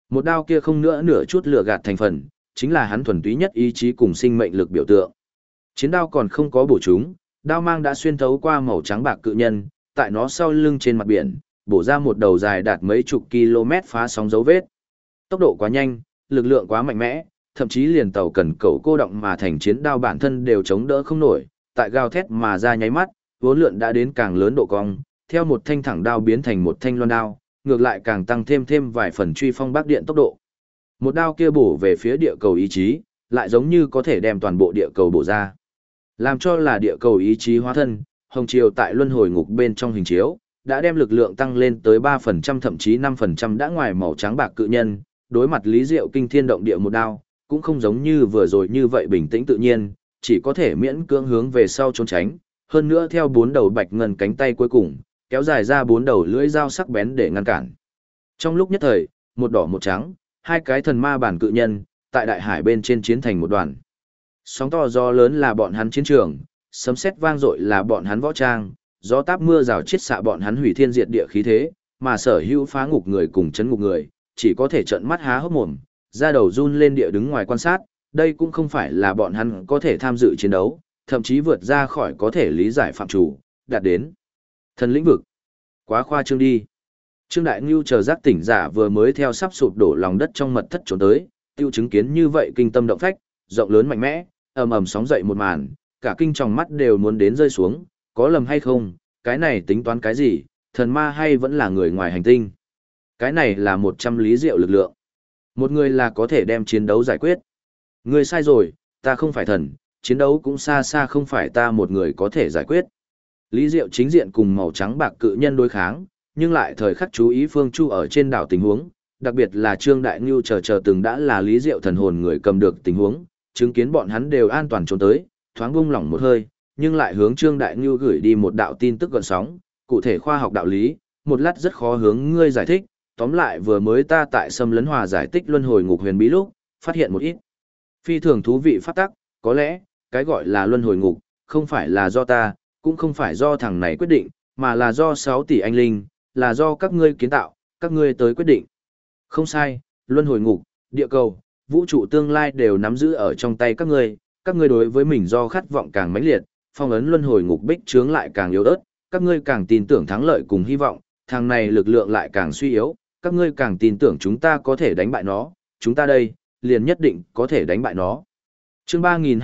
Một đao kia không nữa nửa chút lừa gạt thành phần, chính là hắn thuần túy nhất ý chí cùng sinh mệnh lực biểu tượng. Chiến đao còn không có bổ trúng, đao mang đã xuyên thấu qua màu trắng bạc cự nhân, tại nó sau lưng trên mặt biển, bổ ra một đầu dài đạt mấy chục km phá sóng dấu vết. Tốc độ quá nhanh, lực lượng quá mạnh mẽ, thậm chí liền tàu cần cẩu cô động mà thành chiến đao bản thân đều chống đỡ không nổi, tại gào thét mà ra nháy mắt, vốn lượn đã đến càng lớn độ cong, theo một thanh thẳng đao biến thành một thanh loan đao, ngược lại càng tăng thêm vài phần truy phong bác điện tốc độ. Một đao kia bổ về phía địa cầu ý chí, lại giống như có thể đem toàn bộ địa cầu bổ ra. Làm cho là địa cầu ý chí hóa thân, hồng triều tại luân hồi ngục bên trong hình chiếu, đã đem lực lượng tăng lên tới 3% thậm chí 5% đã ngoài màu trắng bạc cự nhân, đối mặt Lý Diệu kinh thiên động địa một đao, cũng không giống như vừa rồi như vậy bình tĩnh tự nhiên, chỉ có thể miễn cưỡng hướng về sau trốn tránh, hơn nữa theo bốn đầu bạch ngân cánh tay cuối cùng, kéo dài ra bốn đầu lưỡi dao sắc bén để ngăn cản. Trong lúc nhất thời, một đỏ một trắng, hai cái thần ma bản cự nhân, tại đại hải bên trên chiến thành một đoàn. Sóng to gió lớn là bọn hắn chiến trường, sấm sét vang dội là bọn hắn võ trang, gió táp mưa rào chiết xạ bọn hắn hủy thiên diệt địa khí thế, mà sở hữu phá ngục người cùng chấn ngục người, chỉ có thể trợn mắt há hốc mồm, ra đầu run lên địa đứng ngoài quan sát, đây cũng không phải là bọn hắn có thể tham dự chiến đấu, thậm chí vượt ra khỏi có thể lý giải phạm chủ, đạt đến thần lĩnh vực. Quá khoa trương đi. Trương Đại Ngưu chờ giác tỉnh giả vừa mới theo sắp sụp đổ lòng đất trong mật thất trốn tới, tiêu chứng kiến như vậy kinh tâm động phách, rộng lớn mạnh mẽ, ầm ầm sóng dậy một màn, cả kinh tròng mắt đều muốn đến rơi xuống, có lầm hay không, cái này tính toán cái gì, thần ma hay vẫn là người ngoài hành tinh. Cái này là 100 lý diệu lực lượng. Một người là có thể đem chiến đấu giải quyết. Người sai rồi, ta không phải thần, chiến đấu cũng xa xa không phải ta một người có thể giải quyết. Lý Diệu chính diện cùng màu trắng bạc cự nhân đối kháng, nhưng lại thời khắc chú ý Phương Chu ở trên đảo tình huống, đặc biệt là Trương Đại Ngưu chờ từng đã là Lý Diệu thần hồn người cầm được tình huống, chứng kiến bọn hắn đều an toàn trốn tới, thoáng buông lỏng một hơi, nhưng lại hướng Trương Đại Ngưu gửi đi một đạo tin tức gợn sóng, cụ thể khoa học đạo lý, một lát rất khó hướng ngươi giải thích, tóm lại vừa mới ta tại Xâm Lấn Hòa giải tích luân hồi ngục huyền bí lúc, phát hiện một ít phi thường thú vị pháp tắc, có lẽ cái gọi là luân hồi ngục không phải là do ta, cũng không phải do thằng này quyết định, mà là do 6 tỷ anh linh, là do các ngươi kiến tạo, các ngươi tới quyết định. Không sai, luân hồi ngục, địa cầu, vũ trụ tương lai đều nắm giữ ở trong tay các ngươi đối với mình do khát vọng càng mãnh liệt, phong ấn luân hồi ngục bích trướng lại càng yếu ớt, các ngươi càng tin tưởng thắng lợi cùng hy vọng, thằng này lực lượng lại càng suy yếu, các ngươi càng tin tưởng chúng ta có thể đánh bại nó, chúng ta đây, liền nhất định có thể đánh bại nó. Chương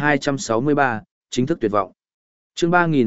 3263, chính thức tuyệt vọng. Chương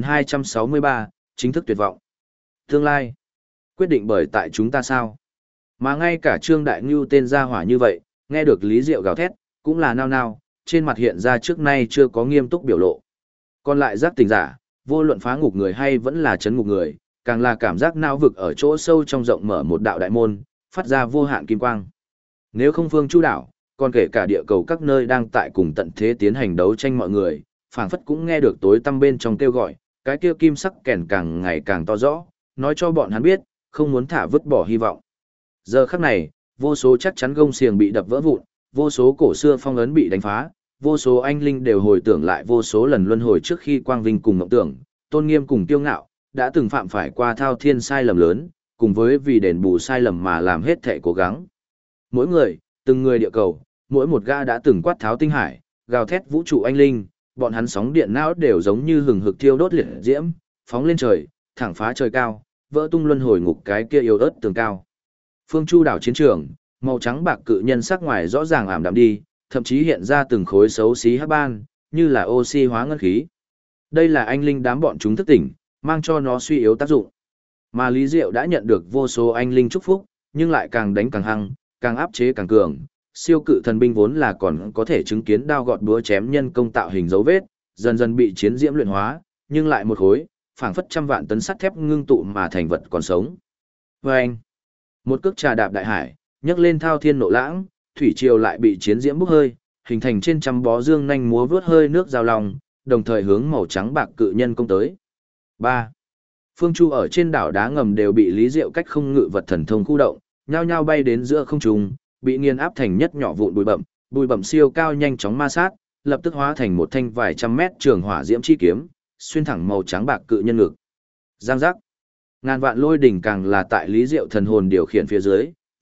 3263, chính thức tuyệt vọng. Tương lai, quyết định bởi tại chúng ta sao? Mà ngay cả Trương Đại Ngưu tên gia hỏa như vậy, nghe được Lý Diệu gào thét, cũng là nao nao, trên mặt hiện ra trước nay chưa có nghiêm túc biểu lộ. Còn lại giác tỉnh giả, vô luận phá ngục người hay vẫn là chấn ngục người, càng là cảm giác não vực ở chỗ sâu trong rộng mở một đạo đại môn, phát ra vô hạn kim quang. Nếu không Phương Chu đảo, còn kể cả địa cầu các nơi đang tại cùng tận thế tiến hành đấu tranh mọi người, phảng phất cũng nghe được tối tăm bên trong kêu gọi, cái kia kim sắc kèn càng ngày càng to rõ, nói cho bọn hắn biết, không muốn thả vứt bỏ hy vọng. Giờ khắc này, vô số chắc chắn gông xiềng bị đập vỡ vụn, vô số cổ xưa phong ấn bị đánh phá, vô số anh linh đều hồi tưởng lại vô số lần luân hồi trước khi quang vinh cùng mộng tưởng, tôn nghiêm cùng kiêu ngạo, đã từng phạm phải qua thao thiên sai lầm lớn, cùng với vì đền bù sai lầm mà làm hết thể cố gắng. Mỗi người, từng người địa cầu, mỗi một gã đã từng quát tháo tinh hải, gào thét vũ trụ anh linh, bọn hắn sóng điện não đều giống như hừng hực thiêu đốt liệt diễm, phóng lên trời, thẳng phá trời cao, vỡ tung luân hồi ngục cái kia yếu ớt tường cao. Phương Chu đảo chiến trường, màu trắng bạc cự nhân sắc ngoài rõ ràng ảm đạm đi, thậm chí hiện ra từng khối xấu xí hắc ban, như là oxy hóa ngân khí. Đây là anh linh đám bọn chúng thức tỉnh, mang cho nó suy yếu tác dụng. Mà Lý Diệu đã nhận được vô số anh linh chúc phúc, nhưng lại càng đánh càng hăng, càng áp chế càng cường. Siêu cự thần binh vốn là còn có thể chứng kiến đao gọt búa chém nhân công tạo hình dấu vết, dần dần bị chiến diễm luyện hóa, nhưng lại một khối, phảng phất trăm vạn tấn sắt thép ngưng tụ mà thành vật còn sống. Vâng! Một cước trà đạp đại hải, nhấc lên thao thiên nộ lãng, thủy triều lại bị chiến diễm bốc hơi, hình thành trên trăm bó dương nhanh múa vướt hơi nước giao lòng, đồng thời hướng màu trắng bạc cự nhân công tới. 3. Phương Chu ở trên đảo đá ngầm đều bị Lý Diệu cách không ngự vật thần thông khu động, nhao nhao bay đến giữa không trung, bị nghiền áp thành nhất nhỏ vụn bụi bặm siêu cao nhanh chóng ma sát, lập tức hóa thành một thanh vài trăm mét trường hỏa diễm chi kiếm, xuyên thẳng màu trắng bạc cự nhân ngực. Giang giác. Ngàn vạn lôi đỉnh càng là tại Lý Diệu thần hồn điều khiển phía dưới,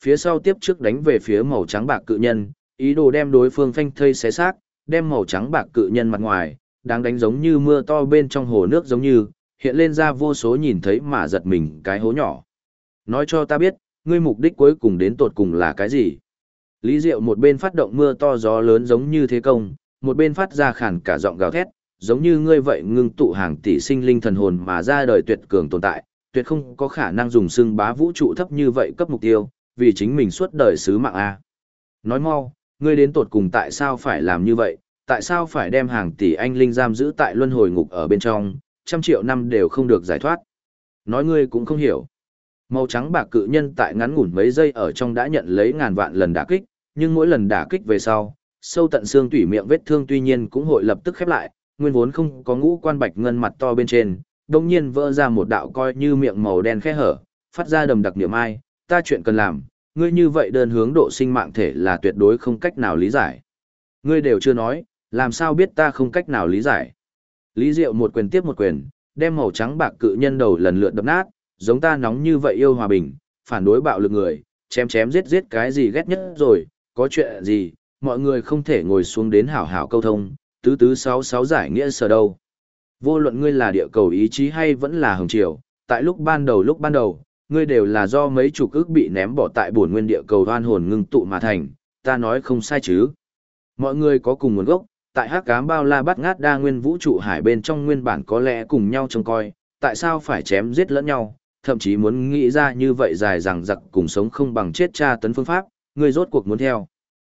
phía sau tiếp trước đánh về phía màu trắng bạc cự nhân, ý đồ đem đối phương phanh thây xé xác, đem màu trắng bạc cự nhân mặt ngoài, đang đánh giống như mưa to bên trong hồ nước giống như, hiện lên ra vô số nhìn thấy mà giật mình cái hố nhỏ. Nói cho ta biết, ngươi mục đích cuối cùng đến tột cùng là cái gì? Lý Diệu một bên phát động mưa to gió lớn giống như thế công, một bên phát ra khản cả giọng gào thét, giống như ngươi vậy ngưng tụ hàng tỷ sinh linh thần hồn mà ra đời tuyệt cường tồn tại, tuyệt không có khả năng dùng xưng bá vũ trụ thấp như vậy cấp mục tiêu, vì chính mình suốt đời sứ mạng a. Nói mau, ngươi đến tột cùng tại sao phải làm như vậy, tại sao phải đem hàng tỷ anh linh giam giữ tại luân hồi ngục ở bên trong, trăm triệu năm đều không được giải thoát. Nói ngươi cũng không hiểu. Màu trắng bạc cự nhân tại ngắn ngủn mấy giây ở trong đã nhận lấy ngàn vạn lần đả kích, nhưng mỗi lần đả kích về sau, sâu tận xương tủy miệng vết thương tuy nhiên cũng hội lập tức khép lại, nguyên vốn không có ngũ quan bạch ngân mặt to bên trên, đồng nhiên vỡ ra một đạo coi như miệng màu đen khe hở, phát ra đầm đặc niệm ai, ta chuyện cần làm, ngươi như vậy đơn hướng độ sinh mạng thể là tuyệt đối không cách nào lý giải. Ngươi đều chưa nói, làm sao biết ta không cách nào lý giải. Lý Diệu một quyền tiếp một quyền, đem màu trắng bạc cự nhân đầu lần lượt đập nát, giống ta nóng như vậy yêu hòa bình, phản đối bạo lực người, chém chém giết giết cái gì ghét nhất rồi, có chuyện gì, mọi người không thể ngồi xuống đến hảo hảo câu thông, tứ tứ sáu sáu giải nghĩa sở đâu. Vô luận ngươi là địa cầu ý chí hay vẫn là hồng triều, tại lúc ban đầu, ngươi đều là do mấy chục ức bị ném bỏ tại bổn nguyên địa cầu oan hồn ngưng tụ mà thành, ta nói không sai chứ. Mọi người có cùng nguồn gốc, tại hắc ám bao la bắt ngát đa nguyên vũ trụ hải bên trong nguyên bản có lẽ cùng nhau trông coi, tại sao phải chém giết lẫn nhau, thậm chí muốn nghĩ ra như vậy dài dằng dặc cùng sống không bằng chết tra tấn phương pháp, ngươi rốt cuộc muốn theo.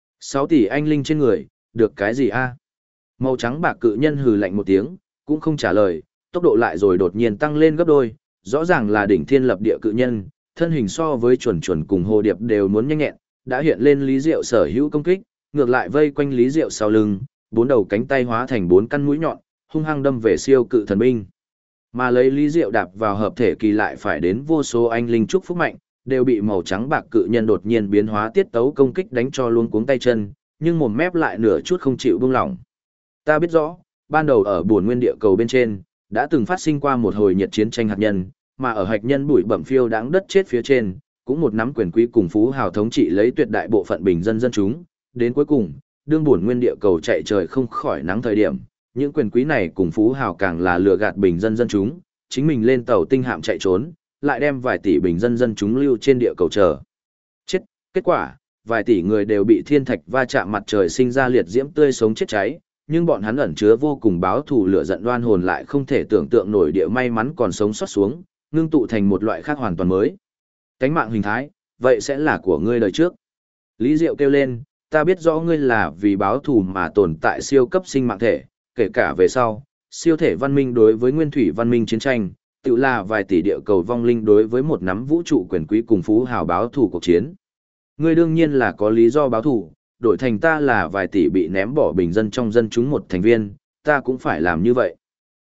6 tỷ anh linh trên người, được cái gì a? Màu trắng bạc cự nhân hừ lạnh một tiếng, cũng không trả lời, tốc độ lại rồi đột nhiên tăng lên gấp đôi, rõ ràng là đỉnh thiên lập địa cự nhân, thân hình so với chuẩn chuẩn cùng hồ điệp đều muốn nhanh nhẹn, đã hiện lên Lý Diệu sở hữu công kích, ngược lại vây quanh Lý Diệu sau lưng, 4 đầu cánh tay hóa thành 4 căn mũi nhọn, hung hăng đâm về siêu cự thần binh. Mà lấy Lý Diệu đạp vào hợp thể kỳ lại phải đến vô số anh linh chúc phúc mạnh, đều bị màu trắng bạc cự nhân đột nhiên biến hóa tiết tấu công kích đánh cho luống cuống tay chân, nhưng mồm mép lại nửa chút không chịu buông lỏng. Ta biết rõ, ban đầu ở buồn nguyên địa cầu bên trên, đã từng phát sinh qua một hồi nhiệt chiến tranh hạt nhân, mà ở hạt nhân bụi bẩm phiêu đáng đất chết phía trên, cũng một nắm quyền quý cùng phú hào thống trị lấy tuyệt đại bộ phận bình dân dân chúng, đến cuối cùng, đương buồn nguyên địa cầu chạy trời không khỏi nắng thời điểm, những quyền quý này cùng phú hào càng là lừa gạt bình dân dân chúng, chính mình lên tàu tinh hạm chạy trốn, lại đem vài tỷ bình dân dân chúng lưu trên địa cầu chờ. Chết, kết quả, vài tỷ người đều bị thiên thạch va chạm mặt trời sinh ra liệt diễm tươi sống chết cháy, nhưng bọn hắn ẩn chứa vô cùng báo thù lửa giận đoan hồn lại không thể tưởng tượng nổi địa may mắn còn sống sót xuống, ngưng tụ thành một loại khác hoàn toàn mới. Cánh mạng hình thái, vậy sẽ là của ngươi đời trước. Lý Diệu kêu lên, ta biết rõ ngươi là vì báo thù mà tồn tại siêu cấp sinh mạng thể, kể cả về sau, siêu thể văn minh đối với nguyên thủy văn minh chiến tranh, tự là vài tỷ địa cầu vong linh đối với một nắm vũ trụ quyền quý cùng phú hào báo thù cuộc chiến. Ngươi đương nhiên là có lý do báo thù, đổi thành ta là vài tỷ bị ném bỏ bình dân trong dân chúng một thành viên, ta cũng phải làm như vậy.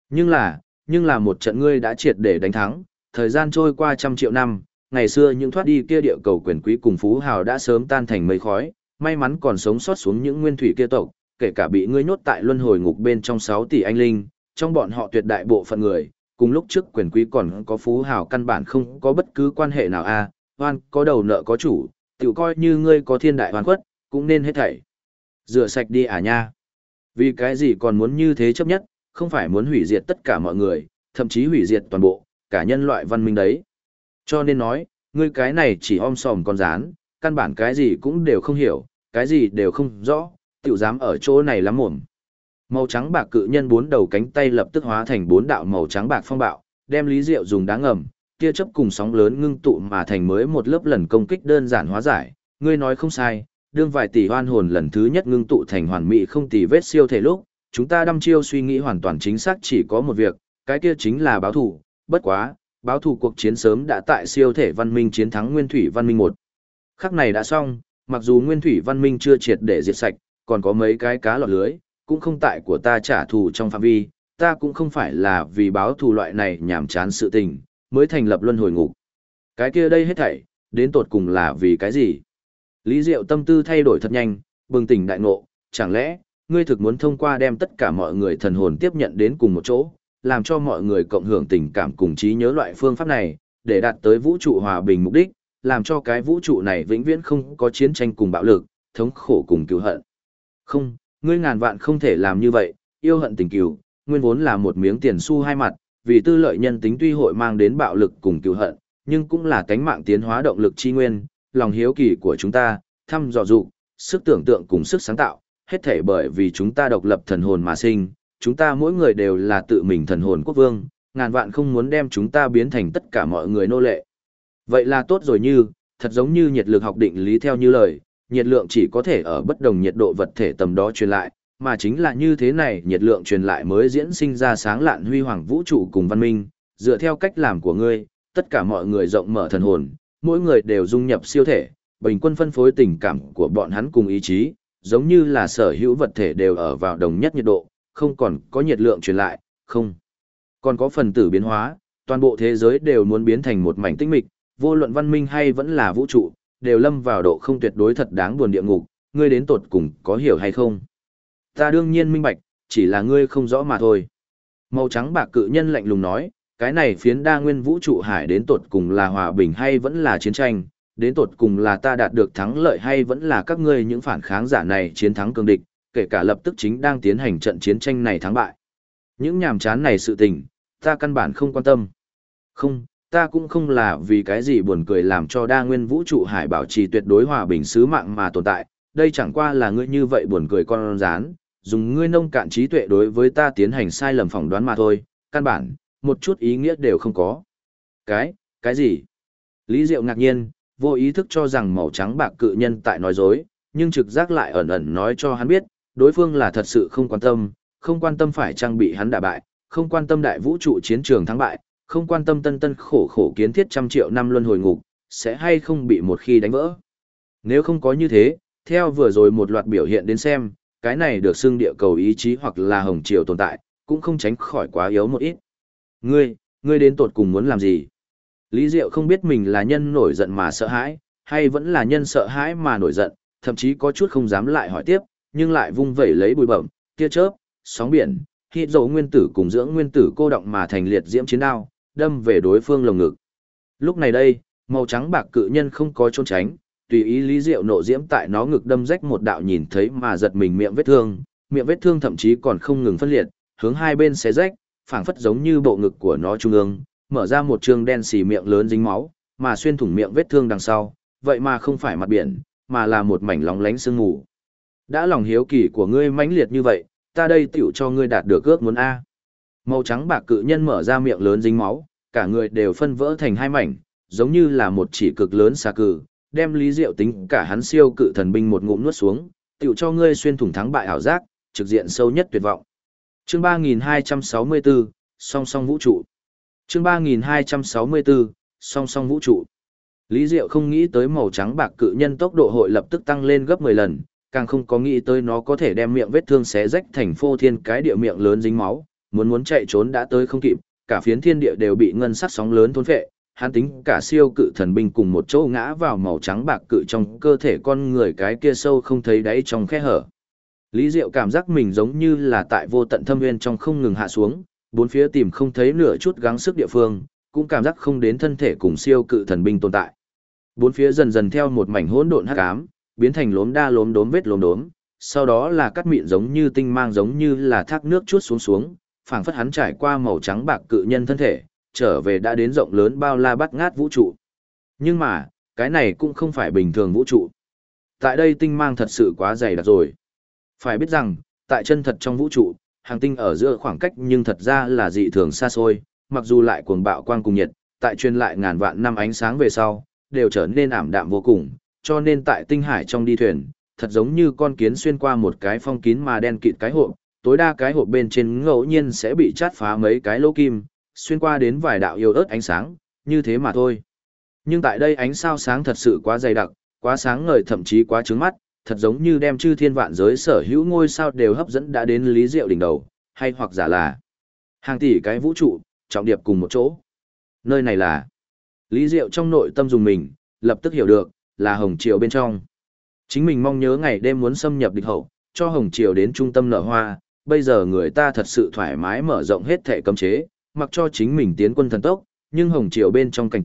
Nhưng là một trận ngươi đã triệt để đánh thắng, thời gian trôi qua trăm triệu năm, ngày xưa những thoát đi kia địa cầu quyền quý cùng phú hào đã sớm tan thành mây khói, may mắn còn sống sót xuống những nguyên thủy kia tộc, kể cả bị ngươi nhốt tại luân hồi ngục bên trong 6 tỷ anh linh, trong bọn họ tuyệt đại bộ phận người, cùng lúc trước quyền quý còn có phú hào căn bản không có bất cứ quan hệ nào a, oan có đầu nợ có chủ, tự coi như ngươi có thiên đại oan khuất, cũng nên hết thảy rửa sạch đi à nha. Vì cái gì còn muốn như thế chấp nhất, không phải muốn hủy diệt tất cả mọi người, thậm chí hủy diệt toàn bộ, cả nhân loại văn minh đấy. Cho nên nói, ngươi cái này chỉ om sòm con rán, căn bản cái gì cũng đều không hiểu, cái gì đều không rõ, tiểu dám ở chỗ này lắm mồm. Màu trắng bạc cự nhân 4 đầu cánh tay lập tức hóa thành 4 đạo màu trắng bạc phong bạo, đem Lý Diệu dùng đá ngầm, tia chớp cùng sóng lớn ngưng tụ mà thành mới một lớp lần công kích đơn giản hóa giải. Ngươi nói không sai, đương vài tỷ oan hồn lần thứ nhất ngưng tụ thành hoàn mỹ không tì vết siêu thể lúc, chúng ta đăm chiêu suy nghĩ hoàn toàn chính xác chỉ có một việc, cái kia chính là báo thù. Bất quá, báo thù cuộc chiến sớm đã tại siêu thể văn minh chiến thắng nguyên thủy văn minh 1. Khắc này đã xong, mặc dù nguyên thủy văn minh chưa triệt để diệt sạch, còn có mấy cái cá lọt lưới, cũng không tại của ta trả thù trong phạm vi, ta cũng không phải là vì báo thù loại này nhảm chán sự tình, mới thành lập luân hồi ngục. Cái kia đây hết thảy, đến tột cùng là vì cái gì? Lý Diệu tâm tư thay đổi thật nhanh, bừng tỉnh đại ngộ, chẳng lẽ, ngươi thực muốn thông qua đem tất cả mọi người thần hồn tiếp nhận đến cùng một chỗ, làm cho mọi người cộng hưởng tình cảm cùng trí nhớ loại phương pháp này, để đạt tới vũ trụ hòa bình mục đích, làm cho cái vũ trụ này vĩnh viễn không có chiến tranh cùng bạo lực, thống khổ cùng cứu hận. Không, ngươi ngàn vạn không thể làm như vậy, yêu hận tình cứu, nguyên vốn là một miếng tiền xu hai mặt, vì tư lợi nhân tính tuy hội mang đến bạo lực cùng cứu hận, nhưng cũng là cánh mạng tiến hóa động lực chi nguyên, lòng hiếu kỳ của chúng ta, thăm dò dục, sức tưởng tượng cùng sức sáng tạo, hết thể bởi vì chúng ta độc lập thần hồn mà sinh, chúng ta mỗi người đều là tự mình thần hồn quốc vương, ngàn vạn không muốn đem chúng ta biến thành tất cả mọi người nô lệ. Vậy là tốt rồi như, thật giống như nhiệt lực học định lý theo như lời, nhiệt lượng chỉ có thể ở bất đồng nhiệt độ vật thể tầm đó truyền lại, mà chính là như thế này nhiệt lượng truyền lại mới diễn sinh ra sáng lạn huy hoàng vũ trụ cùng văn minh, dựa theo cách làm của ngươi, tất cả mọi người rộng mở thần hồn, mỗi người đều dung nhập siêu thể, bình quân phân phối tình cảm của bọn hắn cùng ý chí, giống như là sở hữu vật thể đều ở vào đồng nhất nhiệt độ, không còn có nhiệt lượng truyền lại, không còn có phần tử biến hóa, toàn bộ thế giới đều muốn biến thành một mảnh tinh mịch, vô luận văn minh hay vẫn là vũ trụ, đều lâm vào độ không tuyệt đối thật đáng buồn địa ngục, ngươi đến tột cùng có hiểu hay không? Ta đương nhiên minh bạch, chỉ là ngươi không rõ mà thôi. Màu trắng bạc cự nhân lạnh lùng nói, cái này phiến đa nguyên vũ trụ hải đến tột cùng là hòa bình hay vẫn là chiến tranh, đến tột cùng là ta đạt được thắng lợi hay vẫn là các ngươi những phản kháng giả này chiến thắng cường địch, kể cả lập tức chính đang tiến hành trận chiến tranh này thắng bại. Những nhàm chán này sự tình, ta căn bản không quan tâm. Không, ta cũng không là vì cái gì buồn cười làm cho đa nguyên vũ trụ hải bảo trì tuyệt đối hòa bình sứ mạng mà tồn tại, đây chẳng qua là ngươi như vậy buồn cười con rán, dùng ngươi nông cạn trí tuệ đối với ta tiến hành sai lầm phỏng đoán mà thôi, căn bản, một chút ý nghĩa đều không có. Cái gì? Lý Diệu ngạc nhiên, vô ý thức cho rằng màu trắng bạc cự nhân tại nói dối, nhưng trực giác lại ẩn ẩn nói cho hắn biết, đối phương là thật sự không quan tâm phải trang bị hắn đả bại, không quan tâm đại vũ trụ chiến trường thắng bại, không quan tâm tân tân khổ khổ kiến thiết trăm triệu năm luân hồi ngục, sẽ hay không bị một khi đánh vỡ. Nếu không có như thế, theo vừa rồi một loạt biểu hiện đến xem, cái này được xưng địa cầu ý chí hoặc là hồng triều tồn tại, cũng không tránh khỏi quá yếu một ít. Ngươi đến tột cùng muốn làm gì? Lý Diệu không biết mình là nhân nổi giận mà sợ hãi, hay vẫn là nhân sợ hãi mà nổi giận, thậm chí có chút không dám lại hỏi tiếp, nhưng lại vung vẩy lấy bụi bẩm, tia chớp, sóng biển, hít dầu nguyên tử cùng dưỡng nguyên tử cô động mà thành liệt diễm chiến đao, đâm về đối phương lồng ngực. Lúc này đây, màu trắng bạc cự nhân không có trốn tránh, tùy ý Lý Diệu nộ diễm tại nó ngực đâm rách một đạo nhìn thấy mà giật mình miệng vết thương thậm chí còn không ngừng phân liệt, hướng hai bên xé rách, phảng phất giống như bộ ngực của nó trung ương, mở ra một trường đen xì miệng lớn dính máu, mà xuyên thủng miệng vết thương đằng sau, vậy mà không phải mặt biển, mà là một mảnh lóng lánh sương mù. Đã lòng hiếu kỳ của ngươi mãnh liệt như vậy, ta đây tiểu cho ngươi đạt được ước muốn A. Màu trắng bạc cự nhân mở ra miệng lớn dính máu, cả người đều phân vỡ thành hai mảnh, giống như là một chỉ cực lớn xà cừ, đem Lý Diệu tính cả hắn siêu cự thần binh một ngụm nuốt xuống, tiểu cho ngươi xuyên thủng thắng bại ảo giác, trực diện sâu nhất tuyệt vọng. Chương 3264, song song vũ trụ. Chương 3264, song song vũ trụ. Lý Diệu không nghĩ tới màu trắng bạc cự nhân tốc độ hội lập tức tăng lên gấp 10 lần, càng không có nghĩ tới nó có thể đem miệng vết thương xé rách thành phô thiên cái địa miệng lớn dính máu, muốn chạy trốn đã tới không kịp, cả phiến thiên địa đều bị ngân sắc sóng lớn thôn phệ, hắn tính cả siêu cự thần binh cùng một chỗ ngã vào màu trắng bạc cự trong cơ thể con người cái kia sâu không thấy đáy trong khe hở. Lý Diệu cảm giác mình giống như là tại vô tận thâm nguyên trong không ngừng hạ xuống, bốn phía tìm không thấy nửa chút gắng sức địa phương, cũng cảm giác không đến thân thể cùng siêu cự thần binh tồn tại. Bốn phía dần dần theo một mảnh hỗn độn hắc ám, biến thành lốm đa lốm đốm vết lốm đốm, sau đó là cắt mịn giống như tinh mang giống như là thác nước chuốt xuống, phảng phất hắn trải qua màu trắng bạc cự nhân thân thể, trở về đã đến rộng lớn bao la bát ngát vũ trụ. Nhưng mà, cái này cũng không phải bình thường vũ trụ. Tại đây tinh mang thật sự quá dày đặc rồi. Phải biết rằng, tại chân thật trong vũ trụ, hành tinh ở giữa khoảng cách nhưng thật ra là dị thường xa xôi, mặc dù lại cuồng bạo quang cùng nhiệt, tại truyền lại ngàn vạn năm ánh sáng về sau, đều trở nên ảm đạm vô cùng, cho nên tại tinh hải trong đi thuyền, thật giống như con kiến xuyên qua một cái phong kín mà đen kịt cái hộp, tối đa cái hộp bên trên ngẫu nhiên sẽ bị chát phá mấy cái lỗ kim, xuyên qua đến vài đạo yếu ớt ánh sáng, như thế mà thôi. Nhưng tại đây ánh sao sáng thật sự quá dày đặc, quá sáng ngời thậm chí quá trướng mắt, thật giống như đem chư thiên vạn giới sở hữu ngôi sao đều hấp dẫn đã đến Lý Diệu đỉnh đầu, hay hoặc giả là hàng tỷ cái vũ trụ, trọng điệp cùng một chỗ. Nơi này là Lý Diệu trong nội tâm dùng mình, lập tức hiểu được, là Hồng Triều bên trong. Chính mình mong nhớ ngày đêm muốn xâm nhập địch hậu, cho Hồng Triều đến trung tâm nở hoa, bây giờ người ta thật sự thoải mái mở rộng hết thể cấm chế, mặc cho chính mình tiến quân thần tốc, nhưng Hồng Triều bên trong cảnh tượng,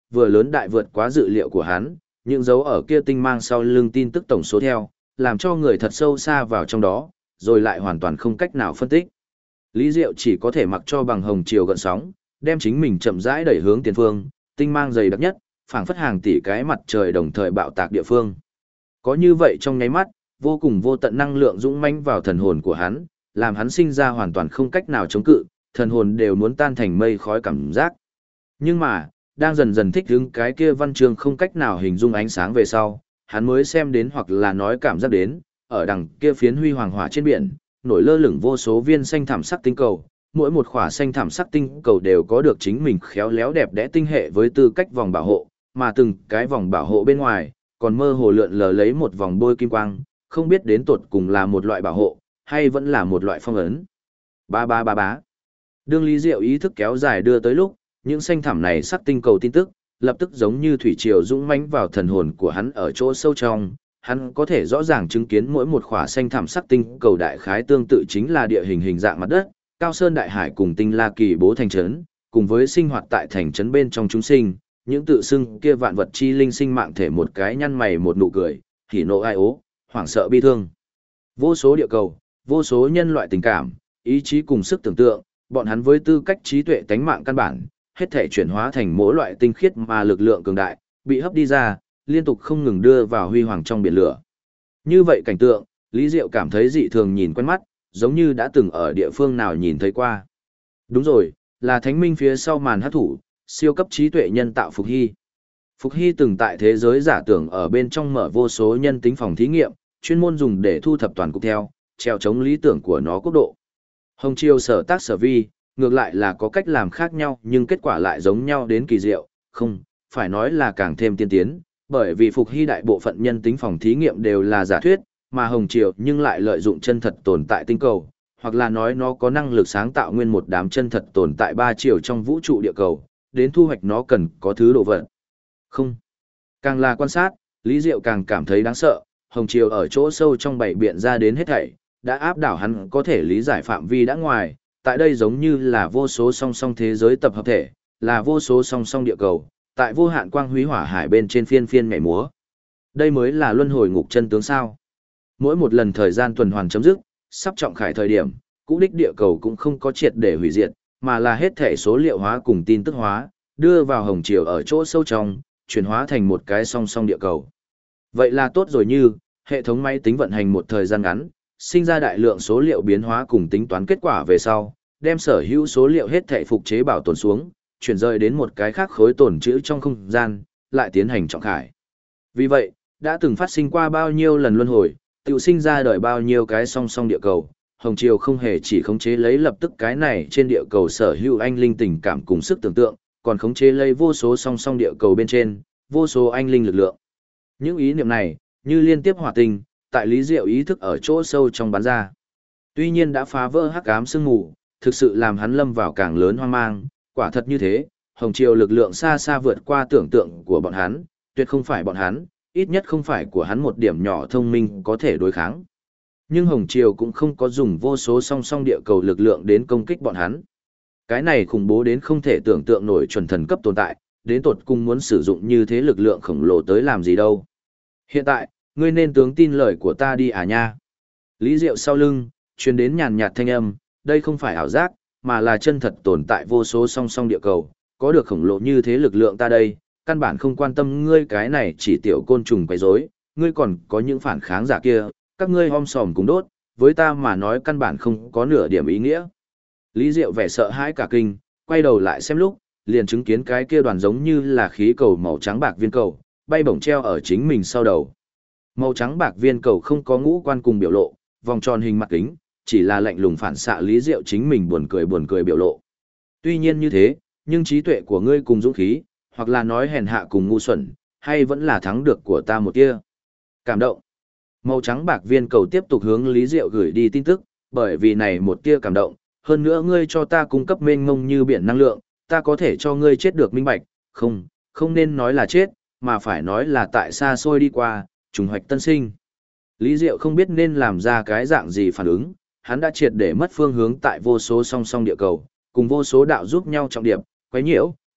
vừa lớn đại vượt quá dự liệu của hắn, những dấu ở kia tinh mang sau lưng tin tức tổng số theo, làm cho người thật sâu xa vào trong đó, rồi lại hoàn toàn không cách nào phân tích. Lý Diệu chỉ có thể mặc cho bằng hồng chiều gợn sóng, đem chính mình chậm rãi đẩy hướng tiền phương, tinh mang dày đặc nhất, phảng phất hàng tỷ cái mặt trời đồng thời bạo tạc địa phương. Có như vậy trong nháy mắt, vô cùng vô tận năng lượng dũng mãnh vào thần hồn của hắn, làm hắn sinh ra hoàn toàn không cách nào chống cự, thần hồn đều muốn tan thành mây khói cảm giác. Nhưng mà, đang dần dần thích ứng cái kia văn chương không cách nào hình dung ánh sáng về sau, hắn mới xem đến hoặc là nói cảm giác đến, ở đằng kia phiến huy hoàng hỏa trên biển, nổi lơ lửng vô số viên xanh thảm sắc tinh cầu, mỗi một khỏa xanh thảm sắc tinh cầu đều có được chính mình khéo léo đẹp đẽ tinh hệ với tư cách vòng bảo hộ, mà từng cái vòng bảo hộ bên ngoài, còn mơ hồ lượn lờ lấy một vòng bôi kim quang, không biết đến tột cùng là một loại bảo hộ, hay vẫn là một loại phong ấn. Ba ba ba bá. Đương Lý Diệu ý thức kéo dài đưa tới lúc, những xanh thảm này sắc tinh cầu tin tức, lập tức giống như thủy triều dũng mãnh vào thần hồn của hắn ở chỗ sâu trong, hắn có thể rõ ràng chứng kiến mỗi một khỏa xanh thảm sắc tinh cầu đại khái tương tự chính là địa hình hình dạng mặt đất, cao sơn đại hải cùng tinh la kỳ bố thành trấn, cùng với sinh hoạt tại thành trấn bên trong chúng sinh, những tự xưng kia vạn vật chi linh sinh mạng thể một cái nhăn mày một nụ cười, hỉ nộ ai ố, hoảng sợ bi thương. Vô số địa cầu, vô số nhân loại tình cảm, ý chí cùng sức tưởng tượng, bọn hắn với tư cách trí tuệ tánh mạng căn bản, hết thể chuyển hóa thành mỗi loại tinh khiết mà lực lượng cường đại, bị hấp đi ra, liên tục không ngừng đưa vào huy hoàng trong biển lửa. Như vậy cảnh tượng, Lý Diệu cảm thấy dị thường nhìn quen mắt, giống như đã từng ở địa phương nào nhìn thấy qua. Đúng rồi, là Thánh Minh phía sau màn hát thủ, siêu cấp trí tuệ nhân tạo Phục Hy. Phục Hy từng tại thế giới giả tưởng ở bên trong mở vô số nhân tính phòng thí nghiệm, chuyên môn dùng để thu thập toàn cục theo, treo chống lý tưởng của nó quốc độ. Hồng Triều sở tác sở vi, ngược lại là có cách làm khác nhau nhưng kết quả lại giống nhau đến kỳ diệu, không, phải nói là càng thêm tiên tiến, bởi vì Phục Hy đại bộ phận nhân tính phòng thí nghiệm đều là giả thuyết, mà Hồng Triều nhưng lại lợi dụng chân thật tồn tại tinh cầu, hoặc là nói nó có năng lực sáng tạo nguyên một đám chân thật tồn tại 3 chiều trong vũ trụ địa cầu, đến thu hoạch nó cần có thứ đồ vật. Không. Càng là quan sát, Lý Diệu càng cảm thấy đáng sợ, Hồng Triều ở chỗ sâu trong bảy biện ra đến hết thảy, đã áp đảo hắn có thể lý giải phạm vi đã ngoài, tại đây giống như là vô số song song thế giới tập hợp thể, là vô số song song địa cầu, tại vô hạn quang huy hỏa hải bên trên phiên phiên nhảy múa. Đây mới là luân hồi ngục chân tướng sao. Mỗi một lần thời gian tuần hoàn chấm dứt, sắp trọng khải thời điểm, cũ đích địa cầu cũng không có triệt để hủy diệt, mà là hết thể số liệu hóa cùng tin tức hóa, đưa vào Hồng Triều ở chỗ sâu trong, chuyển hóa thành một cái song song địa cầu. Vậy là tốt rồi, như hệ thống máy tính vận hành một thời gian ngắn, sinh ra đại lượng số liệu biến hóa cùng tính toán kết quả về sau, đem sở hữu số liệu hết thể phục chế bảo tồn xuống, chuyển rời đến một cái khác khối tồn trữ trong không gian, lại tiến hành trọng khải. Vì vậy, đã từng phát sinh qua bao nhiêu lần luân hồi, tự sinh ra đời bao nhiêu cái song song địa cầu, Hồng Triều không hề chỉ khống chế lấy lập tức cái này trên địa cầu sở hữu anh linh tình cảm cùng sức tưởng tượng, còn khống chế lấy vô số song song địa cầu bên trên, vô số anh linh lực lượng. Những ý niệm này, như liên tiếp hỏa tinh, tại Lý Diệu ý thức ở chỗ sâu trong bắn ra. Tuy nhiên đã phá vỡ hắc ám sương mù, thực sự làm hắn lâm vào càng lớn hoang mang, quả thật như thế, Hồng Triều lực lượng xa xa vượt qua tưởng tượng của bọn hắn, tuyệt không phải bọn hắn, ít nhất không phải của hắn một điểm nhỏ thông minh có thể đối kháng. Nhưng Hồng Triều cũng không có dùng vô số song song địa cầu lực lượng đến công kích bọn hắn. Cái này khủng bố đến không thể tưởng tượng nổi chuẩn thần cấp tồn tại, đến tột cùng muốn sử dụng như thế lực lượng khổng lồ tới làm gì đâu. Hiện tại, ngươi nên tướng tin lời của ta đi à nha. Lý Diệu sau lưng, truyền đến nhàn nhạt thanh âm, đây không phải ảo giác, mà là chân thật tồn tại vô số song song địa cầu, có được khổng lồ như thế lực lượng ta đây, căn bản không quan tâm ngươi cái này chỉ tiểu côn trùng quấy rối, ngươi còn có những phản kháng giả kia, các ngươi om sòm cùng đốt, với ta mà nói căn bản không có nửa điểm ý nghĩa. Lý Diệu vẻ sợ hãi cả kinh, quay đầu lại xem lúc, liền chứng kiến cái kia đoàn giống như là khí cầu màu trắng bạc viên cầu, bay bổng treo ở chính mình sau đầu. Màu trắng bạc viên cầu không có ngũ quan cùng biểu lộ, vòng tròn hình mặt kính, chỉ là lạnh lùng phản xạ Lý Diệu chính mình buồn cười biểu lộ. Tuy nhiên như thế, nhưng trí tuệ của ngươi cùng dũng khí, hoặc là nói hèn hạ cùng ngu xuẩn, hay vẫn là thắng được của ta một tia. Cảm động. Màu trắng bạc viên cầu tiếp tục hướng Lý Diệu gửi đi tin tức, bởi vì này một tia cảm động, hơn nữa ngươi cho ta cung cấp mênh mông như biển năng lượng, ta có thể cho ngươi chết được minh bạch, không nên nói là chết, mà phải nói là tại xa xôi đi qua, trùng hoạch tân sinh. Lý Diệu không biết nên làm ra cái dạng gì phản ứng, hắn đã triệt để mất phương hướng tại vô số song song địa cầu, cùng vô số đạo giúp nhau trọng điệp, quấy nhiễu,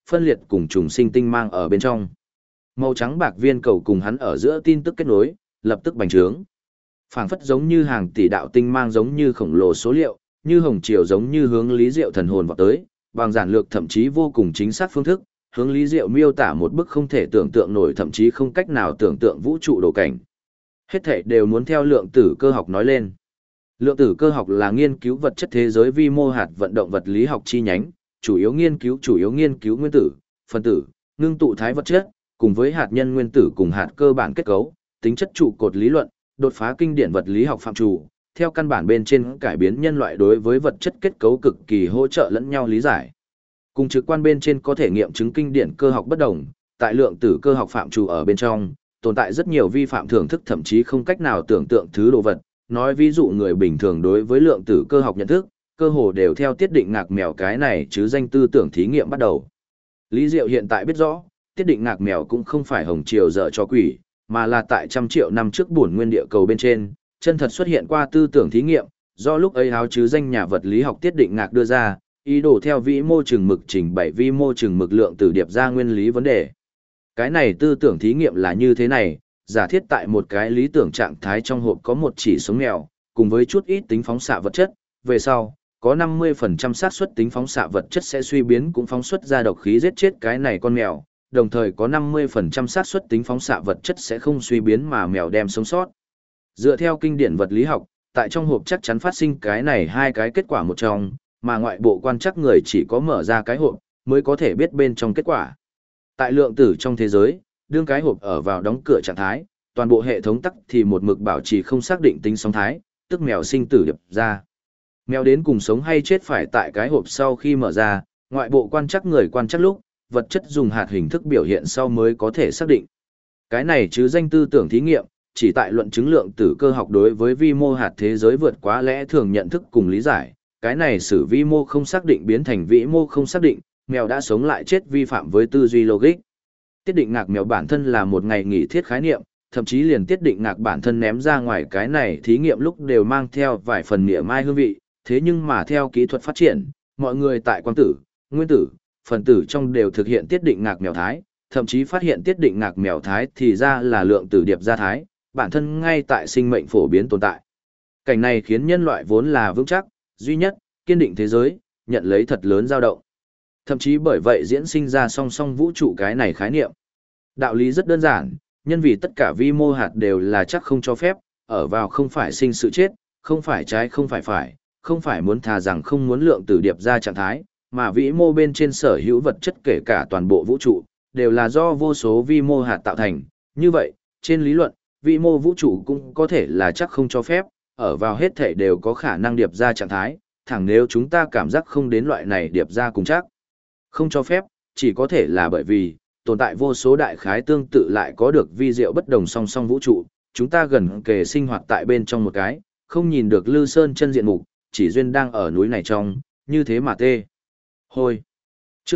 phân liệt cùng trùng sinh tinh mang ở bên trong. Màu trắng bạc viên cầu cùng hắn ở giữa tin tức kết nối, lập tức bành trướng. Phảng phất giống như hàng tỷ đạo tinh mang giống như khổng lồ số liệu, như hồng triều giống như hướng Lý Diệu thần hồn vào tới, bằng giản lược thậm chí vô cùng chính xác phương thức, hướng Lý Diệu miêu tả một bức không thể tưởng tượng nổi thậm chí không cách nào tưởng tượng vũ trụ đồ cảnh. Hết thảy đều muốn theo lượng tử cơ học nói lên. Lượng tử cơ học là nghiên cứu vật chất thế giới vi mô hạt vận động vật lý học chi nhánh, chủ yếu nghiên cứu nguyên tử, phân tử, ngưng tụ thái vật chất, cùng với hạt nhân nguyên tử cùng hạt cơ bản kết cấu, tính chất trụ cột lý luận, đột phá kinh điển vật lý học phạm trù, theo căn bản bên trên cải biến nhân loại đối với vật chất kết cấu cực kỳ hỗ trợ lẫn nhau lý giải. Cùng trực quan bên trên có thể nghiệm chứng kinh điển cơ học bất đồng, tại lượng tử cơ học phạm trù ở bên trong, tồn tại rất nhiều vi phạm thưởng thức thậm chí không cách nào tưởng tượng thứ đồ vật, nói ví dụ người bình thường đối với lượng tử cơ học nhận thức, cơ hồ đều theo tiết định ngạc mèo cái này chứ danh tư tưởng thí nghiệm bắt đầu. Lý Diệu hiện tại biết rõ, tiết định ngạc mèo cũng không phải hồng triều dở cho quỷ, mà là tại trăm triệu năm trước bổn nguyên địa cầu bên trên, chân thật xuất hiện qua tư tưởng thí nghiệm, do lúc ấy áo chứ danh nhà vật lý học tiết định ngạc đưa ra, ý đồ theo vĩ mô chừng mực trình bày vi mô chừng mực lượng tử điệp ra nguyên lý vấn đề. Cái này tư tưởng thí nghiệm là như thế này, giả thiết tại một cái lý tưởng trạng thái trong hộp có một chỉ sống mèo, cùng với chút ít tính phóng xạ vật chất, về sau, có 50% xác suất tính phóng xạ vật chất sẽ suy biến cũng phóng xuất ra độc khí giết chết cái này con mèo, đồng thời có 50% xác suất tính phóng xạ vật chất sẽ không suy biến mà mèo đem sống sót. Dựa theo kinh điển vật lý học, tại trong hộp chắc chắn phát sinh cái này hai cái kết quả một trong, mà ngoại bộ quan trắc người chỉ có mở ra cái hộp mới có thể biết bên trong kết quả. Tại lượng tử trong thế giới, đương cái hộp ở vào đóng cửa trạng thái, toàn bộ hệ thống tắc thì một mực bảo trì không xác định tính sóng thái, tức mèo sinh tử điệp ra. Mèo đến cùng sống hay chết phải tại cái hộp sau khi mở ra, ngoại bộ quan trắc người quan trắc lúc, vật chất dùng hạt hình thức biểu hiện sau mới có thể xác định. Cái này chứ danh tư tưởng thí nghiệm, chỉ tại luận chứng lượng tử cơ học đối với vi mô hạt thế giới vượt quá lẽ thường nhận thức cùng lý giải, cái này sử vi mô không xác định biến thành vĩ mô không xác định, mèo đã sống lại chết vi phạm với tư duy logic. Tiết định ngạc mèo bản thân là một ngày nghỉ thiết khái niệm, thậm chí liền tiết định ngạc bản thân ném ra ngoài cái này thí nghiệm lúc đều mang theo vài phần mỉa mai hương vị, thế nhưng mà theo kỹ thuật phát triển, mọi người tại quang tử, nguyên tử, phần tử trong đều thực hiện tiết định ngạc mèo thái, thậm chí phát hiện tiết định ngạc mèo thái thì ra là lượng tử điệp ra thái, bản thân ngay tại sinh mệnh phổ biến tồn tại. Cảnh này khiến nhân loại vốn là vững chắc, duy nhất, kiên định thế giới, nhận lấy thật lớn dao động. Thậm chí bởi vậy diễn sinh ra song song vũ trụ cái này khái niệm. Đạo lý rất đơn giản, nhân vì tất cả vi mô hạt đều là chắc không cho phép, ở vào không phải sinh sự chết, không phải trái không phải, không phải muốn thà rằng không muốn lượng tử điệp ra trạng thái, mà vĩ mô bên trên sở hữu vật chất kể cả toàn bộ vũ trụ, đều là do vô số vi mô hạt tạo thành. Như vậy, trên lý luận, vĩ mô vũ trụ cũng có thể là chắc không cho phép, ở vào hết thể đều có khả năng điệp ra trạng thái, thẳng nếu chúng ta cảm giác không đến loại này điệp ra cùng chắc. Không cho phép, chỉ có thể là bởi vì, tồn tại vô số đại khái tương tự lại có được vi diệu bất đồng song song vũ trụ, chúng ta gần kề sinh hoạt tại bên trong một cái, không nhìn được Lư Sơn chân diện mục, chỉ duyên đang ở núi này trong, như thế mà tê. Hôi. Chương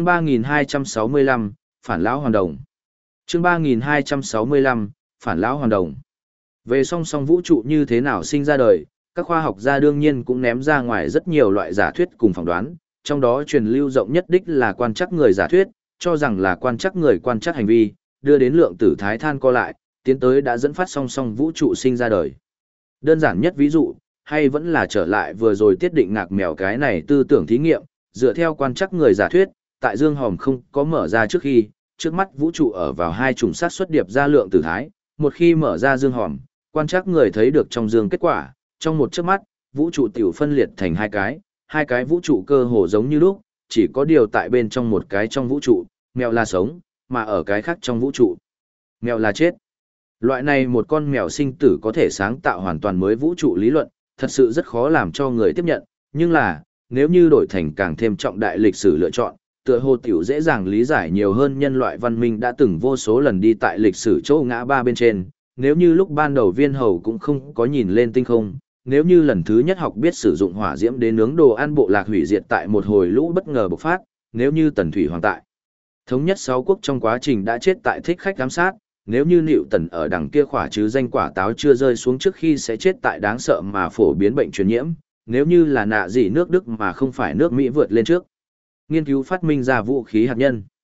3265, Phản lão hoàn đồng. Chương 3265, Phản lão hoàn đồng. Về song song vũ trụ như thế nào sinh ra đời, các khoa học gia đương nhiên cũng ném ra ngoài rất nhiều loại giả thuyết cùng phỏng đoán, trong đó truyền lưu rộng nhất đích là quan trắc người giả thuyết, cho rằng là quan trắc người quan trắc hành vi, đưa đến lượng tử thái than co lại, tiến tới đã dẫn phát song song vũ trụ sinh ra đời. Đơn giản nhất ví dụ, hay vẫn là trở lại vừa rồi tiết định ngạc mèo cái này tư tưởng thí nghiệm, dựa theo quan trắc người giả thuyết, tại dương hòm không có mở ra trước khi, trước mắt vũ trụ ở vào hai chủng sát xuất điệp ra lượng tử thái, một khi mở ra dương hòm, quan trắc người thấy được trong dương kết quả, trong một chớp mắt, vũ trụ tiểu phân liệt thành hai cái vũ trụ cơ hồ giống như lúc, chỉ có điều tại bên trong một cái trong vũ trụ, mèo là sống, mà ở cái khác trong vũ trụ, mèo là chết. Loại này một con mèo sinh tử có thể sáng tạo hoàn toàn mới vũ trụ lý luận, thật sự rất khó làm cho người tiếp nhận, nhưng là, nếu như đổi thành càng thêm trọng đại lịch sử lựa chọn, tựa hồ tiểu dễ dàng lý giải nhiều hơn nhân loại văn minh đã từng vô số lần đi tại lịch sử chỗ ngã ba bên trên, nếu như lúc ban đầu viên hầu cũng không có nhìn lên tinh không, nếu như lần thứ nhất học biết sử dụng hỏa diễm đến nướng đồ ăn bộ lạc hủy diệt tại một hồi lũ bất ngờ bộc phát, nếu như tần thủy hoàng tại thống nhất sáu quốc trong quá trình đã chết tại thích khách giám sát, nếu như Nịu Tần ở đằng kia khỏa chứ danh quả táo chưa rơi xuống trước khi sẽ chết tại đáng sợ mà phổ biến bệnh truyền nhiễm, nếu như là nạ gì nước Đức mà không phải nước Mỹ vượt lên trước, nghiên cứu phát minh ra vũ khí hạt nhân.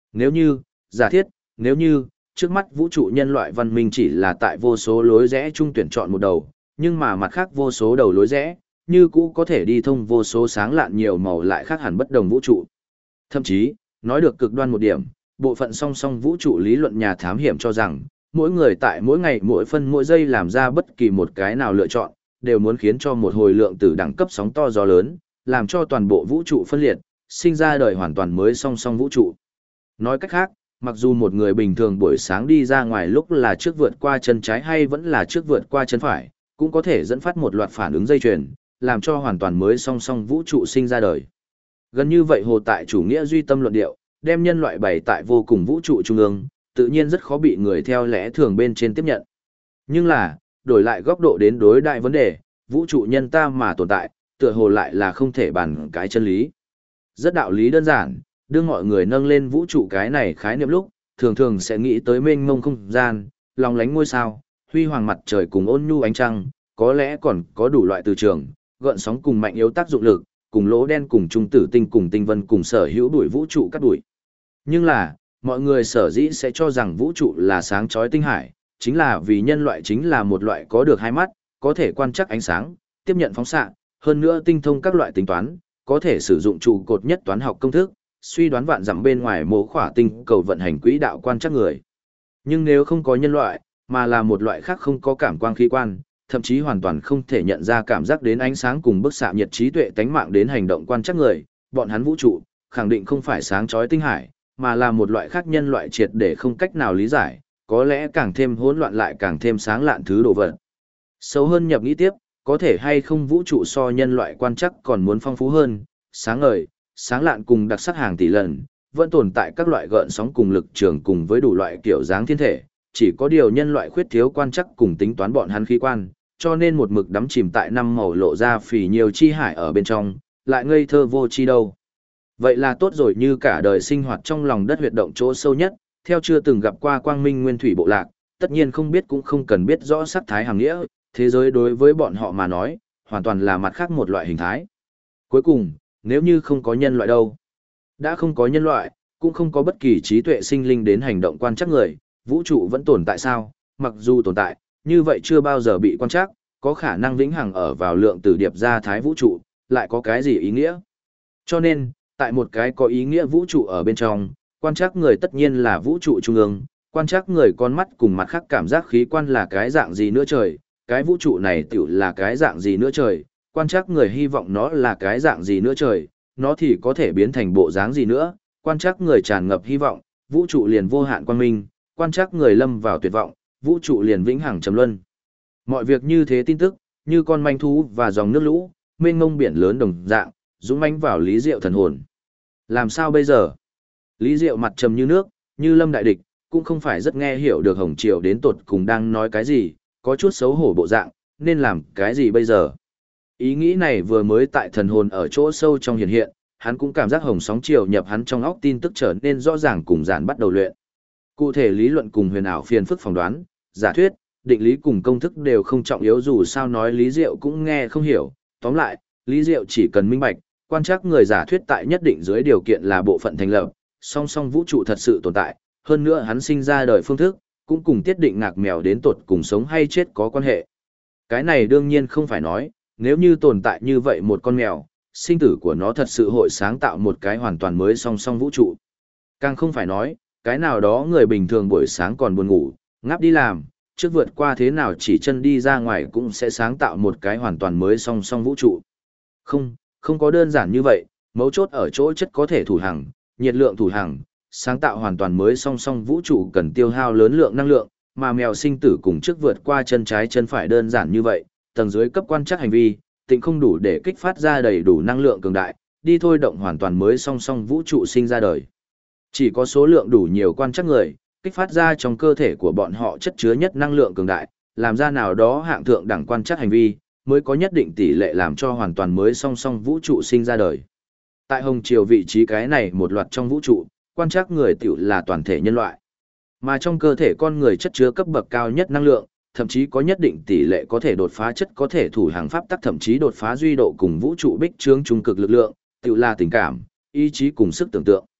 Nếu như, giả thiết, nếu như, trước mắt vũ trụ nhân loại văn minh chỉ là tại vô số lối rẽ chung tuyển chọn một đầu, nhưng mà mặt khác vô số đầu lối rẽ, như cũ có thể đi thông vô số sáng lạn nhiều màu lại khác hẳn bất đồng vũ trụ. Thậm chí, nói được cực đoan một điểm, bộ phận song song vũ trụ lý luận nhà thám hiểm cho rằng, mỗi người tại mỗi ngày mỗi phân mỗi giây làm ra bất kỳ một cái nào lựa chọn, đều muốn khiến cho một hồi lượng tử đẳng cấp sóng to gió lớn, làm cho toàn bộ vũ trụ phân liệt, sinh ra đời hoàn toàn mới song song vũ trụ. Nói cách khác, mặc dù một người bình thường buổi sáng đi ra ngoài lúc là trước vượt qua chân trái hay vẫn là trước vượt qua chân phải, cũng có thể dẫn phát một loạt phản ứng dây chuyền, làm cho hoàn toàn mới song song vũ trụ sinh ra đời. Gần như vậy hồ tại chủ nghĩa duy tâm luận điệu, đem nhân loại bày tại vô cùng vũ trụ trung ương, tự nhiên rất khó bị người theo lẽ thường bên trên tiếp nhận. Nhưng là, đổi lại góc độ đến đối đại vấn đề, vũ trụ nhân ta mà tồn tại, tựa hồ lại là không thể bàn cái chân lý. Rất đạo lý đơn giản, đưa mọi người nâng lên vũ trụ cái này khái niệm lúc, thường thường sẽ nghĩ tới mênh mông không gian, lòng lánh ngôi sao, huy hoàng mặt trời cùng ôn nhu ánh trăng, có lẽ còn có đủ loại từ trường, gợn sóng cùng mạnh yếu tác dụng lực, cùng lỗ đen cùng trung tử tinh cùng tinh vân cùng sở hữu đuổi vũ trụ cắt đuổi. Nhưng là, mọi người sở dĩ sẽ cho rằng vũ trụ là sáng chói tinh hải, chính là vì nhân loại chính là một loại có được hai mắt, có thể quan trắc ánh sáng, tiếp nhận phóng xạ, hơn nữa tinh thông các loại tính toán, có thể sử dụng trụ cột nhất toán học công thức, suy đoán vạn dặm bên ngoài mô khỏa tinh cầu vận hành quỹ đạo quan trắc người. Nhưng nếu không có nhân loại, mà là một loại khác không có cảm quang khí quan, thậm chí hoàn toàn không thể nhận ra cảm giác đến ánh sáng cùng bức xạ nhiệt trí tuệ tánh mạng đến hành động quan trắc người, bọn hắn vũ trụ, khẳng định không phải sáng chói tinh hải, mà là một loại khác nhân loại triệt để không cách nào lý giải, có lẽ càng thêm hỗn loạn lại càng thêm sáng lạn thứ đồ vật. Sâu hơn nhập nghĩ tiếp, có thể hay không vũ trụ so nhân loại quan trắc còn muốn phong phú hơn, sáng ngời, sáng lạn cùng đặc sắc hàng tỷ lần, vẫn tồn tại các loại gợn sóng cùng lực trường cùng với đủ loại kiểu dáng thiên thể, chỉ có điều nhân loại khuyết thiếu quan trắc cùng tính toán bọn hắn khí quan, cho nên một mực đắm chìm tại năm màu lộ ra phì nhiều chi hải ở bên trong, lại ngây thơ vô chi đâu. Vậy là tốt rồi, như cả đời sinh hoạt trong lòng đất huyệt động chỗ sâu nhất, theo chưa từng gặp qua quang minh nguyên thủy bộ lạc, tất nhiên không biết cũng không cần biết rõ sắc thái hàng nghĩa, thế giới đối với bọn họ mà nói, hoàn toàn là mặt khác một loại hình thái. Cuối cùng, nếu như không có nhân loại đâu, đã không có nhân loại, cũng không có bất kỳ trí tuệ sinh linh đến hành động quan trắc người, vũ trụ vẫn tồn tại sao? Mặc dù tồn tại, như vậy chưa bao giờ bị quan trắc, có khả năng vĩnh hằng ở vào lượng tử điệp ra thái vũ trụ, lại có cái gì ý nghĩa? Cho nên, tại một cái có ý nghĩa vũ trụ ở bên trong, quan trắc người tất nhiên là vũ trụ trung ương, quan trắc người con mắt cùng mặt khác cảm giác khí quan là cái dạng gì nữa trời, cái vũ trụ này tiểu là cái dạng gì nữa trời, quan trắc người hy vọng nó là cái dạng gì nữa trời, nó thì có thể biến thành bộ dáng gì nữa, quan trắc người tràn ngập hy vọng, vũ trụ liền vô hạn quang minh, quan trắc người lâm vào tuyệt vọng, vũ trụ liền vĩnh hằng trầm luân. Mọi việc như thế tin tức, như con manh thú và dòng nước lũ, mênh mông biển lớn đồng dạng, dũng mãnh vào Lý Diệu thần hồn. Làm sao bây giờ? Lý Diệu mặt trầm như nước, như lâm đại địch, cũng không phải rất nghe hiểu được Hồng Triều đến tột cùng đang nói cái gì, có chút xấu hổ bộ dạng, nên làm cái gì bây giờ? Ý nghĩ này vừa mới tại thần hồn ở chỗ sâu trong hiện hiện, hắn cũng cảm giác hồng sóng chiều nhập hắn trong óc tin tức trở nên rõ ràng cùng giản bắt đầu luyện. Cụ thể lý luận cùng huyền ảo phiền phức phỏng đoán, giả thuyết, định lý cùng công thức đều không trọng yếu, dù sao nói Lý Diệu cũng nghe không hiểu. Tóm lại, Lý Diệu chỉ cần minh bạch, quan trắc người giả thuyết tại nhất định dưới điều kiện là bộ phận thành lập, song song vũ trụ thật sự tồn tại, hơn nữa hắn sinh ra đời phương thức, cũng cùng tiết định ngạc mèo đến tột cùng sống hay chết có quan hệ. Cái này đương nhiên không phải nói, nếu như tồn tại như vậy một con mèo, sinh tử của nó thật sự hội sáng tạo một cái hoàn toàn mới song song vũ trụ. Càng không phải nói, cái nào đó người bình thường buổi sáng còn buồn ngủ, ngáp đi làm, trước vượt qua thế nào chỉ chân đi ra ngoài cũng sẽ sáng tạo một cái hoàn toàn mới song song vũ trụ. Không, không có đơn giản như vậy, mấu chốt ở chỗ chất có thể thủ hằng, nhiệt lượng thủ hằng, sáng tạo hoàn toàn mới song song vũ trụ cần tiêu hao lớn lượng năng lượng, mà mèo sinh tử cùng trước vượt qua chân trái chân phải đơn giản như vậy, tầng dưới cấp quan trắc hành vi, tịnh không đủ để kích phát ra đầy đủ năng lượng cường đại, đi thôi động hoàn toàn mới song song vũ trụ sinh ra đời. Chỉ có số lượng đủ nhiều quan trắc người, kích phát ra trong cơ thể của bọn họ chất chứa nhất năng lượng cường đại, làm ra nào đó hạng thượng đẳng quan trắc hành vi, mới có nhất định tỷ lệ làm cho hoàn toàn mới song song vũ trụ sinh ra đời. Tại Hồng Triều vị trí cái này một loạt trong vũ trụ, quan trắc người tiểu là toàn thể nhân loại. Mà trong cơ thể con người chất chứa cấp bậc cao nhất năng lượng, thậm chí có nhất định tỷ lệ có thể đột phá chất có thể thủ hàng pháp tắc, thậm chí đột phá duy độ cùng vũ trụ bích trướng trung cực lực lượng, tiểu là tình cảm, ý chí cùng sức tưởng tượng.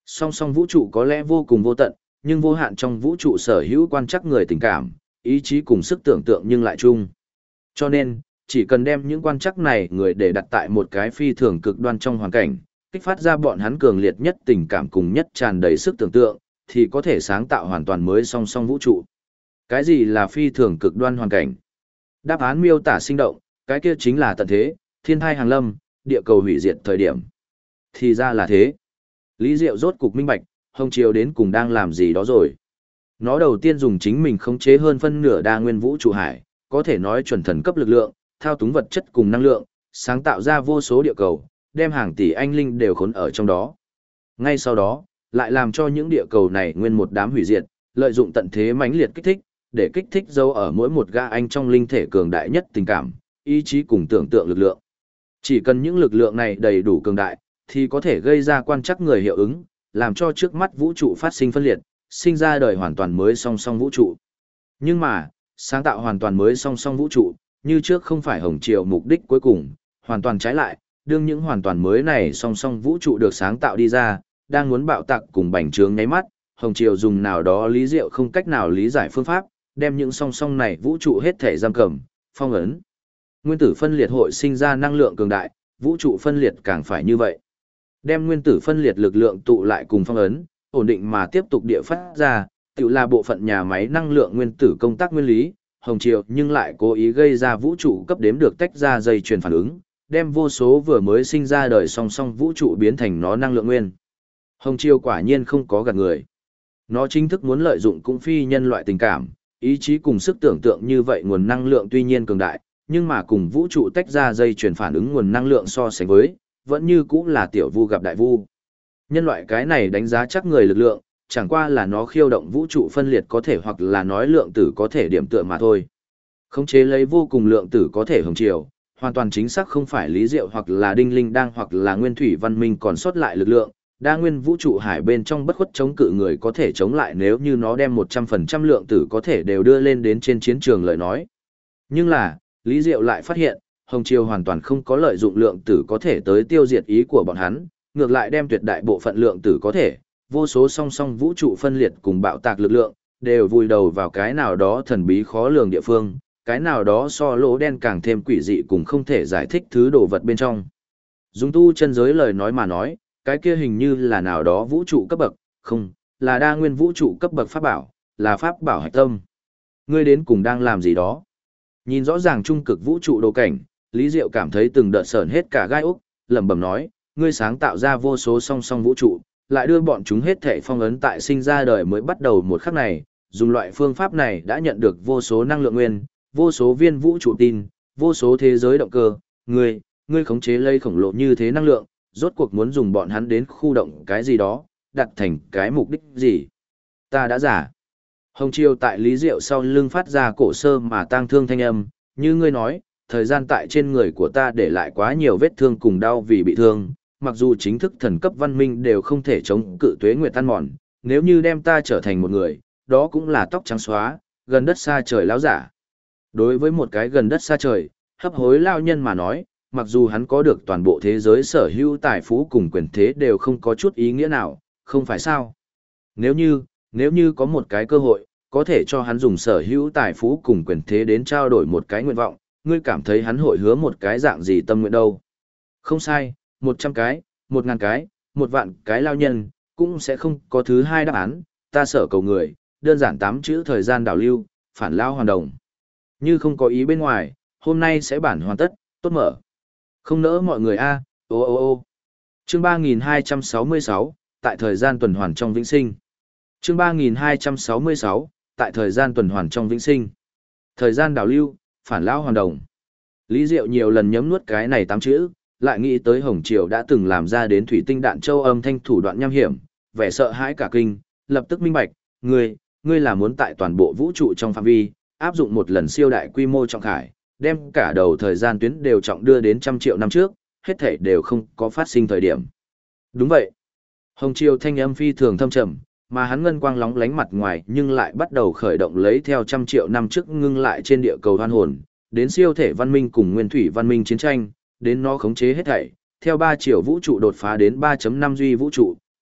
Song song vũ trụ có lẽ vô cùng vô tận, nhưng vô hạn trong vũ trụ sở hữu quan trắc người tình cảm, ý chí cùng sức tưởng tượng nhưng lại chung. Cho nên, chỉ cần đem những quan trắc này người để đặt tại một cái phi thường cực đoan trong hoàn cảnh, kích phát ra bọn hắn cường liệt nhất tình cảm cùng nhất tràn đầy sức tưởng tượng, thì có thể sáng tạo hoàn toàn mới song song vũ trụ. Cái gì là phi thường cực đoan hoàn cảnh? Đáp án miêu tả sinh động, cái kia chính là tận thế, thiên thai hàng lâm, địa cầu hủy diệt thời điểm. Thì ra là thế. Lý Diệu rốt cục minh bạch, Hồng Triều đến cùng đang làm gì đó rồi. Nó đầu tiên dùng chính mình khống chế hơn phân nửa đa nguyên vũ trụ hải, có thể nói chuẩn thần cấp lực lượng, thao túng vật chất cùng năng lượng, sáng tạo ra vô số địa cầu, đem hàng tỷ anh linh đều khốn ở trong đó. Ngay sau đó, lại làm cho những địa cầu này nguyên một đám hủy diệt, lợi dụng tận thế mãnh liệt kích thích, để kích thích dấu ở mỗi một gã anh trong linh thể cường đại nhất tình cảm, ý chí cùng tưởng tượng lực lượng. Chỉ cần những lực lượng này đầy đủ cường đại, thì có thể gây ra quan trắc người hiệu ứng, làm cho trước mắt vũ trụ phát sinh phân liệt, sinh ra đời hoàn toàn mới song song vũ trụ. Nhưng mà, sáng tạo hoàn toàn mới song song vũ trụ, như trước không phải Hồng Triều mục đích cuối cùng, hoàn toàn trái lại, đương những hoàn toàn mới này song song vũ trụ được sáng tạo đi ra, đang muốn bạo tạc cùng bành trướng nháy mắt, Hồng Triều dùng nào đó lý diệu không cách nào lý giải phương pháp, đem những song song này vũ trụ hết thể giam cầm, phong ấn. Nguyên tử phân liệt hội sinh ra năng lượng cường đại, vũ trụ phân liệt càng phải như vậy. Đem nguyên tử phân liệt lực lượng tụ lại cùng phong ấn, ổn định mà tiếp tục địa phát ra, tự là bộ phận nhà máy năng lượng nguyên tử công tác nguyên lý, Hồng Triều nhưng lại cố ý gây ra vũ trụ cấp đếm được tách ra dây chuyền phản ứng, đem vô số vừa mới sinh ra đời song song vũ trụ biến thành nó năng lượng nguyên. Hồng Triều quả nhiên không có gạt người. Nó chính thức muốn lợi dụng cũng phi nhân loại tình cảm, ý chí cùng sức tưởng tượng như vậy nguồn năng lượng tuy nhiên cường đại, nhưng mà cùng vũ trụ tách ra dây chuyển phản ứng nguồn năng lượng so sánh với, vẫn như cũng là tiểu vu gặp đại vu. Nhân loại cái này đánh giá chắc người lực lượng, chẳng qua là nó khiêu động vũ trụ phân liệt có thể hoặc là nói lượng tử có thể điểm tựa mà thôi. Khống chế lấy vô cùng lượng tử có thể Hồng Triều, hoàn toàn chính xác không phải Lý Diệu hoặc là Đinh Linh đang hoặc là Nguyên Thủy Văn Minh còn sót lại lực lượng, đa nguyên vũ trụ hải bên trong bất khuất chống cự người có thể chống lại nếu như nó đem 100% lượng tử có thể đều đưa lên đến trên chiến trường lời nói. Nhưng là, Lý Diệu lại phát hiện, Hồng Triều hoàn toàn không có lợi dụng lượng tử có thể tới tiêu diệt ý của bọn hắn, ngược lại đem tuyệt đại bộ phận lượng tử có thể, vô số song song vũ trụ phân liệt cùng bạo tạc lực lượng, đều vùi đầu vào cái nào đó thần bí khó lường địa phương, cái nào đó so lỗ đen càng thêm quỷ dị cùng không thể giải thích thứ đồ vật bên trong. Dùng tu chân giới lời nói mà nói, cái kia hình như là nào đó vũ trụ cấp bậc, không, là đa nguyên vũ trụ cấp bậc pháp bảo, là pháp bảo hạch tâm. Ngươi đến cùng đang làm gì đó? Nhìn rõ ràng trung cực vũ trụ đồ cảnh, Lý Diệu cảm thấy từng đợt sởn hết cả gai ốc, lẩm bẩm nói, ngươi sáng tạo ra vô số song song vũ trụ, lại đưa bọn chúng hết thể phong ấn tại sinh ra đời mới bắt đầu một khắc này, dùng loại phương pháp này đã nhận được vô số năng lượng nguyên, vô số viên vũ trụ tin, vô số thế giới động cơ, ngươi khống chế lây khổng lồ như thế năng lượng, rốt cuộc muốn dùng bọn hắn đến khu động cái gì đó, đặt thành cái mục đích gì. Ta đã giả. Hồng Triều tại Lý Diệu sau lưng phát ra cổ sơ mà tang thương thanh âm, như ngươi nói, thời gian tại trên người của ta để lại quá nhiều vết thương cùng đau vì bị thương, mặc dù chính thức thần cấp văn minh đều không thể chống cự tuế nguyệt tan mòn, nếu như đem ta trở thành một người, đó cũng là tóc trắng xóa, gần đất xa trời lão giả. Đối với một cái gần đất xa trời, hấp hối lao nhân mà nói, mặc dù hắn có được toàn bộ thế giới sở hữu tài phú cùng quyền thế đều không có chút ý nghĩa nào, không phải sao? Nếu như có một cái cơ hội, có thể cho hắn dùng sở hữu tài phú cùng quyền thế đến trao đổi một cái nguyện vọng, ngươi cảm thấy hắn hội hứa một cái dạng gì tâm nguyện đâu? Không sai, 100 cái, 1000 cái, 1 vạn cái lao nhân, cũng sẽ không có thứ hai đáp án, ta sở cầu người, đơn giản 8 chữ thời gian đảo lưu, phản lao hoàn đồng. Như không có ý bên ngoài, hôm nay sẽ bản hoàn tất, tốt mở. Không nỡ mọi người a, ô. Chương 3266, tại thời gian tuần hoàn trong vĩnh sinh. Chương 3266, tại thời gian tuần hoàn trong vĩnh sinh. Thời gian đảo lưu, phản lão hoàn đồng. Lý Diệu nhiều lần nhấm nuốt cái này 8 chữ, lại nghĩ tới Hồng Triều đã từng làm ra đến thủy tinh đạn châu âm thanh thủ đoạn nham hiểm, vẻ sợ hãi cả kinh, lập tức minh bạch, ngươi là muốn tại toàn bộ vũ trụ trong phạm vi, áp dụng một lần siêu đại quy mô trọng khải, đem cả đầu thời gian tuyến đều trọng đưa đến 100 triệu năm trước, hết thảy đều không có phát sinh thời điểm. Đúng vậy. Hồng Triều thanh âm phi thường thâm trầm, mà hắn ngân quang lóng lánh mặt ngoài nhưng lại bắt đầu khởi động lấy theo 100 triệu năm trước ngưng lại trên địa cầu hoan hồn, đến siêu thể văn minh cùng nguyên thủy văn minh chiến tranh, đến nó khống chế hết thảy, theo 3 triệu vũ trụ đột phá đến 3.5 duy vũ trụ,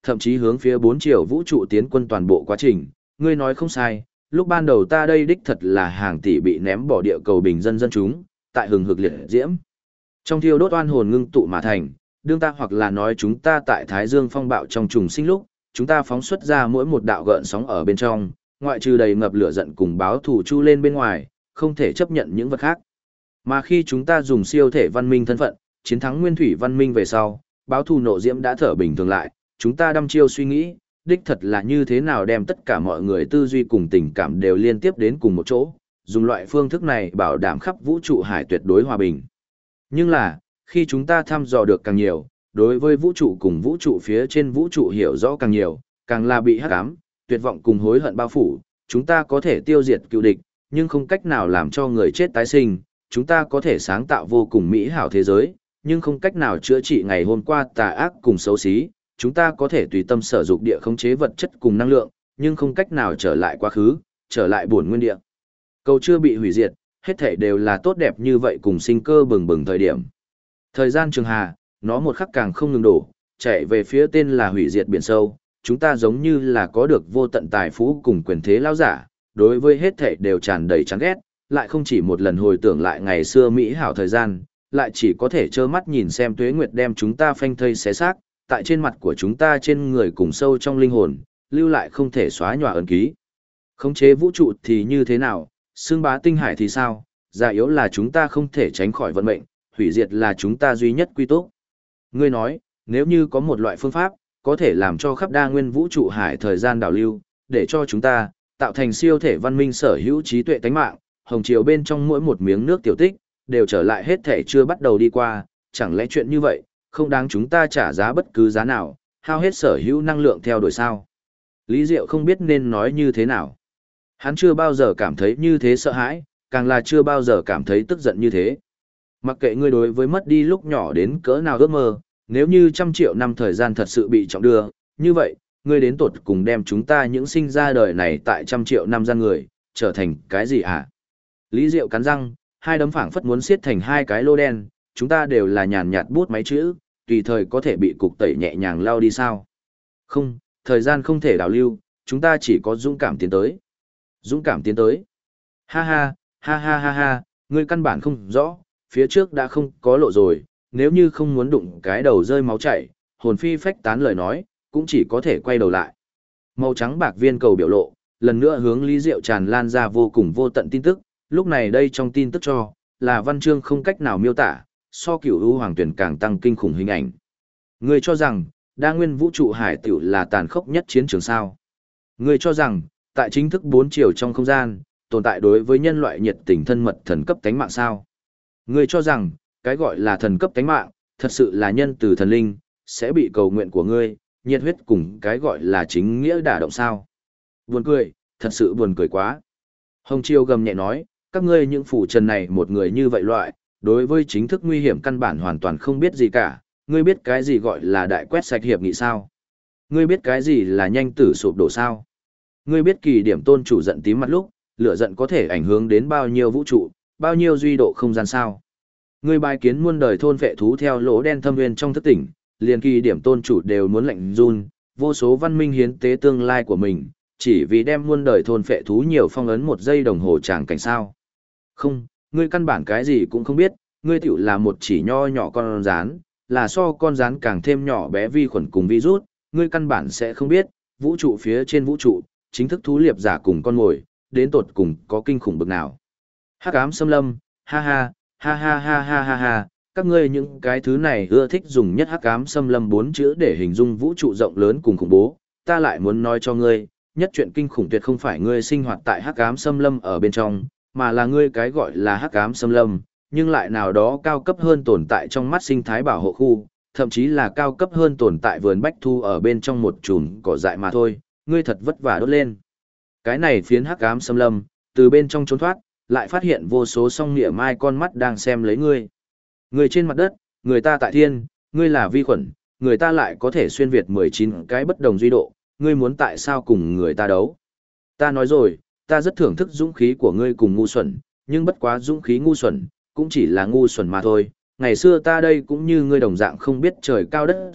thậm chí hướng phía 4 chiều vũ trụ tiến quân toàn bộ quá trình. Ngươi nói không sai, lúc ban đầu ta đây đích thật là hàng tỷ bị ném bỏ địa cầu bình dân dân chúng, tại hừng hực liệt diễm. Trong thiêu đốt oan hồn ngưng tụ mà thành, đương ta hoặc là nói chúng ta tại Thái Dương phong bạo trong trùng sinh lúc, chúng ta phóng xuất ra mỗi một đạo gợn sóng ở bên trong, ngoại trừ đầy ngập lửa giận cùng báo thù chu lên bên ngoài, không thể chấp nhận những vật khác. Mà khi chúng ta dùng siêu thể văn minh thân phận, chiến thắng nguyên thủy văn minh về sau, báo thù nộ diễm đã thở bình thường lại, chúng ta đăm chiêu suy nghĩ, đích thật là như thế nào đem tất cả mọi người tư duy cùng tình cảm đều liên tiếp đến cùng một chỗ, dùng loại phương thức này bảo đảm khắp vũ trụ hải tuyệt đối hòa bình. Nhưng là, khi chúng ta thăm dò được càng nhiều, đối với vũ trụ cùng vũ trụ phía trên vũ trụ hiểu rõ càng nhiều, càng là bị hắc ám, tuyệt vọng cùng hối hận bao phủ, chúng ta có thể tiêu diệt cựu địch, nhưng không cách nào làm cho người chết tái sinh, chúng ta có thể sáng tạo vô cùng mỹ hảo thế giới, nhưng không cách nào chữa trị ngày hôm qua tà ác cùng xấu xí, chúng ta có thể tùy tâm sở dục địa khống chế vật chất cùng năng lượng, nhưng không cách nào trở lại quá khứ, trở lại bổn nguyên địa. Cầu chưa bị hủy diệt, hết thảy đều là tốt đẹp như vậy cùng sinh cơ bừng bừng thời điểm. Thời gian trường hà, nó một khắc càng không ngừng đổ, chạy về phía tên là hủy diệt biển sâu, chúng ta giống như là có được vô tận tài phú cùng quyền thế lao giả, đối với hết thảy đều tràn đầy chán ghét, lại không chỉ một lần hồi tưởng lại ngày xưa mỹ hảo thời gian, lại chỉ có thể trơ mắt nhìn xem tuế nguyệt đem chúng ta phanh thây xé xác, tại trên mặt của chúng ta trên người cùng sâu trong linh hồn, lưu lại không thể xóa nhòa ấn ký. Khống chế vũ trụ thì như thế nào, xương bá tinh hải thì sao, già yếu là chúng ta không thể tránh khỏi vận mệnh, hủy diệt là chúng ta duy nhất quy túc. Ngươi nói, nếu như có một loại phương pháp, có thể làm cho khắp đa nguyên vũ trụ hải thời gian đảo lưu, để cho chúng ta, tạo thành siêu thể văn minh sở hữu trí tuệ tánh mạng, hồng chiều bên trong mỗi một miếng nước tiểu tích, đều trở lại hết thể chưa bắt đầu đi qua, chẳng lẽ chuyện như vậy, không đáng chúng ta trả giá bất cứ giá nào, hao hết sở hữu năng lượng theo đuổi sao. Lý Diệu không biết nên nói như thế nào. Hắn chưa bao giờ cảm thấy như thế sợ hãi, càng là chưa bao giờ cảm thấy tức giận như thế. Mặc kệ ngươi đối với mất đi lúc nhỏ đến cỡ nào ước mơ, nếu như 100 triệu năm thời gian thật sự bị trọng đưa, như vậy, ngươi đến tột cùng đem chúng ta những sinh ra đời này tại 100 triệu năm gian người, trở thành cái gì hả? Lý Diệu cắn răng, hai đấm phảng phất muốn siết thành hai cái lô đen, chúng ta đều là nhàn nhạt bút máy chữ, tùy thời có thể bị cục tẩy nhẹ nhàng lao đi sao? Không, thời gian không thể đảo lưu, chúng ta chỉ có dũng cảm tiến tới. Dũng cảm tiến tới. Ha ha, ha ha ha ha, ngươi căn bản không rõ, phía trước đã không có lộ rồi, nếu như không muốn đụng cái đầu rơi máu chảy, hồn phi phách tán lời nói, cũng chỉ có thể quay đầu lại. Màu trắng bạc viên cầu biểu lộ, lần nữa hướng Lý Diệu tràn lan ra vô cùng vô tận tin tức, lúc này đây trong tin tức cho, là văn chương không cách nào miêu tả, so cửu u hoàng tuyển càng tăng kinh khủng hình ảnh. Ngươi cho rằng, đa nguyên vũ trụ hải tiểu là tàn khốc nhất chiến trường sao. Ngươi cho rằng, tại chính thức 4 chiều trong không gian, tồn tại đối với nhân loại nhiệt tình thân mật thần cấp tánh mạng sao. Ngươi cho rằng, cái gọi là thần cấp tánh mạng, thật sự là nhân từ thần linh, sẽ bị cầu nguyện của ngươi, nhiệt huyết cùng cái gọi là chính nghĩa đả động sao. Buồn cười, thật sự buồn cười quá. Hồng Chiêu gầm nhẹ nói, các ngươi những phủ trần này một người như vậy loại, đối với chính thức nguy hiểm căn bản hoàn toàn không biết gì cả, ngươi biết cái gì gọi là đại quét sạch hiệp nghị sao? Ngươi biết cái gì là nhanh tử sụp đổ sao? Ngươi biết kỳ điểm tôn chủ giận tím mặt lúc, lửa giận có thể ảnh hưởng đến bao nhiêu vũ trụ, bao nhiêu duy độ không gian sao? Ngươi bài kiến muôn đời thôn vệ thú theo lỗ đen thâm nguyên trong thức tỉnh, liền kỳ điểm tôn chủ đều muốn lạnh run, vô số văn minh hiến tế tương lai của mình, chỉ vì đem muôn đời thôn phệ thú nhiều phong ấn 1 giây đồng hồ chẳng cảnh sao. Không, ngươi căn bản cái gì cũng không biết, ngươi tiểu là một chỉ nho nhỏ con rán, là so con rán càng thêm nhỏ bé vi khuẩn cùng virus, ngươi căn bản sẽ không biết, vũ trụ phía trên vũ trụ, chính thức thú liệp giả cùng con mồi, đến tột cùng có kinh khủng bực nào. Hắc ám xâm lâm, ha ha, ha ha ha ha ha ha, các ngươi những cái thứ này ưa thích dùng nhất hắc ám xâm lâm 4 chữ để hình dung vũ trụ rộng lớn cùng khủng bố, ta lại muốn nói cho ngươi, nhất chuyện kinh khủng tuyệt không phải ngươi sinh hoạt tại hắc ám xâm lâm ở bên trong, mà là ngươi cái gọi là hắc ám xâm lâm, nhưng lại nào đó cao cấp hơn tồn tại trong mắt sinh thái bảo hộ khu, thậm chí là cao cấp hơn tồn tại vườn bách thu ở bên trong một chùm cỏ dại mà thôi, ngươi thật vất vả đốt lên. Cái này phiến hắc ám xâm lâm, từ bên trong trốn thoát, lại phát hiện vô số song nghĩa mai con mắt đang xem lấy ngươi. Ngươi trên mặt đất, người ta tại thiên, ngươi là vi khuẩn, người ta lại có thể xuyên việt 19 cái bất đồng duy độ, ngươi muốn tại sao cùng người ta đấu. Ta nói rồi, ta rất thưởng thức dũng khí của ngươi cùng ngu xuẩn, nhưng bất quá dũng khí ngu xuẩn, cũng chỉ là ngu xuẩn mà thôi. Ngày xưa ta đây cũng như ngươi đồng dạng không biết trời cao đất rộng,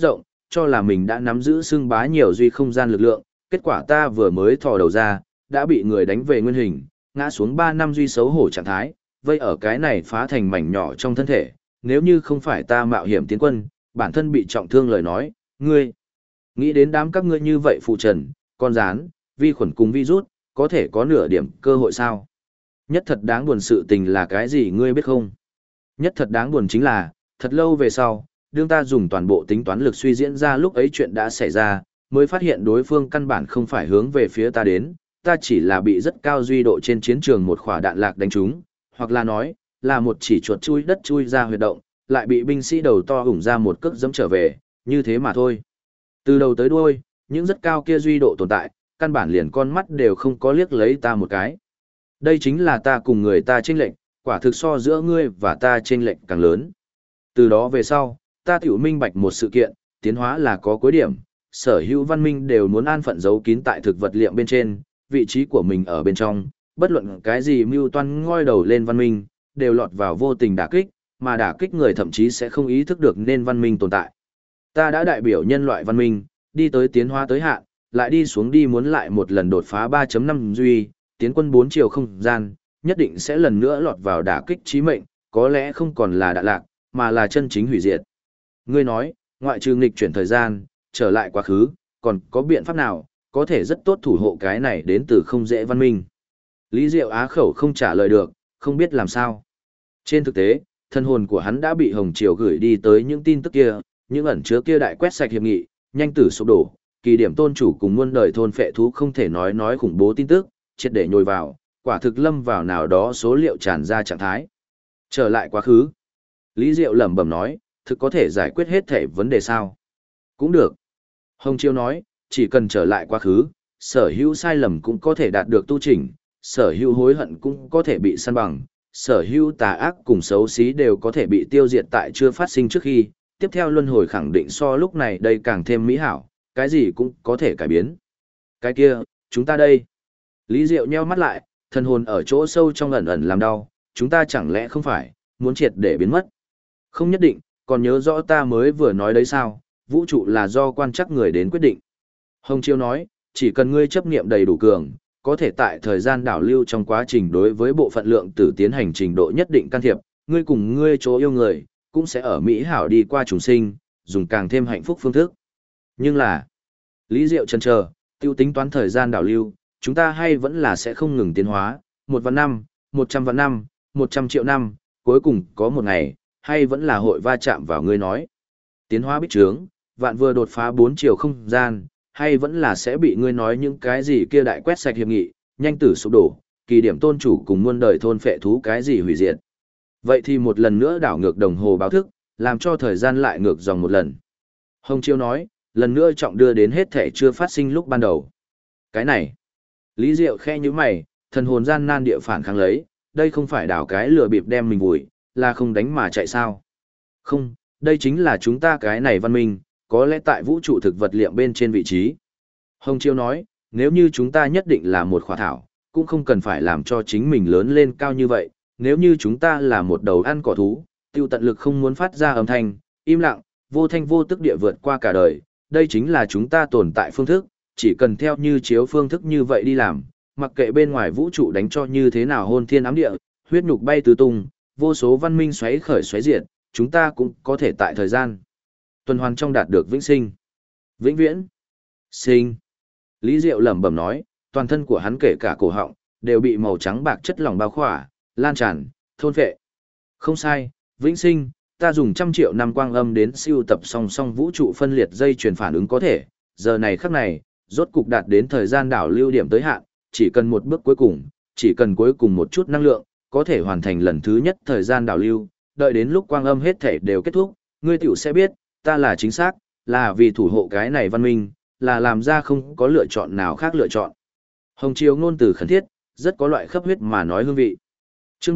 cho là mình đã nắm giữ xưng bá nhiều duy không gian lực lượng, kết quả ta vừa mới thò đầu ra, đã bị người đánh về nguyên hình, ngã xuống 3 năm duy xấu hổ trạng thái, vây ở cái này phá thành mảnh nhỏ trong thân thể, nếu như không phải ta mạo hiểm tiến quân, bản thân bị trọng thương lời nói, ngươi, nghĩ đến đám các ngươi như vậy phụ trần, con rán, vi khuẩn cùng virus, có thể có nửa điểm cơ hội sao? Nhất thật đáng buồn sự tình là cái gì ngươi biết không? Nhất thật đáng buồn chính là, thật lâu về sau, đương ta dùng toàn bộ tính toán lực suy diễn ra lúc ấy chuyện đã xảy ra, mới phát hiện đối phương căn bản không phải hướng về phía ta đến, ta chỉ là bị rất cao duy độ trên chiến trường một quả đạn lạc đánh trúng, hoặc là nói, là một chỉ chuột chui đất chui ra huyệt động, lại bị binh sĩ đầu to hủng ra một cước dẫm trở về, như thế mà thôi. Từ đầu tới đuôi, những rất cao kia duy độ tồn tại, căn bản liền con mắt đều không có liếc lấy ta một cái. Đây chính là ta cùng người ta chênh lệch, quả thực so giữa ngươi và ta chênh lệch càng lớn. Từ đó về sau, ta tiểu minh bạch một sự kiện, tiến hóa là có cuối điểm, sở hữu văn minh đều muốn an phận giấu kín tại thực vật liệm bên trên, vị trí của mình ở bên trong, bất luận cái gì mưu toan ngoi đầu lên văn minh, đều lọt vào vô tình đả kích, mà đả kích người thậm chí sẽ không ý thức được nên văn minh tồn tại. Ta đã đại biểu nhân loại văn minh, đi tới tiến hóa tới hạn, lại đi xuống đi muốn lại một lần đột phá 3.5 duy, tiến quân 4 chiều không gian, nhất định sẽ lần nữa lọt vào đả kích chí mệnh, có lẽ không còn là đạn lạc, mà là chân chính hủy diệt. Ngươi nói, ngoại trừ nghịch chuyển thời gian, trở lại quá khứ, còn có biện pháp nào, có thể rất tốt thủ hộ cái này đến từ không dễ văn minh. Lý Diệu á khẩu không trả lời được, không biết làm sao. Trên thực tế, thân hồn của hắn đã bị Hồng Triều gửi đi tới những tin tức kia, những ẩn chứa kia đại quét sạch hiệp nghị, nhanh tử sụp đổ, kỳ điểm tôn chủ cùng muôn đời thôn phệ thú không thể nói khủng bố tin tức, triệt để nhồi vào, quả thực lâm vào nào đó số liệu tràn ra trạng thái. Trở lại quá khứ. Lý Diệu lẩm bẩm nói, thực có thể giải quyết hết thể vấn đề sao? Cũng được. Hồng Chiêu nói, chỉ cần trở lại quá khứ, sở hữu sai lầm cũng có thể đạt được tu chỉnh, sở hữu hối hận cũng có thể bị săn bằng, sở hữu tà ác cùng xấu xí đều có thể bị tiêu diệt tại chưa phát sinh trước khi, tiếp theo luân hồi khẳng định so lúc này đây càng thêm mỹ hảo, cái gì cũng có thể cải biến. Cái kia, chúng ta đây. Lý Diệu nheo mắt lại, thần hồn ở chỗ sâu trong ẩn ẩn làm đau, chúng ta chẳng lẽ không phải, muốn triệt để biến mất. Không nhất định, còn nhớ rõ ta mới vừa nói đấy sao, vũ trụ là do quan chắc người đến quyết định. Hồng Chiêu nói, chỉ cần ngươi chấp niệm đầy đủ cường, có thể tại thời gian đảo lưu trong quá trình đối với bộ phận lượng tử tiến hành trình độ nhất định can thiệp, ngươi cùng ngươi chỗ yêu người, cũng sẽ ở Mỹ hảo đi qua trùng sinh, dùng càng thêm hạnh phúc phương thức. Nhưng là, Lý Diệu chần chờ, tiêu tính toán thời gian đảo lưu, chúng ta hay vẫn là sẽ không ngừng tiến hóa, 1 vạn năm, 100 vạn năm, 100 triệu năm, cuối cùng có một ngày, hay vẫn là hội va chạm vào ngươi nói. Tiến hóa bích trướng, vạn vừa đột phá 4 chiều không gian, hay vẫn là sẽ bị ngươi nói những cái gì kia đại quét sạch hiệp nghị, nhanh tử sụp đổ, kỳ điểm tôn chủ cùng muôn đời thôn phệ thú cái gì hủy diệt. Vậy thì một lần nữa đảo ngược đồng hồ báo thức, làm cho thời gian lại ngược dòng một lần. Hồng Chiêu nói, lần nữa trọng đưa đến hết thể chưa phát sinh lúc ban đầu. Cái này, Lý Diệu khe như mày, thần hồn gian nan địa phản kháng lấy, đây không phải đảo cái lừa bịp đem mình vùi, là không đánh mà chạy sao. Không, đây chính là chúng ta cái này văn minh, có lẽ tại vũ trụ thực vật liệm bên trên vị trí. Hồng Chiêu nói, nếu như chúng ta nhất định là một khỏa thảo, cũng không cần phải làm cho chính mình lớn lên cao như vậy, nếu như chúng ta là một đầu ăn cỏ thú, tiêu tận lực không muốn phát ra âm thanh, im lặng, vô thanh vô tức địa vượt qua cả đời, đây chính là chúng ta tồn tại phương thức, chỉ cần theo như chiếu phương thức như vậy đi làm, mặc kệ bên ngoài vũ trụ đánh cho như thế nào hôn thiên ám địa, huyết nhục bay tứ tung, vô số văn minh xoáy khởi xoáy diệt, chúng ta cũng có thể tại thời gian tuần hoàn trong đạt được vĩnh sinh. Vĩnh viễn. Sinh. Lý Diệu lẩm bẩm nói, toàn thân của hắn kể cả cổ họng, đều bị màu trắng bạc chất lỏng bao khỏa, lan tràn, thôn phệ. Không sai, vĩnh sinh, ta dùng 100 triệu năm quang âm đến siêu tập song song vũ trụ phân liệt dây chuyển phản ứng có thể, giờ này khắc này, rốt cục đạt đến thời gian đảo lưu điểm tới hạn, chỉ cần một bước cuối cùng, chỉ cần cuối cùng một chút năng lượng, có thể hoàn thành lần thứ nhất thời gian đảo lưu, đợi đến lúc quang âm hết thể đều kết thúc, ngươi tiểu sẽ biết, ta là chính xác, là vì thủ hộ cái này văn minh, là làm ra không có lựa chọn nào khác lựa chọn. Hồng Chiêu ngôn từ khẩn thiết, rất có loại khắp huyết mà nói hương vị. Chương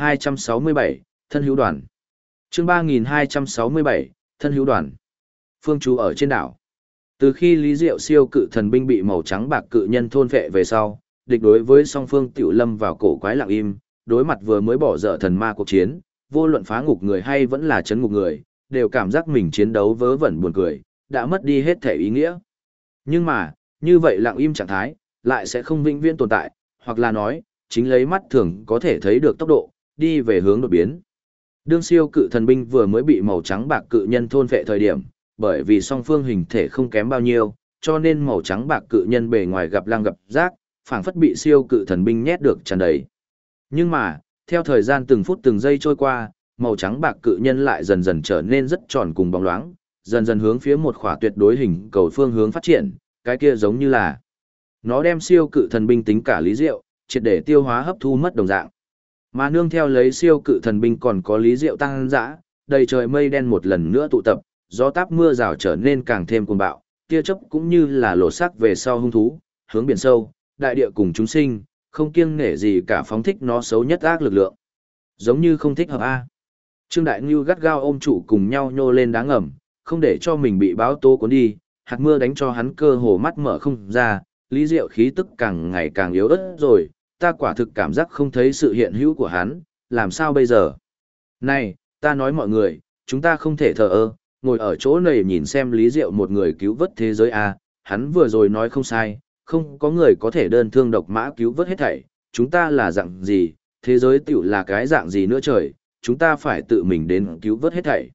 3267, Thân hữu đoàn. Chương 3267, Thân hữu đoàn. Phương chú ở trên đảo. Từ khi Lý Diệu siêu cự thần binh bị màu trắng bạc cự nhân thôn vệ về sau, địch đối với song phương tiểu lâm vào cổ quái lặng im, đối mặt vừa mới bỏ dở thần ma cuộc chiến, vô luận phá ngục người hay vẫn là chấn ngục người, đều cảm giác mình chiến đấu vớ vẩn buồn cười, đã mất đi hết thể ý nghĩa. Nhưng mà, như vậy lặng im trạng thái, lại sẽ không vĩnh viễn tồn tại, hoặc là nói, chính lấy mắt thường có thể thấy được tốc độ, đi về hướng đột biến. Đương siêu cự thần binh vừa mới bị màu trắng bạc cự nhân thôn phệ thời điểm, bởi vì song phương hình thể không kém bao nhiêu, cho nên màu trắng bạc cự nhân bề ngoài gặp lăng gặp rác, phảng phất bị siêu cự thần binh nhét được tràn đầy. Nhưng mà, theo thời gian từng phút từng giây trôi qua, màu trắng bạc cự nhân lại dần dần trở nên rất tròn cùng bóng loáng, dần dần hướng phía một khỏa tuyệt đối hình cầu phương hướng phát triển, cái kia giống như là nó đem siêu cự thần binh tính cả lý diệu, triệt để tiêu hóa hấp thu mất đồng dạng. Mà nương theo lấy siêu cự thần binh còn có lý diệu tăng dã, đầy trời mây đen một lần nữa tụ tập, gió táp mưa rào trở nên càng thêm cuồng bạo, tia chớp cũng như là lộ sắc về sau hung thú, hướng biển sâu, đại địa cùng chúng sinh, không kiêng nể gì cả phóng thích nó xấu nhất ác lực lượng. Giống như không thích hợp a. Trương Đại Ngưu gắt gao ôm trụ cùng nhau nhô lên đá ngầm, không để cho mình bị báo tố cuốn đi, hạt mưa đánh cho hắn cơ hồ mắt mở không ra, lý diệu khí tức càng ngày càng yếu ớt rồi, ta quả thực cảm giác không thấy sự hiện hữu của hắn, làm sao bây giờ? Này, ta nói mọi người, chúng ta không thể thờ ơ, ngồi ở chỗ này nhìn xem lý diệu một người cứu vớt thế giới a, hắn vừa rồi nói không sai, không có người có thể đơn thương độc mã cứu vớt hết thảy, chúng ta là dạng gì, thế giới tiểu là cái dạng gì nữa trời, chúng ta phải tự mình đến cứu vớt hết thảy.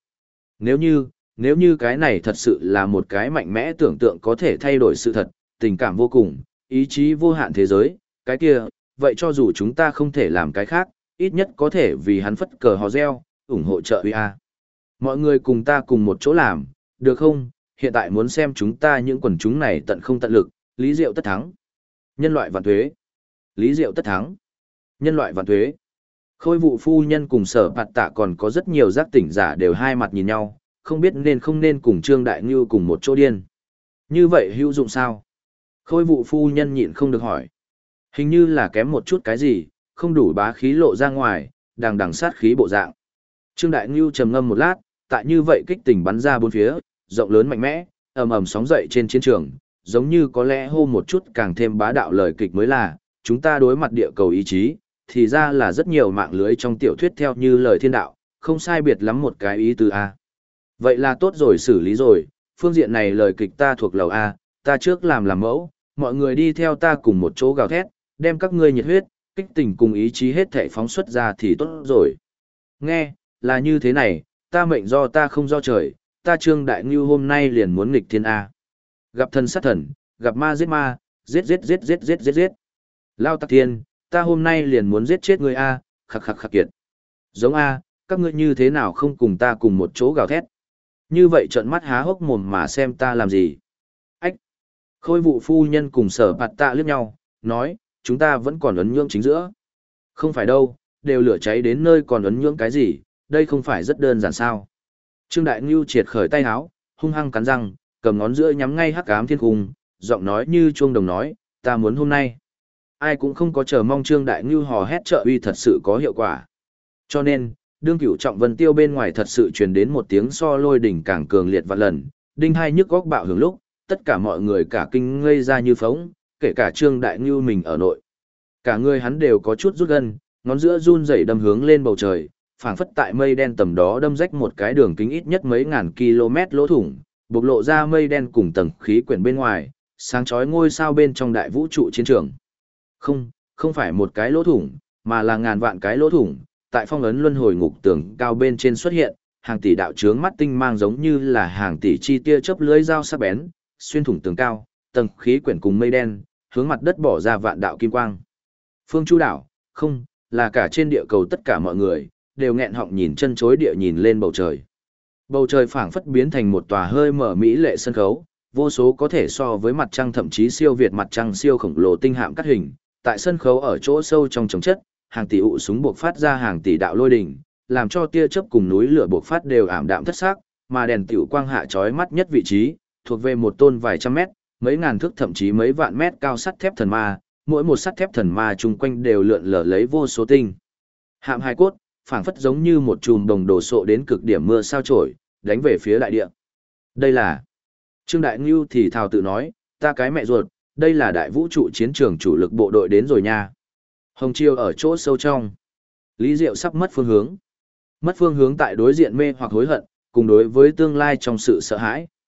Nếu như cái này thật sự là một cái mạnh mẽ tưởng tượng có thể thay đổi sự thật, tình cảm vô cùng, ý chí vô hạn thế giới, cái kia, vậy cho dù chúng ta không thể làm cái khác, ít nhất có thể vì hắn phất cờ hò reo, ủng hộ trợ uy a. Mọi người cùng ta cùng một chỗ làm, được không? Hiện tại muốn xem chúng ta những quần chúng này tận không tận lực, lý diệu tất thắng. Nhân loại vạn tuế. Lý diệu tất thắng. Nhân loại vạn tuế. Khôi vụ phu nhân cùng sở bạt tạ còn có rất nhiều giác tỉnh giả đều hai mặt nhìn nhau, không biết nên không nên cùng Trương Đại Ngưu cùng một chỗ điên. Như vậy hữu dụng sao? Khôi vụ phu nhân nhịn không được hỏi. Hình như là kém một chút cái gì, không đủ bá khí lộ ra ngoài, đằng đằng sát khí bộ dạng. Trương Đại Ngưu trầm ngâm một lát, tại như vậy kích tình bắn ra bốn phía, rộng lớn mạnh mẽ, ầm ầm sóng dậy trên chiến trường, giống như có lẽ hô một chút càng thêm bá đạo lời kịch mới là, chúng ta đối mặt địa cầu ý chí, thì ra là rất nhiều mạng lưới trong tiểu thuyết theo như lời thiên đạo, không sai biệt lắm một cái ý từ A. Vậy là tốt rồi, xử lý rồi, phương diện này lời kịch ta thuộc lầu A, ta trước làm mẫu, mọi người đi theo ta cùng một chỗ gào thét, đem các ngươi nhiệt huyết, kích tình cùng ý chí hết thể phóng xuất ra thì tốt rồi. Nghe, là như thế này, ta mệnh do ta không do trời, ta Trương Đại Ngưu hôm nay liền muốn nghịch thiên A. Gặp thần sát thần, gặp ma, giết giết. Lao Tắc Thiên, ta hôm nay liền muốn giết chết ngươi A, khắc kiệt. Giống A, các ngươi như thế nào không cùng ta cùng một chỗ gào thét. Như vậy trợn mắt há hốc mồm mà xem ta làm gì. Ách. Khôi vụ phu nhân cùng sở bạt tạ liếc nhau, nói, chúng ta vẫn còn ấn nhưỡng chính giữa. Không phải đâu, đều lửa cháy đến nơi còn ấn nhưỡng cái gì, đây không phải rất đơn giản sao. Trương Đại Ngưu triệt khởi tay háo, hung hăng cắn răng, cầm ngón giữa nhắm ngay hắc ám thiên cung, giọng nói như chuông đồng nói, ta muốn hôm nay. Ai cũng không có chờ mong Trương Đại Ngưu hò hét trợ uy thật sự có hiệu quả. Cho nên, đương Cửu Trọng Vân Tiêu bên ngoài thật sự truyền đến một tiếng so lôi đỉnh càng cường liệt vạn lần, đinh hai nhức góc bạo hưởng lúc, tất cả mọi người cả kinh ngây ra như phóng, kể cả Trương Đại Ngưu mình ở nội. Cả người hắn đều có chút rút gân, ngón giữa run rẩy đâm hướng lên bầu trời, phảng phất tại mây đen tầm đó đâm rách một cái đường kính ít nhất mấy ngàn km lỗ thủng, bộc lộ ra mây đen cùng tầng khí quyển bên ngoài, sáng chói ngôi sao bên trong đại vũ trụ chiến trường. Không phải một cái lỗ thủng, mà là ngàn vạn cái lỗ thủng, tại phong ấn luân hồi ngục tường cao bên trên xuất hiện, hàng tỷ đạo chướng mắt tinh mang giống như là hàng tỷ chi tia chớp lưới dao sắc bén, xuyên thủng tường cao, tầng khí quyển cùng mây đen, hướng mặt đất bỏ ra vạn đạo kim quang. Phương Chu đảo, không, là cả trên địa cầu tất cả mọi người, đều nghẹn họng nhìn chân chối địa nhìn lên bầu trời. Bầu trời phảng phất biến thành một tòa hơi mở mỹ lệ sân khấu, vô số có thể so với mặt trăng thậm chí siêu việt mặt trăng siêu khổng lồ tinh hạm cắt hình, tại sân khấu ở chỗ sâu trong trống chất, hàng tỷ ụ súng buộc phát ra hàng tỷ đạo lôi đỉnh, làm cho tia chớp cùng núi lửa buộc phát đều ảm đạm thất sắc, mà đèn tiểu quang hạ chói mắt nhất vị trí, thuộc về một tôn vài trăm mét, mấy ngàn thước thậm chí mấy vạn mét cao sắt thép thần ma, mỗi một sắt thép thần ma chung quanh đều lượn lờ lấy vô số tinh hạm hai cốt, phảng phất giống như một chùm đồng đổ sộ đến cực điểm mưa sao chổi, đánh về phía đại địa. Đây là Trương Đại Ngưu thì thào tự nói, ta cái mẹ ruột, đây là đại vũ trụ chiến trường chủ lực bộ đội đến rồi nha. Hồng Chiêu ở chỗ sâu trong. Lý Diệu sắp mất phương hướng. Mất phương hướng tại đối diện mê hoặc hối hận, cùng đối với tương lai trong sự sợ hãi.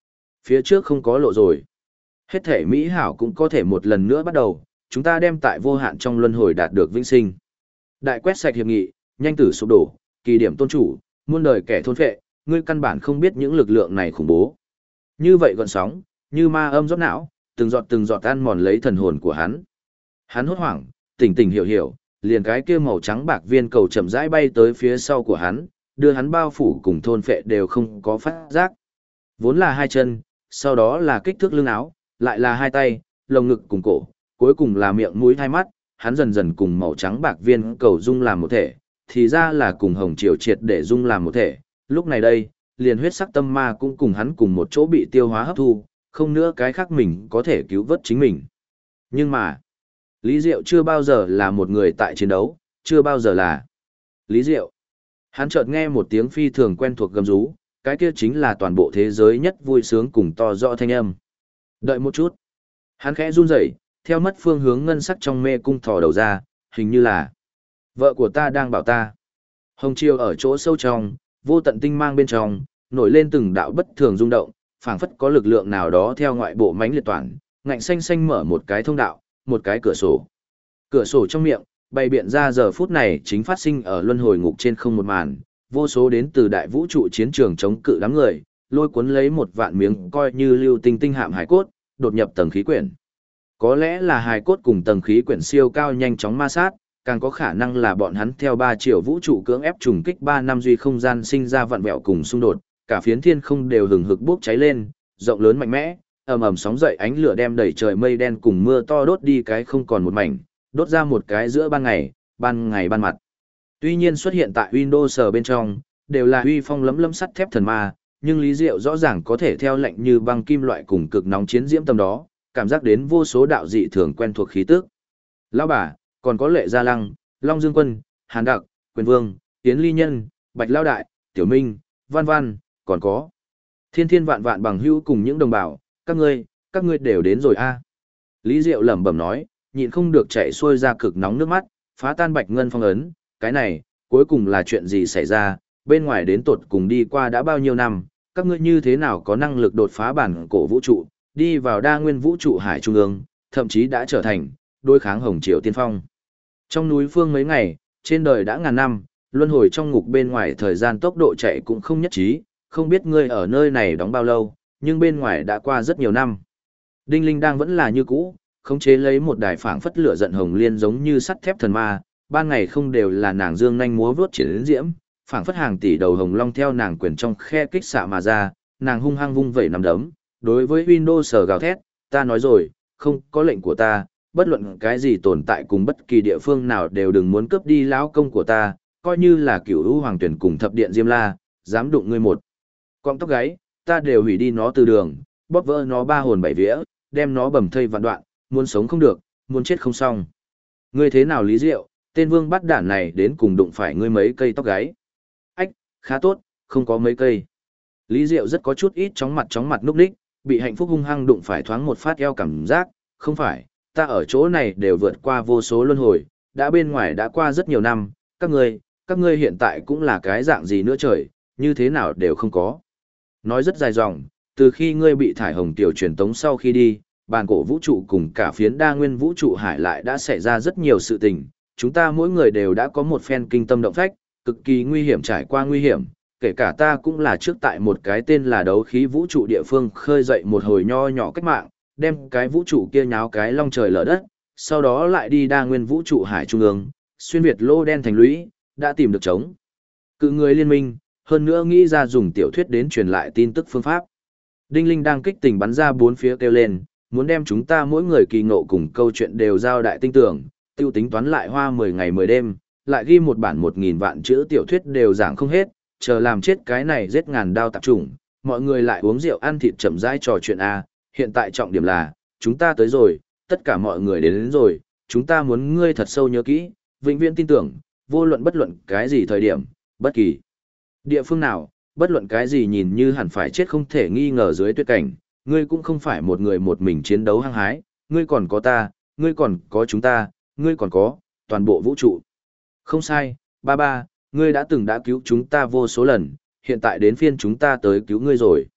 Phía trước không có lộ rồi. Hết thể mỹ hảo cũng có thể một lần nữa bắt đầu, chúng ta đem tại vô hạn trong luân hồi đạt được vĩnh sinh. Đại quét sạch hiệp nghị, nhanh tử sụp đổ, kỳ điểm tôn chủ, muôn đời kẻ thôn phệ, ngươi căn bản không biết những lực lượng này khủng bố. Như vậy gọn sóng, như ma âm rót não, từng giọt ăn mòn lấy thần hồn của hắn. Hắn hốt hoảng, tỉnh tỉnh hiểu hiểu, liền cái kia màu trắng bạc viên cầu chậm rãi bay tới phía sau của hắn, đưa hắn bao phủ cùng thôn phệ đều không có phát giác. Vốn là hai chân, sau đó là kích thước lưng áo, lại là hai tay, lồng ngực cùng cổ, cuối cùng là miệng mũi hai mắt, hắn dần dần cùng màu trắng bạc viên cầu dung làm một thể, thì ra là cùng hồng triều triệt để dung làm một thể. Lúc này đây, liền huyết sắc tâm ma cũng cùng hắn cùng một chỗ bị tiêu hóa hấp thu, không nữa cái khác mình có thể cứu vớt chính mình. Nhưng mà, Lý Diệu chưa bao giờ là một người tại chiến đấu, chưa bao giờ là Lý Diệu. Hắn chợt nghe một tiếng phi thường quen thuộc gầm rú, cái kia chính là toàn bộ thế giới nhất vui sướng cùng to rõ thanh âm. Đợi một chút. Hắn khẽ run rẩy, theo mất phương hướng ngân sắc trong mê cung thò đầu ra, hình như là vợ của ta đang bảo ta. Hồng Triều ở chỗ sâu trong, vô tận tinh mang bên trong, nổi lên từng đạo bất thường rung động, phảng phất có lực lượng nào đó theo ngoại bộ mãnh liệt toàn, ngạnh xanh xanh mở một cái thông đạo, một cái cửa sổ. Cửa sổ trong miệng, bày biện ra giờ phút này chính phát sinh ở luân hồi ngục trên không một màn, vô số đến từ đại vũ trụ chiến trường chống cự đám người, lôi cuốn lấy một vạn miếng coi như lưu tinh tinh hạm hải cốt, đột nhập tầng khí quyển. Có lẽ là hải cốt cùng tầng khí quyển siêu cao nhanh chóng ma sát, càng có khả năng là bọn hắn theo 3 triệu vũ trụ cưỡng ép trùng kích 3 năm duy không gian sinh ra vặn vẹo cùng xung đột, cả phiến thiên không đều hừng hực bốc cháy lên, rộng lớn mạnh mẽ, ầm ầm sóng dậy ánh lửa đem đẩy trời mây đen cùng mưa to đốt đi cái không còn một mảnh, đốt ra một cái giữa ban ngày ban mặt. Tuy nhiên xuất hiện tại Windows bên trong, đều là uy phong lấm lấm sắt thép thần ma, nhưng Lý Diệu rõ ràng có thể theo lệnh như băng kim loại cùng cực nóng chiến diễm tâm đó, cảm giác đến vô số đạo dị thường quen thuộc khí tức. Lão bà, còn có Lệ Gia Lăng, Long Dương Quân, Hàn Đặc, Quyền Vương, Tiến Ly Nhân, Bạch Lao Đại, Tiểu Minh, Văn Văn, còn có thiên thiên vạn vạn bằng hữu cùng những đồng bào, các ngươi đều đến rồi a. Lý Diệu lẩm bẩm nói, nhịn không được chảy xuôi ra cực nóng nước mắt, phá tan bạch ngân phong ấn, cái này, cuối cùng là chuyện gì xảy ra, bên ngoài đến tột cùng đi qua đã bao nhiêu năm, các ngươi như thế nào có năng lực đột phá bản cổ vũ trụ, đi vào đa nguyên vũ trụ hải trung ương, thậm chí đã trở thành đối kháng hồng triều tiên phong. Trong núi phương mấy ngày, trên đời đã ngàn năm, luân hồi trong ngục bên ngoài thời gian tốc độ chạy cũng không nhất trí, không biết ngươi ở nơi này đóng bao lâu, nhưng bên ngoài đã qua rất nhiều năm. Đinh Linh đang vẫn là như cũ, khống chế lấy một đài phảng phất lửa giận hồng liên giống như sắt thép thần ma, ban ngày không đều là nàng dương nhanh múa vuốt triển diễm, phảng phất hàng tỷ đầu hồng long theo nàng quyền trong khe kích xạ mà ra, nàng hung hăng vung vẩy nắm đấm, đối với Windows gào thét, ta nói rồi, không có lệnh của ta, bất luận cái gì tồn tại cùng bất kỳ địa phương nào đều đừng muốn cướp đi lão công của ta, coi như là Cửu U Hoàng Tuyển cùng Thập Điện Diêm La, dám đụng ngươi một cọng tóc gáy, ta đều hủy đi nó từ đường, bóp vỡ nó 3 hồn 7 vía, đem nó bầm thây vạn đoạn, muốn sống không được, muốn chết không xong. Ngươi thế nào Lý Diệu, tên vương bắt đản này đến cùng đụng phải ngươi mấy cây tóc gáy. Ách, khá tốt, không có mấy cây. Lý Diệu rất có chút ít chóng mặt núp ních, bị hạnh phúc hung hăng đụng phải thoáng một phát eo cảm giác, không phải, ta ở chỗ này đều vượt qua vô số luân hồi, đã bên ngoài đã qua rất nhiều năm, các ngươi hiện tại cũng là cái dạng gì nữa trời, như thế nào đều không có. Nói rất dài dòng, từ khi ngươi bị thải hồng tiểu truyền tống sau khi đi, bàn cổ vũ trụ cùng cả phiến đa nguyên vũ trụ hải lại đã xảy ra rất nhiều sự tình, chúng ta mỗi người đều đã có một phen kinh tâm động phách, cực kỳ nguy hiểm trải qua nguy hiểm, kể cả ta cũng là trước tại một cái tên là đấu khí vũ trụ địa phương khơi dậy một hồi nho nhỏ cách mạng, đem cái vũ trụ kia nháo cái long trời lở đất, sau đó lại đi đa nguyên vũ trụ hải trung ương, xuyên việt lô đen thành lũy, đã tìm được chống cự người liên minh, hơn nữa nghĩ ra dùng tiểu thuyết đến truyền lại tin tức phương pháp. Đinh Linh đang kích tình bắn ra bốn phía kêu lên, muốn đem chúng ta mỗi người kỳ ngộ cùng câu chuyện đều giao đại tinh tưởng, tiêu tính toán lại hoa 10 ngày 10 đêm, lại ghi một bản 1000 vạn chữ tiểu thuyết đều giảng không hết, chờ làm chết cái này giết ngàn đao tạp chủng, mọi người lại uống rượu ăn thịt chậm rãi trò chuyện a, hiện tại trọng điểm là, chúng ta tới rồi, tất cả mọi người đến rồi, chúng ta muốn ngươi thật sâu nhớ kỹ, vĩnh viễn tin tưởng, vô luận bất luận cái gì thời điểm, bất kỳ địa phương nào, bất luận cái gì nhìn như hẳn phải chết không thể nghi ngờ dưới tuyệt cảnh, ngươi cũng không phải một người một mình chiến đấu hăng hái, ngươi còn có ta, ngươi còn có chúng ta, ngươi còn có toàn bộ vũ trụ. Không sai, ba ba, ngươi đã từng đã cứu chúng ta vô số lần, hiện tại đến phiên chúng ta tới cứu ngươi rồi.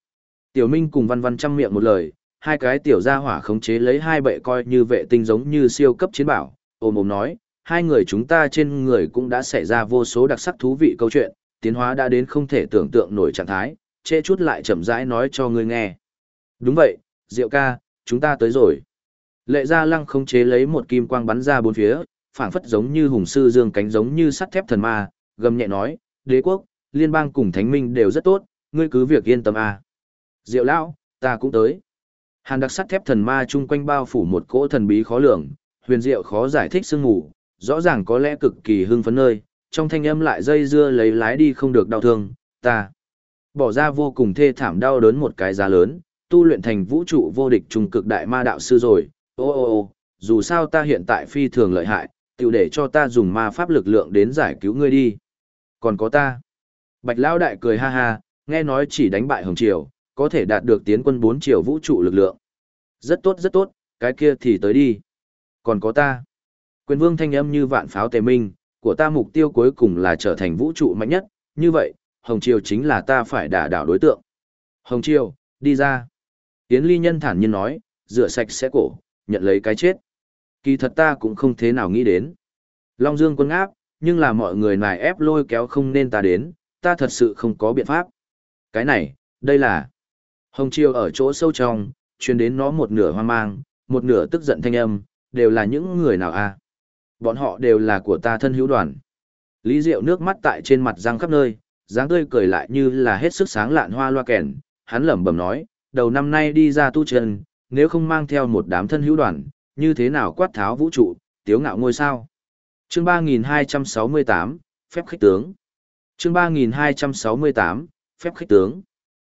Tiểu Minh cùng Văn Văn chăm miệng một lời, hai cái tiểu gia hỏa khống chế lấy hai bệ coi như vệ tinh giống như siêu cấp chiến bảo, ôm ôm nói, hai người chúng ta trên người cũng đã xảy ra vô số đặc sắc thú vị câu chuyện, tiến hóa đã đến không thể tưởng tượng nổi trạng thái, trễ chút lại chậm rãi nói cho ngươi nghe. Đúng vậy, Diệu ca, chúng ta tới rồi. Lệ Gia Lăng khống chế lấy một kim quang bắn ra bốn phía, phảng phất giống như hùng sư dương cánh giống như sắt thép thần ma, gầm nhẹ nói, đế quốc, liên bang cùng thánh minh đều rất tốt, ngươi cứ việc yên tâm a. Diệu lão, ta cũng tới. Hàn đặc sắt thép thần ma chung quanh bao phủ một cỗ thần bí khó lường, huyền diệu khó giải thích sương mù, rõ ràng có lẽ cực kỳ hưng phấn nơi, trong thanh âm lại dây dưa lấy lái đi không được đau thương, ta bỏ ra vô cùng thê thảm đau đớn một cái giá lớn, tu luyện thành vũ trụ vô địch trung cực đại ma đạo sư rồi, ô, dù sao ta hiện tại phi thường lợi hại, tiểu để cho ta dùng ma pháp lực lượng đến giải cứu ngươi đi. Còn có ta. Bạch Lão đại cười ha ha, nghe nói chỉ đánh bại Hồng Triều, có thể đạt được tiến quân 4 triều vũ trụ lực lượng. Rất tốt, cái kia thì tới đi. Còn có ta. Quyền vương thanh âm như vạn pháo tề minh, của ta mục tiêu cuối cùng là trở thành vũ trụ mạnh nhất, như vậy, Hồng Triều chính là ta phải đả đảo đối tượng. Hồng Triều, đi ra. Yến Ly Nhân thản nhiên nói, rửa sạch sẽ cổ, nhận lấy cái chết. Kỳ thật ta cũng không thế nào nghĩ đến. Long Dương quân áp, nhưng là mọi người nài ép lôi kéo không nên ta đến, ta thật sự không có biện pháp. Cái này, đây là... Hồng Triều ở chỗ sâu trong, truyền đến nó một nửa hoang mang, một nửa tức giận thanh âm, đều là những người nào a? Bọn họ đều là của ta thân hữu đoàn. Lý Diệu nước mắt tại trên mặt răng khắp nơi, dáng tươi cười lại như là hết sức sáng lạn hoa loa kèn, hắn lẩm bẩm nói, đầu năm nay đi ra tu chân, nếu không mang theo một đám thân hữu đoàn, như thế nào quát tháo vũ trụ, tiếu ngạo ngôi sao. Chương 3268, phép khích tướng. Chương 3268, phép khích tướng.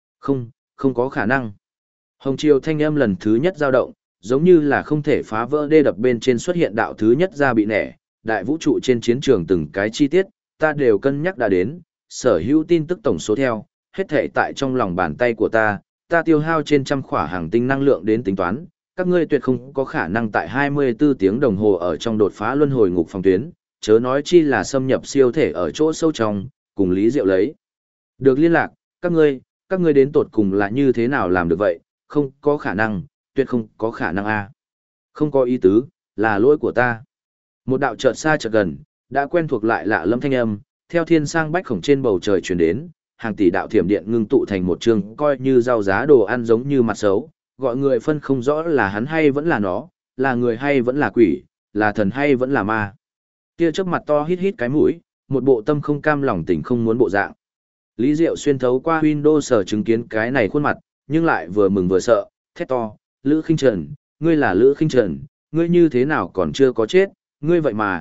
Không có khả năng. Hồng Triều thanh âm lần thứ nhất dao động, giống như là không thể phá vỡ đê đập bên trên xuất hiện đạo thứ nhất ra bị nẻ, đại vũ trụ trên chiến trường từng cái chi tiết, ta đều cân nhắc đã đến, sở hữu tin tức tổng số theo, hết thể tại trong lòng bàn tay của ta tiêu hao trên trăm khỏa hàng tinh năng lượng đến tính toán, các ngươi tuyệt không có khả năng tại 24 tiếng đồng hồ ở trong đột phá luân hồi ngục phòng tuyến, chớ nói chi là xâm nhập siêu thể ở chỗ sâu trong, cùng Lý Diệu lấy. Được liên lạc, các ngươi đến tột cùng là như thế nào làm được vậy, không có khả năng, tuyệt không có khả năng a. Không có ý tứ, là lỗi của ta. Một đạo chợt xa chợt gần, đã quen thuộc lại lạ lâm thanh âm, theo thiên sang bách khổng trên bầu trời truyền đến, hàng tỷ đạo thiểm điện ngưng tụ thành một chương coi như rau giá đồ ăn giống như mặt xấu, gọi người phân không rõ là hắn hay vẫn là nó, là người hay vẫn là quỷ, là thần hay vẫn là ma. Tia chớp mặt to hít hít cái mũi, một bộ tâm không cam lòng tình không muốn bộ dạng. Lý Diệu xuyên thấu qua Windows sở chứng kiến cái này khuôn mặt, nhưng lại vừa mừng vừa sợ, thét to, Lữ Khinh Trần, ngươi là Lữ Khinh Trần, ngươi như thế nào còn chưa có chết, ngươi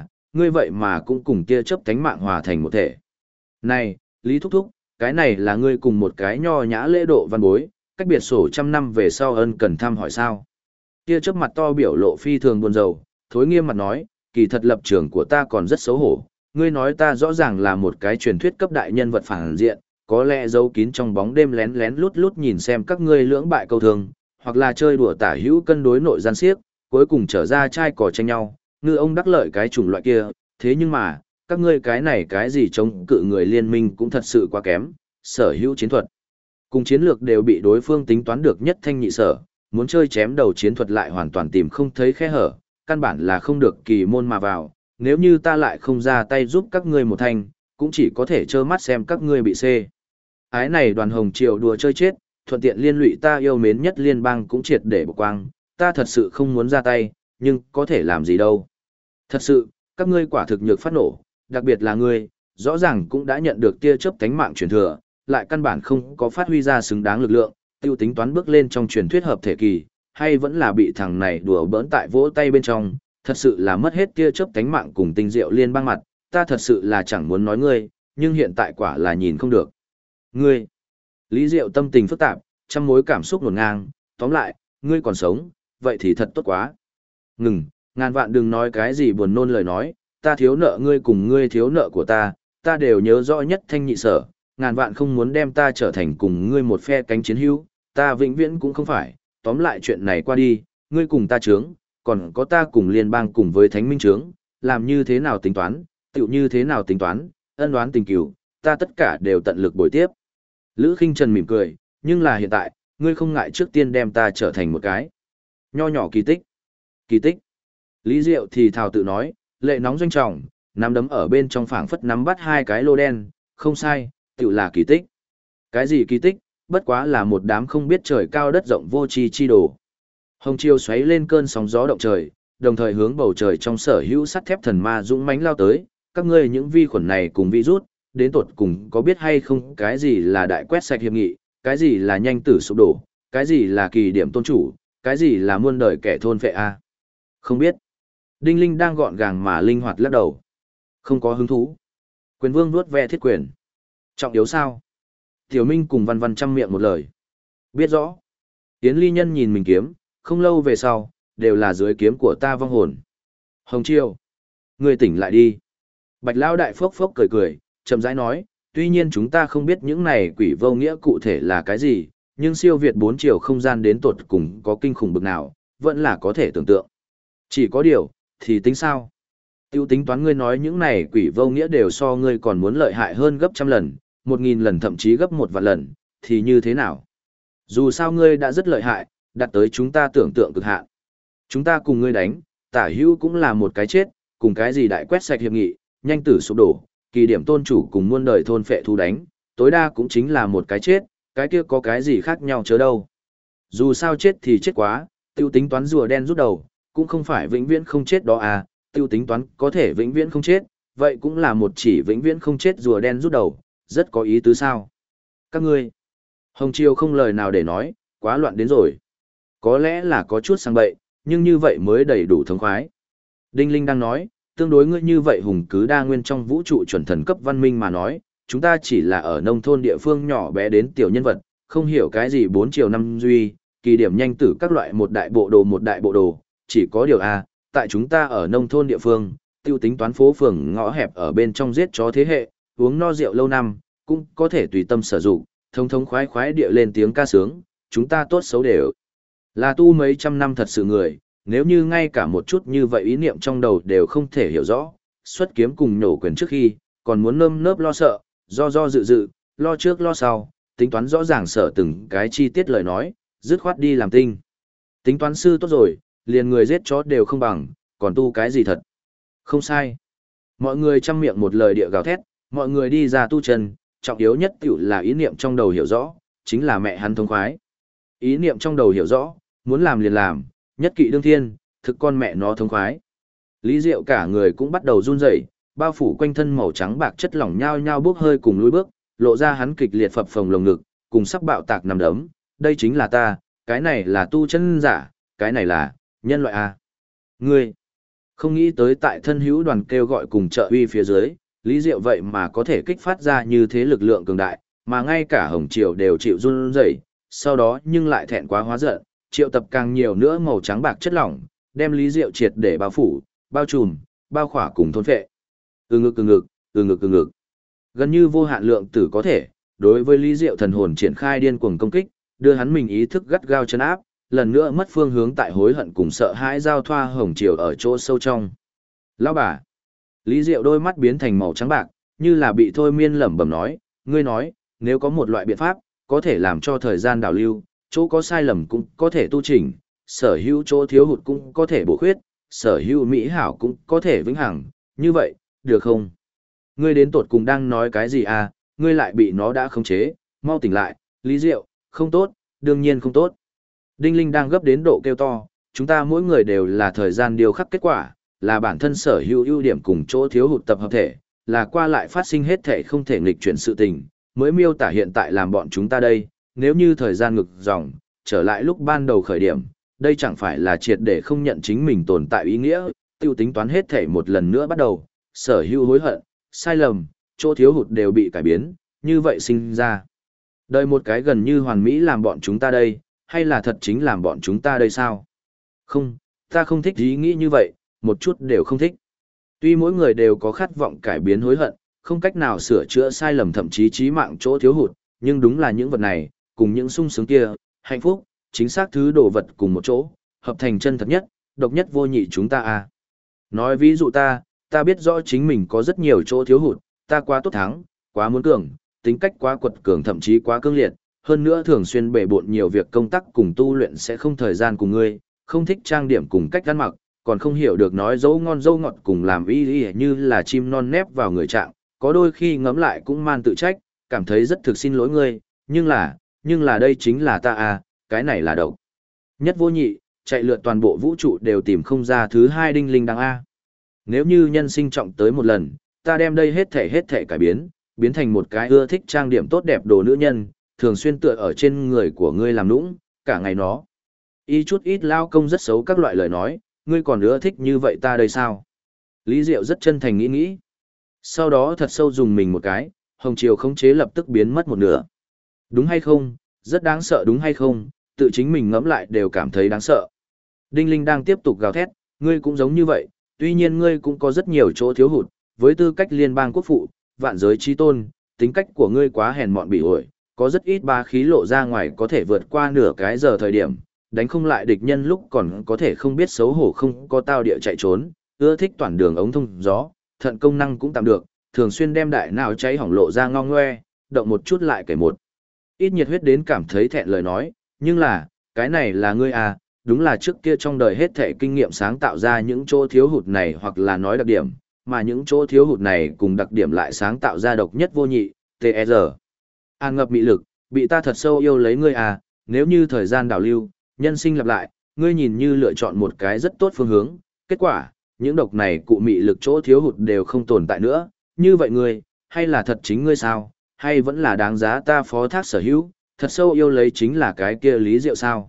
vậy mà cũng cùng tia chớp cánh mạng hòa thành một thể. Này, Lý Thúc Thúc, cái này là ngươi cùng một cái nho nhã lễ độ văn bối, cách biệt sổ trăm năm về sau ân cần thăm hỏi sao. Tia chớp mặt to biểu lộ phi thường buồn rầu, thối nghiêm mặt nói, kỳ thật lập trường của ta còn rất xấu hổ, ngươi nói ta rõ ràng là một cái truyền thuyết cấp đại nhân vật phản diện, có lẽ giấu kín trong bóng đêm lén lén lút lút nhìn xem các ngươi lưỡng bại câu thương, hoặc là chơi đùa tả hữu cân đối nội gian xiếc, cuối cùng trở ra trai cò tranh nhau, ngư ông đắc lợi cái chủng loại kia, thế nhưng mà, các ngươi cái này cái gì chống cự người liên minh cũng thật sự quá kém, sở hữu chiến thuật. Cùng chiến lược đều bị đối phương tính toán được nhất thanh nhị sở, muốn chơi chém đầu chiến thuật lại hoàn toàn tìm không thấy khe hở, căn bản là không được kỳ môn mà vào, nếu như ta lại không ra tay giúp các ngươi một thanh, cũng chỉ có thể trơ mắt xem các ngươi bị xê. Ái này đoàn Hồng Triều đùa chơi chết, thuận tiện liên lụy ta yêu mến nhất liên bang cũng triệt để bộc quang, ta thật sự không muốn ra tay, nhưng có thể làm gì đâu. Thật sự, các ngươi quả thực nhược phát nổ, đặc biệt là ngươi, rõ ràng cũng đã nhận được tia chớp cánh mạng truyền thừa, lại căn bản không có phát huy ra xứng đáng lực lượng, tiêu tính toán bước lên trong truyền thuyết hợp thể kỳ, hay vẫn là bị thằng này đùa bỡn tại vỗ tay bên trong, thật sự là mất hết tia chớp cánh mạng cùng tinh diệu liên bang mặt, ta thật sự là chẳng muốn nói ngươi, nhưng hiện tại quả là nhìn không được. Ngươi, Lý Diệu tâm tình phức tạp, trăm mối cảm xúc ngổn ngang, tóm lại, ngươi còn sống, vậy thì thật tốt quá. Ngừng, ngàn vạn đừng nói cái gì buồn nôn lời nói, ta thiếu nợ ngươi cùng ngươi thiếu nợ của ta đều nhớ rõ nhất thanh nhị sở, ngàn vạn không muốn đem ta trở thành cùng ngươi một phe cánh chiến hữu, ta vĩnh viễn cũng không phải, tóm lại chuyện này qua đi, ngươi cùng ta trướng, còn có ta cùng liên bang cùng với thánh minh trướng, làm như thế nào tính toán, tựu như thế nào tính toán, ân oán tình cửu, ta tất cả đều tận lực bồi tiếp. Lữ Khinh Trần mỉm cười, nhưng là hiện tại, ngươi không ngại trước tiên đem ta trở thành một cái nho nhỏ kỳ tích. Kỳ tích. Lý Diệu thì thào tự nói, lệ nóng doanh trọng, nắm đấm ở bên trong phảng phất nắm bắt hai cái lô đen, không sai, tự là kỳ tích. Cái gì kỳ tích, bất quá là một đám không biết trời cao đất rộng vô tri chi đồ. Hồng chiều xoáy lên cơn sóng gió động trời, đồng thời hướng bầu trời trong sở hữu sắt thép thần ma dũng mãnh lao tới, các ngươi những vi khuẩn này cùng virus, đến tột cùng có biết hay không cái gì là đại quét sạch hiệp nghị, cái gì là nhanh tử sụp đổ, cái gì là kỳ điểm tôn chủ, cái gì là muôn đời kẻ thôn phệ a? Không biết. Đinh Linh đang gọn gàng mà linh hoạt lắc đầu. Không có hứng thú. Quyền Vương vuốt ve thiết quyền. Trọng yếu sao? Tiểu Minh cùng Văn Văn chăm miệng một lời. Biết rõ. Yến Ly Nhân nhìn mình kiếm, không lâu về sau, đều là dưới kiếm của ta vong hồn. Hồng Chiêu. Ngươi tỉnh lại đi. Bạch Lão Đại phốc phốc cười cười, chậm rãi nói, tuy nhiên chúng ta không biết những này quỷ vô nghĩa cụ thể là cái gì, nhưng siêu việt 4 chiều không gian đến tột cùng có kinh khủng bực nào, vẫn là có thể tưởng tượng. Chỉ có điều, thì tính sao? Tiêu tính toán ngươi nói những này quỷ vô nghĩa đều so ngươi còn muốn lợi hại hơn gấp trăm lần, 1000 lần thậm chí gấp 1 vạn lần, thì như thế nào? Dù sao ngươi đã rất lợi hại, đạt tới chúng ta tưởng tượng cực hạn. Chúng ta cùng ngươi đánh, tả hữu cũng là một cái chết, cùng cái gì đại quét sạch hiệp nghị, nhanh tử sụp đổ, kỳ điểm tôn chủ cùng muôn đời thôn phệ thu đánh, tối đa cũng chính là một cái chết, cái kia có cái gì khác nhau chớ đâu. Dù sao chết thì chết quá, tiêu tính toán rùa đen rút đầu, cũng không phải vĩnh viễn không chết đó à, tiêu tính toán có thể vĩnh viễn không chết, vậy cũng là một chỉ vĩnh viễn không chết rùa đen rút đầu, rất có ý tứ sao. Các ngươi, Hồng Chiêu không lời nào để nói, quá loạn đến rồi. Có lẽ là có chút sang bậy, nhưng như vậy mới đầy đủ thống khoái. Đinh Linh đang nói, tương đối ngươi như vậy hùng cứ đa nguyên trong vũ trụ chuẩn thần cấp văn minh mà nói, chúng ta chỉ là ở nông thôn địa phương nhỏ bé đến tiểu nhân vật, không hiểu cái gì 4 chiều năm duy, kỳ điểm nhanh tử các loại một đại bộ đồ, chỉ có điều a, tại chúng ta ở nông thôn địa phương, tiêu tính toán phố phường ngõ hẹp ở bên trong giết chó thế hệ, uống no rượu lâu năm, cũng có thể tùy tâm sử dụng, thông thống khoái khoái địa lên tiếng ca sướng, chúng ta tốt xấu đều là tu mấy trăm năm thật sự người, nếu như ngay cả một chút như vậy ý niệm trong đầu đều không thể hiểu rõ, xuất kiếm cùng nổ quyền trước khi, còn muốn nơm nớp lo sợ, do dự, lo trước lo sau, tính toán rõ ràng sở từng cái chi tiết lời nói, dứt khoát đi làm tinh. Tính toán sư tốt rồi, liền người giết chó đều không bằng, còn tu cái gì thật. Không sai. Mọi người chăm miệng một lời địa gào thét, mọi người đi ra tu chân, trọng yếu nhất tiểu là ý niệm trong đầu hiểu rõ, chính là mẹ hắn thông khoái. Ý niệm trong đầu hiểu rõ, muốn làm liền làm, nhất kỵ đương thiên, thực con mẹ nó thông khoái. Lý Diệu cả người cũng bắt đầu run rẩy, bao phủ quanh thân màu trắng bạc chất lỏng nhao nhao bước hơi cùng lùi bước, lộ ra hắn kịch liệt phập phồng lồng ngực, cùng sắc bạo tạc nằm đấm, đây chính là ta, cái này là tu chân giả, cái này là nhân loại a. Ngươi không nghĩ tới tại thân hữu đoàn kêu gọi cùng trợ uy phía dưới, Lý Diệu vậy mà có thể kích phát ra như thế lực lượng cường đại, mà ngay cả Hồng Triều đều chịu run rẩy, sau đó nhưng lại thẹn quá hóa giận, triệu tập càng nhiều nữa màu trắng bạc chất lỏng, đem Lý Diệu triệt để bao phủ, bao trùm, bao khỏa cùng thôn phệ. Ừ ngực. Gần như vô hạn lượng tử có thể, đối với Lý Diệu thần hồn triển khai điên cuồng công kích, đưa hắn mình ý thức gắt gao chân áp, lần nữa mất phương hướng tại hối hận cùng sợ hãi giao thoa Hồng Triều ở chỗ sâu trong. Lão bà. Lý Diệu đôi mắt biến thành màu trắng bạc, như là bị thôi miên lẩm bẩm nói, ngươi nói, nếu có một loại biện pháp, có thể làm cho thời gian đảo lưu, chỗ có sai lầm cũng có thể tu chỉnh, sở hữu chỗ thiếu hụt cũng có thể bổ khuyết, sở hữu mỹ hảo cũng có thể vĩnh hằng, như vậy, được không? Ngươi đến tột cùng đang nói cái gì à, ngươi lại bị nó đã khống chế, mau tỉnh lại, Lý Diệu, không tốt, đương nhiên không tốt. Đinh Linh đang gấp đến độ kêu to, chúng ta mỗi người đều là thời gian điều khắc kết quả, là bản thân sở hữu ưu điểm cùng chỗ thiếu hụt tập hợp thể, là qua lại phát sinh hết thể không thể nghịch chuyển sự tình, mới miêu tả hiện tại làm bọn chúng ta đây, nếu như thời gian ngực dòng, trở lại lúc ban đầu khởi điểm, đây chẳng phải là triệt để không nhận chính mình tồn tại ý nghĩa, tiêu tính toán hết thể một lần nữa bắt đầu, sở hữu hối hận, sai lầm, chỗ thiếu hụt đều bị cải biến, như vậy sinh ra. Đời một cái gần như hoàn mỹ làm bọn chúng ta đây, hay là thật chính làm bọn chúng ta đây sao? Không, ta không thích ý nghĩ như vậy, một chút đều không thích. Tuy mỗi người đều có khát vọng cải biến hối hận, không cách nào sửa chữa sai lầm thậm chí chí mạng chỗ thiếu hụt, nhưng đúng là những vật này, cùng những sung sướng kia, hạnh phúc, chính xác thứ đồ vật cùng một chỗ, hợp thành chân thật nhất, độc nhất vô nhị chúng ta à. Nói ví dụ ta biết rõ chính mình có rất nhiều chỗ thiếu hụt, ta quá tốt thắng, quá muốn cường, tính cách quá quật cường thậm chí quá cương liệt, hơn nữa thường xuyên bể bộn nhiều việc công tác cùng tu luyện sẽ không thời gian cùng ngươi, không thích trang điểm cùng cách ăn mặc, còn không hiểu được nói dấu ngon dấu ngọt cùng làm y như là chim non nép vào người trạng, có đôi khi ngẫm lại cũng man tự trách, cảm thấy rất thực xin lỗi ngươi, nhưng là đây chính là ta à, cái này là độc nhất vô nhị, chạy lượt toàn bộ vũ trụ đều tìm không ra thứ hai đinh linh đăng A. Nếu như nhân sinh trọng tới một lần, ta đem đây hết thể cải biến, biến thành một cái ưa thích trang điểm tốt đẹp đồ nữ nhân, thường xuyên tựa ở trên người của ngươi làm nũng, cả ngày nó. Y chút ít lao công rất xấu các loại lời nói, ngươi còn ưa thích như vậy ta đây sao? Lý Diệu rất chân thành nghĩ. Sau đó thật sâu dùng mình một cái, hồng chiều khống chế lập tức biến mất một nửa. Đúng hay không, rất đáng sợ đúng hay không, tự chính mình ngẫm lại đều cảm thấy đáng sợ. Đinh Linh đang tiếp tục gào thét, ngươi cũng giống như vậy, tuy nhiên ngươi cũng có rất nhiều chỗ thiếu hụt, với tư cách liên bang quốc phụ, vạn giới chi tôn, tính cách của ngươi quá hèn mọn bị ổi, có rất ít bá khí lộ ra ngoài có thể vượt qua nửa cái giờ thời điểm, đánh không lại địch nhân lúc còn có thể không biết xấu hổ không có tao địa chạy trốn, ưa thích toàn đường ống thông gió, thận công năng cũng tạm được, thường xuyên đem đại não cháy hỏng lộ ra ngong ngoe, động một chút lại kể một. Ít nhiệt huyết đến cảm thấy thẹn lời nói, nhưng là, cái này là ngươi à, đúng là trước kia trong đời hết thể kinh nghiệm sáng tạo ra những chỗ thiếu hụt này hoặc là nói đặc điểm, mà những chỗ thiếu hụt này cùng đặc điểm lại sáng tạo ra độc nhất vô nhị, TR. An ngập mị lực, bị ta thật sâu yêu lấy ngươi à, nếu như thời gian đảo lưu, nhân sinh lặp lại, ngươi nhìn như lựa chọn một cái rất tốt phương hướng, kết quả, những độc này cụ mị lực chỗ thiếu hụt đều không tồn tại nữa, như vậy ngươi, hay là thật chính ngươi sao, hay vẫn là đáng giá ta phó thác sở hữu, thật sâu yêu lấy chính là cái kia Lý Diệu sao?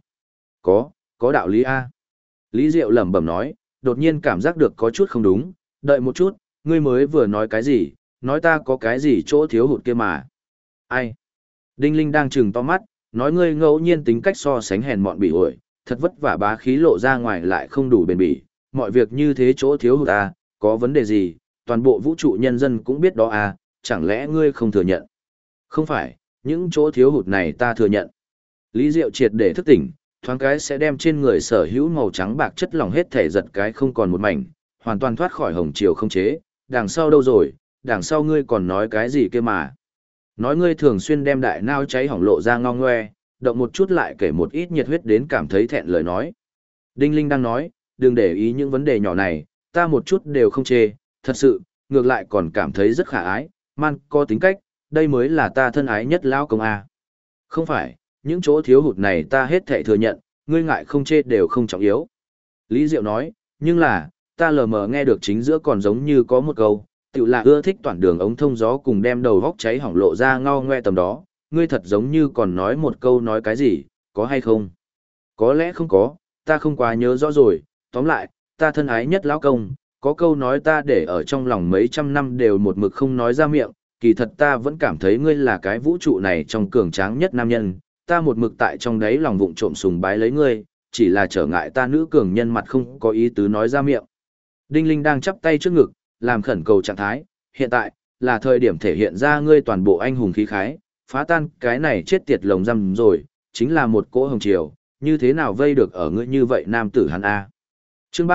Có đạo lý A. Lý Diệu lẩm bẩm nói, đột nhiên cảm giác được có chút không đúng, đợi một chút, ngươi mới vừa nói cái gì, nói ta có cái gì chỗ thiếu hụt kia mà. Ai? Đinh Linh đang trừng to mắt, nói ngươi ngẫu nhiên tính cách so sánh hèn mọn bị ổi, thật vất vả bá khí lộ ra ngoài lại không đủ bền bỉ, mọi việc như thế chỗ thiếu hụt A, có vấn đề gì, toàn bộ vũ trụ nhân dân cũng biết đó A, chẳng lẽ ngươi không thừa nhận? Không phải, những chỗ thiếu hụt này ta thừa nhận. Lý Diệu triệt để thức tỉnh, thoáng cái sẽ đem trên người sở hữu màu trắng bạc chất lỏng hết thể giật cái không còn một mảnh, hoàn toàn thoát khỏi hồng chiều không chế, đằng sau đâu rồi, đằng sau ngươi còn nói cái gì kia mà. Nói ngươi thường xuyên đem đại nao cháy hỏng lộ ra ngong ngoe, động một chút lại kể một ít nhiệt huyết đến cảm thấy thẹn lời nói. Đinh Linh đang nói, đừng để ý những vấn đề nhỏ này, ta một chút đều không chê, thật sự, ngược lại còn cảm thấy rất khả ái, man có tính cách, đây mới là ta thân ái nhất lão công A. Không phải, những chỗ thiếu hụt này ta hết thảy thừa nhận, ngươi ngại không chê đều không trọng yếu. Lý Diệu nói, nhưng là, ta lờ mờ nghe được chính giữa còn giống như có một câu, tự là ưa thích toàn đường ống thông gió cùng đem đầu góc cháy hỏng lộ ra ngao ngoe tầm đó, ngươi thật giống như còn nói một câu nói cái gì, có hay không? Có lẽ không có, ta không quá nhớ rõ rồi, tóm lại, ta thân ái nhất lão công, có câu nói ta để ở trong lòng mấy trăm năm đều một mực không nói ra miệng, kỳ thật ta vẫn cảm thấy ngươi là cái vũ trụ này trong cường tráng nhất nam nhân, ta một mực tại trong đấy lòng vụng trộm sùng bái lấy ngươi, chỉ là trở ngại ta nữ cường nhân mặt không có ý tứ nói ra miệng. Đinh Linh đang chắp tay trước ngực, làm khẩn cầu trạng thái, hiện tại, là thời điểm thể hiện ra ngươi toàn bộ anh hùng khí khái, phá tan cái này chết tiệt lồng răm rồi, chính là một cỗ hồng triều, như thế nào vây được ở ngươi như vậy nam tử hắn A. Chương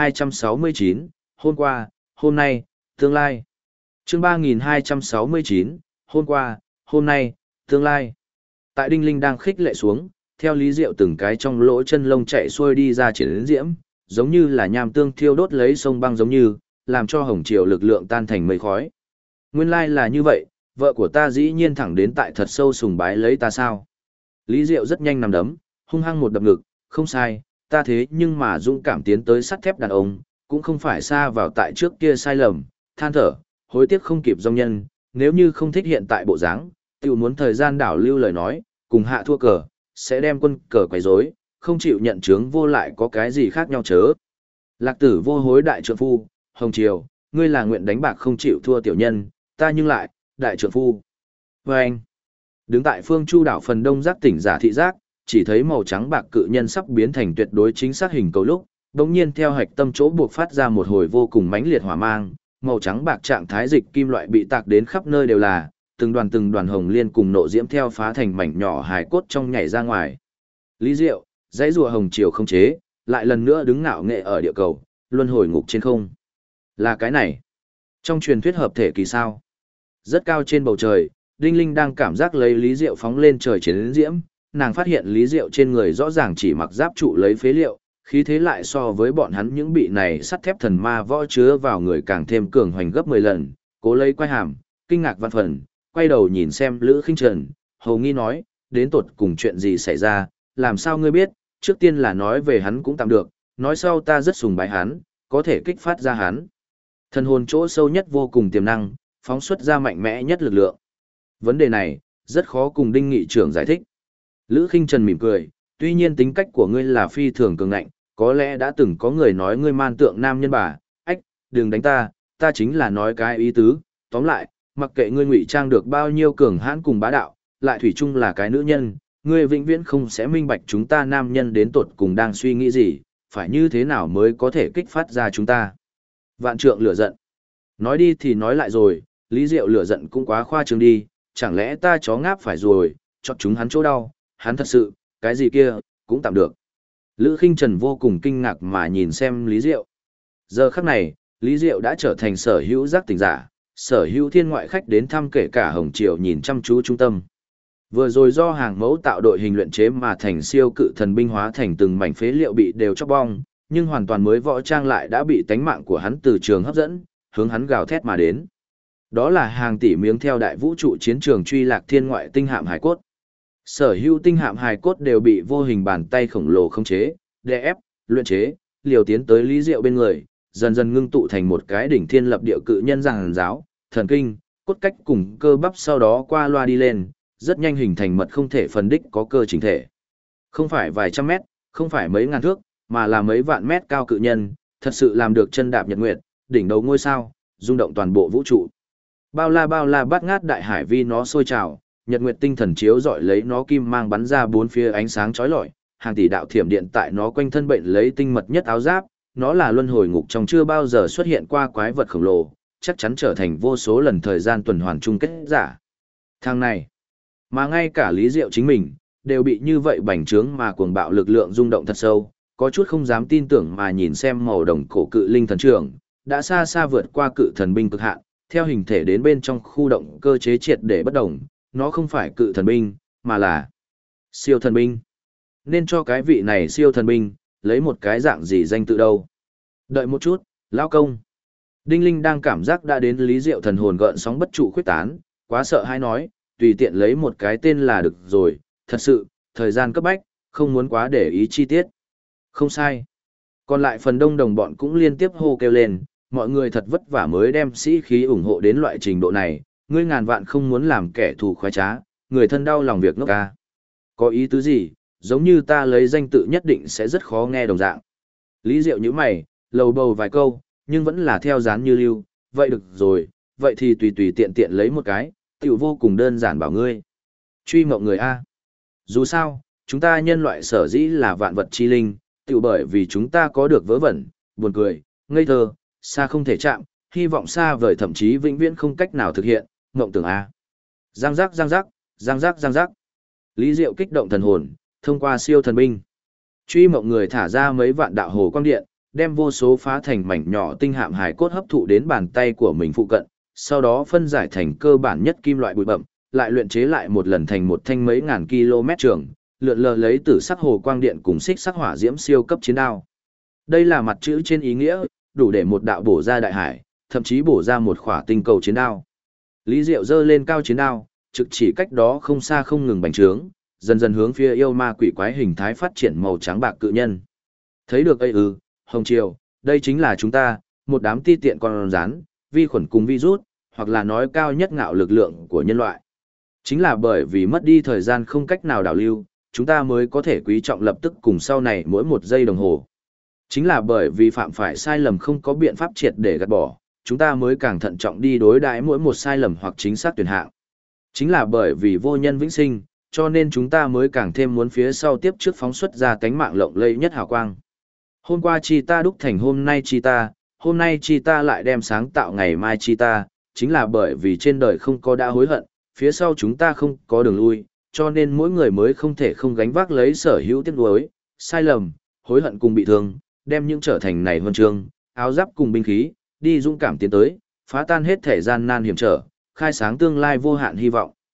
3269, hôm qua, hôm nay, tương lai. Chương 3269, hôm qua, hôm nay, tương lai. Tại Đinh Linh đang khích lệ xuống, theo Lý Diệu từng cái trong lỗ chân lông chạy xuôi đi ra triển diễm, giống như là nham tương thiêu đốt lấy sông băng giống như, làm cho hồng triều lực lượng tan thành mây khói. Nguyên lai là như vậy, vợ của ta dĩ nhiên thẳng đến tại thật sâu sùng bái lấy ta sao. Lý Diệu rất nhanh nằm đấm, hung hăng một đập ngực, không sai, ta thế nhưng mà dũng cảm tiến tới sắt thép đàn ông, cũng không phải xa vào tại trước kia sai lầm, than thở, hối tiếc không kịp dòng nhân, nếu như không thích hiện tại bộ dáng, tiểu muốn thời gian đảo lưu lời nói, cùng hạ thua cờ, sẽ đem quân cờ quấy rối, không chịu nhận chướng vô lại có cái gì khác nhau chớ. Lạc tử vô hối đại trượng phu, hồng triều, ngươi là nguyện đánh bạc không chịu thua tiểu nhân, ta nhưng lại, đại trượng phu. Và anh, đứng tại phương chu đảo phần đông giác tỉnh giả thị giác, chỉ thấy màu trắng bạc cự nhân sắp biến thành tuyệt đối chính xác hình cầu lúc, đống nhiên theo hạch tâm chỗ buộc phát ra một hồi vô cùng mãnh liệt hỏa mang, màu trắng bạc trạng thái dịch kim loại bị tạc đến khắp nơi đều là, từng đoàn hồng liên cùng nộ diễm theo phá thành mảnh nhỏ hài cốt trong nhảy ra ngoài. Lý Diệu, dãy rùa hồng triều không chế, lại lần nữa đứng ngạo nghệ ở địa cầu, luân hồi ngục trên không. Là cái này. Trong truyền thuyết hợp thể kỳ sao. Rất cao trên bầu trời, Đinh Linh đang cảm giác lấy Lý Diệu phóng lên trời chiến diễm, nàng phát hiện Lý Diệu trên người rõ ràng chỉ mặc giáp trụ lấy phế liệu, khí thế lại so với bọn hắn những bị này sắt thép thần ma võ chứa vào người càng thêm cường hoành gấp 10 lần, cố lấy quay hàm, kinh ngạc văn phần, quay đầu nhìn xem Lữ Khinh Trần, hầu nghi nói, đến tột cùng chuyện gì xảy ra, làm sao ngươi biết, trước tiên là nói về hắn cũng tạm được, nói sau ta rất sùng bái hắn, có thể kích phát ra hắn. Thần hồn chỗ sâu nhất vô cùng tiềm năng, phóng xuất ra mạnh mẽ nhất lực lượng. Vấn đề này, rất khó cùng Đinh Nghị trưởng giải thích. Lữ Khinh Trần mỉm cười, tuy nhiên tính cách của ngươi là phi thường cường ngạnh, có lẽ đã từng có người nói ngươi man tượng nam nhân bà, ách, đừng đánh ta chính là nói cái ý tứ, tóm lại, mặc kệ ngươi ngụy trang được bao nhiêu cường hãn cùng bá đạo, lại thủy chung là cái nữ nhân, ngươi vĩnh viễn không sẽ minh bạch chúng ta nam nhân đến tột cùng đang suy nghĩ gì, phải như thế nào mới có thể kích phát ra chúng ta. Vạn trượng lửa giận. Nói đi thì nói lại rồi, Lý Diệu lửa giận cũng quá khoa trương đi, chẳng lẽ ta chó ngáp phải rồi, chọn chúng hắn chỗ đau, hắn thật sự, cái gì kia, cũng tạm được. Lữ Khinh Trần vô cùng kinh ngạc mà nhìn xem Lý Diệu. Giờ khắc này, Lý Diệu đã trở thành sở hữu giác tỉnh giả, sở hữu thiên ngoại khách đến thăm kể cả Hồng Triều nhìn chăm chú trung tâm. Vừa rồi do hàng mẫu tạo đội hình luyện chế mà thành siêu cự thần binh hóa thành từng mảnh phế liệu bị đều chóc bong, nhưng hoàn toàn mới võ trang lại đã bị tánh mạng của hắn từ trường hấp dẫn, hướng hắn gào thét mà đến. Đó là hàng tỷ miếng theo đại vũ trụ chiến trường truy lạc thiên ngoại tinh hạm hải cốt. Sở hữu tinh hạm hải cốt đều bị vô hình bàn tay khổng lồ khống chế, đè ép, luyện chế, liều tiến tới Lý Diệu bên người, dần dần ngưng tụ thành một cái đỉnh thiên lập địa cự nhân giàn giáo, thần kinh, cốt cách cùng cơ bắp sau đó qua loa đi lên, rất nhanh hình thành mật không thể phân đích có cơ chính thể. Không phải vài trăm mét, không phải mấy ngàn thước, mà là mấy vạn mét cao cự nhân, thật sự làm được chân đạp nhật nguyệt, đỉnh đầu ngôi sao, rung động toàn bộ vũ trụ. Bao la bát ngát đại hải vi nó sôi trào, nhật nguyệt tinh thần chiếu dọi lấy nó kim mang bắn ra bốn phía ánh sáng chói lọi, hàng tỷ đạo thiểm điện tại nó quanh thân bệnh lấy tinh mật nhất áo giáp, nó là luân hồi ngục trong chưa bao giờ xuất hiện qua quái vật khổng lồ, chắc chắn trở thành vô số lần thời gian tuần hoàn chung kết giả. Thằng này, mà ngay cả Lý Diệu chính mình, đều bị như vậy bành trướng mà cuồng bạo lực lượng rung động thật sâu, có chút không dám tin tưởng mà nhìn xem màu đồng cổ cự linh thần trưởng, đã xa xa vượt qua cự thần binh cực hạn, theo hình thể đến bên trong khu động cơ chế triệt để bất đồng, nó không phải cự thần binh, mà là siêu thần binh. Nên cho cái vị này siêu thần binh, lấy một cái dạng gì danh tự đâu. Đợi một chút, lão công. Đinh Linh đang cảm giác đã đến Lý Diệu thần hồn gợn sóng bất trụ khuyết tán, quá sợ hãi nói, tùy tiện lấy một cái tên là được rồi, thật sự, thời gian cấp bách, không muốn quá để ý chi tiết. Không sai. Còn lại phần đông đồng bọn cũng liên tiếp hô kêu lên, mọi người thật vất vả mới đem sĩ khí ủng hộ đến loại trình độ này, ngươi ngàn vạn không muốn làm kẻ thù khoái trá, người thân đau lòng việc ngốc ca. Có ý tứ gì, giống như ta lấy danh tự nhất định sẽ rất khó nghe đồng dạng. Lý Diệu như mày, lầu bầu vài câu, nhưng vẫn là theo dán như lưu, vậy được rồi, vậy thì tùy tùy tiện tiện lấy một cái, tiểu vô cùng đơn giản bảo ngươi. Truy mộng người A. Dù sao, chúng ta nhân loại sở dĩ là vạn vật chi linh, tiểu bởi vì chúng ta có được vớ vẩn, buồn cười, ngây thơ, xa không thể chạm, hy vọng xa vời thậm chí vĩnh viễn không cách nào thực hiện, mộng tưởng A. Giang giác giang giác, giang giác giang giác. Lý Diệu kích động thần hồn, thông qua siêu thần binh. Truy mộng người thả ra mấy vạn đạo hồ quang điện, đem vô số phá thành mảnh nhỏ tinh hạm hài cốt hấp thụ đến bàn tay của mình phụ cận, sau đó phân giải thành cơ bản nhất kim loại bụi bậm, lại luyện chế lại một lần thành một thanh mấy ngàn km trường, lượn lờ lấy tử sắc hồ quang điện cùng xích sắc hỏa diễm siêu cấp chiến đao. Đây là mặt chữ trên ý nghĩa, đủ để một đạo bổ ra đại hải, thậm chí bổ ra một khỏa tinh cầu chiến đao. Lý Diệu giơ lên cao chiến đao, trực chỉ cách đó không xa không ngừng bành trướng, dần dần hướng phía yêu ma quỷ quái hình thái phát triển màu trắng bạc cự nhân. Thấy được ấy Hồng Triều, đây chính là chúng ta, một đám ti tiện con rắn, vi khuẩn cùng virus, hoặc là nói cao nhất ngạo lực lượng của nhân loại. Chính là bởi vì mất đi thời gian không cách nào đảo lưu, chúng ta mới có thể quý trọng lập tức cùng sau này mỗi một giây đồng hồ. Chính là bởi vì phạm phải sai lầm không có biện pháp triệt để gạt bỏ, chúng ta mới càng thận trọng đi đối đãi mỗi một sai lầm hoặc chính xác tuyển hạng. Chính là bởi vì vô nhân vĩnh sinh, cho nên chúng ta mới càng thêm muốn phía sau tiếp trước phóng xuất ra cánh mạng lộng lẫy nhất hào quang. Hôm qua chi ta đúc thành hôm nay chi ta, hôm nay chi ta lại đem sáng tạo ngày mai chi ta, chính là bởi vì trên đời không có đã hối hận, phía sau chúng ta không có đường lui, cho nên mỗi người mới không thể không gánh vác lấy sở hữu tiếc nuối, sai lầm, hối hận cùng bị thương, đem những trở thành này huân chương, áo giáp cùng binh khí, đi dũng cảm tiến tới, phá tan hết thể gian nan hiểm trở, khai sáng tương lai vô hạn hy vọng.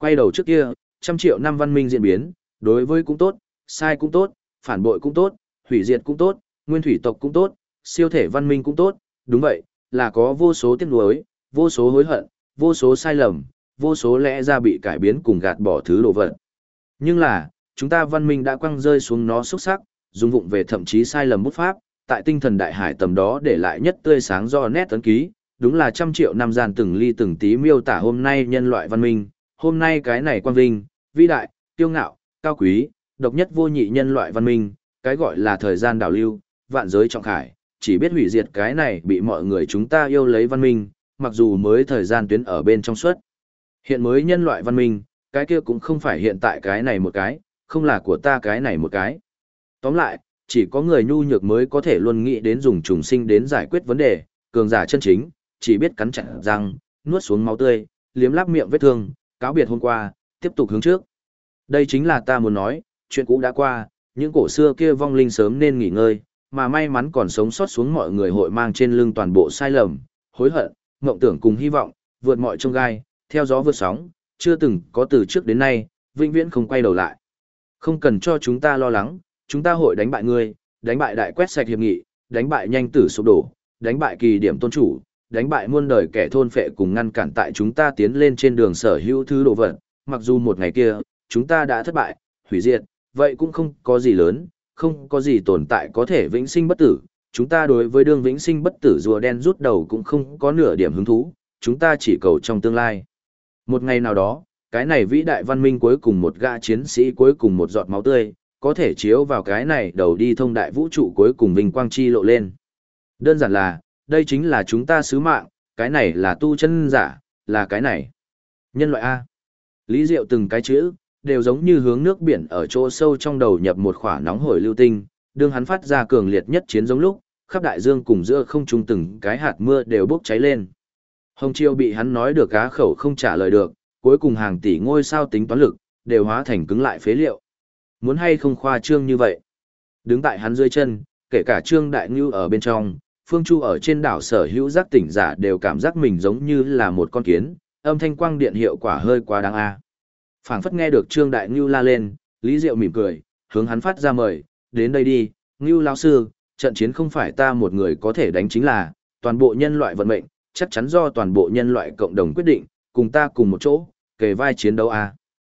Quay đầu trước kia, trăm triệu năm văn minh diễn biến, đối với cũng tốt, sai cũng tốt, phản bội cũng tốt, hủy diệt cũng tốt, nguyên thủy tộc cũng tốt, siêu thể văn minh cũng tốt, đúng vậy, là có vô số tiếc nuối, vô số hối hận, vô số sai lầm, vô số lẽ ra bị cải biến cùng gạt bỏ thứ đồ vật. Nhưng là, chúng ta văn minh đã quăng rơi xuống nó xúc sắc, dùng vụng về thậm chí sai lầm bút pháp, tại tinh thần đại hải tầm đó để lại nhất tươi sáng do nét ấn ký, đúng là trăm triệu năm gian từng ly từng tí miêu tả hôm nay nhân loại văn minh, hôm nay cái này quang vinh, vĩ đại, kiêu ngạo, cao quý, độc nhất vô nhị nhân loại văn minh, cái gọi là thời gian đảo lưu, vạn giới trọng khải, chỉ biết hủy diệt cái này bị mọi người chúng ta yêu lấy văn minh, mặc dù mới thời gian tuyến ở bên trong suốt. Hiện mới nhân loại văn minh, cái kia cũng không phải hiện tại cái này một cái, không là của ta cái này một cái. Tóm lại, chỉ có người nhu nhược mới có thể luôn nghĩ đến dùng trùng sinh đến giải quyết vấn đề, cường giả chân chính, chỉ biết cắn chặt răng, nuốt xuống máu tươi, liếm láp miệng vết thương, cáo biệt hôm qua, tiếp tục hướng trước. Đây chính là ta muốn nói, chuyện cũ đã qua, những cổ xưa kia vong linh sớm nên nghỉ ngơi, mà may mắn còn sống sót xuống mọi người hội mang trên lưng toàn bộ sai lầm, hối hận, mộng tưởng cùng hy vọng, vượt mọi chông gai, theo gió vượt sóng, chưa từng có từ trước đến nay, vĩnh viễn không quay đầu lại. Không cần cho chúng ta lo lắng, chúng ta hội đánh bại ngươi, đánh bại đại quét sạch hiệp nghị, đánh bại nhanh tử sụp đổ, đánh bại kỳ điểm tôn chủ, đánh bại muôn đời kẻ thôn phệ cùng ngăn cản tại chúng ta tiến lên trên đường sở hữu thứ đồ vật, mặc dù một ngày kia, chúng ta đã thất bại, hủy diệt, vậy cũng không có gì lớn, không có gì tồn tại có thể vĩnh sinh bất tử, chúng ta đối với đường vĩnh sinh bất tử rùa đen rút đầu cũng không có nửa điểm hứng thú, chúng ta chỉ cầu trong tương lai. Một ngày nào đó, cái này vĩ đại văn minh cuối cùng một gã chiến sĩ cuối cùng một giọt máu tươi, có thể chiếu vào cái này đầu đi thông đại vũ trụ cuối cùng vinh quang chi lộ lên. Đơn giản là, đây chính là chúng ta sứ mạng, cái này là tu chân giả, là cái này. Nhân loại A. Lý Diệu từng cái chữ, đều giống như hướng nước biển ở chỗ sâu trong đầu nhập một khỏa nóng hổi lưu tinh, đương hắn phát ra cường liệt nhất chiến giống lúc, khắp đại dương cùng giữa không trung từng cái hạt mưa đều bốc cháy lên. Hồng Chiêu bị hắn nói được cá khẩu không trả lời được, cuối cùng hàng tỷ ngôi sao tính toán lực, đều hóa thành cứng lại phế liệu. Muốn hay không khoa trương như vậy. Đứng tại hắn dưới chân, kể cả Trương Đại Ngưu ở bên trong, Phương Chu ở trên đảo sở hữu giác tỉnh giả đều cảm giác mình giống như là một con kiến, âm thanh quang điện hiệu quả hơi quá đáng a. Phảng phất nghe được Trương Đại Ngưu la lên, Lý Diệu mỉm cười, hướng hắn phát ra mời, đến đây đi, Ngưu lão sư, trận chiến không phải ta một người có thể đánh chính là, toàn bộ nhân loại vận mệnh, chắc chắn do toàn bộ nhân loại cộng đồng quyết định, cùng ta cùng một chỗ, kề vai chiến đấu a.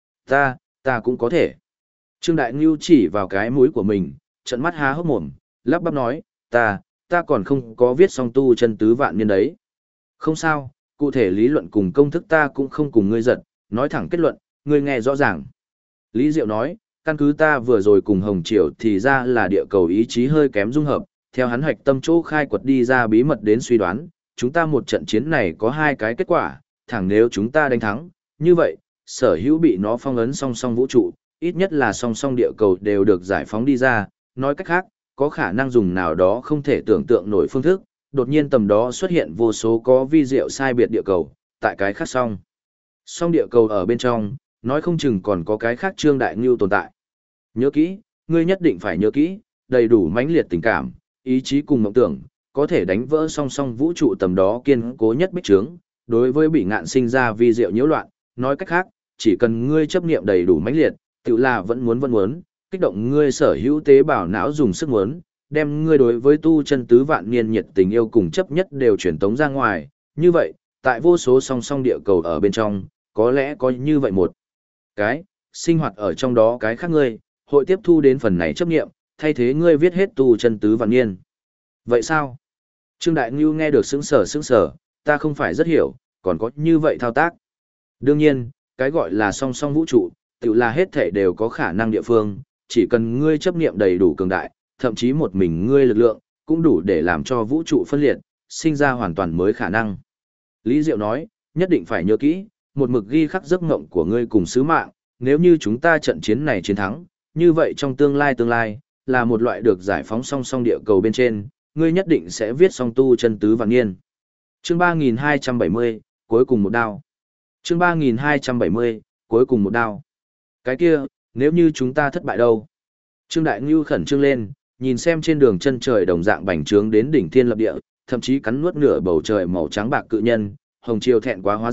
Ta cũng có thể. Trương Đại Ngưu chỉ vào cái mũi của mình, trận mắt há hốc mồm, lắp bắp nói, ta còn không có viết xong tu chân tứ vạn niên đấy. Không sao, cụ thể lý luận cùng công thức ta cũng không cùng ngươi giật, nói thẳng kết luận, ngươi nghe rõ ràng. Lý Diệu nói, căn cứ ta vừa rồi cùng Hồng Triều thì ra là địa cầu ý chí hơi kém dung hợp, theo hắn hoạch tâm chỗ khai quật đi ra bí mật đến suy đoán, chúng ta một trận chiến này có hai cái kết quả, thẳng nếu chúng ta đánh thắng, như vậy, sở hữu bị nó phong ấn song song vũ trụ, ít nhất là song song địa cầu đều được giải phóng đi ra, nói cách khác, có khả năng dùng nào đó không thể tưởng tượng nổi phương thức, đột nhiên tầm đó xuất hiện vô số có vi diệu sai biệt địa cầu, tại cái khác song. Song địa cầu ở bên trong, nói không chừng còn có cái khác Trương Đại Ngưu tồn tại. Nhớ kỹ, ngươi nhất định phải nhớ kỹ, đầy đủ mãnh liệt tình cảm, ý chí cùng mộng tưởng, có thể đánh vỡ song song vũ trụ tầm đó kiên cố nhất bích trướng, đối với bị ngạn sinh ra vi diệu nhiễu loạn, nói cách khác, chỉ cần ngươi chấp niệm đầy đủ mãnh liệt, tự là vẫn muốn, kích động ngươi sở hữu tế bào não dùng sức muốn, đem ngươi đối với tu chân tứ vạn niên nhiệt tình yêu cùng chấp nhất đều truyền tống ra ngoài, như vậy, tại vô số song song địa cầu ở bên trong, có lẽ có như vậy một cái, sinh hoạt ở trong đó cái khác ngươi, hội tiếp thu đến phần này chấp niệm, thay thế ngươi viết hết tu chân tứ vạn niên. Vậy sao? Trương Đại Ngưu nghe được sững sờ, ta không phải rất hiểu, còn có như vậy thao tác. Đương nhiên, cái gọi là song song vũ trụ, tự là hết thể đều có khả năng địa phương, chỉ cần ngươi chấp niệm đầy đủ cường đại, thậm chí một mình ngươi lực lượng, cũng đủ để làm cho vũ trụ phân liệt, sinh ra hoàn toàn mới khả năng. Lý Diệu nói, nhất định phải nhớ kỹ, một mực ghi khắc giấc mộng của ngươi cùng sứ mạng, nếu như chúng ta trận chiến này chiến thắng, như vậy trong tương lai, là một loại được giải phóng song song địa cầu bên trên, ngươi nhất định sẽ viết song tu chân tứ vạn niên. Chương 3270, cuối cùng một đao. Chương 3270, cuối cùng một đao. Cái kia, nếu như chúng ta thất bại đâu? Trương Đại Ngưu khẩn trương lên, nhìn xem trên đường chân trời đồng dạng bành trướng đến đỉnh thiên lập địa, thậm chí cắn nuốt nửa bầu trời màu trắng bạc cự nhân, Hồng Triều thẹn quá hóa giận,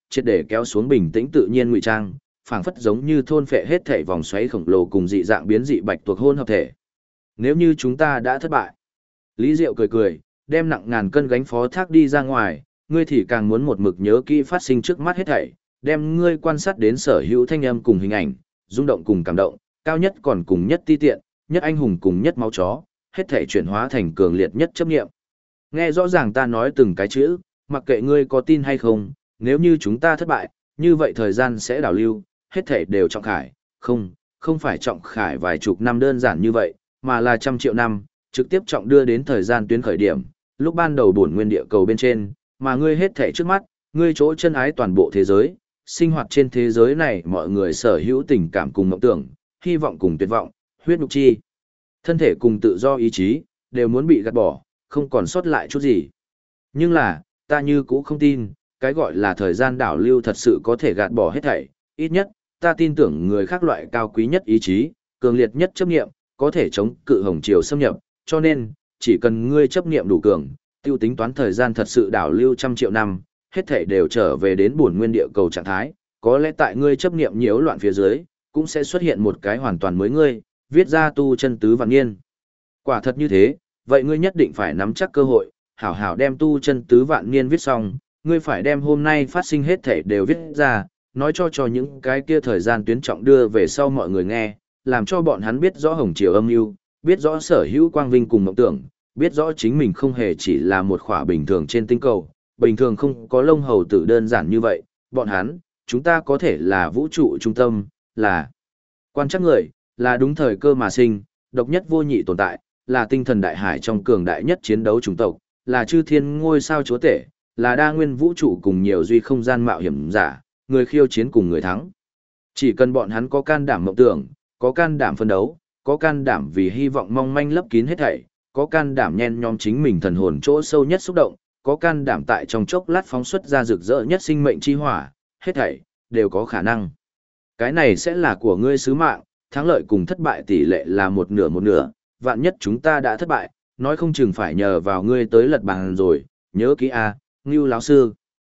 triệt để kéo xuống bình tĩnh tự nhiên ngụy trang, phảng phất giống như thôn phệ hết thảy vòng xoáy khổng lồ cùng dị dạng biến dị bạch tuộc hôn hợp thể. Nếu như chúng ta đã thất bại. Lý Diệu cười cười, đem nặng ngàn cân gánh phó thác đi ra ngoài, ngươi thì càng muốn một mực nhớ kỹ phát sinh trước mắt hết thảy, đem ngươi quan sát đến sở hữu thanh âm cùng hình ảnh, rung động cùng cảm động, cao nhất còn cùng nhất ti tiện, nhất anh hùng cùng nhất máu chó, hết thảy chuyển hóa thành cường liệt nhất chấp nghiệm. Nghe rõ ràng ta nói từng cái chữ, mặc kệ ngươi có tin hay không, nếu như chúng ta thất bại, như vậy thời gian sẽ đảo lưu, hết thảy đều trọng khải, không phải trọng khải vài chục năm đơn giản như vậy, mà là trăm triệu năm, trực tiếp trọng đưa đến thời gian tuyến khởi điểm, lúc ban đầu bổn nguyên địa cầu bên trên, mà ngươi hết thảy trước mắt, ngươi chỗ chân ái toàn bộ thế giới, sinh hoạt trên thế giới này mọi người sở hữu tình cảm cùng mộng tưởng, hy vọng cùng tuyệt vọng, huyết nhục chi, thân thể cùng tự do ý chí, đều muốn bị gạt bỏ, không còn sót lại chút gì. Nhưng là, ta như cũ không tin, cái gọi là thời gian đảo lưu thật sự có thể gạt bỏ hết thảy, ít nhất, ta tin tưởng người khác loại cao quý nhất ý chí, cường liệt nhất chấp nghiệm, có thể chống cự hồng triều xâm nhập, cho nên, chỉ cần ngươi chấp nghiệm đủ cường, tiêu tính toán thời gian thật sự đảo lưu trăm triệu năm, hết thảy đều trở về đến bổn nguyên địa cầu trạng thái, có lẽ tại ngươi chấp nghiệm nhiễu loạn phía dưới, cũng sẽ xuất hiện một cái hoàn toàn mới ngươi, viết ra tu chân tứ vạn niên. Quả thật như thế, vậy ngươi nhất định phải nắm chắc cơ hội, hảo hảo đem tu chân tứ vạn niên viết xong, ngươi phải đem hôm nay phát sinh hết thảy đều viết ra, nói cho những cái kia thời gian tuyến trọng đưa về sau mọi người nghe, làm cho bọn hắn biết rõ hồng triều âm mưu, biết rõ sở hữu quang vinh cùng mộng tưởng, biết rõ chính mình không hề chỉ là một khỏa bình thường trên tinh cầu, bình thường không có lông hầu tử đơn giản như vậy, bọn hắn, chúng ta có thể là vũ trụ trung tâm, là quan trắc người, là đúng thời cơ mà sinh, độc nhất vô nhị tồn tại, là tinh thần đại hải trong cường đại nhất chiến đấu chủng tộc, là chư thiên ngôi sao chúa tể, là đa nguyên vũ trụ cùng nhiều duy không gian mạo hiểm giả, người khiêu chiến cùng người thắng. Chỉ cần bọn hắn có can đảm mộng tưởng, có can đảm phân đấu, có can đảm vì hy vọng mong manh lấp kín hết thảy, có can đảm nhen nhóm chính mình thần hồn chỗ sâu nhất xúc động, có can đảm tại trong chốc lát phóng xuất ra rực rỡ nhất sinh mệnh chi hỏa, hết thảy đều có khả năng. Cái này sẽ là của ngươi sứ mạng, thắng lợi cùng thất bại tỷ lệ là một nửa, vạn nhất chúng ta đã thất bại, nói không chừng phải nhờ vào ngươi tới lật bàn rồi, nhớ kỹ a, Ngưu lão sư.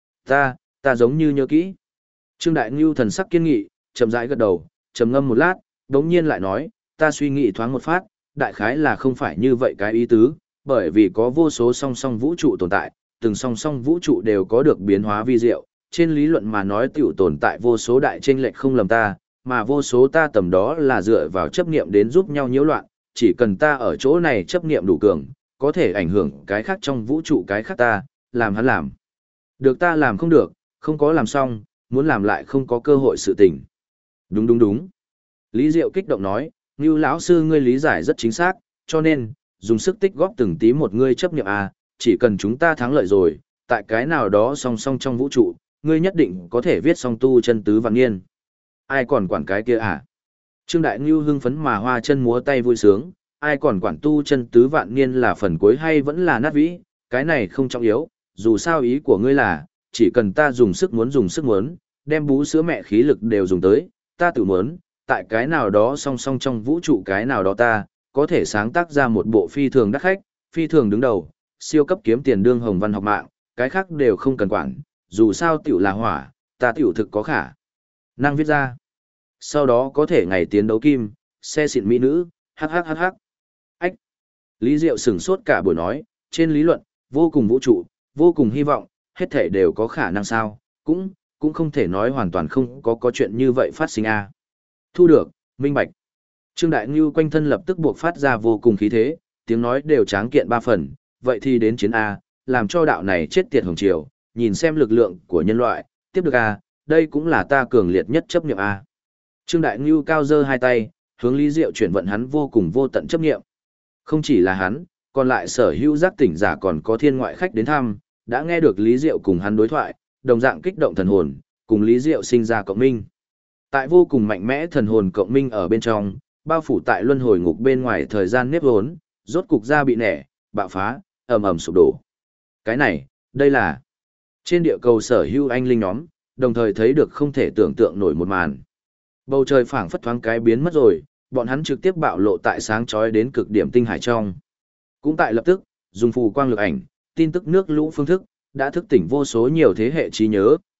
Ta giống như nhớ kỹ. Trương Đại Ngưu thần sắc kiên nghị, chậm rãi gật đầu, trầm ngâm một lát, đống nhiên lại nói, ta suy nghĩ thoáng một phát, đại khái là không phải như vậy cái ý tứ, bởi vì có vô số song song vũ trụ tồn tại, từng song song vũ trụ đều có được biến hóa vi diệu, trên lý luận mà nói tiểu tồn tại vô số đại chênh lệch không lầm ta, mà vô số ta tầm đó là dựa vào chấp niệm đến giúp nhau nhiễu loạn, chỉ cần ta ở chỗ này chấp niệm đủ cường, có thể ảnh hưởng cái khác trong vũ trụ cái khác ta, làm hắn làm. Được ta làm không được, không có làm xong, muốn làm lại không có cơ hội sự tình. Đúng. Lý Diệu kích động nói, Ngưu lão sư ngươi lý giải rất chính xác, cho nên, dùng sức tích góp từng tí một ngươi chấp niệm chỉ cần chúng ta thắng lợi rồi, tại cái nào đó song song trong vũ trụ, ngươi nhất định có thể viết xong tu chân tứ vạn niên. Ai còn quản cái kia Trương Đại Ngưu hưng phấn mà hoa chân múa tay vui sướng, ai còn quản tu chân tứ vạn niên là phần cuối hay vẫn là nát vĩ, cái này không trọng yếu, dù sao ý của ngươi là, chỉ cần ta dùng sức muốn, đem bú sữa mẹ khí lực đều dùng tới, ta tự muốn, tại cái nào đó song song trong vũ trụ cái nào đó ta, có thể sáng tác ra một bộ phi thường đắt khách, phi thường đứng đầu, siêu cấp kiếm tiền đương hồng văn học mạng, cái khác đều không cần quản, dù sao tiểu là hỏa, ta tiểu thực có khả năng viết ra. Sau đó có thể ngày tiến đấu kim, xe xịn mỹ nữ, hắc. Ách. Lý Diệu sửng sốt cả buổi nói, trên lý luận, vô cùng vũ trụ, vô cùng hy vọng, hết thể đều có khả năng sao, cũng không thể nói hoàn toàn không có chuyện như vậy phát sinh Thu được, minh bạch. Trương Đại Ngưu quanh thân lập tức buộc phát ra vô cùng khí thế, tiếng nói đều tráng kiện ba phần, vậy thì đến chiến làm cho đạo này chết tiệt hồng triều, nhìn xem lực lượng của nhân loại, tiếp được đây cũng là ta cường liệt nhất chấp niệm Trương Đại Ngưu cao giơ hai tay, hướng Lý Diệu chuyển vận hắn vô cùng vô tận chấp niệm. Không chỉ là hắn, còn lại sở hữu giác tỉnh giả còn có thiên ngoại khách đến thăm, đã nghe được Lý Diệu cùng hắn đối thoại, đồng dạng kích động thần hồn, cùng Lý Diệu sinh ra cộng minh. Tại vô cùng mạnh mẽ thần hồn cộng minh ở bên trong, bao phủ tại luân hồi ngục bên ngoài thời gian nếp vốn, rốt cục ra bị nẻ, bạo phá, ầm sụp đổ. Cái này, đây là trên địa cầu sở hữu anh linh nhóm, đồng thời thấy được không thể tưởng tượng nổi một màn. Bầu trời phảng phất thoáng cái biến mất rồi, bọn hắn trực tiếp bạo lộ tại sáng chói đến cực điểm tinh hải trong. Cũng tại lập tức, dùng phù quang lực ảnh, tin tức nước lũ phương thức, đã thức tỉnh vô số nhiều thế hệ trí nhớ,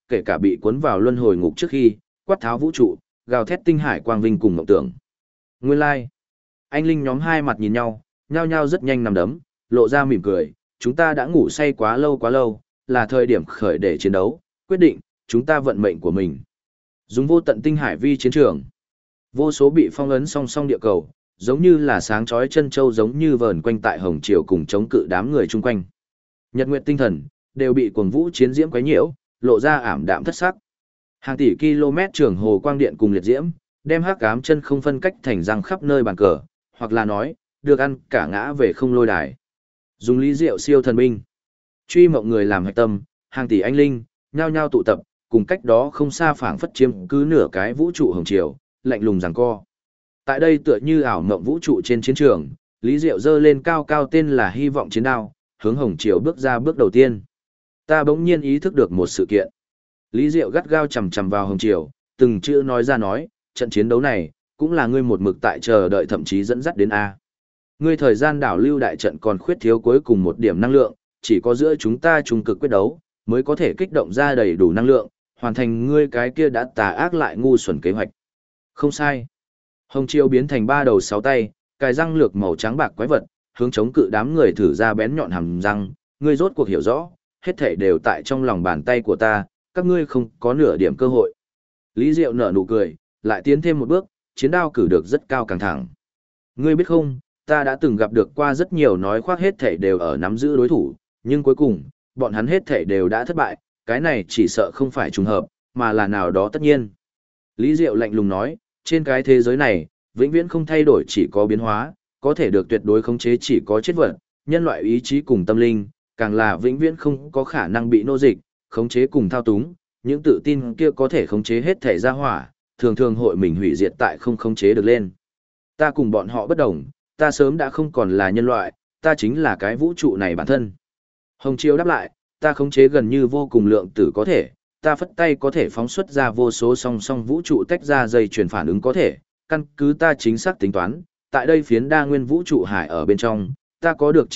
kể cả bị cuốn vào luân hồi ngục trước khi, quát tháo vũ trụ, gào thét tinh hải quang vinh cùng mộng tưởng. Nguyên lai, anh linh nhóm hai mặt nhìn nhau, nhao nhao rất nhanh nằm đấm, lộ ra mỉm cười, chúng ta đã ngủ say quá lâu, là thời điểm khởi để chiến đấu, quyết định, chúng ta vận mệnh của mình. Dùng vô tận tinh hải vi chiến trường. Vô số bị phong ấn song song địa cầu, giống như là sáng chói chân châu giống như vờn quanh tại hồng triều cùng chống cự đám người chung quanh. Nhật nguyệt tinh thần, đều bị cuồng vũ chiến diễm quấy nhiễu, lộ ra ảm đạm thất sắc. Hàng tỷ km trường hồ quang điện cùng liệt diễm, đem hắc ám chân không phân cách thành răng khắp nơi bàn cờ, hoặc là nói, được ăn cả ngã về không lôi đài. Dùng lý diệu siêu thần binh, truy mộng người làm hạch tâm, hàng tỷ anh linh, nhao nhao tụ tập, cùng cách đó không xa phảng phất chiếm cứ nửa cái vũ trụ hồng triều, lạnh lùng giằng co. Tại đây tựa như ảo mộng vũ trụ trên chiến trường, Lý Diệu giơ lên cao cao tên là hy vọng chiến đao, hướng hồng triều bước ra bước đầu tiên. Ta bỗng nhiên ý thức được một sự kiện. Lý Diệu gắt gao chằm chằm vào hồng triều, từng chữ nói ra nói, trận chiến đấu này, cũng là ngươi một mực tại chờ đợi thậm chí dẫn dắt đến A. Ngươi thời gian đảo lưu đại trận còn khuyết thiếu cuối cùng một điểm năng lượng, chỉ có giữa chúng ta trung cực quyết đấu, mới có thể kích động ra đầy đủ năng lượng, hoàn thành ngươi cái kia đã tà ác lại ngu xuẩn kế hoạch. Không sai. Hồng triều biến thành ba đầu sáu tay, cài răng lược màu trắng bạc quái vật, hướng chống cự đám người thử ra bén nhọn hàm răng, ngươi rốt cuộc hiểu rõ, hết thảy đều tại trong lòng bàn tay của ta, các ngươi không có nửa điểm cơ hội. Lý Diệu nở nụ cười, lại tiến thêm một bước, chiến đao cử được rất cao càng thẳng. Ngươi biết không, ta đã từng gặp được qua rất nhiều nói khoác hết thảy đều ở nắm giữ đối thủ, nhưng cuối cùng, bọn hắn hết thảy đều đã thất bại, cái này chỉ sợ không phải trùng hợp, mà là nào đó tất nhiên. Lý Diệu lạnh lùng nói, trên cái thế giới này, vĩnh viễn không thay đổi chỉ có biến hóa, có thể được tuyệt đối khống chế chỉ có chết vật, nhân loại ý chí cùng tâm linh, càng là vĩnh viễn không có khả năng bị nô dịch, khống chế cùng thao túng, những tự tin kia có thể khống chế hết thể ra hỏa, thường thường hội mình hủy diệt tại không khống chế được lên. Ta cùng bọn họ bất đồng, ta sớm đã không còn là nhân loại, ta chính là cái vũ trụ này bản thân. Hồng Chiêu đáp lại, ta khống chế gần như vô cùng lượng tử có thể, ta phất tay có thể phóng xuất ra vô số song song vũ trụ tách ra dây chuyển phản ứng có thể, căn cứ ta chính xác tính toán, tại đây phiến đa nguyên vũ trụ hải ở bên trong, ta có được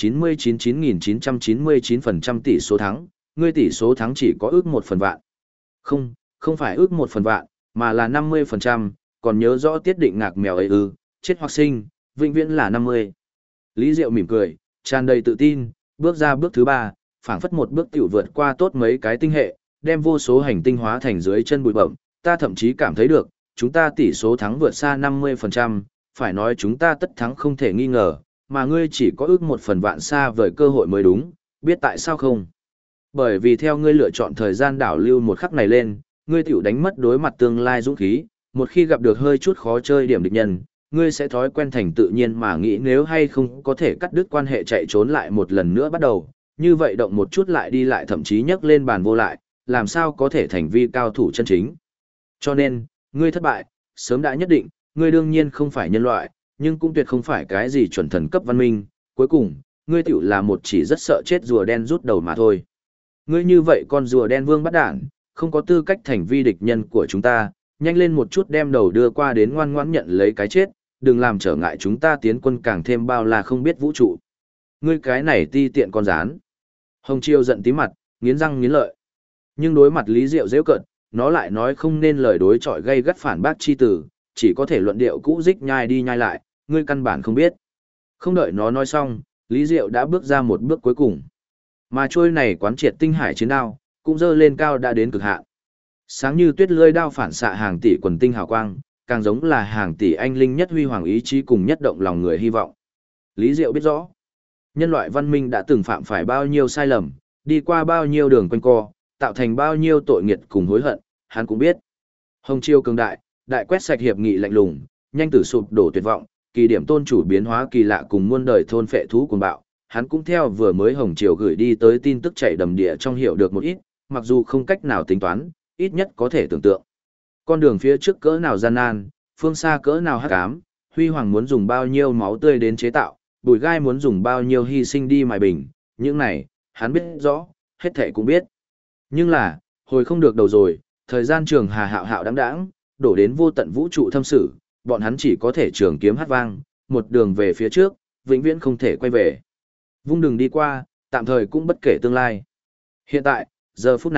99.999% tỷ số thắng, ngươi tỷ số thắng chỉ có ước 1 phần vạn. Không, không phải ước 1 phần vạn, mà là 50%, còn nhớ rõ tiết định ngạc mèo ấy ư, chết hoặc sinh, vĩnh viễn là 50. Lý Diệu mỉm cười, tràn đầy tự tin, bước ra bước thứ 3, phảng phất một bước tiểu vượt qua tốt mấy cái tinh hệ, đem vô số hành tinh hóa thành dưới chân bụi bẩm, ta thậm chí cảm thấy được, chúng ta tỷ số thắng vượt xa 50%, phải nói chúng ta tất thắng không thể nghi ngờ, mà ngươi chỉ có ước 1 phần vạn xa vời cơ hội mới đúng, biết tại sao không? Bởi vì theo ngươi lựa chọn thời gian đảo lưu một khắc này lên, ngươi tiểu đánh mất đối mặt tương lai dũng khí, một khi gặp được hơi chút khó chơi điểm địch nhân, ngươi sẽ thói quen thành tự nhiên mà nghĩ nếu hay không có thể cắt đứt quan hệ chạy trốn lại một lần nữa bắt đầu, như vậy động một chút lại đi lại thậm chí nhấc lên bàn vô lại, làm sao có thể thành vi cao thủ chân chính. Cho nên, ngươi thất bại, sớm đã nhất định, ngươi đương nhiên không phải nhân loại, nhưng cũng tuyệt không phải cái gì chuẩn thần cấp văn minh, cuối cùng, ngươi tiểu là một chỉ rất sợ chết rùa đen rút đầu mà thôi. Ngươi như vậy con rùa đen vương bắt đản, không có tư cách thành vi địch nhân của chúng ta, nhanh lên một chút đem đầu đưa qua đến ngoan ngoãn nhận lấy cái chết, đừng làm trở ngại chúng ta tiến quân càng thêm bao là không biết vũ trụ. Ngươi cái này ti tiện con rán. Hồng Chiêu giận tí mặt, nghiến răng nghiến lợi. Nhưng đối mặt Lý Diệu giễu cợt, nó lại nói không nên lời đối chọi gây gắt phản bác chi tử, chỉ có thể luận điệu cũ dích nhai đi nhai lại, ngươi căn bản không biết. Không đợi nó nói xong, Lý Diệu đã bước ra một bước cuối cùng. Mà trôi này quán triệt tinh hải chiến đao, cũng dơ lên cao đã đến cực hạn. Sáng như tuyết lưỡi đao phản xạ hàng tỷ quần tinh hào quang, càng giống là hàng tỷ anh linh nhất huy hoàng ý chí cùng nhất động lòng người hy vọng. Lý Diệu biết rõ, nhân loại văn minh đã từng phạm phải bao nhiêu sai lầm, đi qua bao nhiêu đường quanh co, tạo thành bao nhiêu tội nghiệt cùng hối hận, hắn cũng biết. Hồng Chiêu cường đại, đại quét sạch hiệp nghị lạnh lùng, nhanh tử sụp đổ tuyệt vọng, kỳ điểm tôn chủ biến hóa kỳ lạ cùng muôn đời thôn phệ thú cuồng bạo, hắn cũng theo vừa mới Hồng Triều gửi đi tới tin tức chảy đầm địa trong hiểu được một ít, mặc dù không cách nào tính toán, ít nhất có thể tưởng tượng. Con đường phía trước cỡ nào gian nan, phương xa cỡ nào hắc ám, huy hoàng muốn dùng bao nhiêu máu tươi đến chế tạo, bùi gai muốn dùng bao nhiêu hy sinh đi mài bình, những này, hắn biết rõ, hết thảy cũng biết. Nhưng là, hồi không được đầu rồi, thời gian trường hà hạo hạo đáng đáng, đổ đến vô tận vũ trụ thâm sử, bọn hắn chỉ có thể trường kiếm hát vang, một đường về phía trước, vĩnh viễn không thể quay về. Vung đường đi qua, tạm thời cũng bất kể tương lai. Hiện tại, giờ phút này,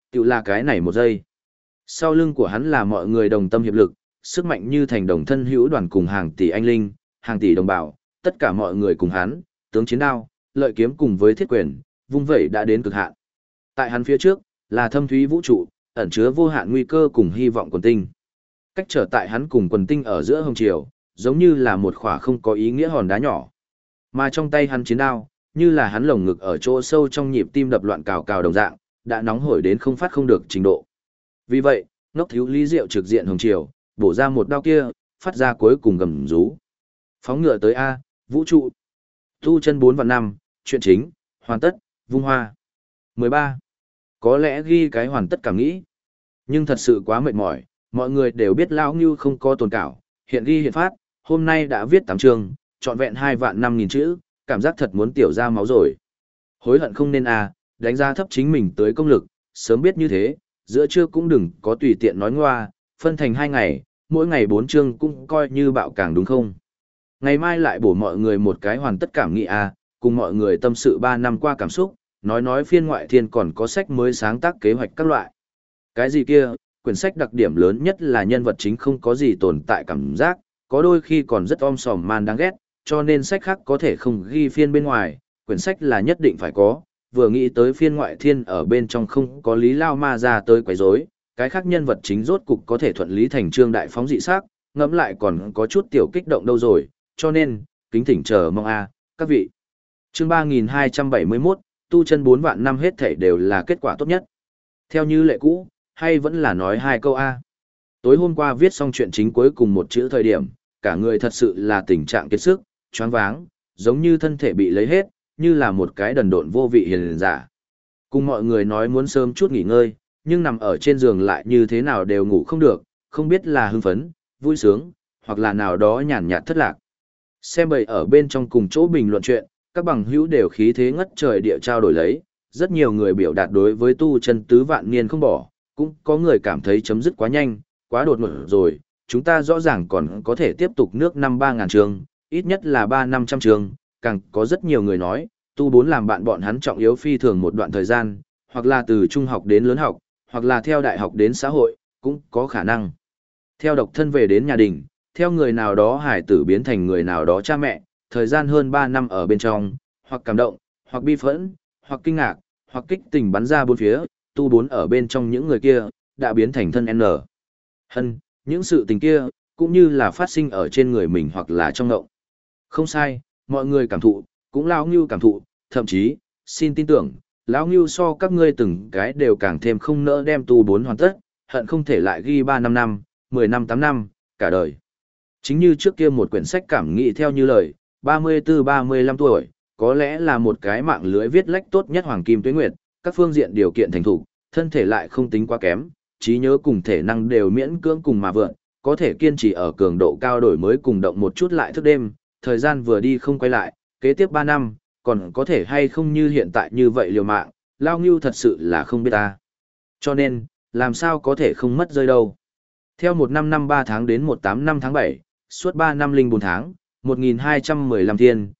Tự là cái này một giây. Sau lưng của hắn là mọi người đồng tâm hiệp lực, sức mạnh như thành đồng thân hữu đoàn cùng hàng tỷ anh linh, hàng tỷ đồng bào, tất cả mọi người cùng hắn, tướng chiến đao, lợi kiếm cùng với thiết quyền, vung vẩy đã đến cực hạn. Tại hắn phía trước, là thâm thúy vũ trụ, ẩn chứa vô hạn nguy cơ cùng hy vọng quần tinh. Cách trở tại hắn cùng quần tinh ở giữa hồng triều, giống như là một khỏa không có ý nghĩa hòn đá nhỏ. Mà trong tay hắn chiến đao, như là hắn lồng ngực ở chỗ sâu trong nhịp tim đập loạn cào cào đồng dạng, đã nóng hổi đến không phát không được trình độ. Vì vậy, ngốc thiếu lý diệu trực diện hồng triều, bổ ra một đao kia, phát ra cuối cùng gầm rú. Phóng ngựa tới A, vũ trụ. Tu chân 4 và 5, chuyện chính, hoàn tất, vung hoa. 13. Có lẽ ghi cái hoàn tất cảm nghĩ. Nhưng thật sự quá mệt mỏi, mọi người đều biết Lão Ngưu không có tồn cảo, hiện ghi hiện phát, hôm nay đã viết 8 chương, trọn vẹn 2.500.000 chữ, cảm giác thật muốn tiểu ra máu rồi. Hối hận không nên đánh giá thấp chính mình tới công lực, sớm biết như thế, giữa trưa cũng đừng có tùy tiện nói ngoa, phân thành 2 ngày, mỗi ngày 4 chương cũng coi như bạo càng đúng không? Ngày mai lại bổ mọi người một cái hoàn tất cảm nghĩ cùng mọi người tâm sự 3 năm qua cảm xúc, nói phiên ngoại thiên còn có sách mới sáng tác kế hoạch các loại. Cái gì kia, quyển sách đặc điểm lớn nhất là nhân vật chính không có gì tồn tại cảm giác, có đôi khi còn rất om sòm man đáng ghét, cho nên sách khác có thể không ghi phiên bên ngoài, quyển sách là nhất định phải có, vừa nghĩ tới phiên ngoại thiên ở bên trong không có lý lao ma ra tới quấy rối, cái khác nhân vật chính rốt cục có thể thuận lý thành trương đại phóng dị sắc, ngẫm lại còn có chút tiểu kích động đâu rồi, cho nên, kính thỉnh chờ mong các vị. Chương 3271, tu chân 4 vạn năm hết thảy đều là kết quả tốt nhất. Theo như lệ cũ, hay vẫn là nói 2 câu Tối hôm qua viết xong chuyện chính cuối cùng một chữ thời điểm, cả người thật sự là tình trạng kiệt sức, choáng váng, giống như thân thể bị lấy hết, như là một cái đần độn vô vị hiền giả. Cùng mọi người nói muốn sớm chút nghỉ ngơi, nhưng nằm ở trên giường lại như thế nào đều ngủ không được, không biết là hưng phấn, vui sướng, hoặc là nào đó nhàn nhạt thất lạc. Xem bầy ở bên trong cùng chỗ bình luận chuyện, các bằng hữu đều khí thế ngất trời địa trao đổi lấy, rất nhiều người biểu đạt đối với tu chân tứ vạn niên không bỏ, cũng có người cảm thấy chấm dứt quá nhanh, quá đột ngột rồi, chúng ta rõ ràng còn có thể tiếp tục nước năm 3.000 chương, ít nhất là 3.500 chương, càng có rất nhiều người nói, tu 4 làm bạn bọn hắn trọng yếu phi thường một đoạn thời gian, hoặc là từ trung học đến lớn học, hoặc là theo đại học đến xã hội, cũng có khả năng. Theo độc thân về đến nhà đình, theo người nào đó hải tử biến thành người nào đó cha mẹ, thời gian hơn 3 năm ở bên trong, hoặc cảm động, hoặc bi phẫn, hoặc kinh ngạc, hoặc kích tình bắn ra bốn phía, tu 4 ở bên trong những người kia, đã biến thành thân N. Hân, những sự tình kia, cũng như là phát sinh ở trên người mình hoặc là trong ngộng. Không sai, mọi người cảm thụ, cũng Lão Ngưu cảm thụ, thậm chí, xin tin tưởng, Lão Ngưu so các ngươi từng cái đều càng thêm không nỡ đem tu 4 hoàn tất, hận không thể lại ghi 3-5 năm, 10 năm 8 năm, cả đời. Chính như trước kia một quyển sách cảm nghĩ theo như lời, 34-35 tuổi, có lẽ là một cái mạng lưới viết lách tốt nhất hoàng kim tuế nguyệt, các phương diện điều kiện thành thủ, thân thể lại không tính quá kém, trí nhớ cùng thể năng đều miễn cưỡng cùng mà vượn, có thể kiên trì ở cường độ cao đổi mới cùng động một chút lại thức đêm, thời gian vừa đi không quay lại, kế tiếp 3 năm, còn có thể hay không như hiện tại như vậy liều mạng, Lao Ngưu thật sự là không biết ta. Cho nên, làm sao có thể không mất rơi đâu. Theo 1 năm năm 3 tháng đến 18 năm tháng 7, suốt 3 năm 04 tháng, 1.215 thiên,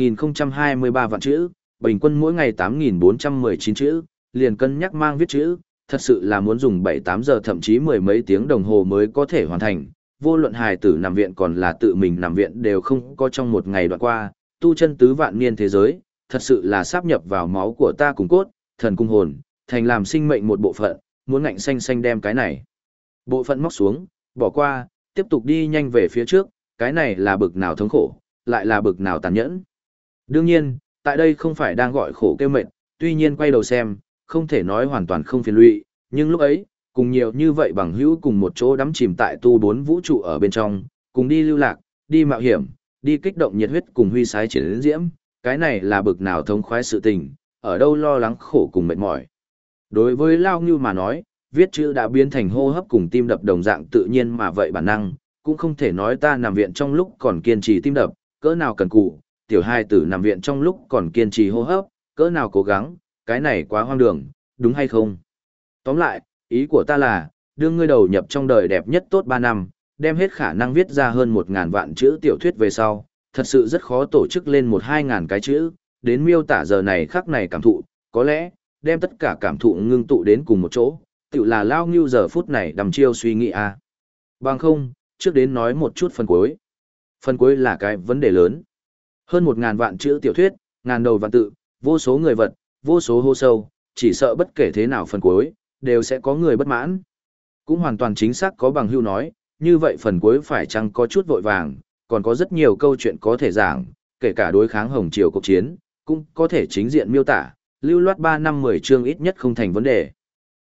1.023 vạn chữ, bình quân mỗi ngày 8.419 chữ, liền cân nhắc mang viết chữ, thật sự là muốn dùng 7-8 giờ thậm chí mười mấy tiếng đồng hồ mới có thể hoàn thành. Vô luận hài tử nằm viện còn là tự mình nằm viện đều không có trong một ngày đoạn qua, tu chân tứ vạn niên thế giới, thật sự là sáp nhập vào máu của ta cùng cốt, thần cung hồn, thành làm sinh mệnh một bộ phận, muốn ngạnh xanh xanh đem cái này. Bộ phận móc xuống, bỏ qua, tiếp tục đi nhanh về phía trước, cái này là bực nào thống khổ, lại là bực nào tàn nhẫn. Đương nhiên, tại đây không phải đang gọi khổ kêu mệt, tuy nhiên quay đầu xem, không thể nói hoàn toàn không phiền lụy, nhưng lúc ấy, cùng nhiều như vậy bằng hữu cùng một chỗ đắm chìm tại tu 4 vũ trụ ở bên trong, cùng đi lưu lạc, đi mạo hiểm, đi kích động nhiệt huyết cùng huy sái triển diễm, cái này là bực nào thống khoái sự tình, ở đâu lo lắng khổ cùng mệt mỏi. Đối với Lao Ngưu mà nói, viết chữ đã biến thành hô hấp cùng tim đập đồng dạng tự nhiên mà vậy bản năng, cũng không thể nói ta nằm viện trong lúc còn kiên trì tim đập, cỡ nào cần cù, tiểu hai tử nằm viện trong lúc còn kiên trì hô hấp, cỡ nào cố gắng, cái này quá hoang đường, đúng hay không? Tóm lại, ý của ta là, đưa ngươi đầu nhập trong đời đẹp nhất tốt 3 năm, đem hết khả năng viết ra hơn 1.000 vạn chữ tiểu thuyết về sau, thật sự rất khó tổ chức lên 1-2 ngàn cái chữ, đến miêu tả giờ này khắc này cảm thụ, có lẽ, đem tất cả cảm thụ ngưng tụ đến cùng một chỗ, tự là Lao Ngưu giờ phút này đầm chiêu suy nghĩ a. Bằng không, trước đến nói một chút phần cuối. Phần cuối là cái vấn đề lớn. Hơn 1.000 vạn chữ tiểu thuyết, ngàn đầu vạn tự, vô số người vật, vô số hô sâu, chỉ sợ bất kể thế nào phần cuối, đều sẽ có người bất mãn. Cũng hoàn toàn chính xác có bằng hưu nói, như vậy phần cuối phải chăng có chút vội vàng, còn có rất nhiều câu chuyện có thể giảng, kể cả đối kháng Hồng Triều cuộc chiến, cũng có thể chính diện miêu tả, lưu loát 3 năm 10 chương ít nhất không thành vấn đề.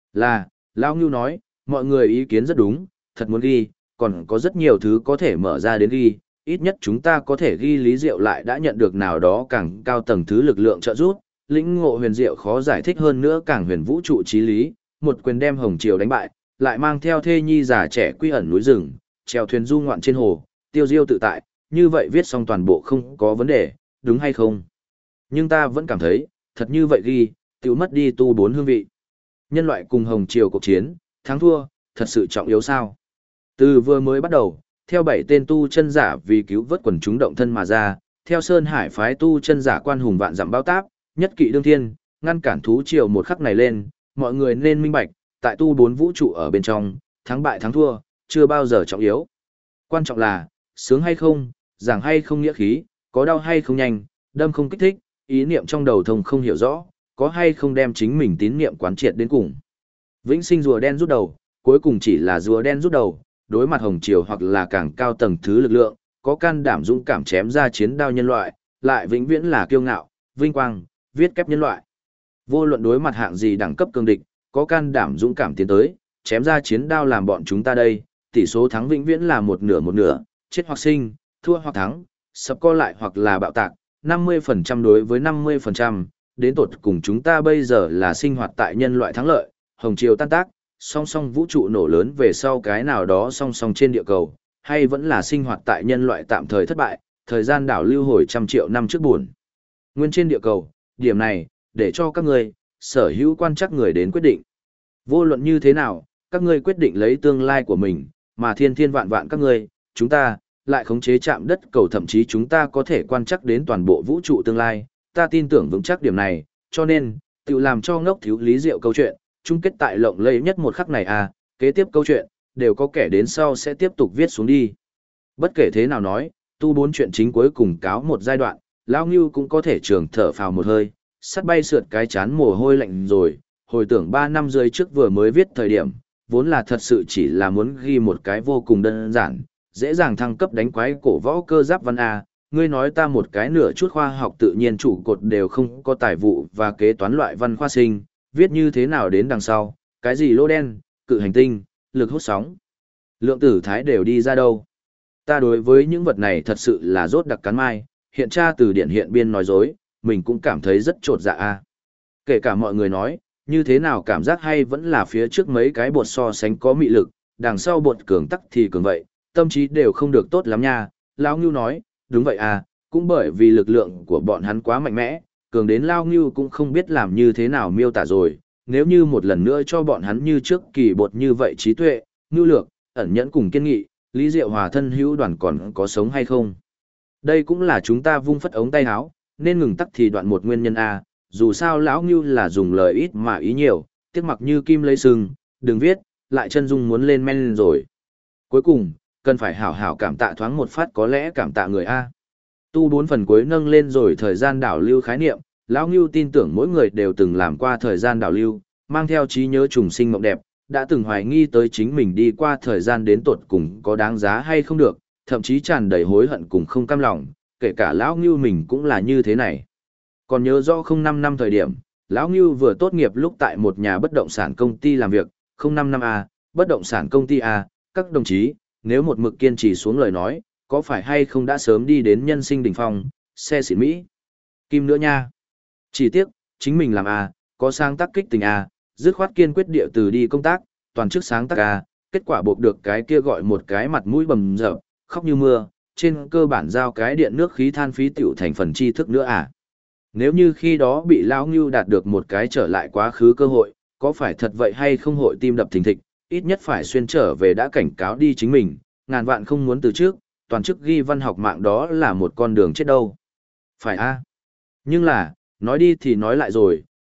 Lão Ngưu nói, mọi người ý kiến rất đúng, thật muốn ghi, còn có rất nhiều thứ có thể mở ra đến ghi, ít nhất chúng ta có thể ghi Lý Diệu lại đã nhận được nào đó càng cao tầng thứ lực lượng trợ giúp, lĩnh ngộ huyền diệu khó giải thích hơn nữa càng huyền vũ trụ trí lý, một quyền đem Hồng Triều đánh bại, lại mang theo thê nhi già trẻ quy ẩn núi rừng, chèo thuyền du ngoạn trên hồ, tiêu diêu tự tại, như vậy viết xong toàn bộ không có vấn đề, đúng hay không? Nhưng ta vẫn cảm thấy, thật như vậy ghi, tiểu mất đi tu 4 hương vị. Nhân loại cùng Hồng Triều cuộc chiến, thắng thua, thật sự trọng yếu sao? Từ vừa mới bắt đầu, theo 7 tên tu chân giả vì cứu vớt quần chúng động thân mà ra, theo Sơn Hải phái tu chân giả quan hùng vạn dặm bao táp, nhất kỵ đương thiên, ngăn cản thú triều một khắc này lên, mọi người nên minh bạch, tại tu 4 vũ trụ ở bên trong, thắng bại thắng thua, chưa bao giờ trọng yếu. Quan trọng là, sướng hay không, giảng hay không nghĩa khí, có đau hay không nhanh, đâm không kích thích, ý niệm trong đầu thông không hiểu rõ, có hay không đem chính mình tín niệm quán triệt đến cùng. Vĩnh sinh rùa đen rút đầu, cuối cùng chỉ là rùa đen rút đầu, đối mặt Hồng Triều hoặc là càng cao tầng thứ lực lượng, có can đảm dũng cảm chém ra chiến đao nhân loại, lại vĩnh viễn là kiêu ngạo, vinh quang, viết kép nhân loại. Vô luận đối mặt hạng gì đẳng cấp cường địch, có can đảm dũng cảm tiến tới, chém ra chiến đao làm bọn chúng ta đây, tỷ số thắng vĩnh viễn là một nửa, chết hoặc sinh, thua hoặc thắng, sập co lại hoặc là bạo tạc, 50% đối với 50%, đến tột cùng chúng ta bây giờ là sinh hoạt tại nhân loại thắng lợi, Hồng Triều tan tác, song song vũ trụ nổ lớn về sau cái nào đó song song trên địa cầu, hay vẫn là sinh hoạt tại nhân loại tạm thời thất bại, thời gian đảo lưu hồi trăm triệu năm trước buồn. Nguyên trên địa cầu, điểm này, để cho các người, sở hữu quan chắc người đến quyết định. Vô luận như thế nào, các ngươi quyết định lấy tương lai của mình, mà thiên thiên vạn vạn các ngươi, chúng ta, lại khống chế chạm đất cầu thậm chí chúng ta có thể quan chắc đến toàn bộ vũ trụ tương lai, ta tin tưởng vững chắc điểm này, cho nên, tự làm cho ngốc thiếu lý diệu câu chuyện, chung kết tại lộng lẫy nhất một khắc này à, kế tiếp câu chuyện, đều có kẻ đến sau sẽ tiếp tục viết xuống đi. Bất kể thế nào nói, tu 4 chuyện chính cuối cùng cáo một giai đoạn, Lão Ngưu cũng có thể trường thở phào một hơi, sắt bay sượt cái chán mồ hôi lạnh rồi, hồi tưởng 3 năm rưỡi trước vừa mới viết thời điểm, vốn là thật sự chỉ là muốn ghi một cái vô cùng đơn giản, dễ dàng thăng cấp đánh quái cổ võ cơ giáp văn A, ngươi nói ta một cái nửa chút khoa học tự nhiên trụ cột đều không có tài vụ và kế toán loại văn khoa sinh, viết như thế nào đến đằng sau, cái gì lô đen, cự hành tinh, lực hút sóng, lượng tử thái đều đi ra đâu. Ta đối với những vật này thật sự là rốt đặc cắn mai, hiện tra từ điển hiện biên nói dối, mình cũng cảm thấy rất trột dạ a. Kể cả mọi người nói, như thế nào cảm giác hay vẫn là phía trước mấy cái bột so sánh có mị lực, đằng sau bột cường tắc thì cường vậy, tâm trí đều không được tốt lắm nha. Lão Ngưu nói, đúng vậy à, cũng bởi vì lực lượng của bọn hắn quá mạnh mẽ, cường đến Lão Ngưu cũng không biết làm như thế nào miêu tả rồi, nếu như một lần nữa cho bọn hắn như trước kỳ bột như vậy trí tuệ, ngưu lược, ẩn nhẫn cùng kiên nghị, Lý Diệu Hòa thân hữu đoàn còn có sống hay không. Đây cũng là chúng ta vung phất ống tay áo, nên ngừng tắc thì đoạn một nguyên nhân a. Dù sao lão Ngưu là dùng lời ít mà ý nhiều, tiếc mặc như kim lấy sừng, đừng viết, lại chân dung muốn lên men rồi. Cuối cùng, cần phải hảo hảo cảm tạ thoáng một phát có lẽ cảm tạ người A. Tu 4 phần cuối nâng lên rồi thời gian đảo lưu khái niệm, lão Ngưu tin tưởng mỗi người đều từng làm qua thời gian đảo lưu, mang theo trí nhớ trùng sinh mộng đẹp, đã từng hoài nghi tới chính mình đi qua thời gian đến tột cùng có đáng giá hay không được, thậm chí tràn đầy hối hận cùng không cam lòng, kể cả lão Ngưu mình cũng là như thế này. Còn nhớ rõ 05 năm thời điểm, lão Ngưu vừa tốt nghiệp lúc tại một nhà bất động sản công ty làm việc, 05 năm A, bất động sản công ty A, các đồng chí, nếu một mực kiên trì xuống lời nói, có phải hay không đã sớm đi đến nhân sinh đỉnh phong, xe xịn Mỹ. Kim nữa nha. Chỉ tiếc, chính mình làm A, có sáng tác kích tình A, dứt khoát kiên quyết địa từ đi công tác, toàn chức sáng tác A, kết quả buộc được cái kia gọi một cái mặt mũi bầm dập, khóc như mưa, trên cơ bản giao cái điện nước khí than phí tiểu thành phần tri thức nữa à. Nếu như khi đó bị Lão Ngưu đạt được một cái trở lại quá khứ cơ hội, có phải thật vậy hay không hội tim đập thình thịch, ít nhất phải xuyên trở về đã cảnh cáo đi chính mình, ngàn vạn không muốn từ trước, toàn chức ghi văn học mạng đó là một con đường chết đâu. Phải a. Nhưng là, nói đi thì nói lại rồi,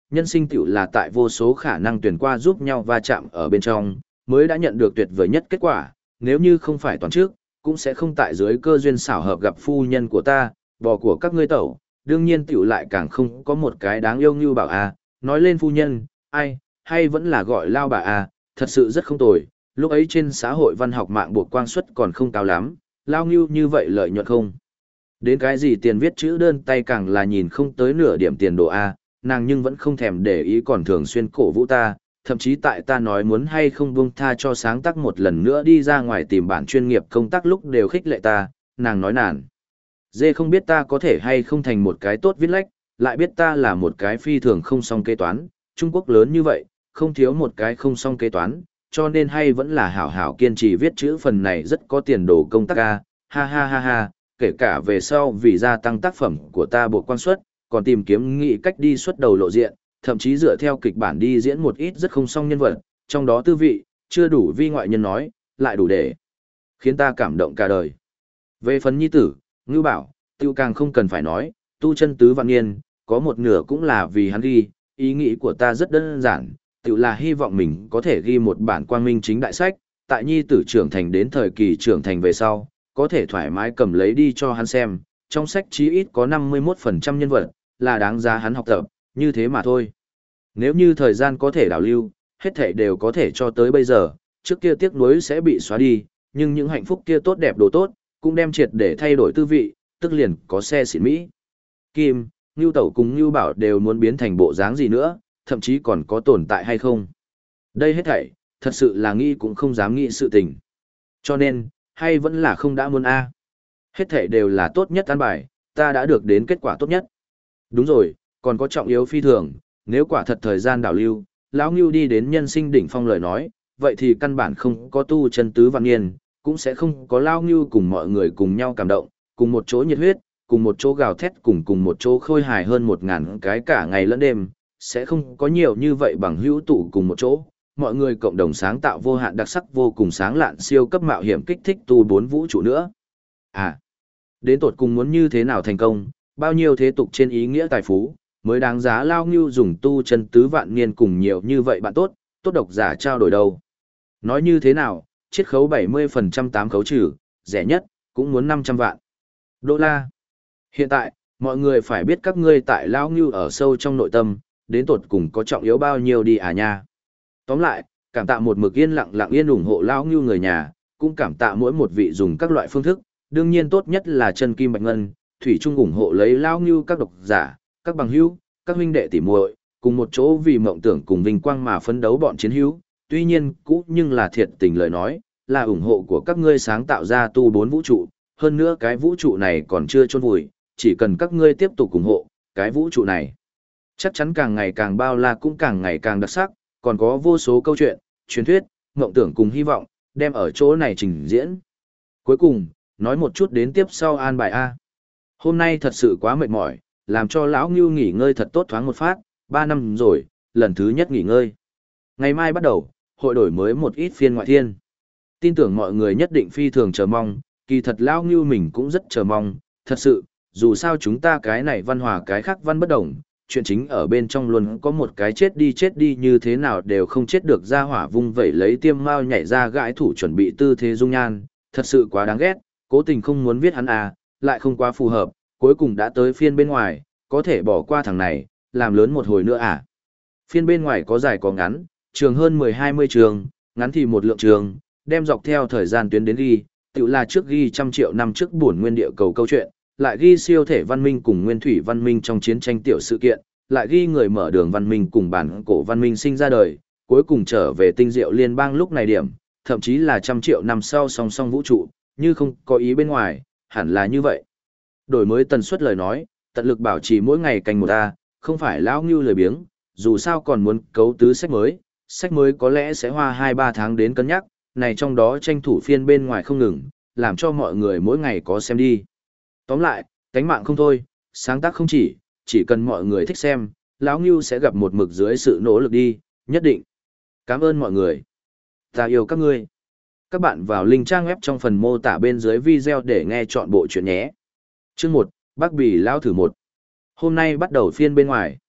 nhân sinh tiểu là tại vô số khả năng tuyển qua giúp nhau va chạm ở bên trong, mới đã nhận được tuyệt vời nhất kết quả, nếu như không phải toán trước, cũng sẽ không tại dưới cơ duyên xảo hợp gặp phu nhân của ta, bò của các ngươi tẩu, đương nhiên tiểu lại càng không có một cái đáng yêu như bảo a, nói lên phu nhân, ai, hay vẫn là gọi lao bà a, thật sự rất không tồi, lúc ấy trên xã hội văn học mạng buộc quang suất còn không cao lắm, lao như vậy lợi nhuận không. Đến cái gì tiền viết chữ đơn tay càng là nhìn không tới nửa điểm tiền đồ a, nàng nhưng vẫn không thèm để ý còn thường xuyên cổ vũ ta, thậm chí tại ta nói muốn hay không buông tha cho sáng tác một lần nữa đi ra ngoài tìm bản chuyên nghiệp công tác lúc đều khích lệ ta, nàng nói nản. Dê không biết ta có thể hay không thành một cái tốt viết lách, lại biết ta là một cái phi thường không song kế toán, Trung Quốc lớn như vậy, không thiếu một cái không song kế toán, cho nên hay vẫn là hảo hảo kiên trì viết chữ phần này rất có tiền đồ công tác ca, ha ha ha ha, kể cả về sau vì gia tăng tác phẩm của ta bộ quan suất, còn tìm kiếm nghị cách đi xuất đầu lộ diện, thậm chí dựa theo kịch bản đi diễn một ít rất không song nhân vật, trong đó tư vị, chưa đủ vi ngoại nhân nói, lại đủ để khiến ta cảm động cả đời. Về phần nhi tử, Ngưu Bảo, tiêu càng không cần phải nói, tu chân tứ vạn niên, có một nửa cũng là vì hắn ghi, ý nghĩ của ta rất đơn giản, tự là hy vọng mình có thể ghi một bản quang minh chính đại sách, tại nhi tử trưởng thành đến thời kỳ trưởng thành về sau, có thể thoải mái cầm lấy đi cho hắn xem, trong sách chí ít có 51% nhân vật, là đáng giá hắn học tập, như thế mà thôi. Nếu như thời gian có thể đảo lưu, hết thảy đều có thể cho tới bây giờ, trước kia tiếc nuối sẽ bị xóa đi, nhưng những hạnh phúc kia tốt đẹp đồ tốt, cũng đem triệt để thay đổi tư vị, tức liền có xe xịn Mỹ. Kim, Ngưu Tẩu cùng Ngưu Bảo đều muốn biến thành bộ dáng gì nữa, thậm chí còn có tồn tại hay không. Đây hết thảy, thật sự là nghĩ cũng không dám nghĩ sự tình. Cho nên, hay vẫn là không đã muốn a. Hết thảy đều là tốt nhất an bài, ta đã được đến kết quả tốt nhất. Đúng rồi, còn có trọng yếu phi thường, nếu quả thật thời gian đảo lưu, lão Ngưu đi đến nhân sinh đỉnh phong lời nói, vậy thì căn bản không có tu chân tứ vạn niên, cũng sẽ không có lão Ngưu cùng mọi người cùng nhau cảm động, cùng một chỗ nhiệt huyết, cùng một chỗ gào thét cùng một chỗ khôi hài hơn 1000 cái cả ngày lẫn đêm, sẽ không có nhiều như vậy bằng hữu tụ cùng một chỗ, mọi người cộng đồng sáng tạo vô hạn đặc sắc vô cùng sáng lạn siêu cấp mạo hiểm kích thích tu 4 vũ trụ nữa. À, đến tột cùng muốn như thế nào thành công, bao nhiêu thế tục trên ý nghĩa tài phú, mới đáng giá lao ngưu dùng tu chân tứ vạn niên cùng nhiều như vậy bạn tốt, tốt độc giả trao đổi đâu. Nói như thế nào, chiết khấu 70% 8 khấu trừ, rẻ nhất, cũng muốn 500 vạn đô la. Hiện tại, mọi người phải biết các ngươi tại lao ngưu ở sâu trong nội tâm, đến tột cùng có trọng yếu bao nhiêu đi à nha. Tóm lại, cảm tạ một mực yên lặng yên ủng hộ lao ngưu người nhà, cũng cảm tạ mỗi một vị dùng các loại phương thức, đương nhiên tốt nhất là chân kim bạch ngân, thủy chung ủng hộ lấy lao ngưu các độc giả, các bằng hữu, các huynh đệ tỉ muội, cùng một chỗ vì mộng tưởng cùng vinh quang mà phấn đấu bọn chiến hữu, tuy nhiên cũ nhưng là thiệt tình lời nói, là ủng hộ của các ngươi sáng tạo ra tu 4 vũ trụ, hơn nữa cái vũ trụ này còn chưa chôn vùi, chỉ cần các ngươi tiếp tục ủng hộ, cái vũ trụ này chắc chắn càng ngày càng bao la cũng càng ngày càng đặc sắc, còn có vô số câu chuyện, truyền thuyết, mộng tưởng cùng hy vọng, đem ở chỗ này trình diễn. Cuối cùng, nói một chút đến tiếp sau an bài A. Hôm nay thật sự quá mệt mỏi, làm cho lão Ngưu nghỉ ngơi thật tốt thoáng một phát, 3 năm rồi, lần thứ nhất nghỉ ngơi. Ngày mai bắt đầu, hội đổi mới một ít phiên ngoại thiên. Tin tưởng mọi người nhất định phi thường chờ mong, kỳ thật lão Ngưu mình cũng rất chờ mong, thật sự, dù sao chúng ta cái này văn hòa cái khác văn bất đồng, chuyện chính ở bên trong luôn có một cái chết đi như thế nào đều không chết được ra hỏa vung vẩy lấy tiêm mao nhảy ra gãi thủ chuẩn bị tư thế dung nhan, thật sự quá đáng ghét, cố tình không muốn viết hắn à, lại không quá phù hợp, cuối cùng đã tới phiên bên ngoài, có thể bỏ qua thằng này, làm lớn một hồi nữa à. Phiên bên ngoài có dài có ngắn, trường hơn 10-20 trường, ngắn thì một lượng trường, đem dọc theo thời gian tuyến đến ghi, tự là trước ghi 100 triệu năm trước buồn nguyên địa cầu câu chuyện, lại ghi siêu thể văn minh cùng nguyên thủy văn minh trong chiến tranh tiểu sự kiện, lại ghi người mở đường văn minh cùng bản cổ văn minh sinh ra đời, cuối cùng trở về tinh diệu liên bang lúc này điểm, thậm chí là 100 triệu năm sau song song vũ trụ, như không có ý bên ngoài, hẳn là như vậy. Đổi mới tần suất lời nói, tận lực bảo trì mỗi ngày canh một A, không phải lão Ngưu lười biếng, dù sao còn muốn cấu tứ sách mới có lẽ sẽ hoa 2-3 tháng đến cân nhắc, này trong đó tranh thủ phiên bên ngoài không ngừng, làm cho mọi người mỗi ngày có xem đi. Tóm lại, cánh mạng không thôi, sáng tác không chỉ cần mọi người thích xem, lão Ngưu sẽ gặp một mực dưới sự nỗ lực đi, nhất định. Cảm ơn mọi người. Ta yêu các ngươi. Các bạn vào link trang web trong phần mô tả bên dưới video để nghe chọn bộ chuyện nhé. Chương 1, Bác Bỉ Lao thử 1. Hôm nay bắt đầu phiên bên ngoài.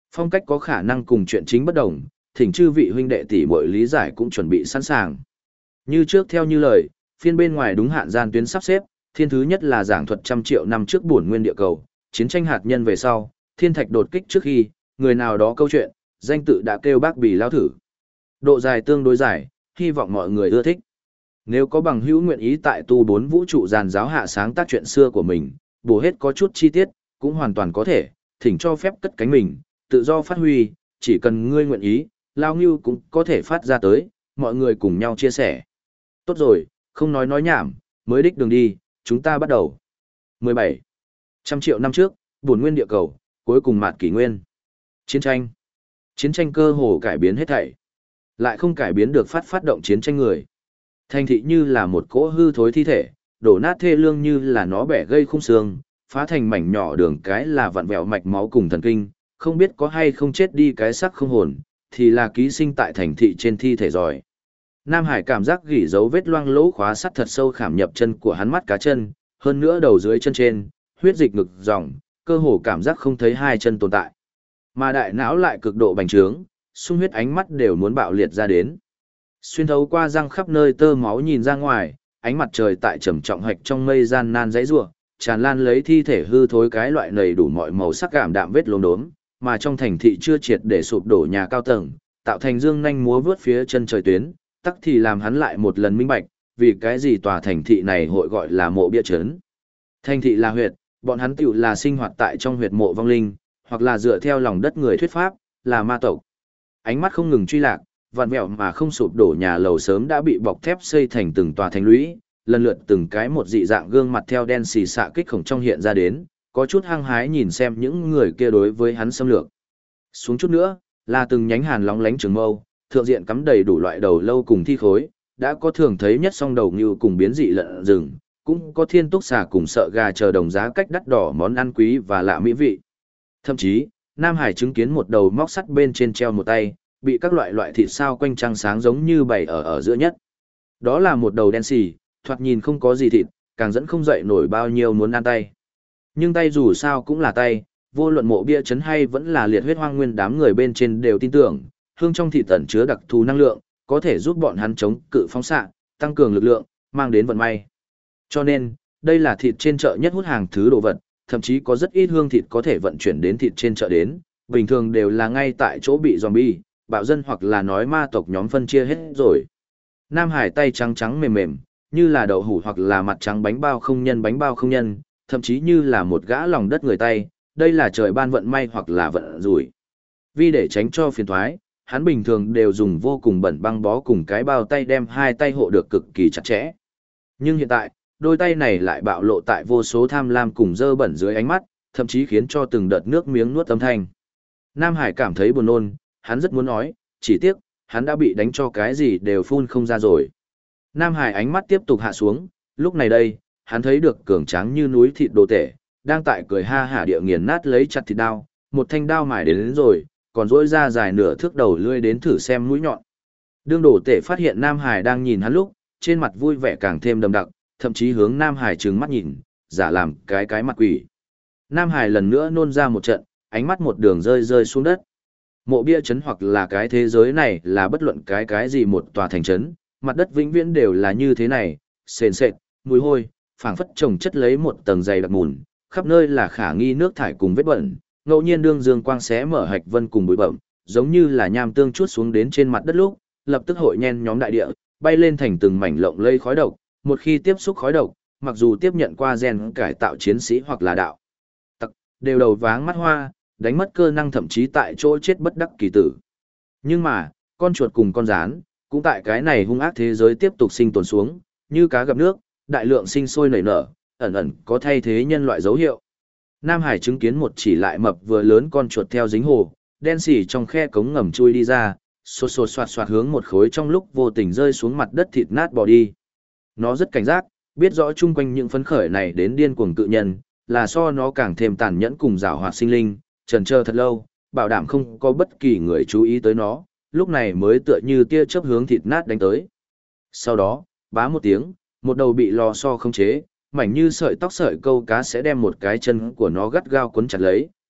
Phong cách có khả năng cùng chuyện chính bất đồng, thỉnh chư vị huynh đệ tỷ muội lý giải cũng chuẩn bị sẵn sàng. Như trước theo như lời, phiên bên ngoài đúng hạn gian tuyến sắp xếp, thiên thứ nhất là giảng thuật 100 triệu năm trước bổn nguyên địa cầu, chiến tranh hạt nhân về sau, thiên thạch đột kích trước khi, người nào đó câu chuyện, danh tự đã kêu bác bì lao thử. Độ dài tương đối dài, hy vọng mọi người ưa thích. Nếu có bằng hữu nguyện ý tại tu 4 vũ trụ giàn giáo hạ sáng tác chuyện xưa của mình, bổ hết có chút chi tiết, cũng hoàn toàn có thể, thỉnh cho phép cất cánh mình, tự do phát huy, chỉ cần ngươi nguyện ý, Lao Ngưu cũng có thể phát ra tới, mọi người cùng nhau chia sẻ. Tốt rồi, không nói nhảm, mới đích đường đi, chúng ta bắt đầu. 17. 100 triệu năm trước, bổn nguyên địa cầu, cuối cùng mạt kỷ nguyên. Chiến tranh. Chiến tranh cơ hồ cải biến hết thảy. Lại không cải biến được phát động chiến tranh người. Thành thị như là một cỗ hư thối thi thể, đổ nát thê lương như là nó bẻ gây khung xương, phá thành mảnh nhỏ đường cái là vặn vẹo mạch máu cùng thần kinh, không biết có hay không chết đi cái xác không hồn, thì là ký sinh tại thành thị trên thi thể rồi. Nam Hải cảm giác gỉ dấu vết loang lỗ khóa sắt thật sâu khảm nhập chân của hắn mắt cá chân, hơn nữa đầu dưới chân trên, huyết dịch ngực dòng, cơ hồ cảm giác không thấy hai chân tồn tại. Mà đại não lại cực độ bành trướng, sung huyết ánh mắt đều muốn bạo liệt ra đến. Xuyên thấu qua răng khắp nơi tơ máu nhìn ra ngoài, ánh mặt trời tại trầm trọng hạch trong mây gian nan dãy rủa, tràn lan lấy thi thể hư thối cái loại nầy đủ mọi màu sắc cảm đạm vết lốm đốm, mà trong thành thị chưa triệt để sụp đổ nhà cao tầng, tạo thành dương nhanh múa vướt phía chân trời tuyến, tắc thì làm hắn lại một lần minh bạch, vì cái gì tòa thành thị này hội gọi là mộ bia trấn. Thành thị là huyệt, bọn hắn tiểu là sinh hoạt tại trong huyệt mộ vong linh, hoặc là dựa theo lòng đất người thuyết pháp, là ma tộc. Ánh mắt không ngừng truy lạc, vạn vẹo mà không sụp đổ nhà lầu sớm đã bị bọc thép xây thành từng tòa thành lũy, lần lượt từng cái một dị dạng gương mặt theo đen xì xạ kích khổng trong hiện ra đến, có chút hăng hái nhìn xem những người kia đối với hắn xâm lược. Xuống chút nữa, là từng nhánh hàn lóng lánh trường mâu, thượng diện cắm đầy đủ loại đầu lâu cùng thi khối, đã có thường thấy nhất song đầu như cùng biến dị lợn rừng, cũng có thiên túc xà cùng sợ gà chờ đồng giá cách đắt đỏ món ăn quý và lạ mỹ vị. Thậm chí, Nam Hải chứng kiến một đầu móc sắt bên trên treo một tay, bị các loại thịt sao quanh trăng sáng giống như bày ở giữa nhất. Đó là một đầu đen xì, thoạt nhìn không có gì thịt, càng dẫn không dậy nổi bao nhiêu muốn ăn tay. Nhưng tay dù sao cũng là tay, vô luận mộ bia chấn hay vẫn là liệt huyết hoang nguyên, đám người bên trên đều tin tưởng, hương trong thịt tẩn chứa đặc thù năng lượng, có thể giúp bọn hắn chống cự phóng xạ, tăng cường lực lượng, mang đến vận may. Cho nên, đây là thịt trên chợ nhất hút hàng thứ đồ vật, thậm chí có rất ít hương thịt có thể vận chuyển đến thịt trên chợ đến, bình thường đều là ngay tại chỗ bị zombie, bạo dân hoặc là nói ma tộc nhóm phân chia hết rồi. Nam Hải tay trắng trắng mềm mềm, như là đậu hủ hoặc là mặt trắng bánh bao không nhân, thậm chí như là một gã lòng đất người tay, đây là trời ban vận may hoặc là vận rủi. Vì để tránh cho phiền toái, hắn bình thường đều dùng vô cùng bẩn băng bó cùng cái bao tay đem hai tay hộ được cực kỳ chặt chẽ. Nhưng hiện tại, đôi tay này lại bạo lộ tại vô số tham lam cùng dơ bẩn dưới ánh mắt, thậm chí khiến cho từng đợt nước miếng nuốt âm thanh. Nam Hải cảm thấy buồn nôn, hắn rất muốn nói, chỉ tiếc, hắn đã bị đánh cho cái gì đều phun không ra rồi. Nam Hải ánh mắt tiếp tục hạ xuống, lúc này đây, hắn thấy được cường tráng như núi thịt đồ tể, đang tại cười ha hả địa nghiền nát lấy chặt thịt đao, một thanh đao mài đến rồi, còn rỗi ra dài nửa thước đầu lưỡi đến thử xem mũi nhọn. Đương đồ tể phát hiện Nam Hải đang nhìn hắn lúc, trên mặt vui vẻ càng thêm đậm đặc, thậm chí hướng Nam Hải trừng mắt nhìn, giả làm cái mặt quỷ. Nam Hải lần nữa nôn ra một trận, ánh mắt một đường rơi xuống đất. Mộ bia trấn hoặc là cái thế giới này là bất luận cái gì một tòa thành trấn, mặt đất vĩnh viễn đều là như thế này, sền sệt, mùi hôi, phảng phất chồng chất lấy một tầng dày đặc mùn, khắp nơi là khả nghi nước thải cùng vết bẩn, ngẫu nhiên đương dương quang xé mở hạch vân cùng bụi bẩm, giống như là nham tương chuốt xuống đến trên mặt đất lúc, lập tức hội nhen nhóm đại địa, bay lên thành từng mảnh lộng lây khói độc, một khi tiếp xúc khói độc, mặc dù tiếp nhận qua gen cải tạo chiến sĩ hoặc là đạo tặc, đều đầu váng mắt hoa, đánh mất cơ năng thậm chí tại chỗ chết bất đắc kỳ tử. Nhưng mà, con chuột cùng con gián, cũng tại cái này hung ác thế giới tiếp tục sinh tồn xuống, như cá gặp nước, đại lượng sinh sôi nảy nở, ẩn ẩn có thay thế nhân loại dấu hiệu. Nam Hải chứng kiến một chỉ lại mập vừa lớn con chuột theo dính hồ, đen xỉ trong khe cống ngầm chui đi ra, xô xô xoạt xoạt hướng một khối trong lúc vô tình rơi xuống mặt đất thịt nát bỏ đi. Nó rất cảnh giác, biết rõ chung quanh những phấn khởi này đến điên cuồng cự nhân, là so nó càng thêm tàn nhẫn cùng giảo hoạt sinh linh, chần chờ thật lâu, bảo đảm không có bất kỳ người chú ý tới nó, lúc này mới tựa như tia chớp hướng thịt nát đánh tới. Sau đó, bá một tiếng, một đầu bị lò xo không chế, mảnh như sợi tóc sợi câu cá sẽ đem một cái chân của nó gắt gao cuốn chặt lấy,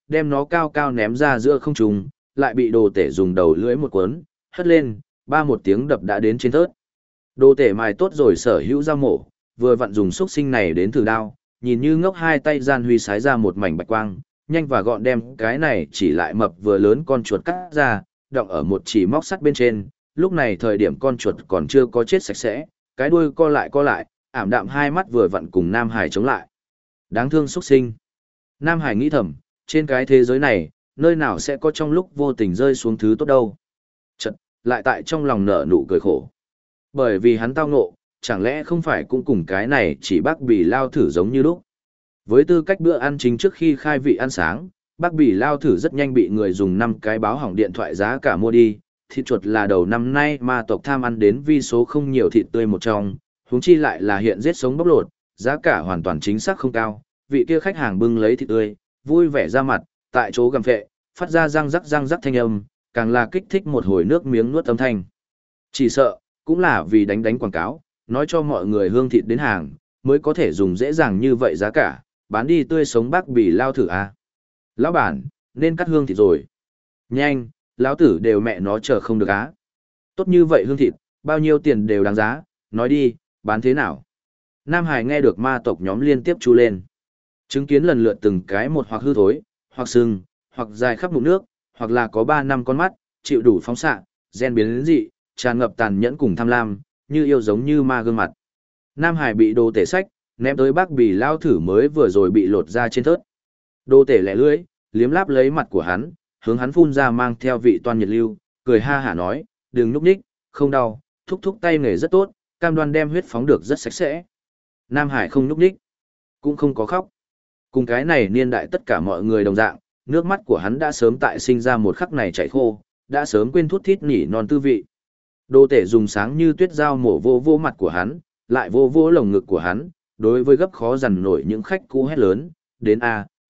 đem nó cao cao ném ra giữa không trung, lại bị đồ tể dùng đầu lưỡi một cuốn, hất lên, ba một tiếng đập đã đến trên thớt. Đồ tể mài tốt rồi sở hữu dao mổ, vừa vặn dùng xúc sinh này đến thử đao, nhìn như ngốc hai tay gian huy sái ra một mảnh bạch quang, nhanh và gọn đem cái này chỉ lại mập vừa lớn con chuột cắt ra, đọng ở một chỉ móc sắt bên trên. Lúc này thời điểm con chuột còn chưa có chết sạch sẽ, cái đuôi co lại, ảm đạm hai mắt vừa vặn cùng Nam Hải chống lại. Đáng thương xuất sinh. Nam Hải nghĩ thầm, trên cái thế giới này, nơi nào sẽ có trong lúc vô tình rơi xuống thứ tốt đâu. Chật, lại tại trong lòng nở nụ cười khổ. Bởi vì hắn tao ngộ, chẳng lẽ không phải cũng cùng cái này chỉ bác bỉ lao thử giống như lúc. Với tư cách bữa ăn chính trước khi khai vị ăn sáng, bác bỉ lao thử rất nhanh bị người dùng 5 cái báo hỏng điện thoại giá cả mua đi. Thịt chuột là đầu năm nay ma tộc tham ăn đến vi số không nhiều thịt tươi một trong, huống chi lại là hiện giết sống bóc lột, giá cả hoàn toàn chính xác không cao. Vị kia khách hàng bưng lấy thịt tươi, vui vẻ ra mặt, tại chỗ gầm phệ, phát ra răng rắc thanh âm, càng là kích thích một hồi nước miếng nuốt âm thanh. Chỉ sợ, cũng là vì đánh quảng cáo, nói cho mọi người hương thịt đến hàng, mới có thể dùng dễ dàng như vậy giá cả, bán đi tươi sống bác bỉ lao thử à. Lão bản, nên cắt hương thịt rồi. Nhanh, lão tử đều mẹ nó chờ không được á. Tốt như vậy hương thịt, bao nhiêu tiền đều đáng giá, nói đi, bán thế nào? Nam Hải nghe được ma tộc nhóm liên tiếp chu lên. Chứng kiến lần lượt từng cái một hoặc hư thối, hoặc sưng, hoặc dài khắp bụng nước, hoặc là có 3 năm con mắt, chịu đủ phóng xạ, gen biến đến dị, tràn ngập tàn nhẫn cùng tham lam, như yêu giống như ma gương mặt. Nam Hải bị đồ tể sách, ném tới bác bỉ lao thử mới vừa rồi bị lột ra trên thớt. Đồ tể lẻ lưỡi, liếm láp lấy mặt của hắn, hướng hắn phun ra mang theo vị toan nhiệt lưu, cười ha hả nói, đừng núp ních, không đau, thúc tay nghề rất tốt, cam đoan đem huyết phóng được rất sạch sẽ. Nam Hải không núp ních, cũng không có khóc. Cùng cái này niên đại tất cả mọi người đồng dạng, nước mắt của hắn đã sớm tại sinh ra một khắc này chảy khô, đã sớm quên thút thít nỉ non tư vị. Đồ tể dùng sáng như tuyết dao mổ vô mặt của hắn, lại vô lồng ngực của hắn, đối với gấp khó dằn nổi những khách cũ hét lớn, đến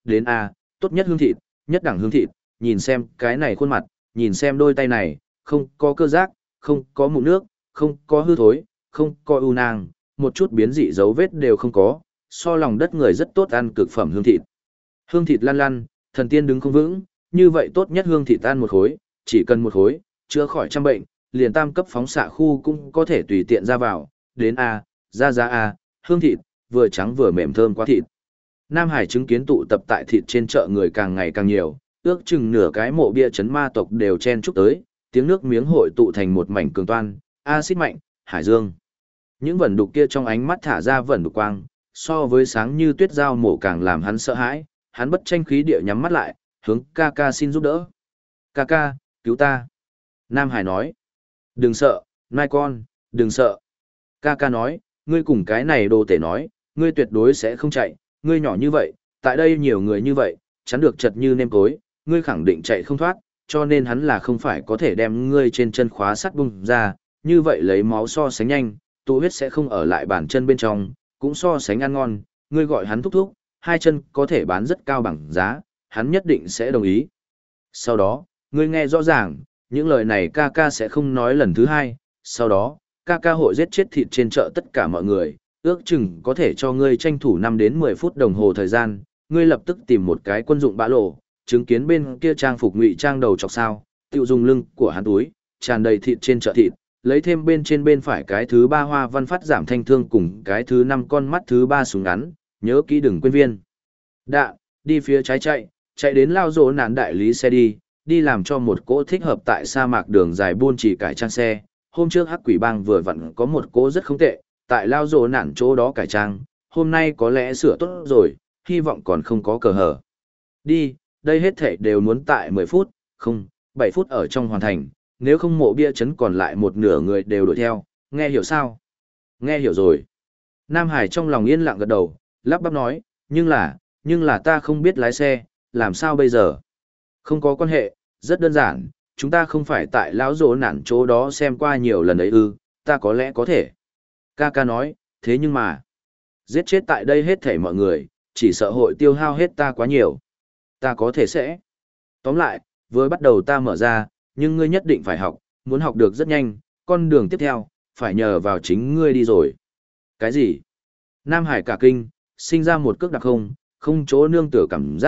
a, tốt nhất hương thịt, nhất đẳng hương thịt, nhìn xem cái này khuôn mặt, nhìn xem đôi tay này, không có cơ giác, không có mụn nước, không có hư thối, không có u nang, một chút biến dị dấu vết đều không có, so lòng đất người rất tốt ăn cực phẩm hương thịt. Hương thịt lăn, thần tiên đứng không vững, như vậy tốt nhất hương thịt ăn một khối, chỉ cần một khối, chữa khỏi trăm bệnh, liền tam cấp phóng xạ khu cũng có thể tùy tiện ra vào, đến a, ra a, hương thịt, vừa trắng vừa mềm thơm quá thịt. Nam Hải chứng kiến tụ tập tại thịt trên chợ người càng ngày càng nhiều, ước chừng nửa cái mộ bia chấn ma tộc đều chen chúc tới, tiếng nước miếng hội tụ thành một mảnh cường toan, axit mạnh, hải dương. Những vẩn đục kia trong ánh mắt thả ra vẩn đục quang, so với sáng như tuyết dao mổ càng làm hắn sợ hãi, hắn bất tranh khí địa nhắm mắt lại, hướng ca ca xin giúp đỡ. Ca ca, cứu ta. Nam Hải nói. Đừng sợ, nai con, đừng sợ. Ca ca nói, ngươi cùng cái này đồ tể nói, ngươi tuyệt đối sẽ không chạy, ngươi nhỏ như vậy, tại đây nhiều người như vậy, chắn được chật như nêm cối, ngươi khẳng định chạy không thoát, cho nên hắn là không phải có thể đem ngươi trên chân khóa sắt bung ra, như vậy lấy máu so sánh nhanh, tụ huyết sẽ không ở lại bàn chân bên trong, cũng so sánh ăn ngon, ngươi gọi hắn thúc, hai chân có thể bán rất cao bằng giá, hắn nhất định sẽ đồng ý. Sau đó, ngươi nghe rõ ràng, những lời này ca ca sẽ không nói lần thứ hai, sau đó, ca ca hội giết chết thịt trên chợ tất cả mọi người, ước chừng có thể cho ngươi tranh thủ 5 đến 10 phút đồng hồ thời gian, ngươi lập tức tìm một cái quân dụng bã lộ, chứng kiến bên kia trang phục ngụy trang đầu chọc sao, tiêu dùng lưng của hắn túi, tràn đầy thịt trên chợ thịt, lấy thêm bên phải cái thứ 3 hoa văn phát giảm thanh thương cùng cái thứ 5 con mắt thứ 3 súng ngắn, nhớ kỹ đừng quên viên. Đạ, đi phía trái chạy đến lao rỗ nạn đại lý xe đi làm cho một cỗ thích hợp tại sa mạc đường dài buôn chỉ cải trang xe. Hôm trước Hắc Quỷ Bang vừa vặn có một cỗ rất không tệ, tại lao rỗ nạn chỗ đó cải trang, hôm nay có lẽ sửa tốt rồi, hy vọng còn không có cờ hở. Đi, đây hết thể đều muốn tại 10 phút, không, 7 phút ở trong hoàn thành, nếu không mộ bia chấn còn lại một nửa người đều đuổi theo, nghe hiểu sao? Nghe hiểu rồi. Nam Hải trong lòng yên lặng gật đầu, lắp bắp nói, nhưng là ta không biết lái xe, làm sao bây giờ? Không có quan hệ, rất đơn giản, chúng ta không phải tại lão rỗ nản chỗ đó xem qua nhiều lần ấy ư, ta có lẽ có thể. Ca ca nói, thế nhưng mà, giết chết tại đây hết thảy mọi người, chỉ sợ hội tiêu hao hết ta quá nhiều. Ta có thể sẽ. Tóm lại, vừa bắt đầu ta mở ra, nhưng ngươi nhất định phải học, muốn học được rất nhanh, con đường tiếp theo, phải nhờ vào chính ngươi đi rồi. Cái gì? Nam Hải cả kinh, sinh ra một cước đặc không chỗ nương tựa cảm giác,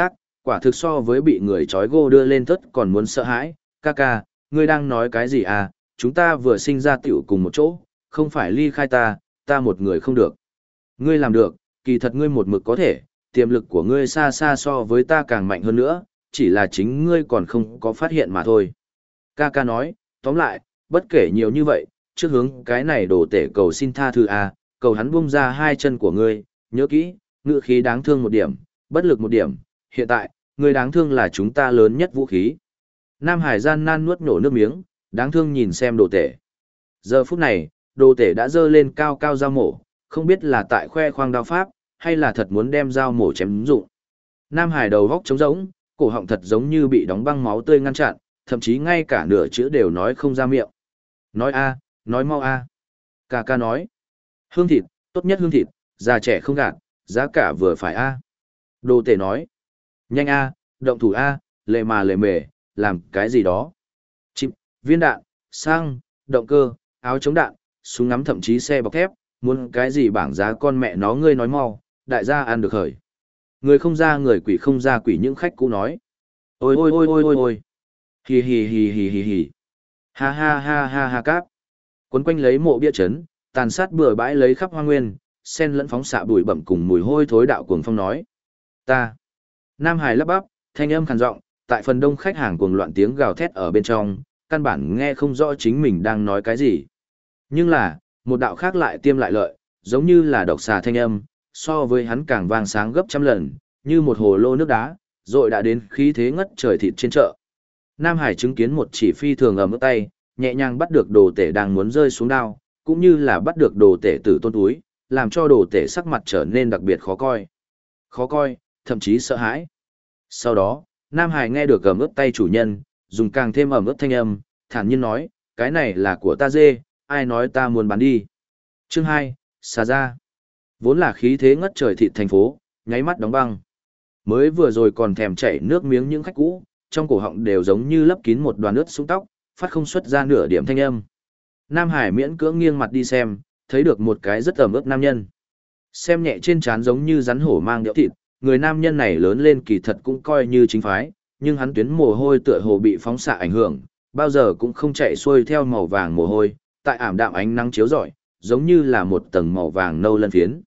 quả thực so với bị người trói gô đưa lên thất còn muốn sợ hãi. Ca ca, ngươi đang nói cái gì à, chúng ta vừa sinh ra tiểu cùng một chỗ, không phải ly khai ta một người không được. Ngươi làm được, kỳ thật ngươi một mực có thể, tiềm lực của ngươi xa xa so với ta càng mạnh hơn nữa, chỉ là chính ngươi còn không có phát hiện mà thôi. Ca ca nói, tóm lại, bất kể nhiều như vậy, trước hướng cái này đồ tể cầu xin tha thứ à, cầu hắn buông ra hai chân của ngươi, nhớ kỹ, ngữ khí đáng thương một điểm, bất lực một điểm, hiện tại, ngươi đáng thương là chúng ta lớn nhất vũ khí. Nam Hải gian nan nuốt nổ nước miếng, đáng thương nhìn xem đồ tể. Giờ phút này, đồ tể đã dơ lên cao cao dao mổ, không biết là tại khoe khoang đao pháp, hay là thật muốn đem dao mổ chém dụng. Nam Hải đầu góc trống rỗng, cổ họng thật giống như bị đóng băng máu tươi ngăn chặn, thậm chí ngay cả nửa chữ đều nói không ra miệng. Nói a, nói mau a. Ca ca nói. Hương thịt, tốt nhất hương thịt, già trẻ không gạt, giá cả vừa phải a. Đồ tể nói. Nhanh a, động thủ a, lề mà lề mề, làm cái gì đó. Chip, viên đạn, xăng, động cơ, áo chống đạn, súng ngắm thậm chí xe bọc thép, muốn cái gì bảng giá con mẹ nó ngươi nói mau, đại gia ăn được hời. Người không ra người quỷ không ra quỷ những khách cũ nói. Ôi ôi ôi ôi ôi ôi. Hì hì hì hì hì hì. Ha ha ha ha ha cáp. Quấn quanh lấy mộ bia chấn, tàn sát bừa bãi lấy khắp hoa nguyên, sen lẫn phóng xạ bụi bẩm cùng mùi hôi thối đạo cuồng phong nói. Ta. Nam Hải lắp bắp, thanh âm khàn giọng, tại phần đông khách hàng cuồng loạn tiếng gào thét ở bên trong, căn bản nghe không rõ chính mình đang nói cái gì. Nhưng là, một đạo khác lại tiêm lại lợi, giống như là độc xà thanh âm, so với hắn càng vang sáng gấp trăm lần, như một hồ lô nước đá, rồi đã đến khí thế ngất trời thịt trên chợ. Nam Hải chứng kiến một chỉ phi thường ầm ướt tay, nhẹ nhàng bắt được đồ tể đang muốn rơi xuống đao, cũng như là bắt được đồ tể từ tôn túi, làm cho đồ tể sắc mặt trở nên đặc biệt khó coi. Khó coi, thậm chí sợ hãi. Sau đó, Nam Hải nghe được ầm ướt tay chủ nhân, dùng càng thêm ầm ướt thanh âm, thản nhiên nói, cái này là của ta dê, ai nói ta muốn bán đi. Chương 2, xà ra. Vốn là khí thế ngất trời thịt thành phố, nháy mắt đóng băng. Mới vừa rồi còn thèm chảy nước miếng những khách cũ, trong cổ họng đều giống như lấp kín một đoàn nước sũng tóc, phát không xuất ra nửa điểm thanh âm. Nam Hải miễn cưỡng nghiêng mặt đi xem, thấy được một cái rất ẩm ướt nam nhân. Xem nhẹ trên trán giống như rắn hổ mang đẽo thịt, người nam nhân này lớn lên kỳ thật cũng coi như chính phái, nhưng hắn tuyến mồ hôi tựa hồ bị phóng xạ ảnh hưởng, bao giờ cũng không chạy xuôi theo màu vàng mồ hôi, tại ảm đạm ánh nắng chiếu rọi, giống như là một tầng màu vàng nâu lân phiến.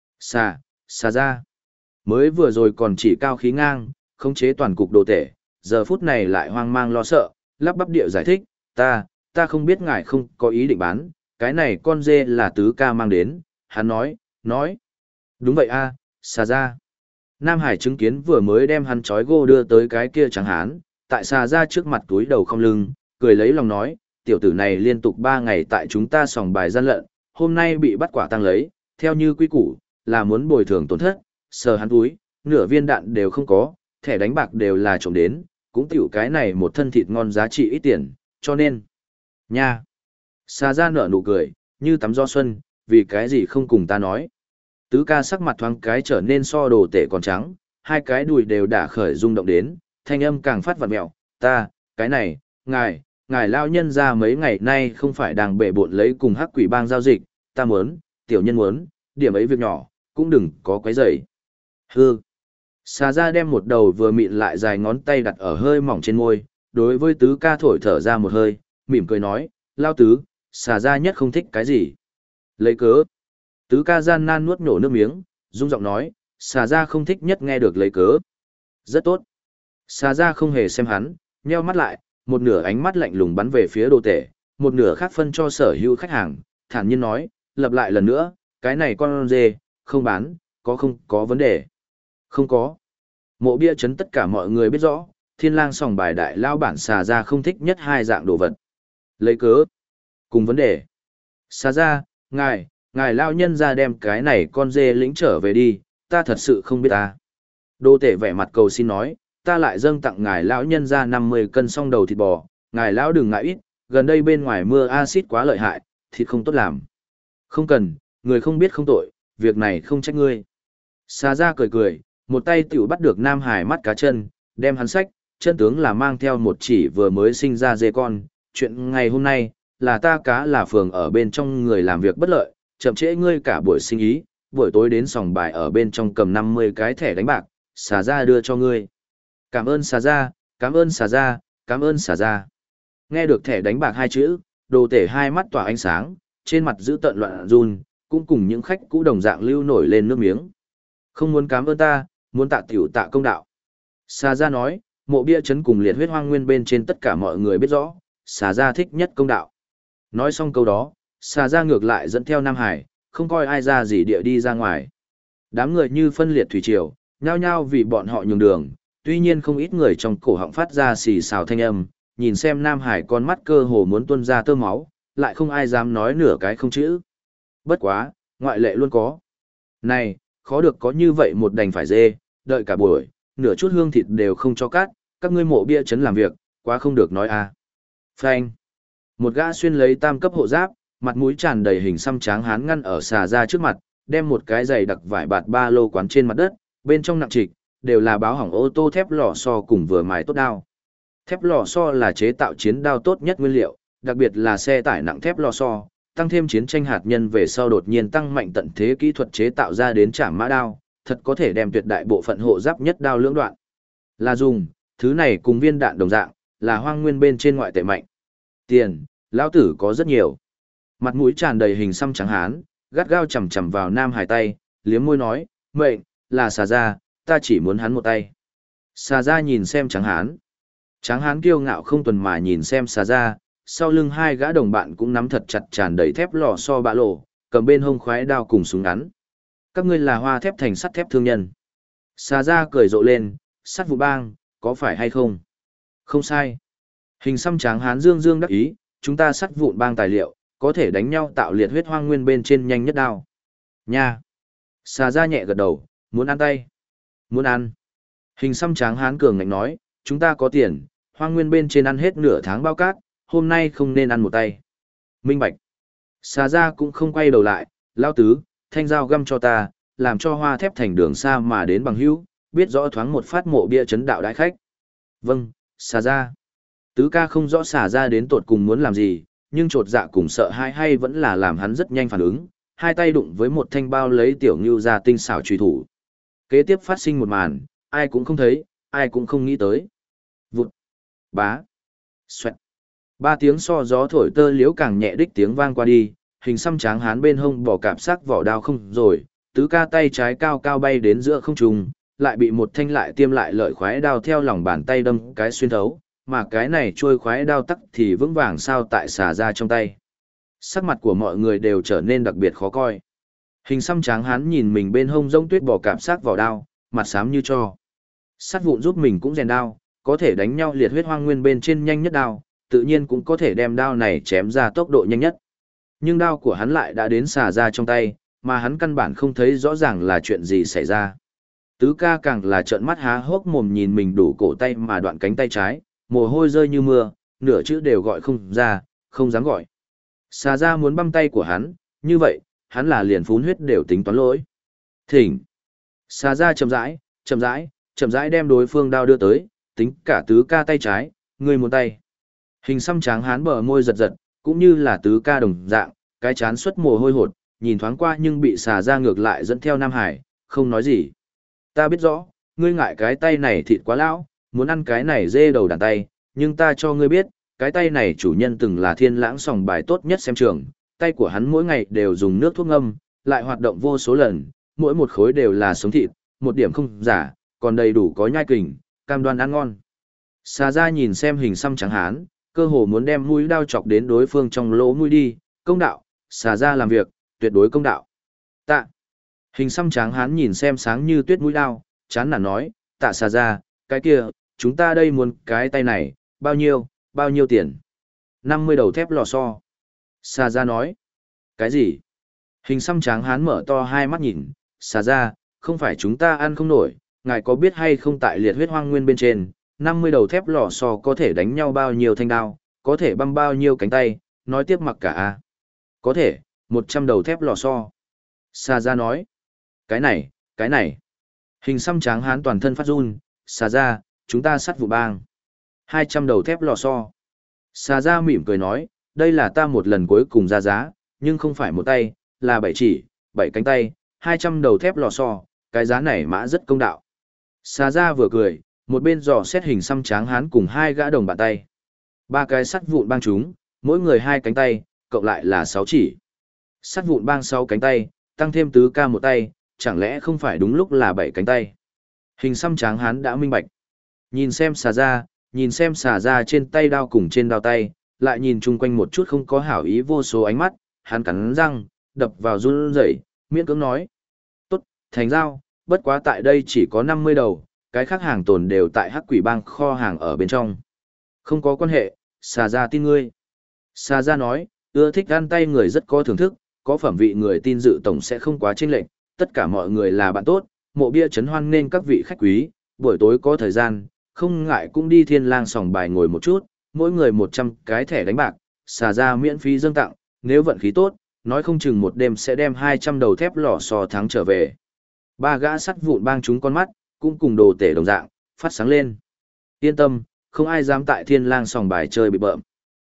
Xà ra. Mới vừa rồi còn chỉ cao khí ngang, khống chế toàn cục đồ tể, giờ phút này lại hoang mang lo sợ, lắp bắp địa giải thích, ta không biết ngài không có ý định bán, cái này con dê là tứ ca mang đến, hắn nói. Đúng vậy a, xà ra. Nam Hải chứng kiến vừa mới đem hắn trói gô đưa tới cái kia chẳng hán, tại xà ra trước mặt túi đầu không lưng, cười lấy lòng nói, tiểu tử này liên tục 3 ngày tại chúng ta sòng bài gian lận, hôm nay bị bắt quả tang lấy, theo như quy củ, là muốn bồi thường tổn thất, sờ hắn túi, nửa viên đạn đều không có, thẻ đánh bạc đều là trộm đến, cũng tiểu cái này một thân thịt ngon giá trị ít tiền, cho nên. Nha. Xà ra nở nụ cười, như tắm gió xuân, vì cái gì không cùng ta nói. Tứ ca sắc mặt thoáng cái trở nên so đồ tể còn trắng, hai cái đùi đều đã khởi rung động đến, thanh âm càng phát vặn mẹo, cái này, ngài lao nhân ra mấy ngày nay không phải đang bể bộn lấy cùng hắc quỷ bang giao dịch, ta muốn, tiểu nhân muốn, điểm ấy việc nhỏ, cũng đừng có quấy rầy. Hư. Xà ra đem một đầu vừa mịn lại dài ngón tay đặt ở hơi mỏng trên môi, đối với tứ ca thổi thở ra một hơi, mỉm cười nói, lao tứ, xà ra nhất không thích cái gì. Lấy cớ. Tứ ca gian nan nuốt nhổ nước miếng, rung giọng nói, xà ra không thích nhất nghe được lấy cớ. Rất tốt. Xà ra không hề xem hắn, nheo mắt lại, một nửa ánh mắt lạnh lùng bắn về phía đồ tể, một nửa khác phân cho sở hữu khách hàng, thản nhiên nói, lặp lại lần nữa, cái này con dê, không bán, không có vấn đề. Không có. Mộ bia chấn tất cả mọi người biết rõ, thiên lang sòng bài đại lao bản xà ra không thích nhất hai dạng đồ vật. Lấy cớ. Cùng vấn đề. Xà ra, ngài lao nhân ra đem cái này con dê lĩnh trở về đi, ta thật sự không biết ta. Đô tể vẻ mặt cầu xin nói, ta lại dâng tặng ngài lão nhân ra 50 cân song đầu thịt bò, ngài lão đừng ngại ít, gần đây bên ngoài mưa axit quá lợi hại, thịt không tốt làm. Không cần, người không biết không tội, việc này không trách ngươi. Xà ra cười cười, một tay tiểu bắt được Nam Hải mắt cá chân, đem hắn xách, chân tướng là mang theo một chỉ vừa mới sinh ra dê con, chuyện ngày hôm nay, là ta cá là phường ở bên trong người làm việc bất lợi, chậm trễ ngươi cả buổi sinh ý, buổi tối đến sòng bài ở bên trong cầm 50 cái thẻ đánh bạc, xà ra đưa cho ngươi. Cảm ơn xà ra, cảm ơn xà ra, cảm ơn xà ra. Nghe được thẻ đánh bạc hai chữ, đồ tể hai mắt tỏa ánh sáng, trên mặt giữ tợn loạn run, cũng cùng những khách cũ đồng dạng lưu nổi lên nước miếng. Không muốn cảm ơn ta, muốn tạ tiểu tạ công đạo. Xà ra nói, mộ bia chấn cùng liệt huyết hoang nguyên bên trên tất cả mọi người biết rõ, xà ra thích nhất công đạo. Nói xong câu đó, xà ra ngược lại dẫn theo Nam Hải, không coi ai ra gì địa đi ra ngoài. Đám người như phân liệt thủy triều, nhao nhao vì bọn họ nhường đường, tuy nhiên không ít người trong cổ họng phát ra xì xào thanh âm, nhìn xem Nam Hải con mắt cơ hồ muốn tuôn ra tơ máu, lại không ai dám nói nửa cái không chữ. Bất quá, ngoại lệ luôn có. Này, khó được có như vậy một đành phải dê, đợi cả buổi, nửa chút hương thịt đều không cho cát, các ngươi mộ bia chấn làm việc, quá không được nói à. Phanh. Một gã xuyên lấy tam cấp hộ giáp, mặt mũi tràn đầy hình xăm tráng hán ngăn ở xà ra trước mặt, đem một cái giày đặc vải bạt ba lô quán trên mặt đất, bên trong nặng trịch, đều là báo hỏng ô tô thép lò xo cùng vừa mài tốt đao. Thép lò xo là chế tạo chiến đao tốt nhất nguyên liệu, đặc biệt là xe tải nặng thép lò xo, tăng thêm chiến tranh hạt nhân về sau đột nhiên tăng mạnh tận thế kỹ thuật chế tạo ra đến trảm mã đao, thật có thể đem tuyệt đại bộ phận hộ giáp nhất đao lưỡng đoạn. Là dùng, thứ này cùng viên đạn đồng dạng, là hoang nguyên bên trên ngoại tệ mạnh. Tiền, lão tử có rất nhiều. Mặt mũi tràn đầy hình xăm trắng hán, gắt gao chầm chầm vào Nam Hải tay, liếm môi nói, mệnh, là xà ra, ta chỉ muốn hắn một tay. Xà ra nhìn xem trắng hán. Tráng hán kiêu ngạo không tuần mà nhìn xem xà ra, sau lưng hai gã đồng bạn cũng nắm thật chặt tràn đầy thép lò xo bạ lộ, cầm bên hông khoái đao cùng súng ngắn. Các ngươi là hoa thép thành sắt thép thương nhân. Xà ra cười rộ lên, sắt vụ bang, có phải hay không? Không sai. Hình xăm tráng hán dương dương đắc ý, chúng ta sắt vụn bang tài liệu, có thể đánh nhau tạo liệt huyết hoang nguyên bên trên nhanh nhất đao. Nha. Xà ra nhẹ gật đầu, muốn ăn tay. Muốn ăn. Hình xăm tráng hán cường ngạnh nói, chúng ta có tiền, hoang nguyên bên trên ăn hết nửa tháng bao cát, hôm nay không nên ăn một tay. Minh bạch. Xà ra cũng không quay đầu lại, lao tứ, thanh dao găm cho ta, làm cho hoa thép thành đường xa mà đến bằng hữu, biết rõ thoáng một phát mộ bia chấn đạo đại khách. Vâng, xà ra. Tứ ca không rõ xà ra đến tột cùng muốn làm gì, nhưng trột dạ cùng sợ hãi hay vẫn là làm hắn rất nhanh phản ứng, hai tay đụng với một thanh bao lấy tiểu ngưu ra tinh xảo truy thủ. Kế tiếp phát sinh một màn, ai cũng không thấy, ai cũng không nghĩ tới. Vụt, bá, xoẹt. Ba tiếng so gió thổi tơ liễu càng nhẹ đích tiếng vang qua đi, hình xăm tráng hán bên hông bỏ cạp sắc vỏ đao không rồi, tứ ca tay trái cao cao bay đến giữa không trung, lại bị một thanh lại tiêm lại lợi khoái đao theo lòng bàn tay đâm cái xuyên thấu, mà cái này trôi khoái đao tắc thì vững vàng sao tại xà ra trong tay. Sắc mặt của mọi người đều trở nên đặc biệt khó coi. Hình xăm tráng hán nhìn mình bên hông rông tuyết bỏ cạp sắc vỏ đao, mặt xám như cho. Sắt vụn giúp mình cũng rèn đao, có thể đánh nhau liệt huyết hoang nguyên bên trên nhanh nhất đao, tự nhiên cũng có thể đem đao này chém ra tốc độ nhanh nhất. Nhưng đao của hắn lại đã đến xà ra trong tay, mà hắn căn bản không thấy rõ ràng là chuyện gì xảy ra. Tứ ca càng là trợn mắt há hốc mồm nhìn mình đủ cổ tay mà đoạn cánh tay trái, mồ hôi rơi như mưa, nửa chữ đều gọi không ra, không dám gọi. Xà ra muốn băm tay của hắn, như vậy, hắn là liền phún huyết đều tính toán lỗi. Thỉnh. Xà ra chậm rãi đem đối phương đao đưa tới, tính cả tứ ca tay trái, người một tay. Hình xăm tráng hán bờ môi giật giật, cũng như là tứ ca đồng dạng, cái chán xuất mồ hôi hột, nhìn thoáng qua nhưng bị xà ra ngược lại dẫn theo Nam Hải, không nói gì. Ta biết rõ, ngươi ngại cái tay này thịt quá lão, muốn ăn cái này dê đầu đàn tay, nhưng ta cho ngươi biết, cái tay này chủ nhân từng là thiên lãng sòng bài tốt nhất xem trường, tay của hắn mỗi ngày đều dùng nước thuốc ngâm, lại hoạt động vô số lần, mỗi một khối đều là sống thịt, một điểm không giả, còn đầy đủ có nhai kình, cam đoan ăn ngon. Xà ra nhìn xem hình xăm trắng hán, cơ hồ muốn đem mũi đao chọc đến đối phương trong lỗ mũi đi, công đạo, xà ra làm việc, tuyệt đối công đạo. Tạ. Hình xăm trắng hán nhìn xem sáng như tuyết mũi đao, chán nản nói, tạ xà ra, cái kia, chúng ta đây muốn cái tay này, bao nhiêu tiền? 50 đầu thép lò xo. Xà ra nói, cái gì? Hình xăm trắng hán mở to hai mắt nhìn, xà ra, không phải chúng ta ăn không nổi, ngài có biết hay không tại liệt huyết hoang nguyên bên trên, 50 đầu thép lò xo có thể đánh nhau bao nhiêu thanh đao, có thể băm bao nhiêu cánh tay, nói tiếp mặc cả a. Có thể, 100 đầu thép lò xo. Xà ra nói, cái này. Hình xăm tráng hán toàn thân phát run, xà ra, chúng ta sắt vụ bang. 200 đầu thép lò xo. Xà ra mỉm cười nói, đây là ta một lần cuối cùng ra giá, nhưng không phải một tay, là 7 chỉ, 7 cánh tay, 200 đầu thép lò xo, cái giá này mã rất công đạo. Xà ra vừa cười, một bên dò xét hình xăm tráng hán cùng hai gã đồng bàn tay. Ba cái sắt vụn bang chúng, mỗi người hai cánh tay, cộng lại là 6 chỉ. Sắt vụn bang 6 cánh tay, tăng thêm tứ ca một tay, chẳng lẽ không phải đúng lúc là 7 cánh tay. Hình xăm tráng hán đã minh bạch. Nhìn xem xà ra trên tay đao cùng trên đao tay, lại nhìn chung quanh một chút không có hảo ý vô số ánh mắt, hắn cắn răng, đập vào run rẩy, miễn cưỡng nói. Tốt, thành giao, bất quá tại đây chỉ có 50 đầu, cái khác hàng tồn đều tại Hắc Quỷ Bang kho hàng ở bên trong. Không có quan hệ, xà ra tin ngươi. Xà ra nói, ưa thích ăn tay người rất có thưởng thức, có phẩm vị người tin dự tổng sẽ không quá chênh lệch, tất cả mọi người là bạn tốt, mộ bia trấn hoan nên các vị khách quý, buổi tối có thời gian, không ngại cũng đi Thiên Lang sòng bài ngồi một chút, mỗi người 100 cái thẻ đánh bạc, xà ra miễn phí dâng tặng, nếu vận khí tốt, nói không chừng một đêm sẽ đem 200 đầu thép lò xo thắng trở về. Ba gã sắt vụn bang chúng con mắt, cũng cùng đồ tể đồng dạng, phát sáng lên. Yên tâm, không ai dám tại Thiên Lang sòng bài chơi bị bợm.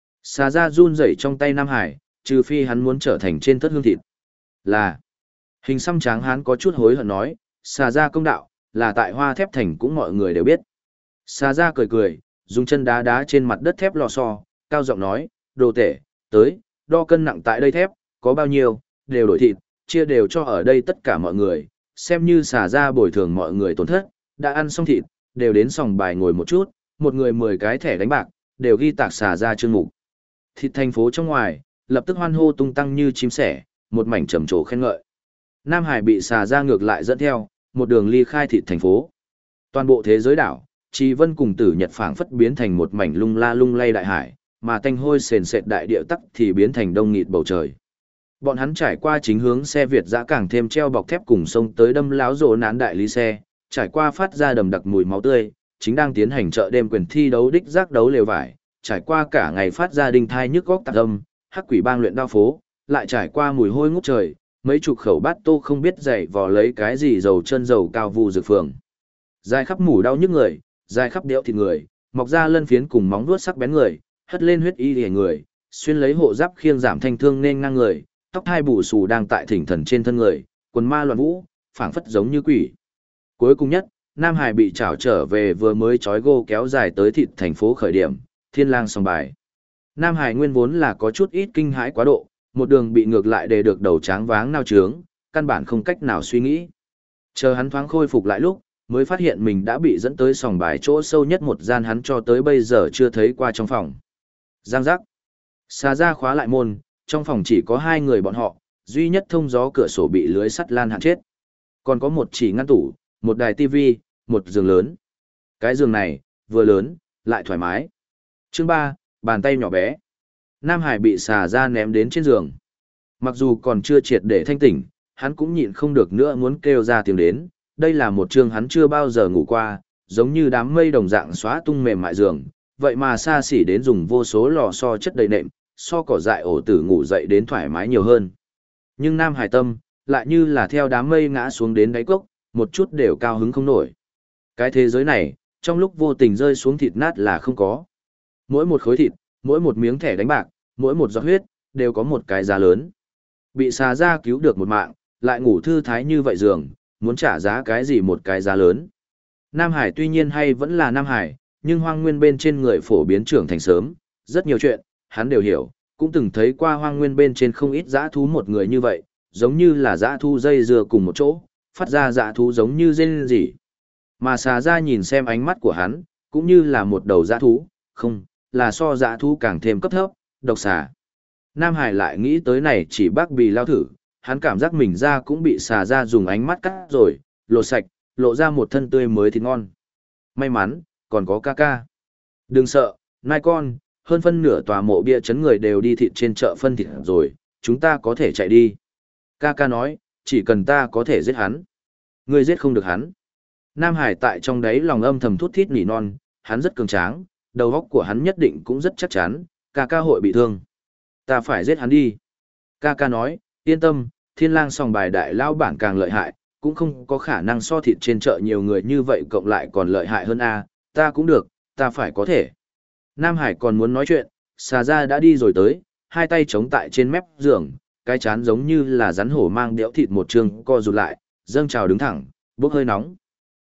Xà ra run rẩy trong tay Nam Hải, trừ phi hắn muốn trở thành trên thất hương thịt. Là, hình xăm tráng hán có chút hối hận nói, xà ra công đạo, là tại Hoa Thép Thành cũng mọi người đều biết. Xà ra cười cười, dùng chân đá đá trên mặt đất thép lò xo, cao giọng nói, đồ tể, tới, đo cân nặng tại đây thép, có bao nhiêu, đều đổi thịt, chia đều cho ở đây tất cả mọi người, xem như xà ra bồi thường mọi người tổn thất, đã ăn xong thịt, đều đến sòng bài ngồi một chút, một người 10 cái thẻ đánh bạc, đều ghi tạc xà ra chương mục. Thịt thành phố trong ngoài, lập tức hoan hô tung tăng như chim sẻ, một mảnh trầm trồ khen ngợi. Nam Hải bị xà ra ngược lại dẫn theo, một đường ly khai thịt thành phố. Toàn bộ thế giới đảo, Trì Vân cùng Tử Nhật phảng phất biến thành một mảnh lung la lung lay đại hải, mà tanh hôi sền sệt đại địa tắc thì biến thành đông nghịt bầu trời. Bọn hắn trải qua chính hướng xe Việt dã càng thêm treo bọc thép cùng sông tới đâm láo rồ nán đại lý xe, trải qua phát ra đầm đặc mùi máu tươi, chính đang tiến hành chợ đêm quyền thi đấu đích giác đấu lều vải, trải qua cả ngày phát ra đinh thai nhức góc tạc âm, Hắc Quỷ Bang luyện đao phố, lại trải qua mùi hôi ngút trời, mấy chục khẩu bát tô không biết dày vò lấy cái gì dầu chân dầu cao vu dược phường. Dài khắp mủ đau nhức người, dài khắp đẽo thịt người, mọc ra lân phiến cùng móng vuốt sắc bén người, hất lên huyết y liễu người, xuyên lấy hộ giáp khiêng giảm thanh thương nên ngang người, tóc hai bù xù đang tại thỉnh thần trên thân người, quần ma loạn vũ, phảng phất giống như quỷ. Cuối cùng nhất, Nam Hải bị trảo trở về vừa mới trói gô kéo dài tới thịt thành phố khởi điểm, Thiên Lang sòng bài. Nam Hải nguyên vốn là có chút ít kinh hãi quá độ, một đường bị ngược lại để được đầu tráng váng nao trướng, căn bản không cách nào suy nghĩ. Chờ hắn thoáng khôi phục lại lúc, mới phát hiện mình đã bị dẫn tới sòng bài chỗ sâu nhất một gian hắn cho tới bây giờ chưa thấy qua trong phòng. Giang giác. Xà ra khóa lại môn, trong phòng chỉ có 2 người bọn họ, duy nhất thông gió cửa sổ bị lưới sắt lan hạn chết. Còn có một chỉ ngăn tủ, một đài tivi, một giường lớn. Cái giường này, vừa lớn, lại thoải mái. Chương 3, bàn tay nhỏ bé. Nam Hải bị xà ra ném đến trên giường. Mặc dù còn chưa triệt để thanh tỉnh, hắn cũng nhịn không được nữa muốn kêu ra tiếng đến. Đây là một chương hắn chưa bao giờ ngủ qua, giống như đám mây đồng dạng xóa tung mềm mại giường. Vậy mà xa xỉ đến dùng vô số lò xo chất đầy nệm, so cỏ dại ổ tử ngủ dậy đến thoải mái nhiều hơn. Nhưng Nam Hải tâm, lại như là theo đám mây ngã xuống đến đáy cốc, một chút đều cao hứng không nổi. Cái thế giới này, trong lúc vô tình rơi xuống thịt nát là không có. Mỗi một khối thịt, mỗi một miếng thẻ đánh bạc, mỗi một giọt huyết, đều có một cái giá lớn. Bị xà ra cứu được một mạng, lại ngủ thư thái như vậy giường, muốn trả giá cái gì một cái giá lớn. Nam Hải tuy nhiên hay vẫn là Nam Hải, nhưng hoang nguyên bên trên người phổ biến trưởng thành sớm, rất nhiều chuyện, hắn đều hiểu, cũng từng thấy qua hoang nguyên bên trên không ít dã thú một người như vậy, giống như là dã thú dây dưa cùng một chỗ, phát ra dã thú giống như rên rỉ. Mà xà ra nhìn xem ánh mắt của hắn, cũng như là một đầu dã thú, không, là so dã thú càng thêm cấp thấp, độc xà. Nam Hải lại nghĩ tới này chỉ bác bì lao thử, hắn cảm giác mình ra cũng bị xà ra dùng ánh mắt cắt rồi, lột sạch, lộ ra một thân tươi mới thịt ngon. May mắn, còn có ca ca. Đừng sợ, nai con, hơn phân nửa tòa mộ bia chấn người đều đi thịt trên chợ phân thịt rồi, chúng ta có thể chạy đi. Ca ca nói, chỉ cần ta có thể giết hắn. Ngươi giết không được hắn. Nam Hải tại trong đấy lòng âm thầm thút thít nỉ non, hắn rất cường tráng, đầu óc của hắn nhất định cũng rất chắc chắn, ca ca hội bị thương. Ta phải giết hắn đi. Ca ca nói, yên tâm, Thiên Lang sòng bài đại lao bản càng lợi hại, cũng không có khả năng so thịt trên chợ nhiều người như vậy cộng lại còn lợi hại hơn a. Ta cũng được, ta phải có thể. Nam Hải còn muốn nói chuyện, xà ra đã đi rồi tới, hai tay chống tại trên mép giường, cái chán giống như là rắn hổ mang đẽo thịt một trường co rụt lại, dâng trào đứng thẳng, bốc hơi nóng.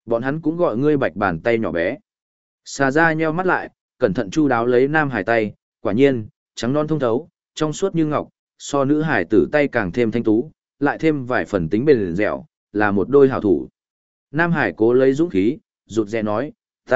Bọn hắn cũng gọi ngươi bạch bàn tay nhỏ bé. Xà ra nheo mắt lại, cẩn thận chu đáo lấy nam hải tay, quả nhiên, trắng non thông thấu, trong suốt như ngọc, so nữ hải tử tay càng thêm thanh tú, lại thêm vài phần tính bền dẻo, là một đôi hảo thủ. Nam hải cố lấy dũng khí, rụt rè nói,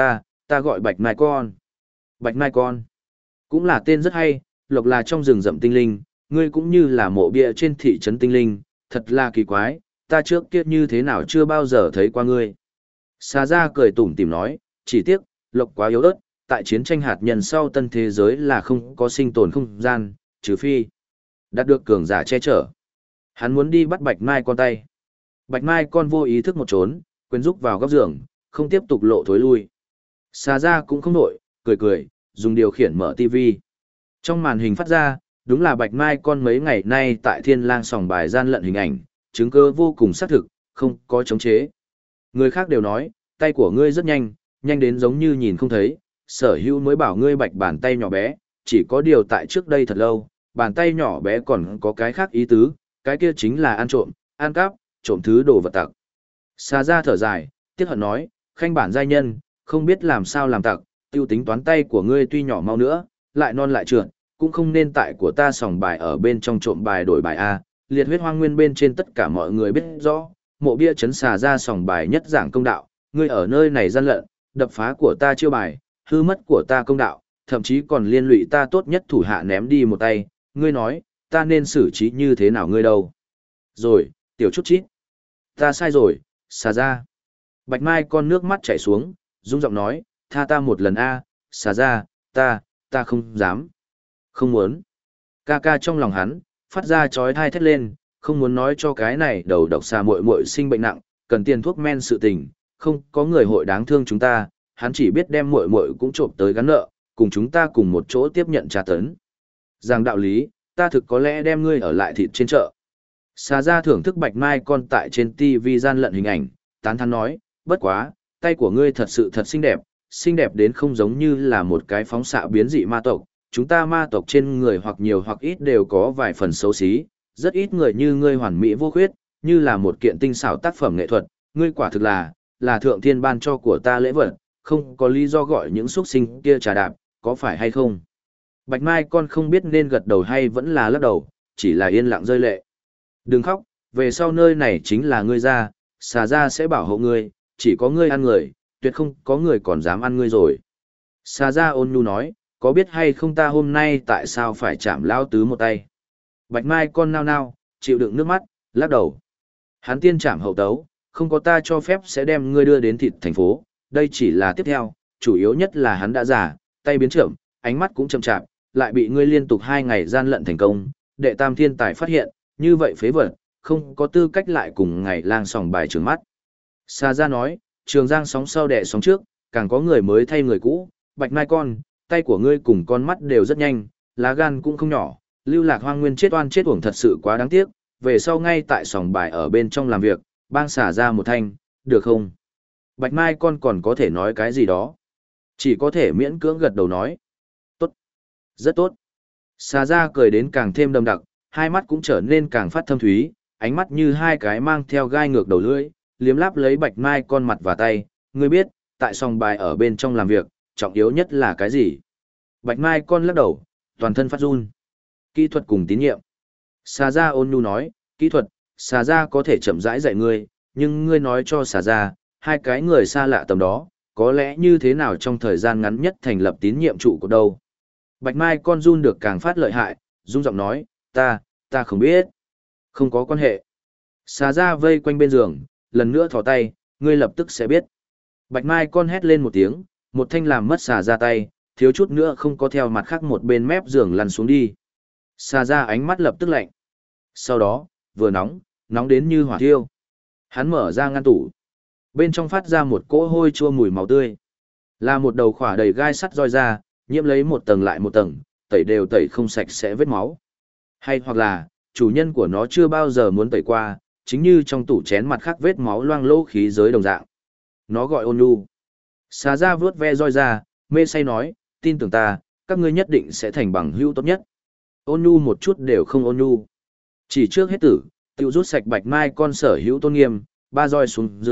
ta gọi bạch mai con. Bạch mai con, cũng là tên rất hay, lộc là trong rừng rậm tinh linh, ngươi cũng như là mộ bia trên thị trấn tinh linh, thật là kỳ quái, ta trước kia như thế nào chưa bao giờ thấy qua ngươi. Xà ra cười tủm tỉm nói, chỉ tiếc, lộc quá yếu ớt, tại chiến tranh hạt nhân sau tân thế giới là không có sinh tồn không gian, trừ phi đạt được cường giả che chở. Hắn muốn đi bắt bạch mai con tay. Bạch mai con vô ý thức một trốn, quên rúc vào góc giường, không tiếp tục lộ thối lui. Xà ra cũng không nổi, cười, dùng điều khiển mở TV. Trong màn hình phát ra, đúng là bạch mai con mấy ngày nay tại thiên lang sòng bài gian lận hình ảnh, chứng cứ vô cùng xác thực, không có chống chế. Người khác đều nói, tay của ngươi rất nhanh, nhanh đến giống như nhìn không thấy, sở hữu mới bảo ngươi bạch bàn tay nhỏ bé, chỉ có điều tại trước đây thật lâu, bàn tay nhỏ bé còn có cái khác ý tứ, cái kia chính là ăn trộm, ăn cắp, trộm thứ đồ vật tặc. Xà ra thở dài, tiếc hận nói, khanh bản giai nhân, không biết làm sao làm tặc, tiêu tính toán tay của ngươi tuy nhỏ mau nữa, lại non lại trượt, cũng không nên tại của ta sòng bài ở bên trong trộm bài đổi bài A, liệt huyết hoang nguyên bên trên tất cả mọi người biết rõ, mộ bia chấn xà ra sòng bài nhất giảng công đạo, ngươi ở nơi này gian lận, đập phá của ta chiêu bài, hư mất của ta công đạo, thậm chí còn liên lụy ta tốt nhất thủ hạ ném đi một tay, ngươi nói, ta nên xử trí như thế nào ngươi đâu. Rồi, tiểu chút chít. Ta sai rồi, xà ra. Bạch Mai con nước mắt chảy xuống, rung giọng nói, tha ta một lần a, xà ra, ta không dám. Không muốn. Ca ca trong lòng hắn, phát ra chói thai thét lên, không muốn nói cho cái này đầu độc xà muội muội sinh bệnh nặng, cần tiền thuốc men sự tình, không có người hội đáng thương chúng ta, hắn chỉ biết đem muội muội cũng trộm tới gắn nợ, cùng chúng ta cùng một chỗ tiếp nhận tra tấn. Rằng đạo lý, ta thực có lẽ đem ngươi ở lại thịt trên chợ. Xà ra thưởng thức bạch mai con tại trên TV gian lận hình ảnh, tán thán nói, bất quá, tay của ngươi thật sự thật xinh đẹp đến không giống như là một cái phóng xạ biến dị ma tộc. Chúng ta ma tộc trên người hoặc nhiều hoặc ít đều có vài phần xấu xí, rất ít người như ngươi hoàn mỹ vô khuyết, như là một kiện tinh xảo tác phẩm nghệ thuật, ngươi quả thực là thượng thiên ban cho của ta lễ vật, không có lý do gọi những xuất sinh kia trà đạp, có phải hay không? Bạch Mai con không biết nên gật đầu hay vẫn là lắc đầu, chỉ là yên lặng rơi lệ. Đừng khóc, về sau nơi này chính là ngươi ra, xà ra sẽ bảo hộ ngươi, chỉ có ngươi ăn người, tuyệt không có người còn dám ăn ngươi rồi. Xà ra ôn nhu nói, có biết hay không ta hôm nay tại sao phải chạm lao tứ một tay? Bạch Mai con nao nao, chịu đựng nước mắt, lắc đầu. Hắn tiên chạm hậu tấu, không có ta cho phép sẽ đem ngươi đưa đến thịt thành phố, đây chỉ là tiếp theo, chủ yếu nhất là hắn đã già, tay biến chậm, ánh mắt cũng chậm chạp, lại bị ngươi liên tục 2 ngày gian lận thành công, đệ tam thiên tài phát hiện, như vậy phế vật, không có tư cách lại cùng ngày lang sòng bài trường mắt. Sa ra nói, trường giang sóng sau đẻ sóng trước, càng có người mới thay người cũ, Bạch Mai con, tay của ngươi cùng con mắt đều rất nhanh, lá gan cũng không nhỏ, lưu lạc hoang nguyên chết oan chết uổng thật sự quá đáng tiếc, về sau ngay tại sòng bài ở bên trong làm việc, bang xả ra một thanh, được không? Bạch Mai con còn có thể nói cái gì đó. Chỉ có thể miễn cưỡng gật đầu nói. Tốt. Rất tốt. Xà ra cười đến càng thêm đậm đặc, hai mắt cũng trở nên càng phát thâm thúy, ánh mắt như hai cái mang theo gai ngược đầu lưỡi, liếm láp lấy Bạch Mai con mặt và tay. Ngươi biết, tại sòng bài ở bên trong làm việc, trọng yếu nhất là cái gì? Bạch Mai con lắc đầu, toàn thân phát run. Kỹ thuật cùng tín nhiệm. Xà ra ôn nhu nói, kỹ thuật, xà ra có thể chậm rãi dạy ngươi, nhưng ngươi nói cho xà ra, hai cái người xa lạ tầm đó, có lẽ như thế nào trong thời gian ngắn nhất thành lập tín nhiệm trụ của đâu. Bạch Mai con run được càng phát lợi hại, run giọng nói, ta không biết. Không có quan hệ. Xà ra vây quanh bên giường, lần nữa thò tay, ngươi lập tức sẽ biết. Bạch Mai con hét lên một tiếng, một thanh làm mất xà ra tay, thiếu chút nữa không có theo mặt khác một bên mép giường lăn xuống đi. Xà ra ánh mắt lập tức lạnh. Sau đó, vừa nóng đến như hỏa thiêu. Hắn mở ra ngăn tủ. Bên trong phát ra một cỗ hôi chua mùi máu tươi. Là một đầu khỏa đầy gai sắt roi ra, nhiễm lấy một tầng lại một tầng, tẩy đều tẩy không sạch sẽ vết máu. Hay hoặc là, chủ nhân của nó chưa bao giờ muốn tẩy qua, chính như trong tủ chén mặt khác vết máu loang lỗ khí giới đồng dạng. Nó gọi ôn nhu. Xà ra vướt ve roi ra, mê say nói, tin tưởng ta, các ngươi nhất định sẽ thành bằng hữu tốt nhất. Ôn nhu một chút đều không ôn nhu. Chỉ trước hết tử, tiêu rút sạch Bạch Mai con sở hữu tôn nghiêm, ba roi xuống dưới,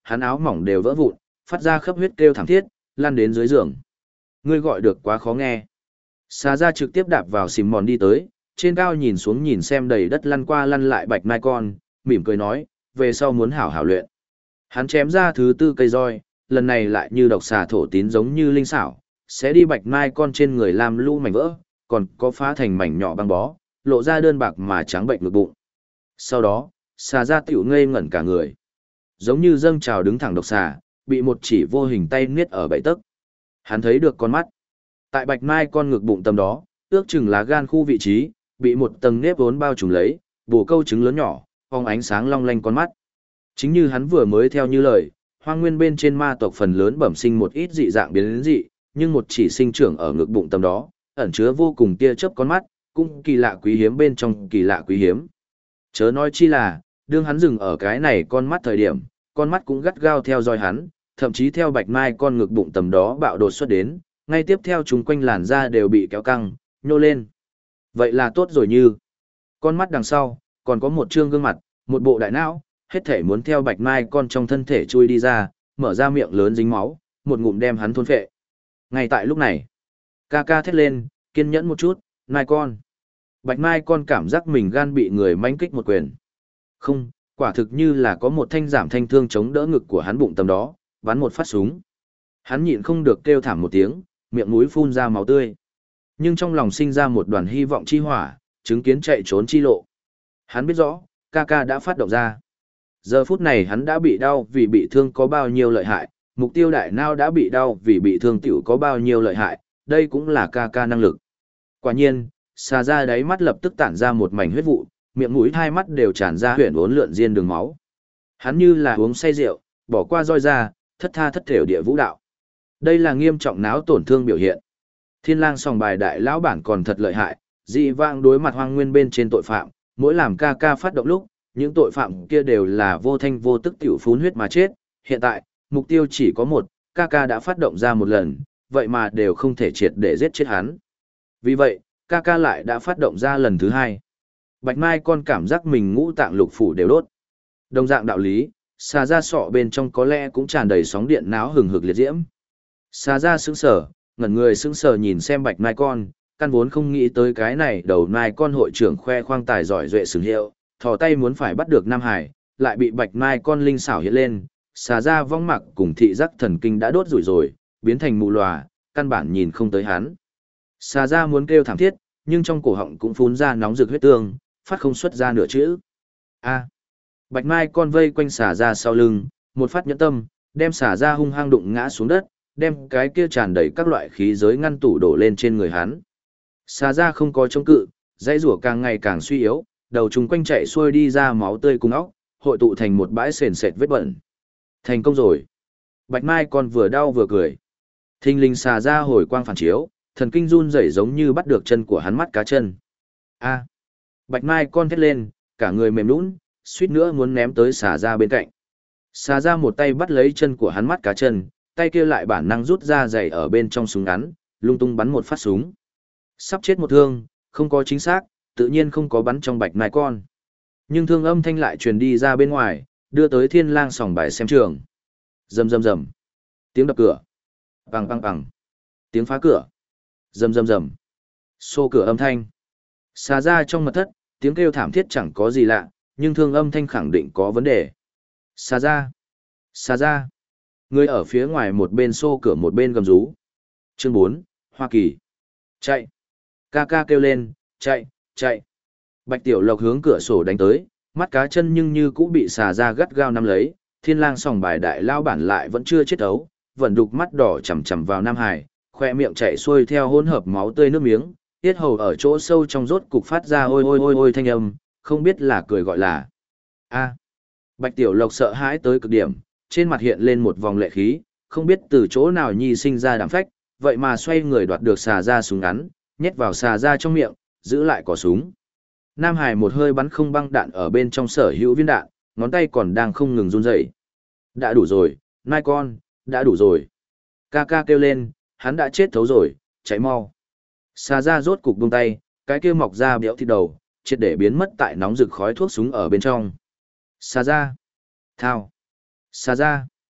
hắn áo mỏng đều vỡ vụn, phát ra khắp huyết kêu thảm thiết, lăn đến dưới giường. Ngươi gọi được quá khó nghe. Xà ra trực tiếp đạp vào xìm mòn đi tới, trên cao nhìn xuống nhìn xem đầy đất lăn qua lăn lại bạch mai con, mỉm cười nói, về sau muốn hảo hảo luyện. Hắn chém ra thứ tư cây roi, lần này lại như độc xà thổ tín giống như linh xảo, sẽ đi bạch mai con trên người làm lũ mảnh vỡ, còn có phá thành mảnh nhỏ băng bó, lộ ra đơn bạc mà trắng bệnh ngực bụng. Sau đó, xà ra tiểu ngây ngẩn cả người. Giống như dâng trào đứng thẳng độc xà, bị một chỉ vô hình tay niết ở bảy tấc. Hắn thấy được con mắt. Tại bạch mai con ngực bụng tầm đó, ước chừng là gan khu vị trí, bị một tầng nếp vốn bao trùm lấy, bổ câu trứng lớn nhỏ, phóng ánh sáng long lanh con mắt. Chính như hắn vừa mới theo như lời, hoang nguyên bên trên ma tộc phần lớn bẩm sinh một ít dị dạng biến dị, nhưng một chỉ sinh trưởng ở ngực bụng tầm đó, ẩn chứa vô cùng tia chớp con mắt, cũng kỳ lạ quý hiếm bên trong kỳ lạ quý hiếm. Chớ nói chi là, đương hắn dừng ở cái này con mắt thời điểm, con mắt cũng gắt gao theo dõi hắn, thậm chí theo bạch mai con ngực bụng tầm đó bạo đột xuất đến, ngay tiếp theo chúng quanh làn da đều bị kéo căng, nhô lên. Vậy là tốt rồi như. Con mắt đằng sau, còn có một trương gương mặt, một bộ đại não, hết thể muốn theo bạch mai con trong thân thể chui đi ra, mở ra miệng lớn dính máu, một ngụm đem hắn thôn phệ. Ngay tại lúc này, ca ca thét lên, kiên nhẫn một chút, mai con. Bạch mai con cảm giác mình gan bị người manh kích một quyền. Không, quả thực như là có một thanh giảm thanh thương chống đỡ ngực của hắn bụng tầm đó, bắn một phát súng. Hắn nhịn không được kêu thảm một tiếng, miệng mũi phun ra máu tươi. Nhưng trong lòng sinh ra một đoàn hy vọng chi hỏa, chứng kiến chạy trốn chi lộ. Hắn biết rõ, ca ca đã phát động ra. Giờ phút này hắn đã bị đau vì bị thương có bao nhiêu lợi hại, mục tiêu đại não đã bị đau vì bị thương tiểu có bao nhiêu lợi hại, đây cũng là ca ca năng lực. Quả nhiên, xà ra đáy mắt lập tức tản ra một mảnh huyết vụ, miệng mũi hai mắt đều tràn ra huyền uốn lượn diên đường máu. Hắn như là uống say rượu, bỏ qua roi ra, thất tha thất thểu địa vũ đạo. Đây là nghiêm trọng não tổn thương biểu hiện. Thiên lang sòng bài đại lão bản còn thật lợi hại, dị vãng đối mặt hoang nguyên bên trên tội phạm, mỗi làm ca ca phát động lúc, những tội phạm kia đều là vô thanh vô tức tiểu phun huyết mà chết. Hiện tại, mục tiêu chỉ có một, ca ca đã phát động ra một lần, vậy mà đều không thể triệt để giết chết hắn. Vì vậy, ca ca lại đã phát động ra lần thứ hai. Bạch mai con cảm giác mình ngũ tạng lục phủ đều đốt. Đồng dạng đạo lý, xà ra sọ bên trong có lẽ cũng tràn đầy sóng điện não hừng hực liệt diễm. Xà ra sững sờ, ngẩn người sững sờ nhìn xem bạch mai con, căn vốn không nghĩ tới cái này đầu mai con hội trưởng khoe khoang tài giỏi duệ sừng hiệu, thò tay muốn phải bắt được Nam Hải, lại bị bạch mai con linh xảo hiện lên, xà ra vong mặc cùng thị giác thần kinh đã đốt rủi rồi, biến thành mù lòa, căn bản nhìn không tới hắn. Xà ra muốn kêu thảm thiết, nhưng trong cổ họng cũng phun ra nóng rực huyết tương, phát không xuất ra nửa chữ. A. Bạch mai con vây quanh xà ra sau lưng, một phát nhẫn tâm, đem xà ra hung hăng đụng ngã xuống đất, đem cái kia tràn đầy các loại khí giới ngăn tủ đổ lên trên người hắn. Xà ra không có chống cự, dãy rủa càng ngày càng suy yếu, đầu chúng quanh chạy xuôi đi ra máu tươi cùng óc, hội tụ thành một bãi sền sệt vết bẩn. Thành công rồi. Bạch mai con vừa đau vừa cười. Thình lình xà ra hồi quang phản chiếu, thần kinh run rẩy giống như bắt được chân của hắn mắt cá chân. A. Bạch mai con thét lên, cả người mềm nhũn, suýt nữa muốn ném tới xà ra bên cạnh. Xà ra một tay bắt lấy chân của hắn mắt cá chân, tay kia lại bản năng rút ra giày ở bên trong súng ngắn, lung tung bắn một phát súng. Sắp chết một thương, không có chính xác, tự nhiên không có bắn trong bạch mai con. Nhưng thương âm thanh lại truyền đi ra bên ngoài, đưa tới thiên lang sòng bài xem trường. Rầm rầm rầm. Tiếng đập cửa. Bằng bằng bằng. Tiếng phá cửa. Rầm rầm rầm. Xô cửa âm thanh. Xà ra trong mật thất, tiếng kêu thảm thiết chẳng có gì lạ, nhưng thương âm thanh khẳng định có vấn đề. Xà ra. Xà ra. Người ở phía ngoài một bên xô cửa một bên gầm rú. Chương 4, Hoa Kỳ. Chạy. Ca ca kêu lên, chạy, chạy. Bạch Tiểu Lộc hướng cửa sổ đánh tới, mắt cá chân nhưng như cũng bị xà ra gắt gao nắm lấy. Thiên lang sòng bài đại lao bản lại vẫn chưa chết ấu, vẫn đục mắt đỏ chằm chằm vào Nam Hải, khoe miệng chảy xuôi theo hỗn hợp máu tươi nước miếng, tiết hầu ở chỗ sâu trong rốt cục phát ra ôi ôi ôi ôi thanh âm, không biết là cười gọi là. A. Bạch Tiểu Lộc sợ hãi tới cực điểm, trên mặt hiện lên một vòng lệ khí, không biết từ chỗ nào nhi sinh ra đảm phách, vậy mà xoay người đoạt được xà ra súng ngắn, nhét vào xà ra trong miệng, giữ lại cò súng. Nam Hải một hơi bắn không băng đạn ở bên trong sở hữu viên đạn, ngón tay còn đang không ngừng run rẩy. Đã đủ rồi, nai con, đã đủ rồi. Ca ca kêu lên, hắn đã chết thấu rồi, cháy mau. Xà ra rốt cục buông tay, cái kia mọc ra béo thịt đầu, triệt để biến mất tại nóng rực khói thuốc súng ở bên trong. Xà ra. Thao. Xà ra.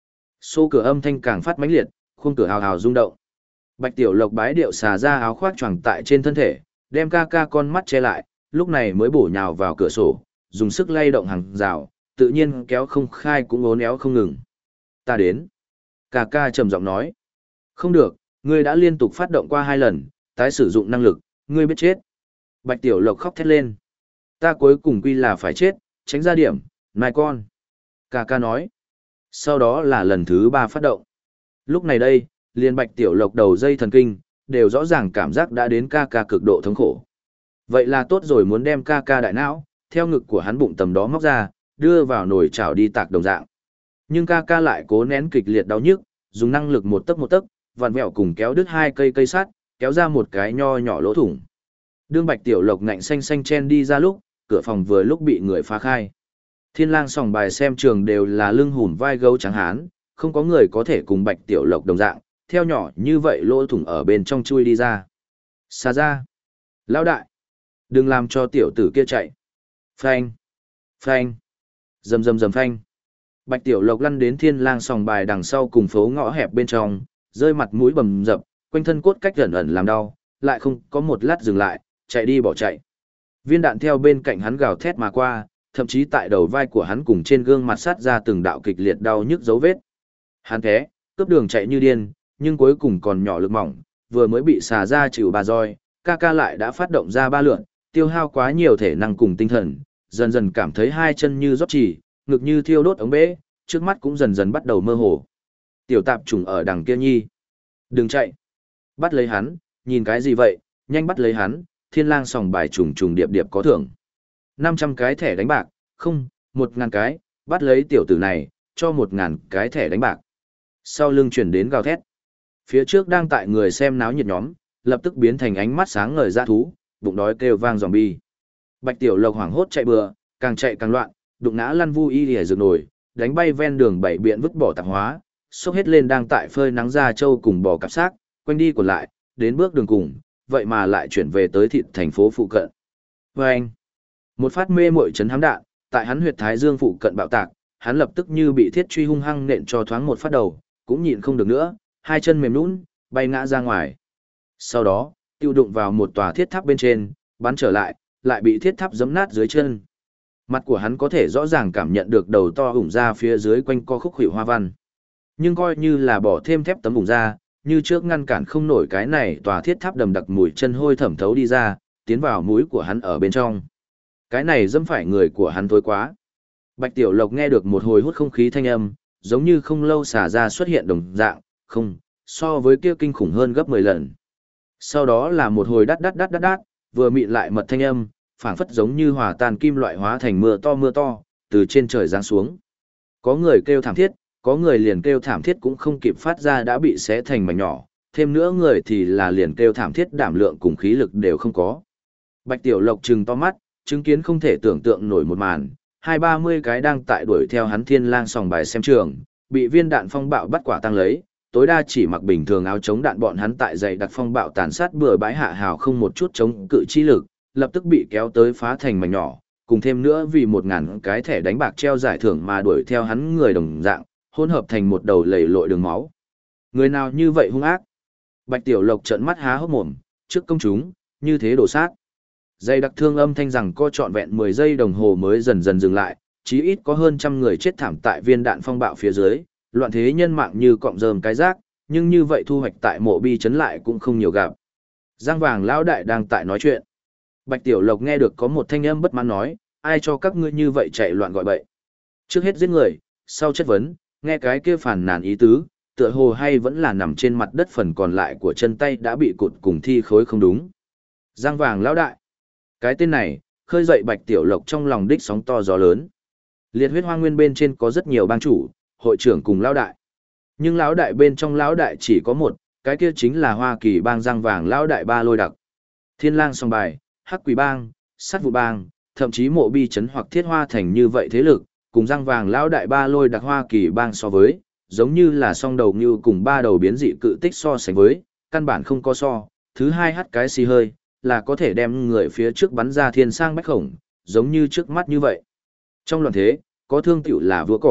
Xô cửa âm thanh càng phát mãnh liệt, khung cửa hào hào rung động. Bạch Tiểu Lộc bái điệu xà ra áo khoác choàng tại trên thân thể, đem ca ca con mắt che lại, lúc này mới bổ nhào vào cửa sổ, dùng sức lay động hàng rào, tự nhiên kéo không khai cũng ốn éo không ngừng. Ta đến. Ca ca trầm giọng nói. Không được, ngươi đã liên tục phát động qua 2 lần, tái sử dụng năng lực, ngươi biết chết. Bạch Tiểu Lộc khóc thét lên. Ta cuối cùng quy là phải chết, tránh ra điểm, nai con. Ca ca nói. Sau đó là lần thứ 3 phát động. Lúc này đây, liền Bạch Tiểu Lộc đầu dây thần kinh, đều rõ ràng cảm giác đã đến ca ca cực độ thống khổ. Vậy là tốt rồi, muốn đem ca ca đại não, theo ngực của hắn bụng tầm đó móc ra, đưa vào nồi chảo đi tạc đồng dạng. Nhưng ca ca lại cố nén kịch liệt đau nhức, dùng năng lực một tấc, vặn vẹo cùng kéo đứt 2 cây sắt, kéo ra một cái nho nhỏ lỗ thủng. Đương Bạch Tiểu Lộc ngạnh xanh xanh chen đi ra lúc, cửa phòng vừa lúc bị người phá khai. Thiên lang sòng bài xem trường đều là lưng hùn vai gấu trắng hán, không có người có thể cùng Bạch Tiểu Lộc đồng dạng, theo nhỏ như vậy lỗ thủng ở bên trong chui đi ra. Xa ra. Lão đại. Đừng làm cho tiểu tử kia chạy. Phanh. Phanh. Rầm rầm rầm phanh. Bạch Tiểu Lộc lăn đến thiên lang sòng bài đằng sau cùng phố ngõ hẹp bên trong, rơi mặt mũi bầm dập, quanh thân cốt cách ẩn ẩn làm đau, lại không có một lát dừng lại, chạy đi bỏ chạy. Viên đạn theo bên cạnh hắn gào thét mà qua, thậm chí tại đầu vai của hắn cùng trên gương mặt sát ra từng đạo kịch liệt đau nhức dấu vết. Hắn thế, cướp đường chạy như điên, nhưng cuối cùng còn nhỏ lực mỏng, vừa mới bị xà ra chịu 3 roi, ca ca lại đã phát động ra 3 lượn, tiêu hao quá nhiều thể năng cùng tinh thần, dần dần cảm thấy 2 chân như rót chỉ, ngực như thiêu đốt ống bể, trước mắt cũng dần dần bắt đầu mơ hồ. Tiểu tạp trùng ở đằng kia nhi. Đừng chạy. Bắt lấy hắn, nhìn cái gì vậy, nhanh bắt lấy hắn, thiên lang sòng bài trùng trùng điệp điệp có thưởng. 500 cái thẻ đánh bạc, không, 1000 cái, bắt lấy tiểu tử này, cho 1000 cái thẻ đánh bạc. Sau lưng chuyển đến gào thét. Phía trước đang tại người xem náo nhiệt nhóm, lập tức biến thành ánh mắt sáng ngời dã thú, bụng đói kêu vang zombie. Bạch Tiểu Lộc hoảng hốt chạy bừa, càng chạy càng loạn, đụng ngã lăn vu y lìa rực nổi, đánh bay ven đường bảy biện vứt bỏ tạp hóa, xốc hết lên đang tại phơi nắng ra châu cùng bò cặp xác, quanh đi còn lại, đến bước đường cùng, vậy mà lại chuyển về tới thị thành phố phụ cận. Và anh, một phát mê muội chấn hám đạn, tại hắn huyệt thái dương phụ cận bạo tạc, hắn lập tức như bị thiết truy hung hăng nện cho thoáng một phát đầu, cũng nhịn không được nữa, 2 chân mềm nhũn, bay ngã ra ngoài. Sau đó, tiêu đụng vào một tòa thiết tháp bên trên, bắn trở lại, lại bị thiết tháp giẫm nát dưới chân. Mặt của hắn có thể rõ ràng cảm nhận được đầu to ủng ra phía dưới quanh co khúc khuỷu hoa văn. Nhưng coi như là bỏ thêm thép tấm ủng ra, như trước ngăn cản không nổi cái này tòa thiết tháp đầm đặc mùi chân hôi thẩm thấu đi ra, tiến vào mũi của hắn ở bên trong. Cái này dẫm phải người của hắn tối quá. Bạch Tiểu Lộc nghe được một hồi hút không khí thanh âm, giống như không lâu xả ra xuất hiện đồng dạng, không, so với kia kinh khủng hơn gấp 10 lần. Sau đó là một hồi đát đát đát đát đát, vừa mịn lại mật thanh âm, phảng phất giống như hòa tan kim loại hóa thành mưa to, từ trên trời giáng xuống. Có người kêu thảm thiết, có người liền kêu thảm thiết cũng không kịp phát ra đã bị xé thành mảnh nhỏ, thêm nữa người thì là liền kêu thảm thiết đảm lượng cùng khí lực đều không có. Bạch Tiểu Lộc trừng to mắt, chứng kiến không thể tưởng tượng nổi một màn, 20-30 cái đang tại đuổi theo hắn thiên lang sòng bài xem trường, bị viên đạn phong bạo bắt quả tang lấy, tối đa chỉ mặc bình thường áo chống đạn bọn hắn tại dày đặc phong bạo tàn sát bừa bãi hạ hào không một chút chống cự chi lực, lập tức bị kéo tới phá thành mảnh nhỏ, cùng thêm nữa vì 1000 cái thẻ đánh bạc treo giải thưởng mà đuổi theo hắn người đồng dạng, hỗn hợp thành một đầu lầy lội đường máu. Người nào như vậy hung ác? Bạch Tiểu Lộc trợn mắt há hốc mồm, trước công chúng, như thế đổ sát. Dây đặc thương âm thanh rằng co trọn vẹn 10 giây đồng hồ mới dần dần dừng lại, chí ít có hơn 100 người chết thảm tại viên đạn phong bạo phía dưới, loạn thế nhân mạng như cọng rơm cái rác, nhưng như vậy thu hoạch tại mộ bi chấn lại cũng không nhiều gặp. Giang Vàng lão đại đang tại nói chuyện. Bạch Tiểu Lộc nghe được có một thanh âm bất mãn nói, ai cho các ngươi như vậy chạy loạn gọi bậy. Trước hết giết người, sau chất vấn, nghe cái kia phản nàn ý tứ, tựa hồ hay vẫn là nằm trên mặt đất phần còn lại của chân tay đã bị cụt cùng thi khối không đúng. Giang Vàng lão đại. Cái tên này, khơi dậy Bạch Tiểu Lộc trong lòng đích sóng to gió lớn. Liệt huyết hoang nguyên bên trên có rất nhiều bang chủ, hội trưởng cùng lão đại. Nhưng lão đại bên trong lão đại chỉ có một, cái kia chính là Hoa Kỳ bang Giang Vàng lão đại ba lôi đặc. Thiên lang song bài, Hắc Quỷ bang, Sát Vụ bang, thậm chí mộ bi chấn hoặc thiết hoa thành như vậy thế lực, cùng Giang Vàng lão đại ba lôi đặc Hoa Kỳ bang so với, giống như là song đầu như cùng ba đầu biến dị cự tích so sánh với, căn bản không có so, thứ hai hắt cái xì hơi, là có thể đem người phía trước bắn ra thiên sang bách khổng, giống như trước mắt như vậy. Trong loạn thế, có thương tiểu là vua cỏ,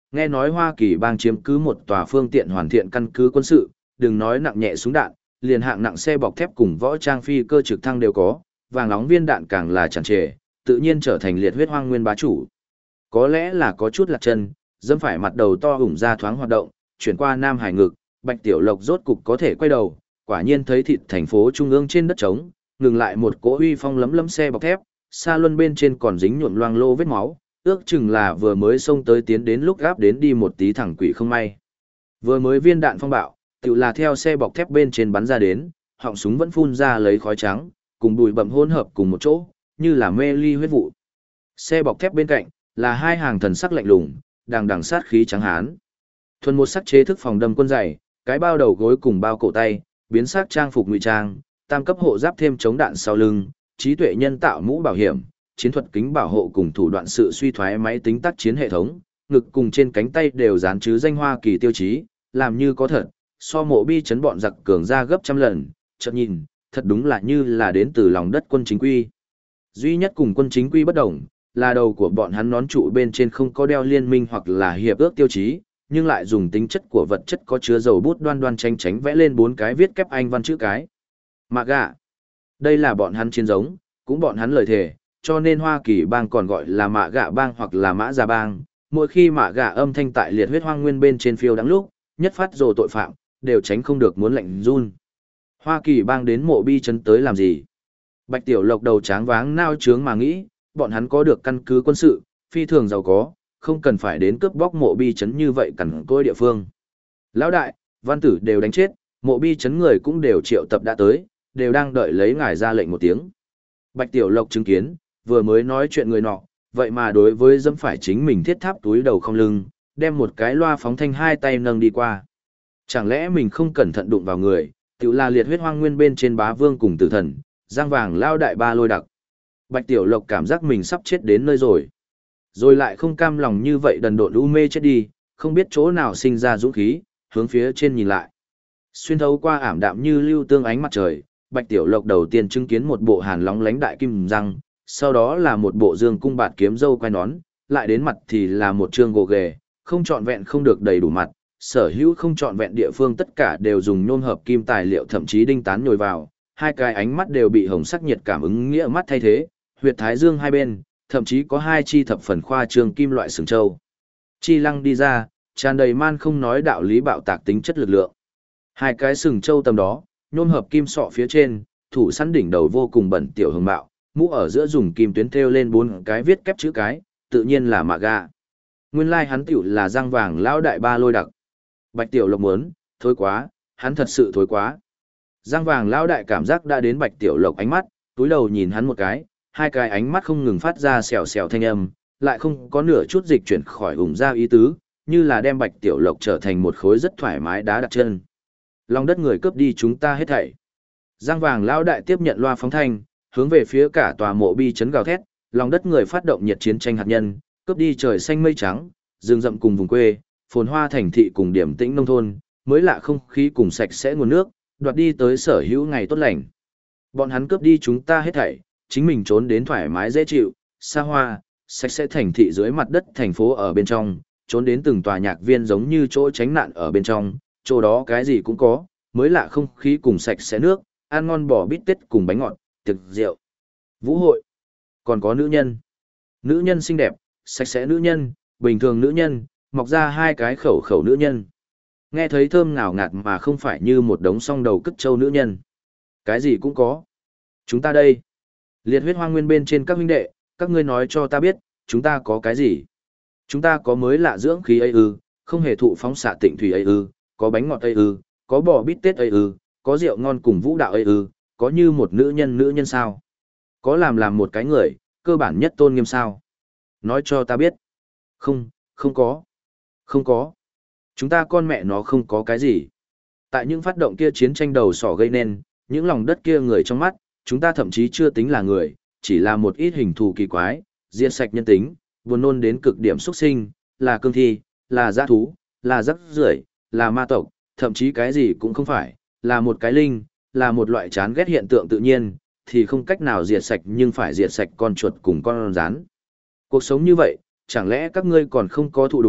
Nghe nói Hoa Kỳ bang chiếm cứ một tòa phương tiện hoàn thiện căn cứ quân sự, đừng nói nặng nhẹ súng đạn, liền hạng nặng xe bọc thép cùng võ trang phi cơ trực thăng đều có, vàng nóng viên đạn càng là tràn trề, tự nhiên trở thành liệt huyết hoang nguyên bá chủ. Có lẽ là có chút lạc chân, dẫm phải mặt đầu to ủng ra thoáng hoạt động, chuyển qua Nam Hải ngực, Bạch Tiểu Lộc rốt cục có thể quay đầu, quả nhiên thấy thịt thành phố trung ương trên đất trống, ngừng lại một cỗ uy phong lấm lấm xe bọc thép, xa luân bên trên còn dính nhuộm loang lô vết máu, ước chừng là vừa mới xông tới tiến đến lúc gáp đến đi một tí thẳng quỷ không may. Vừa mới viên đạn phong bạo, tự là theo xe bọc thép bên trên bắn ra đến, họng súng vẫn phun ra lấy khói trắng, cùng bụi bặm hỗn hợp cùng một chỗ, như là mê ly huyết vụ. Xe bọc thép bên cạnh là hai hàng thần sắc lạnh lùng, đằng đằng sát khí trắng hán. Thuần một sắc chế thức phòng đâm quân dày, cái bao đầu gối cùng bao cổ tay, biến sắc trang phục ngụy trang, tam cấp hộ giáp thêm chống đạn sau lưng, trí tuệ nhân tạo mũ bảo hiểm, chiến thuật kính bảo hộ cùng thủ đoạn sự suy thoái máy tính tác chiến hệ thống, ngực cùng trên cánh tay đều dán chứ danh Hoa Kỳ tiêu chí, làm như có thật, so mộ bi chấn bọn giặc cường ra gấp trăm lần, chợt nhìn, thật đúng là như là đến từ lòng đất quân chính quy. Duy nhất cùng quân chính quy bất đồng, là đầu của bọn hắn nón trụ bên trên không có đeo liên minh hoặc là hiệp ước tiêu chí, nhưng lại dùng tính chất của vật chất có chứa dầu bút đoan đoan tranh tránh vẽ lên 4 cái viết kép Anh văn chữ cái. Mạ gạ. Đây là bọn hắn chiến giống, cũng bọn hắn lời thề, cho nên Hoa Kỳ bang còn gọi là Mạ gạ bang hoặc là Mã Gia bang. Mỗi khi Mạ gạ âm thanh tại liệt huyết hoang nguyên bên trên phiêu đáng lúc, nhất phát rồ tội phạm, đều tránh không được muốn lạnh run. Hoa Kỳ bang đến mộ bi chấn tới làm gì? Bạch Tiểu Lộc đầu tráng váng nao trướng mà nghĩ, bọn hắn có được căn cứ quân sự, phi thường giàu có, không cần phải đến cướp bóc mộ bi chấn như vậy cằn cỗi địa phương. Lão đại, văn tử đều đánh chết, mộ bi chấn người cũng đều triệu tập đã tới, đều đang đợi lấy ngài ra lệnh một tiếng. Bạch Tiểu Lộc chứng kiến, vừa mới nói chuyện người nọ, vậy mà đối với dẫm phải chính mình thiết tháp túi đầu không lưng, đem một cái loa phóng thanh hai tay nâng đi qua. Chẳng lẽ mình không cẩn thận đụng vào người, tự là liệt huyết hoang nguyên bên trên bá vương cùng tử thần, giang vàng lao đại ba lôi đặc. Bạch Tiểu Lộc cảm giác mình sắp chết đến nơi rồi. Rồi lại không cam lòng như vậy đần độn u mê chết đi, không biết chỗ nào sinh ra dũng khí, hướng phía trên nhìn lại. Xuyên thấu qua ảm đạm như lưu tương ánh mặt trời, Bạch Tiểu Lộc đầu tiên chứng kiến một bộ hàn lóng lánh đại kim răng, sau đó là một bộ dương cung bạt kiếm râu quai nón, lại đến mặt thì là một trương gỗ ghề, không trọn vẹn không được đầy đủ mặt, sở hữu không trọn vẹn địa phương tất cả đều dùng nhôm hợp kim tài liệu thậm chí đinh tán nhồi vào, hai cái ánh mắt đều bị hồng sắc nhiệt cảm ứng nghĩa mắt thay thế, huyệt thái dương hai bên, thậm chí có hai chi thập phần khoa trương kim loại sừng châu. Chi lăng đi ra, tràn đầy man không nói đạo lý bạo tạc tính chất lực lượng. Hai cái sừng châu tầm đó, nhôm hợp kim sọ phía trên, thủ sẵn đỉnh đầu vô cùng bẩn tiểu hồng bạo, mũ ở giữa dùng kim tuyến thêu lên 4 cái viết kép chữ cái, tự nhiên là Mạ gạ. Nguyên lai hắn tiểu là răng vàng lão đại ba lôi đặc. Bạch Tiểu Lộc muốn, thối quá, hắn thật sự thối quá. Răng vàng lão đại cảm giác đã đến Bạch Tiểu Lộc ánh mắt, túi đầu nhìn hắn một cái, hai cái ánh mắt không ngừng phát ra xèo xèo thanh âm, lại không có nửa chút dịch chuyển khỏi ủng ra ý tứ, như là đem Bạch Tiểu Lộc trở thành một khối rất thoải mái đá đặt chân. Lòng đất người cướp đi chúng ta hết thảy. Giang vàng lão đại tiếp nhận loa phóng thanh, hướng về phía cả tòa mộ bi chấn gào thét, lòng đất người phát động nhiệt chiến tranh hạt nhân, cướp đi trời xanh mây trắng, rừng rậm cùng vùng quê, phồn hoa thành thị cùng điểm tĩnh nông thôn, mới lạ không khí cùng sạch sẽ nguồn nước, đoạt đi tới sở hữu ngày tốt lành. Bọn hắn cướp đi chúng ta hết thảy, chính mình trốn đến thoải mái dễ chịu, xa hoa, sạch sẽ thành thị dưới mặt đất thành phố ở bên trong, trốn đến từng tòa nhạc viên giống như chỗ tránh nạn ở bên trong, chỗ đó cái gì cũng có, mới lạ không khí cùng sạch sẽ nước, ăn ngon bò bít tết cùng bánh ngọt, tiệc rượu, vũ hội, còn có nữ nhân. Nữ nhân xinh đẹp, sạch sẽ nữ nhân, bình thường nữ nhân, mọc ra hai cái khẩu khẩu nữ nhân. Nghe thấy thơm ngào ngạt mà không phải như một đống song đầu cất trâu nữ nhân. Cái gì cũng có. Chúng ta đây. Liệt huyết hoang nguyên bên trên các huynh đệ, các ngươi nói cho ta biết, chúng ta có cái gì? Chúng ta có mới lạ dưỡng khí ấy ư, không hề thụ phóng xạ tịnh thủy ấy ư, có bánh ngọt ấy ư, có bò bít tết ấy ư, có rượu ngon cùng vũ đạo ấy ư, có như một nữ nhân sao? Có làm một cái người, cơ bản nhất tôn nghiêm sao? Nói cho ta biết. Không, không có. Không có. Chúng ta con mẹ nó không có cái gì. Tại những phát động kia chiến tranh đầu sỏ gây nên, những lòng đất kia người trong mắt, chúng ta thậm chí chưa tính là người, chỉ là một ít hình thù kỳ quái, diệt sạch nhân tính, buồn nôn đến cực điểm xuất sinh, là cương thi, là dã thú, là rắc rưởi, là ma tộc, thậm chí cái gì cũng không phải, là một cái linh, là một loại chán ghét hiện tượng tự nhiên, thì không cách nào diệt sạch nhưng phải diệt sạch con chuột cùng con rắn. Cuộc sống như vậy, chẳng lẽ các ngươi còn không có thụ đủ,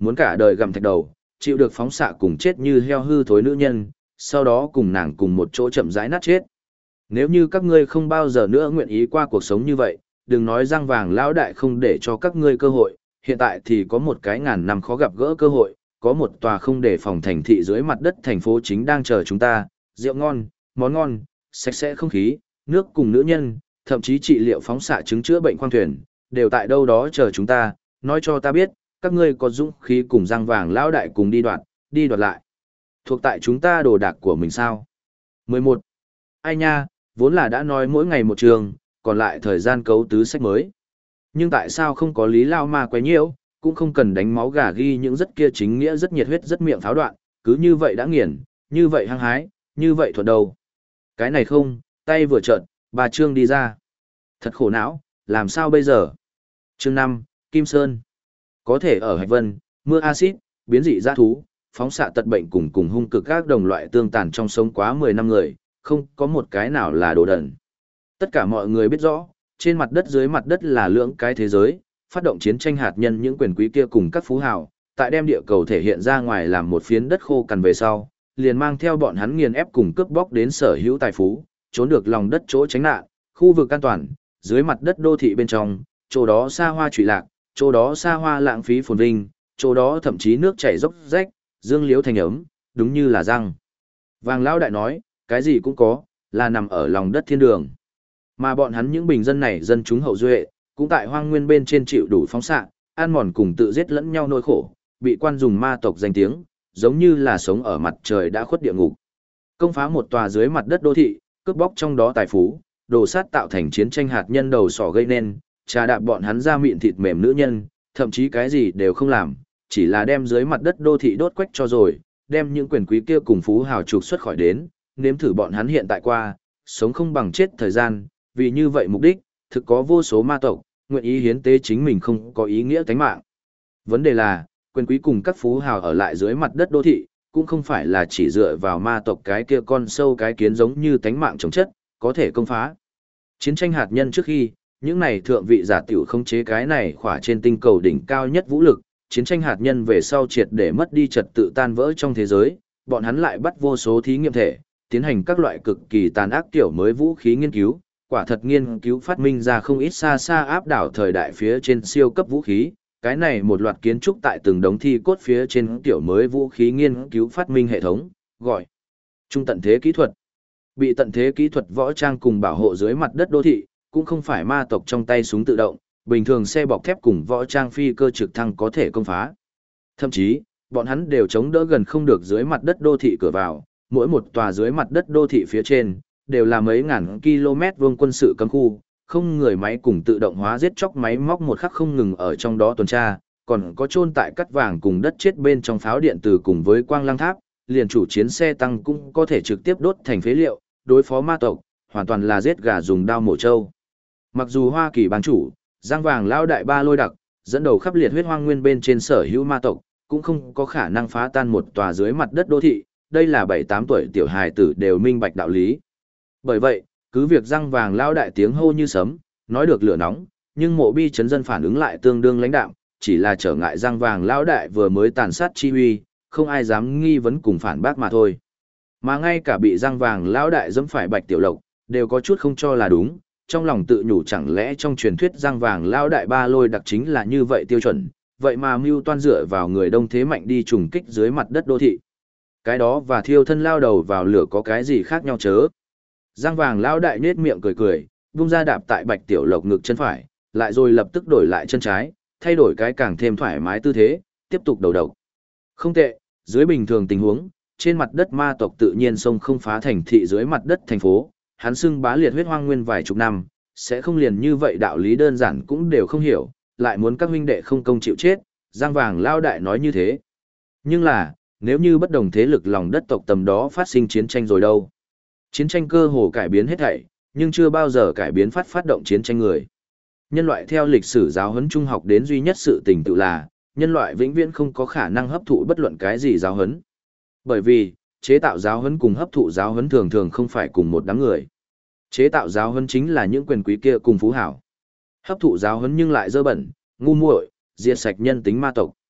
muốn cả đời gặm thạch đầu, chịu được phóng xạ cùng chết như heo hư thối nữ nhân, sau đó cùng nàng cùng một chỗ chậm rãi nát chết. Nếu như các ngươi không bao giờ nữa nguyện ý qua cuộc sống như vậy, đừng nói răng vàng lão đại không để cho các ngươi cơ hội, hiện tại thì có một cái ngàn năm khó gặp gỡ cơ hội, có một tòa không để phòng thành thị dưới mặt đất thành phố chính đang chờ chúng ta, rượu ngon, món ngon, sạch sẽ không khí, nước cùng nữ nhân, thậm chí trị liệu phóng xạ chứng chữa bệnh khoang thuyền, đều tại đâu đó chờ chúng ta, nói cho ta biết, các ngươi có dũng khí cùng răng vàng lão đại cùng đi đoạt lại. Thuộc tại chúng ta đồ đạc của mình sao? 11. Ai nha, vốn là đã nói mỗi ngày một trường, còn lại thời gian cấu tứ sách mới. Nhưng tại sao không có lý lao ma quấy nhiễu, cũng không cần đánh máu gà ghi những rất kia chính nghĩa rất nhiệt huyết rất miệng pháo đoạn, cứ như vậy đã nghiền, như vậy hăng hái, như vậy thuận đầu. Cái này không, tay vừa trợn, bà Trương đi ra. Thật khổ não, làm sao bây giờ? Chương 5, Kim Sơn. Có thể ở Hạch Vân, mưa axit, biến dị dã thú, phóng xạ tật bệnh cùng hung cực các đồng loại tương tàn trong sống quá 10 năm người, không có một cái nào là đồ đần. Tất cả mọi người biết rõ, trên mặt đất dưới mặt đất là lưỡng cái thế giới, phát động chiến tranh hạt nhân những quyền quý kia cùng các phú hào, tại đem địa cầu thể hiện ra ngoài làm một phiến đất khô cằn về sau, liền mang theo bọn hắn nghiền ép cùng cướp bóc đến sở hữu tài phú, trốn được lòng đất chỗ tránh nạn, khu vực an toàn, dưới mặt đất đô thị bên trong, chỗ đó xa hoa trụy lạc, chỗ đó xa hoa lãng phí phồn vinh, chỗ đó thậm chí nước chảy dốc rách, dương liếu thành ấm, đúng như là răng. Vàng lão đại nói, cái gì cũng có, là nằm ở lòng đất thiên đường. Mà bọn hắn những bình dân này dân chúng hậu duệ, cũng tại hoang nguyên bên trên chịu đủ phóng xạ, ăn mòn cùng tự giết lẫn nhau nỗi khổ, bị quan dùng ma tộc danh tiếng, giống như là sống ở mặt trời đã khuất địa ngục. Công phá một tòa dưới mặt đất đô thị, cướp bóc trong đó tài phú, đồ sát tạo thành chiến tranh hạt nhân đầu sỏ gây nên, trà đạp bọn hắn ra miệng thịt mềm nữ nhân, thậm chí cái gì đều không làm, chỉ là đem dưới mặt đất đô thị đốt quách cho rồi, đem những quyền quý kia cùng phú hào trục xuất khỏi đến, nếm thử bọn hắn hiện tại qua, sống không bằng chết thời gian, vì như vậy mục đích, thực có vô số ma tộc, nguyện ý hiến tế chính mình không có ý nghĩa tánh mạng. Vấn đề là, quyền quý cùng các phú hào ở lại dưới mặt đất đô thị, cũng không phải là chỉ dựa vào ma tộc cái kia con sâu cái kiến giống như tánh mạng chống chất, có thể công phá. Chiến tranh hạt nhân trước khi, những này thượng vị giả tiểu không chế cái này khỏa trên tinh cầu đỉnh cao nhất vũ lực, chiến tranh hạt nhân về sau triệt để mất đi trật tự tan vỡ trong thế giới, bọn hắn lại bắt vô số thí nghiệm thể, tiến hành các loại cực kỳ tàn ác kiểu mới vũ khí nghiên cứu, quả thật nghiên cứu phát minh ra không ít xa xa áp đảo thời đại phía trên siêu cấp vũ khí, cái này một loạt kiến trúc tại từng đống thi cốt phía trên kiểu mới vũ khí nghiên cứu phát minh hệ thống, gọi trung tận thế kỹ thuật. Bị tận thế kỹ thuật võ trang cùng bảo hộ dưới mặt đất đô thị, cũng không phải ma tộc trong tay súng tự động, bình thường xe bọc thép cùng võ trang phi cơ trực thăng có thể công phá. Thậm chí, bọn hắn đều chống đỡ gần không được dưới mặt đất đô thị cửa vào, mỗi một tòa dưới mặt đất đô thị phía trên, đều là mấy ngàn km vuông quân sự cấm khu, không người máy cùng tự động hóa giết chóc máy móc một khắc không ngừng ở trong đó tuần tra, còn có chôn tại cắt vàng cùng đất chết bên trong pháo điện từ cùng với quang lăng tháp, liền chủ chiến xe tăng cũng có thể trực tiếp đốt thành phế liệu, đối phó ma tộc, hoàn toàn là giết gà dùng đao mổ trâu. Mặc dù Hoa Kỳ bang chủ, Giang Vàng Lao Đại Ba Lôi Đặc, dẫn đầu khắp liệt huyết hoang nguyên bên trên sở hữu ma tộc, cũng không có khả năng phá tan một tòa dưới mặt đất đô thị, đây là 7-8 tuổi tiểu hài tử đều minh bạch đạo lý. Bởi vậy, cứ việc Giang Vàng Lao Đại tiếng hô như sấm, nói được lửa nóng, nhưng Mộ Bi chấn dân phản ứng lại tương đương lãnh đạm, chỉ là trở ngại Giang Vàng Lao Đại vừa mới tàn sát chi huy, không ai dám nghi vấn cùng phản bác mà thôi. Mà ngay cả bị Giang Vàng Lao Đại dẫm phải Bạch Tiểu Lộc, đều có chút không cho là đúng, trong lòng tự nhủ chẳng lẽ trong truyền thuyết Giang Vàng Lao Đại Ba Lôi Đặc chính là như vậy tiêu chuẩn, vậy mà mưu toan dựa vào người đông thế mạnh đi trùng kích dưới mặt đất đô thị. Cái đó và thiêu thân lao đầu vào lửa có cái gì khác nhau chớ. Giang Vàng Lao Đại nết miệng cười cười, vung ra đạp tại Bạch Tiểu Lộc ngực chân phải, lại rồi lập tức đổi lại chân trái, thay đổi cái càng thêm thoải mái tư thế, tiếp tục đầu độc. Không tệ, dưới bình thường tình huống, trên mặt đất ma tộc tự nhiên sông không phá thành thị dưới mặt đất thành phố, hắn xưng bá liệt huyết hoang nguyên vài chục năm, sẽ không liền như vậy đạo lý đơn giản cũng đều không hiểu, lại muốn các huynh đệ không công chịu chết, Giang Vàng Lao Đại nói như thế. Nhưng là, nếu như bất đồng thế lực lòng đất tộc tầm đó phát sinh chiến tranh rồi đâu? Chiến tranh cơ hồ cải biến hết thảy, nhưng chưa bao giờ cải biến phát động chiến tranh người. Nhân loại theo lịch sử giáo huấn trung học đến duy nhất sự tình tự là, nhân loại vĩnh viễn không có khả năng hấp thụ bất luận cái gì giáo huấn. Bởi vì, chế tạo giáo huấn cùng hấp thụ giáo huấn thường thường không phải cùng một đám người. Chế tạo giáo huấn chính là những quyền quý kia cùng phú hảo. Hấp thụ giáo huấn nhưng lại dơ bẩn, ngu muội, diệt sạch nhân tính ma tộc.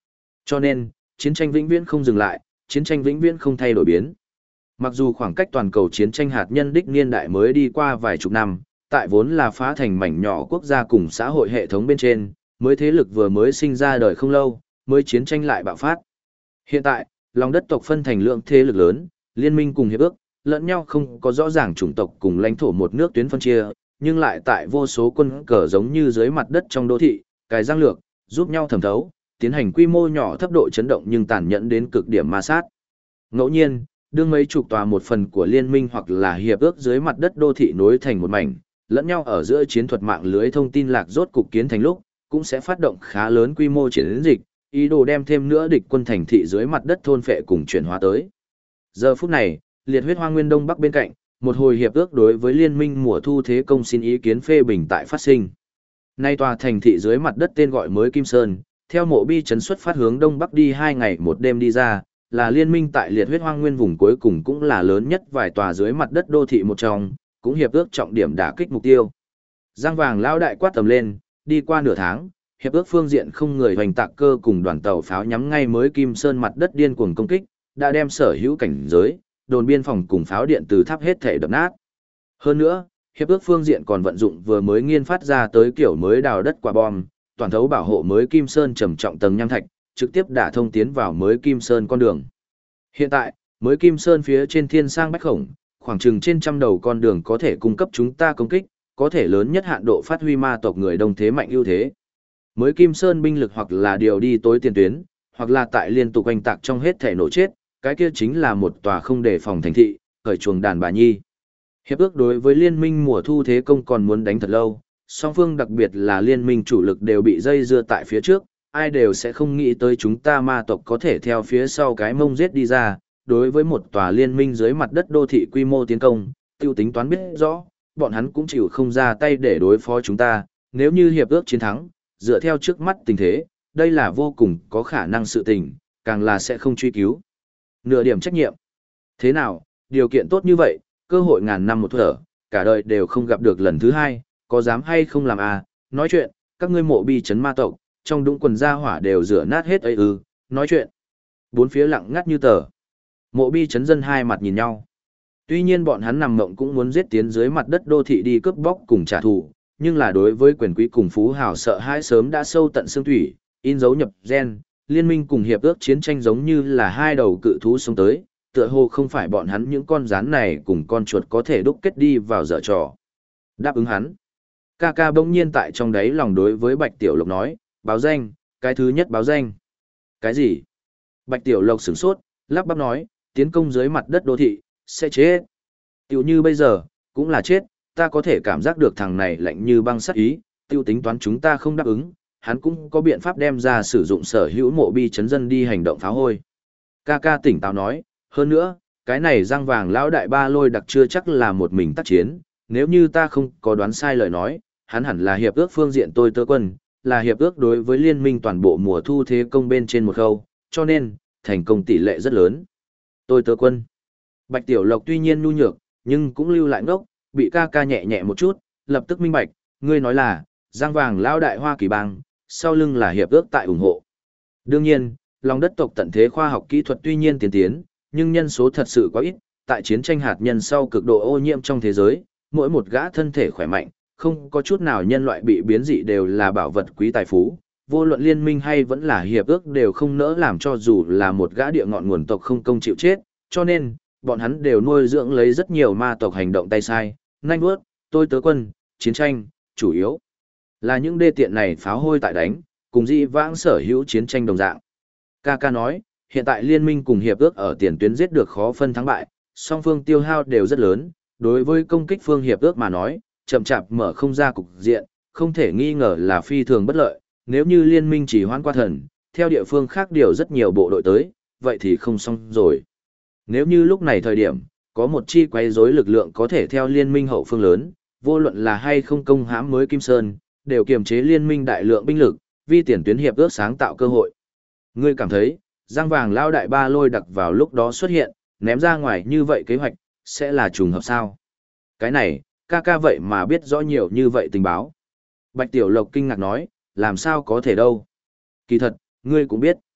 Cho nên, chiến tranh vĩnh viễn không dừng lại, chiến tranh vĩnh viễn không thay đổi biến. Mặc dù khoảng cách toàn cầu chiến tranh hạt nhân đích niên đại mới đi qua vài chục năm, tại vốn là phá thành mảnh nhỏ quốc gia cùng xã hội hệ thống bên trên, mới thế lực vừa mới sinh ra đời không lâu, mới chiến tranh lại bạo phát. Hiện tại, lòng đất tộc phân thành lượng thế lực lớn, liên minh cùng hiệp ước, lẫn nhau không có rõ ràng chủng tộc cùng lãnh thổ một nước tuyến phân chia, nhưng lại tại vô số quân cờ giống như dưới mặt đất trong đô thị, cái giang lược, giúp nhau thẩm thấu, tiến hành quy mô nhỏ thấp độ chấn động nhưng tàn nhẫn đến cực điểm ma sát. Ngẫu nhiên, đương mấy chục tòa một phần của liên minh hoặc là hiệp ước dưới mặt đất đô thị nối thành một mảnh, lẫn nhau ở giữa chiến thuật mạng lưới thông tin lạc rốt cục kiến thành lúc, cũng sẽ phát động khá lớn quy mô chiến dịch, ý đồ đem thêm nữa địch quân thành thị dưới mặt đất thôn phệ cùng chuyển hóa tới. Giờ phút này, liệt huyết hoang nguyên đông bắc bên cạnh, một hồi hiệp ước đối với liên minh mùa thu thế công xin ý kiến phê bình tại phát sinh. Nay tòa thành thị dưới mặt đất tên gọi mới Kim Sơn, theo mộ bi trấn xuất phát hướng đông bắc đi 2 ngày 1 đêm đi ra, là liên minh tại liệt huyết hoang nguyên vùng cuối cùng cũng là lớn nhất vài tòa dưới mặt đất đô thị một trong, cũng hiệp ước trọng điểm đả kích mục tiêu. Giang vàng lao đại quát tầm lên, đi qua nửa tháng, hiệp ước phương diện không người hoành tạc cơ cùng đoàn tàu pháo nhắm ngay mới Kim Sơn mặt đất điên cuồng công kích, đã đem sở hữu cảnh giới, đồn biên phòng cùng pháo điện từ tháp hết thể đập nát. Hơn nữa, hiệp ước phương diện còn vận dụng vừa mới nghiên phát ra tới kiểu mới đào đất quả bom, toàn thấu bảo hộ mới Kim Sơn trầm trọng tầng nham thạch, trực tiếp đả thông tiến vào mới Kim Sơn con đường. Hiện tại, mới Kim Sơn phía trên thiên sang bách khổng, khoảng chừng trên trăm đầu con đường có thể cung cấp chúng ta công kích, có thể lớn nhất hạn độ phát huy ma tộc người đông thế mạnh ưu thế. Mới Kim Sơn binh lực hoặc là điều đi tối tiền tuyến, hoặc là tại liên tục oanh tạc trong hết thể nổ chết, cái kia chính là một tòa không đề phòng thành thị, khởi chuồng đàn bà nhi. Hiệp ước đối với liên minh mùa thu thế công còn muốn đánh thật lâu, song phương đặc biệt là liên minh chủ lực đều bị dây dưa tại phía trước, ai đều sẽ không nghĩ tới chúng ta ma tộc có thể theo phía sau cái mông giết đi ra, đối với một tòa liên minh dưới mặt đất đô thị quy mô tiến công, tiêu tính toán biết rõ, bọn hắn cũng chịu không ra tay để đối phó chúng ta, nếu như hiệp ước chiến thắng, dựa theo trước mắt tình thế, đây là vô cùng có khả năng sự tình, càng là sẽ không truy cứu. Nửa điểm trách nhiệm. Thế nào, điều kiện tốt như vậy, cơ hội ngàn năm một thở, cả đời đều không gặp được lần thứ hai, có dám hay không làm à, nói chuyện, các ngươi mộ bi chấn ma tộc, trong đũng quần gia hỏa đều rửa nát hết ấy nói chuyện. Bốn phía lặng ngắt như tờ. Mộ bi chấn dân hai mặt nhìn nhau. Tuy nhiên bọn hắn nằm mộng cũng muốn giết tiến dưới mặt đất đô thị đi cướp bóc cùng trả thù, nhưng là đối với quyền quý cùng phú hào sợ hãi sớm đã sâu tận xương thủy, in dấu nhập gen, liên minh cùng hiệp ước chiến tranh giống như là hai đầu cự thú sống tới, tựa hồ không phải bọn hắn những con rắn này cùng con chuột có thể đúc kết đi vào dở trò. Đáp ứng hắn. Ca ca bỗng nhiên tại trong đấy lòng đối với Bạch Tiểu Lộc nói, báo danh, cái thứ nhất báo danh. Cái gì? Bạch Tiểu Lộc sửng sốt, lắp bắp nói, tiến công dưới mặt đất đô thị, sẽ chết. Tiểu như bây giờ, cũng là chết, ta có thể cảm giác được thằng này lạnh như băng sắt ý, tiêu tính toán chúng ta không đáp ứng, hắn cũng có biện pháp đem ra sử dụng sở hữu mộ bi chấn dân đi hành động phá hôi. Ca ca tỉnh táo nói, hơn nữa, cái này răng vàng lão đại ba lôi đặc chưa chắc là một mình tác chiến, nếu như ta không có đoán sai lời nói, hắn hẳn là hiệp ước phương diện tôi tớ quân, là hiệp ước đối với liên minh toàn bộ mùa thu thế công bên trên một khâu, cho nên, thành công tỷ lệ rất lớn. Tôi tớ quân. Bạch Tiểu Lộc tuy nhiên nhu nhược, nhưng cũng lưu lại ngốc, bị ca ca nhẹ nhẹ một chút, lập tức minh bạch, ngươi nói là, giang vàng lão đại Hoa Kỳ bang, sau lưng là hiệp ước tại ủng hộ. Đương nhiên, lòng đất tộc tận thế khoa học kỹ thuật tuy nhiên tiến tiến, nhưng nhân số thật sự quá ít, tại chiến tranh hạt nhân sau cực độ ô nhiễm trong thế giới, mỗi một gã thân thể khỏe mạnh, không có chút nào nhân loại bị biến dị đều là bảo vật quý tài phú, vô luận liên minh hay vẫn là hiệp ước đều không nỡ làm cho dù là một gã địa ngọn nguồn tộc không công chịu chết, cho nên, bọn hắn đều nuôi dưỡng lấy rất nhiều ma tộc hành động tay sai, nhanh bước, tôi tớ quân, chiến tranh, chủ yếu là những đê tiện này pháo hôi tại đánh, cùng dị vãng sở hữu chiến tranh đồng dạng. Ca nói, hiện tại liên minh cùng hiệp ước ở tiền tuyến giết được khó phân thắng bại, song phương tiêu hao đều rất lớn, đối với công kích phương hiệp ước mà nói, chậm chạp mở không ra cục diện, không thể nghi ngờ là phi thường bất lợi, nếu như liên minh chỉ hoãn qua thần, theo địa phương khác điều rất nhiều bộ đội tới, vậy thì không xong rồi. Nếu như lúc này thời điểm, có một chi quấy rối lực lượng có thể theo liên minh hậu phương lớn, vô luận là hay không công hãm mới Kim Sơn, đều kiềm chế liên minh đại lượng binh lực, vì tiền tuyến hiệp ước sáng tạo cơ hội. Ngươi cảm thấy, giang vàng lao đại ba lôi đặc vào lúc đó xuất hiện, ném ra ngoài như vậy kế hoạch, sẽ là trùng hợp sao? Cái này, ca ca vậy mà biết rõ nhiều như vậy tình báo. Bạch Tiểu Lộc kinh ngạc nói, làm sao có thể đâu? Kỳ thật, ngươi cũng biết.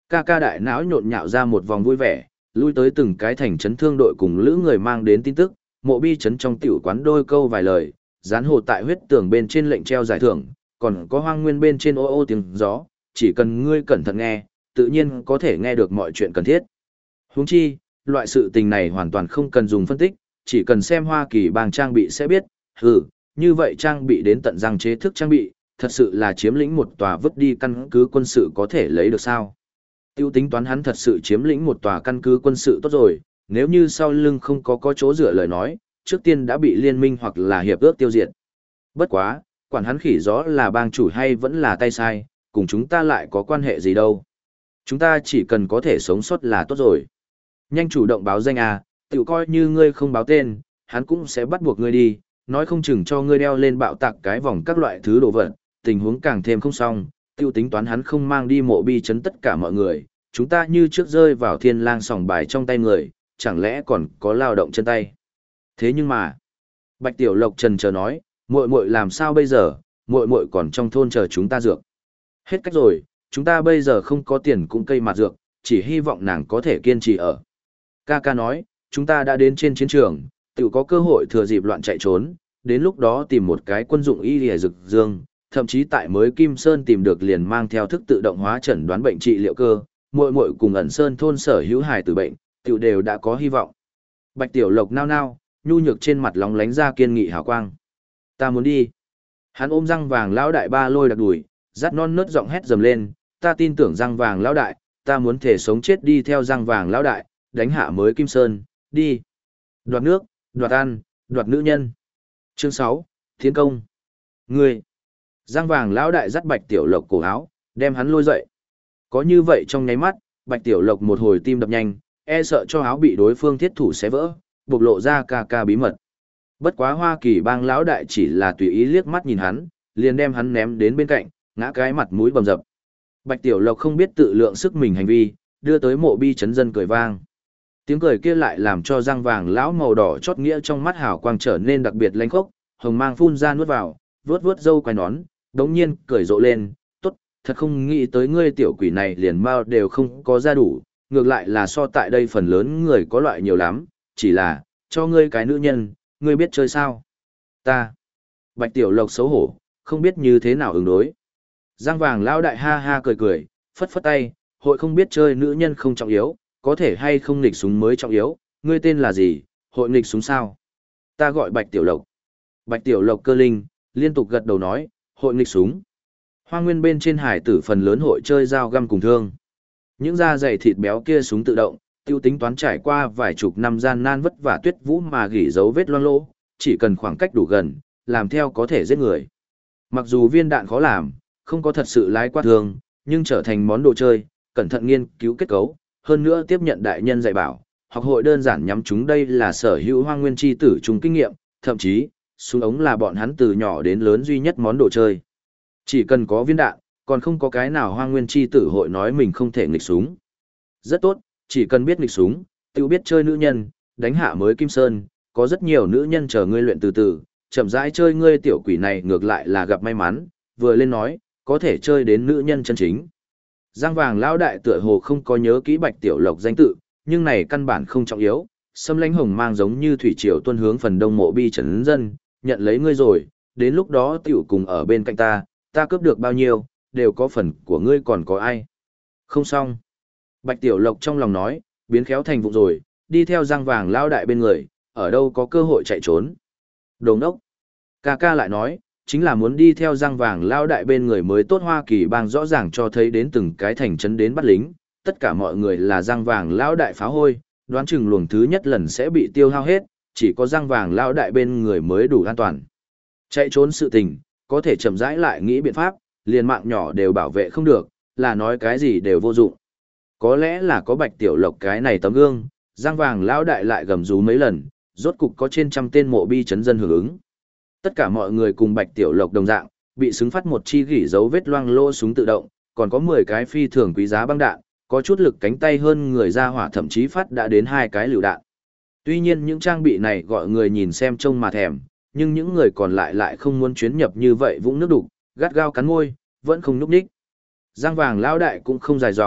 Ca ca đại não nhộn nhạo ra một vòng vui vẻ, lui tới từng cái thành trấn thương đội cùng lữ người mang đến tin tức, mộ bi trấn trong tiểu quán đôi câu vài lời, dán hồ tại huyết tường bên trên lệnh treo giải thưởng, còn có hoang nguyên bên trên ô ô tiếng gió, chỉ cần ngươi cẩn thận nghe, tự nhiên có thể nghe được mọi chuyện cần thiết. Huống chi, loại sự tình này hoàn toàn không cần dùng phân tích, chỉ cần xem Hoa Kỳ bang trang bị sẽ biết, như vậy trang bị đến tận răng chế thức trang bị, thật sự là chiếm lĩnh một tòa vứt đi căn cứ quân sự có thể lấy được sao? Tiêu tính toán hắn thật sự chiếm lĩnh một tòa căn cứ quân sự tốt rồi, nếu như sau lưng không có chỗ dựa lời nói, trước tiên đã bị liên minh hoặc là hiệp ước tiêu diệt. Bất quá, quản hắn khỉ gió là bang chủ hay vẫn là tay sai, cùng chúng ta lại có quan hệ gì đâu. Chúng ta chỉ cần có thể sống sót là tốt rồi. Nhanh chủ động báo danh à, tự coi như ngươi không báo tên, hắn cũng sẽ bắt buộc ngươi đi, nói không chừng cho ngươi đeo lên bạo tạc cái vòng các loại thứ đồ vật, tình huống càng thêm không xong, tiêu tính toán hắn không mang đi mộ bi chấn tất cả mọi người, chúng ta như trước rơi vào thiên lang sòng bài trong tay người, chẳng lẽ còn có lao động chân tay. Thế nhưng mà, Bạch Tiểu Lộc trần chờ nói, muội muội làm sao bây giờ, muội muội còn trong thôn chờ chúng ta dược. Hết cách rồi, chúng ta bây giờ không có tiền cũng cây mặt dược, chỉ hy vọng nàng có thể kiên trì ở. Ca ca nói, chúng ta đã đến trên chiến trường, tự có cơ hội thừa dịp loạn chạy trốn, đến lúc đó tìm một cái quân dụng y lìa rực dương, thậm chí tại mới Kim Sơn tìm được liền mang theo thức tự động hóa chẩn đoán bệnh trị liệu cơ, muội muội cùng ẩn sơn thôn sở hữu hài tử bệnh, tự đều đã có hy vọng. Bạch Tiểu Lộc nao nao, nhu nhược trên mặt lóng lánh ra kiên nghị hào quang. Ta muốn đi. Hắn ôm răng vàng lão đại ba lôi đặc đùi, dắt non nớt giọng hét dầm lên, ta tin tưởng răng vàng lão đại, ta muốn thể sống chết đi theo răng vàng lão đại, đánh hạ mới Kim Sơn, đi. Đoạt nước, đoạt ăn, đoạt nữ nhân. Chương 6, Thiên công. Ngươi. Răng vàng lão đại dắt Bạch Tiểu Lộc cổ áo, đem hắn lôi dậy. Có như vậy trong nháy mắt, Bạch Tiểu Lộc một hồi tim đập nhanh, e sợ cho áo bị đối phương thiết thủ xé vỡ, bộc lộ ra ca ca bí mật. Bất quá Hoa Kỳ bang lão đại chỉ là tùy ý liếc mắt nhìn hắn, liền đem hắn ném đến bên cạnh, ngã cái mặt mũi bầm dập. Bạch Tiểu Lộc không biết tự lượng sức mình hành vi, đưa tới mộ bi chấn dân cười vang. Tiếng cười kia lại làm cho răng vàng lão màu đỏ chót nghĩa trong mắt hào quang trở nên đặc biệt lanh khốc, hồng mang phun ra nuốt vào, vuốt vuốt râu quai nón, đống nhiên cười rộ lên, tốt, thật không nghĩ tới ngươi tiểu quỷ này liền mao đều không có ra đủ, ngược lại là so tại đây phần lớn người có loại nhiều lắm, chỉ là, cho ngươi cái nữ nhân, ngươi biết chơi sao? Ta. Bạch Tiểu Lộc xấu hổ, không biết như thế nào ứng đối. Giang vàng lao đại ha ha cười cười, phất phất tay, hội không biết chơi nữ nhân không trọng yếu, có thể hay không nghịch súng mới trọng yếu, ngươi tên là gì, hội nghịch súng sao? Ta gọi Bạch Tiểu Lộc. Bạch Tiểu Lộc cơ linh, liên tục gật đầu nói, hội nghịch súng. Hoa nguyên bên trên hải tử phần lớn hội chơi dao găm cùng thương. Những da dày thịt béo kia súng tự động, tiêu tính toán trải qua vài chục năm gian nan vất vả tuyết vũ mà gỉ dấu vết loang lỗ, chỉ cần khoảng cách đủ gần, làm theo có thể giết người. Mặc dù viên đạn khó làm, không có thật sự lái qua thương, nhưng trở thành món đồ chơi, cẩn thận nghiên cứu kết cấu, hơn nữa tiếp nhận đại nhân dạy bảo, học hội đơn giản nhắm chúng đây là sở hữu hoang nguyên chi tử chung kinh nghiệm, thậm chí, súng ống là bọn hắn từ nhỏ đến lớn duy nhất món đồ chơi. Chỉ cần có viên đạn, còn không có cái nào hoang nguyên chi tử hội nói mình không thể nghịch súng. Rất tốt, chỉ cần biết nghịch súng, tự biết chơi nữ nhân, đánh hạ mới Kim Sơn, có rất nhiều nữ nhân chờ ngươi luyện từ từ, chậm rãi chơi ngươi tiểu quỷ này ngược lại là gặp may mắn, vừa lên nói, có thể chơi đến nữ nhân chân chính. Giang vàng lão đại tựa hồ không có nhớ kỹ Bạch Tiểu Lộc danh tự, nhưng này căn bản không trọng yếu, Sâm Lãnh Hồng mang giống như thủy triều tuân hướng phần đông mộ bi trấn dân, nhận lấy ngươi rồi, đến lúc đó tiểu cùng ở bên cạnh ta cướp được bao nhiêu, đều có phần của ngươi còn có ai. Không xong. Bạch Tiểu Lộc trong lòng nói, biến khéo thành vụ rồi, đi theo Giang vàng lão đại bên người, ở đâu có cơ hội chạy trốn. Đồ ngốc. Ca ca lại nói, chính là muốn đi theo Giang vàng lão đại bên người mới tốt. Hoa Kỳ bang rõ ràng cho thấy đến từng cái thành trấn đến bắt lính, tất cả mọi người là Giang vàng lão đại phá hôi, đoán chừng luồng thứ nhất lần sẽ bị tiêu hao hết, chỉ có Giang vàng lão đại bên người mới đủ an toàn. Chạy trốn sự tình, có thể chậm rãi lại nghĩ biện pháp, liền mạng nhỏ đều bảo vệ không được, là nói cái gì đều vô dụng. Có lẽ là có Bạch Tiểu Lộc cái này tấm gương, Giang vàng lão đại lại gầm rú mấy lần, rốt cục có trên trăm tên mộ bi chấn dân hưởng ứng. Tất cả mọi người cùng Bạch Tiểu Lộc đồng dạng, bị xứng phát một chi gỉ dấu vết loang lô súng tự động, còn có 10 cái phi thường quý giá băng đạn, có chút lực cánh tay hơn người ra hỏa thậm chí phát đã đến 2 cái lựu đạn. Tuy nhiên những trang bị này gọi người nhìn xem trông mà thèm, nhưng những người còn lại không muốn chuyến nhập như vậy vũng nước đục, gắt gao cắn môi, vẫn không nhúc nhích. Giang vàng lão đại cũng không dài dòng,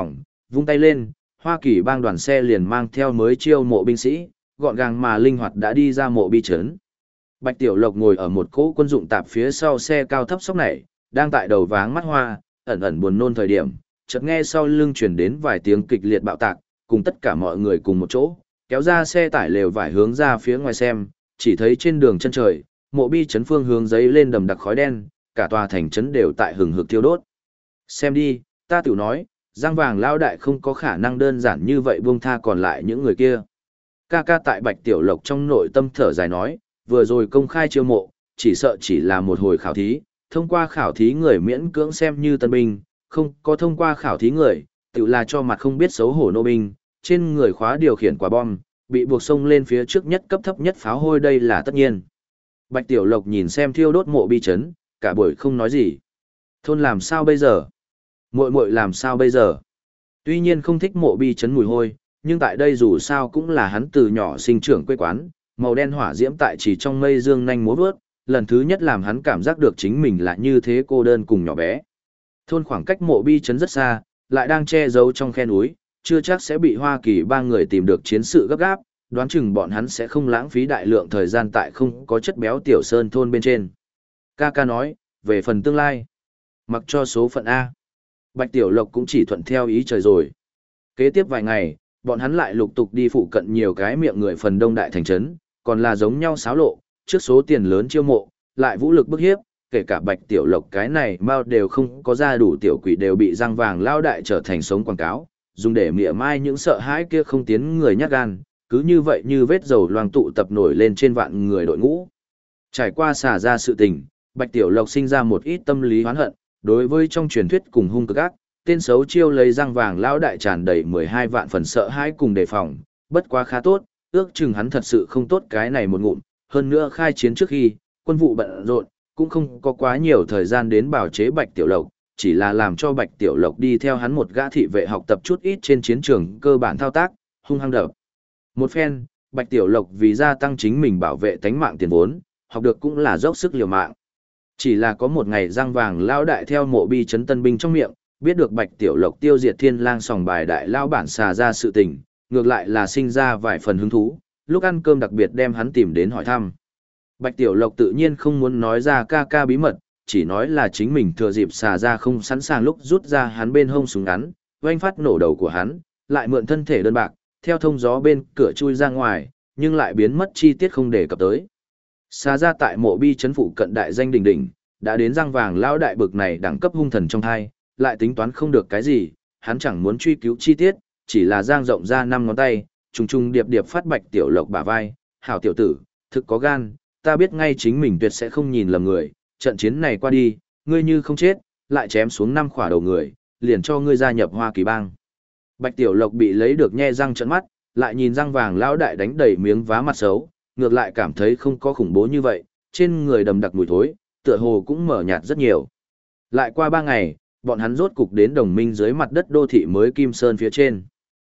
vung tay lên, Hoa Kỳ bang đoàn xe liền mang theo mới chiêu mộ binh sĩ, gọn gàng mà linh hoạt đã đi ra mộ bi trấn. Bạch Tiểu Lộc ngồi ở một cỗ quân dụng tạp phía sau xe cao thấp sóc này, đang tại đầu váng mắt hoa, ẩn ẩn buồn nôn thời điểm, chợt nghe sau lưng truyền đến vài tiếng kịch liệt bạo tạc, cùng tất cả mọi người cùng một chỗ, kéo ra xe tải lều vải hướng ra phía ngoài xem, chỉ thấy trên đường chân trời, mộ bi trấn phương hướng giấy lên đầm đặc khói đen, cả tòa thành trấn đều tại hừng hực thiêu đốt. Xem đi, ta tiểu nói, Giang Vàng lao đại không có khả năng đơn giản như vậy buông tha còn lại những người kia. Ca ca tại Bạch Tiểu Lộc trong nội tâm thở dài nói, vừa rồi công khai chiêu mộ, chỉ sợ chỉ là một hồi khảo thí, thông qua khảo thí người miễn cưỡng xem như tân binh, không có thông qua khảo thí người, tự là cho mặt không biết xấu hổ nô binh, trên người khóa điều khiển quả bom, bị buộc xông lên phía trước nhất cấp thấp nhất pháo hôi đây là tất nhiên. Bạch Tiểu Lộc nhìn xem thiêu đốt mộ bi trấn, cả buổi không nói gì. Thôn làm sao bây giờ? Muội muội làm sao bây giờ? Tuy nhiên không thích mộ bi trấn mùi hôi, nhưng tại đây dù sao cũng là hắn từ nhỏ sinh trưởng quê quán, màu đen hỏa diễm tại chỉ trong mây dương nhanh múa vớt, lần thứ nhất làm hắn cảm giác được chính mình là như thế cô đơn cùng nhỏ bé. Thôn khoảng cách mộ bi trấn rất xa, lại đang che giấu trong khe núi, chưa chắc sẽ bị Hoa Kỳ ba người tìm được chiến sự gấp gáp, đoán chừng bọn hắn sẽ không lãng phí đại lượng thời gian tại không có chất béo tiểu sơn thôn bên trên. Ca ca nói, về phần tương lai, mặc cho số phận A. Bạch Tiểu Lộc cũng chỉ thuận theo ý trời rồi. Kế tiếp vài ngày, bọn hắn lại lục tục đi phụ cận nhiều cái miệng người phần đông đại thành trấn, còn là giống nhau xáo lộ, trước số tiền lớn chiêu mộ, lại vũ lực bức hiếp, kể cả Bạch Tiểu Lộc cái này mao đều không có ra đủ tiểu quỷ đều bị Giang Vàng lao đại trở thành sống quảng cáo, dùng để mỉa mai những sợ hãi kia không tiến người nhát gan, cứ như vậy như vết dầu loang tụ tập nổi lên trên vạn người đội ngũ. Trải qua xả ra sự tình, Bạch Tiểu Lộc sinh ra một ít tâm lý oán hận, đối với trong truyền thuyết cùng hung cực ác, tên xấu chiêu lấy Giang Vàng lão đại tràn đầy 12 vạn phần sợ hãi cùng đề phòng, bất quá khá tốt, ước chừng hắn thật sự không tốt cái này một ngụm, hơn nữa khai chiến trước khi, quân vụ bận rộn, cũng không có quá nhiều thời gian đến bảo chế Bạch Tiểu Lộc, chỉ là làm cho Bạch Tiểu Lộc đi theo hắn một gã thị vệ học tập chút ít trên chiến trường cơ bản thao tác, hung hăng đập. Một phen, Bạch Tiểu Lộc vì gia tăng chính mình bảo vệ tánh mạng tiền vốn, học được cũng là dốc sức liều mạng. Chỉ là có một ngày Giang Vàng lao đại theo mộ bi trấn tân binh trong miệng, biết được Bạch Tiểu Lộc tiêu diệt Thiên Lang sòng bài đại lao bản xà ra sự tình, ngược lại là sinh ra vài phần hứng thú, lúc ăn cơm đặc biệt đem hắn tìm đến hỏi thăm. Bạch Tiểu Lộc tự nhiên không muốn nói ra ca ca bí mật, chỉ nói là chính mình thừa dịp xà ra không sẵn sàng lúc rút ra hắn bên hông súng ngắn, oanh phát nổ đầu của hắn, lại mượn thân thể đơn bạc, theo thông gió bên cửa chui ra ngoài, nhưng lại biến mất chi tiết không để cập tới. Xà ra tại mộ bi trấn phụ cận đại danh đỉnh đỉnh, đã đến Giang Vàng lão đại bực này đẳng cấp hung thần trong thai, lại tính toán không được cái gì, hắn chẳng muốn truy cứu chi tiết, chỉ là giang rộng ra 5 ngón tay, trùng trùng điệp điệp phát Bạch Tiểu Lộc bả vai, hảo tiểu tử, thực có gan, ta biết ngay chính mình tuyệt sẽ không nhìn lầm người, trận chiến này qua đi, ngươi như không chết, lại chém xuống 5 khỏa đầu người, liền cho ngươi gia nhập Hoa Kỳ bang. Bạch Tiểu Lộc bị lấy được nhe răng trợn mắt, lại nhìn Giang Vàng lão đại đánh đầy miếng vá mặt xấu, ngược lại cảm thấy không có khủng bố như vậy, trên người đầm đặc mùi thối, tựa hồ cũng mở nhạt rất nhiều. Lại qua 3 ngày, bọn hắn rốt cục đến đồng minh dưới mặt đất đô thị mới Kim Sơn phía trên.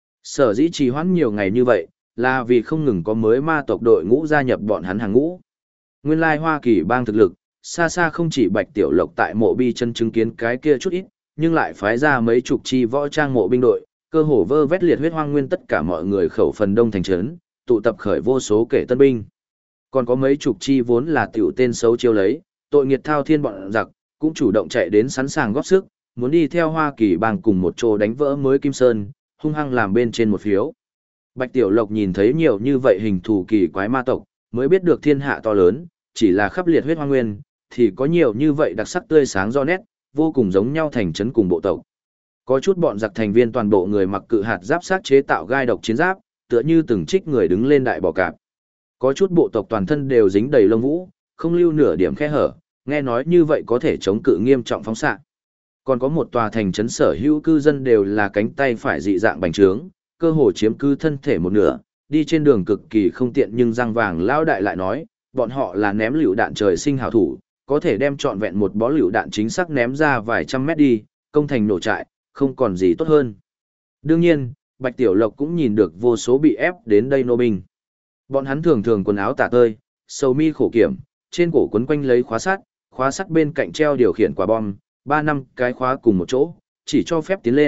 Sở dĩ trì hoãn nhiều ngày như vậy, là vì không ngừng có mới ma tộc đội ngũ gia nhập bọn hắn hàng ngũ. Nguyên lai Hoa Kỳ bang thực lực, xa xa không chỉ Bạch Tiểu Lộc tại mộ bi chân chứng kiến cái kia chút ít, nhưng lại phái ra mấy chục chi võ trang mộ binh đội, cơ hồ vơ vét liệt huyết hoang nguyên tất cả mọi người khẩu phần đông thành trấn, tụ tập khởi vô số kể tân binh. Còn có mấy chục chi vốn là tiểu tên xấu chiêu lấy, tội nghiệt thao thiên bọn giặc, cũng chủ động chạy đến sẵn sàng góp sức, muốn đi theo Hoa Kỳ bang cùng một chỗ đánh vỡ mới Kim Sơn, hung hăng làm bên trên một phiếu. Bạch Tiểu Lộc nhìn thấy nhiều như vậy hình thù kỳ quái ma tộc, mới biết được thiên hạ to lớn, chỉ là khắp liệt huyết hoang nguyên, thì có nhiều như vậy đặc sắc tươi sáng rõ nét, vô cùng giống nhau thành trấn cùng bộ tộc. Có chút bọn giặc thành viên toàn bộ người mặc cự hạt giáp sát chế tạo gai độc chiến giáp, tựa như từng trích người đứng lên đại bò cạp. Có chút bộ tộc toàn thân đều dính đầy lông vũ, không lưu nửa điểm khe hở, nghe nói như vậy có thể chống cự nghiêm trọng phóng xạ. Còn có một tòa thành trấn sở hữu cư dân đều là cánh tay phải dị dạng bành trướng, cơ hồ chiếm cứ thân thể một nửa, đi trên đường cực kỳ không tiện nhưng Giang Vàng lão đại lại nói, bọn họ là ném lựu đạn trời sinh hảo thủ, có thể đem trọn vẹn một bó lựu đạn chính xác ném ra vài trăm mét đi, công thành nổ trại, không còn gì tốt hơn. Đương nhiên, Bạch Tiểu Lộc cũng nhìn được vô số bị ép đến đây nô binh. Bọn hắn thường thường quần áo tả tơi, sầu mi khổ kiểm, trên cổ quấn quanh lấy khóa sắt bên cạnh treo điều khiển quả bom, 3 năm cái khóa cùng một chỗ, chỉ cho phép tiến lên,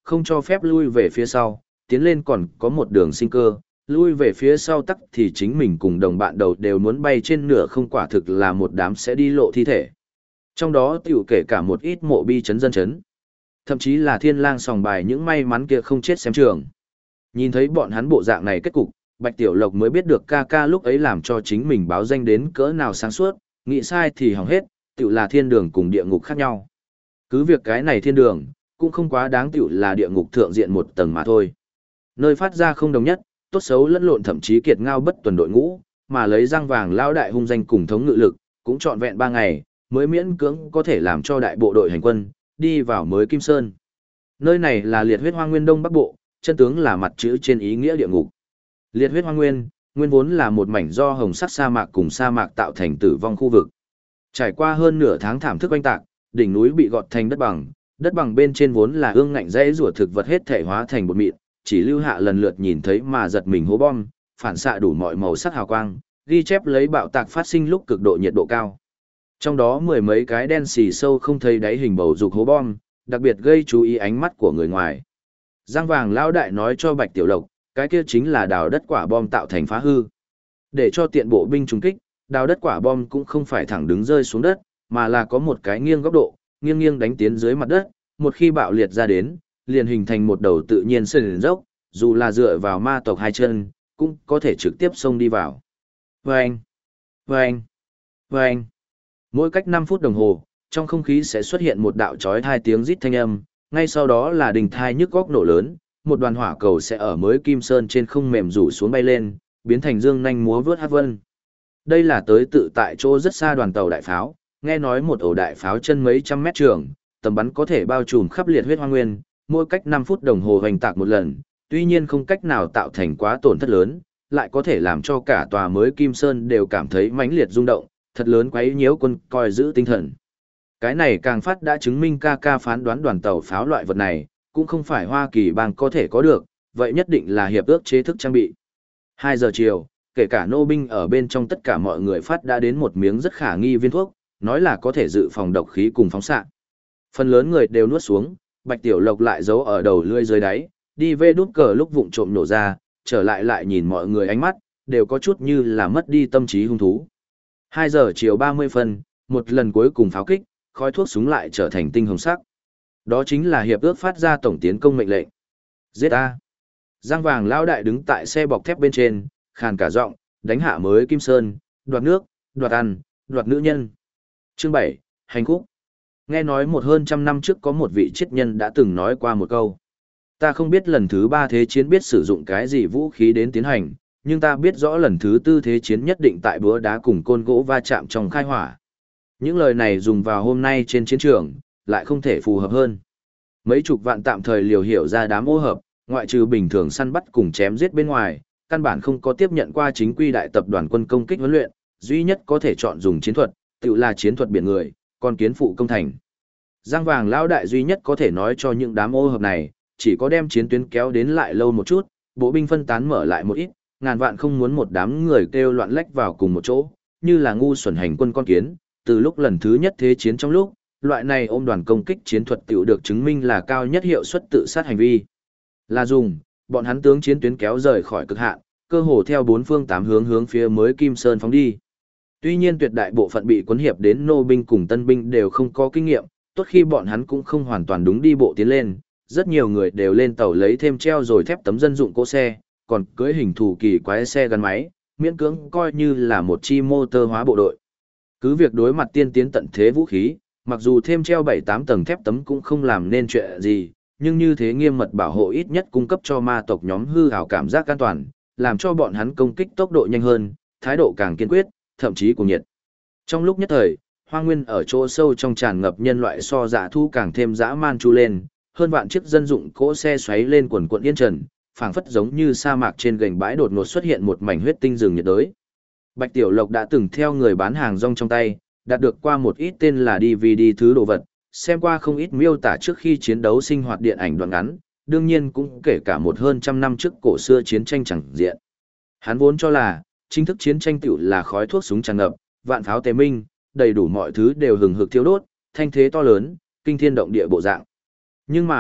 không cho phép lui về phía sau, tiến lên còn có một đường sinh cơ, lui về phía sau tắc thì chính mình cùng đồng bạn đầu đều muốn bay trên nửa không, quả thực là một đám sẽ đi lộ thi thể. Trong đó tiểu kể cả một ít mộ bi chấn dân chấn. Thậm chí là thiên lang sòng bài những may mắn kia không chết xem trường. Nhìn thấy bọn hắn bộ dạng này kết cục, Bạch Tiểu Lộc mới biết được ca ca lúc ấy làm cho chính mình báo danh đến cỡ nào sáng suốt, nghĩ sai thì hỏng hết, tiểu là thiên đường cùng địa ngục khác nhau. Cứ việc cái này thiên đường, cũng không quá đáng tiểu là địa ngục thượng diện một tầng mà thôi. Nơi phát ra không đồng nhất, tốt xấu lẫn lộn thậm chí kiệt ngao bất tuần đội ngũ, mà lấy răng vàng lao đại hung danh cùng thống ngự lực, cũng trọn vẹn 3 ngày, mới miễn cưỡng có thể làm cho đại bộ đội hành quân, đi vào mới Kim Sơn. Nơi này là liệt huyết hoang nguyên đông bắc bộ, chân tướng là mặt chữ trên ý nghĩa địa ngục. Liệt huyết hoang nguyên, nguyên vốn là một mảnh do hồng sắc sa mạc cùng sa mạc tạo thành tử vong khu vực. Trải qua hơn nửa tháng thảm thức oanh tạc, đỉnh núi bị gọt thành đất bằng bên trên vốn là ương ngạnh dãy rủa thực vật hết thể hóa thành bột mịn, chỉ lưu hạ lần lượt nhìn thấy mà giật mình hố bom, phản xạ đủ mọi màu sắc hào quang, ghi chép lấy bạo tạc phát sinh lúc cực độ nhiệt độ cao. Trong đó mười mấy cái đen xì sâu không thấy đáy hình bầu dục hố bom, đặc biệt gây chú ý ánh mắt của người ngoài. Giang vàng lão đại nói cho Bạch Tiểu Lộc, cái kia chính là đào đất quả bom tạo thành phá hư. Để cho tiện bộ binh trúng kích, đào đất quả bom cũng không phải thẳng đứng rơi xuống đất, mà là có một cái nghiêng góc độ, nghiêng nghiêng đánh tiến dưới mặt đất, một khi bạo liệt ra đến, liền hình thành một đầu tự nhiên sườn dốc, dù là dựa vào ma tộc hai chân, cũng có thể trực tiếp xông đi vào. Vâng! Vâng! Vâng! Mỗi cách 5 phút đồng hồ, trong không khí sẽ xuất hiện một đạo chói tai tiếng rít thanh âm, ngay sau đó là đình thai nhức góc nổ lớn, một đoàn hỏa cầu sẽ ở mới Kim Sơn trên không mềm rủ xuống bay lên, biến thành dương nhanh múa vớt hát vân. Đây là tới tự tại chỗ rất xa đoàn tàu đại pháo, nghe nói một ổ đại pháo chân mấy trăm mét trường, tầm bắn có thể bao trùm khắp liệt huyết hoang nguyên, mỗi cách 5 phút đồng hồ hoành tạc một lần, tuy nhiên không cách nào tạo thành quá tổn thất lớn, lại có thể làm cho cả tòa mới Kim Sơn đều cảm thấy mãnh liệt rung động, thật lớn quấy nhiễu quân coi giữ tinh thần. Cái này càng phát đã chứng minh ca ca phán đoán đoàn tàu pháo loại vật này, cũng không phải Hoa Kỳ bang có thể có được, vậy nhất định là hiệp ước chế thức trang bị. 2 giờ chiều, kể cả nô binh ở bên trong tất cả mọi người phát đã đến một miếng rất khả nghi viên thuốc, nói là có thể dự phòng độc khí cùng phóng xạ. Phần lớn người đều nuốt xuống, Bạch Tiểu Lộc lại giấu ở đầu lưỡi dưới đáy, đi về đút cờ lúc vụng trộm nổ ra, trở lại nhìn mọi người ánh mắt, đều có chút như là mất đi tâm trí hung thú. 2 giờ chiều 30 phân, một lần cuối cùng pháo kích, khói thuốc súng lại trở thành tinh hồng sắc. Đó chính là hiệp ước phát ra tổng tiến công mệnh lệnh. Giết A. Giang vàng lao đại đứng tại xe bọc thép bên trên, khàn cả giọng, đánh hạ mới Kim Sơn, đoạt nước, đoạt ăn, đoạt nữ nhân. Chương 7, hành khúc. Nghe nói hơn 100 năm trước có một vị triết nhân đã từng nói qua một câu. Ta không biết lần thứ 3 thế chiến biết sử dụng cái gì vũ khí đến tiến hành, nhưng ta biết rõ lần thứ 4 thế chiến nhất định tại búa đá cùng côn gỗ va chạm trong khai hỏa. Những lời này dùng vào hôm nay trên chiến trường, lại không thể phù hợp hơn. Mấy chục vạn tạm thời liều hiểu ra đám ô hợp, ngoại trừ bình thường săn bắt cùng chém giết bên ngoài, căn bản không có tiếp nhận qua chính quy đại tập đoàn quân công kích huấn luyện, duy nhất có thể chọn dùng chiến thuật, tự là chiến thuật biển người, con kiến phụ công thành. Giang vàng lão đại duy nhất có thể nói cho những đám ô hợp này, chỉ có đem chiến tuyến kéo đến lại lâu một chút, bộ binh phân tán mở lại một ít, ngàn vạn không muốn một đám người kêu loạn lách vào cùng một chỗ, như là ngu xuẩn hành quân con kiến. Từ lúc lần thứ nhất thế chiến trong lúc, loại này ôm đoàn công kích chiến thuật tiểu được chứng minh là cao nhất hiệu suất tự sát hành vi. Là dùng, bọn hắn tướng chiến tuyến kéo rời khỏi cực hạn, cơ hồ theo 4 phương 8 hướng phía mới Kim Sơn phóng đi. Tuy nhiên tuyệt đại bộ phận bị cuốn hiệp đến nô binh cùng tân binh đều không có kinh nghiệm, tốt khi bọn hắn cũng không hoàn toàn đúng đi bộ tiến lên, rất nhiều người đều lên tàu lấy thêm treo rồi thép tấm dân dụng cỗ xe, còn cưỡi hình thù kỳ quái xe gắn máy, miễn cưỡng coi như là một chi motor hóa bộ đội. Cứ việc đối mặt tiên tiến tận thế vũ khí, mặc dù thêm treo 7-8 tầng thép tấm cũng không làm nên chuyện gì, nhưng như thế nghiêm mật bảo hộ ít nhất cung cấp cho ma tộc nhóm hư hào cảm giác an toàn, làm cho bọn hắn công kích tốc độ nhanh hơn, thái độ càng kiên quyết, thậm chí cuồng nhiệt. Trong lúc nhất thời, hoang nguyên ở chỗ sâu trong tràn ngập nhân loại so dã thu càng thêm dã man chu lên, hơn vạn chiếc dân dụng cỗ xe xoáy lên quần quận yên trần, phảng phất giống như sa mạc trên gành bãi đột ngột xuất hiện một mảnh huyết tinh rừng nhiệt đới. Bạch Tiểu Lộc đã từng theo người bán hàng rong trong tay, đạt được qua một ít tên là DVD thứ đồ vật, xem qua không ít miêu tả trước khi chiến đấu sinh hoạt điện ảnh đoạn ngắn, đương nhiên cũng kể cả hơn 100 năm trước cổ xưa chiến tranh chẳng diện. Hắn vốn cho là, chính thức chiến tranh tiểu là khói thuốc súng tràn ngập, vạn pháo tề minh, đầy đủ mọi thứ đều hừng hực thiêu đốt, thanh thế to lớn, kinh thiên động địa bộ dạng. Nhưng mà,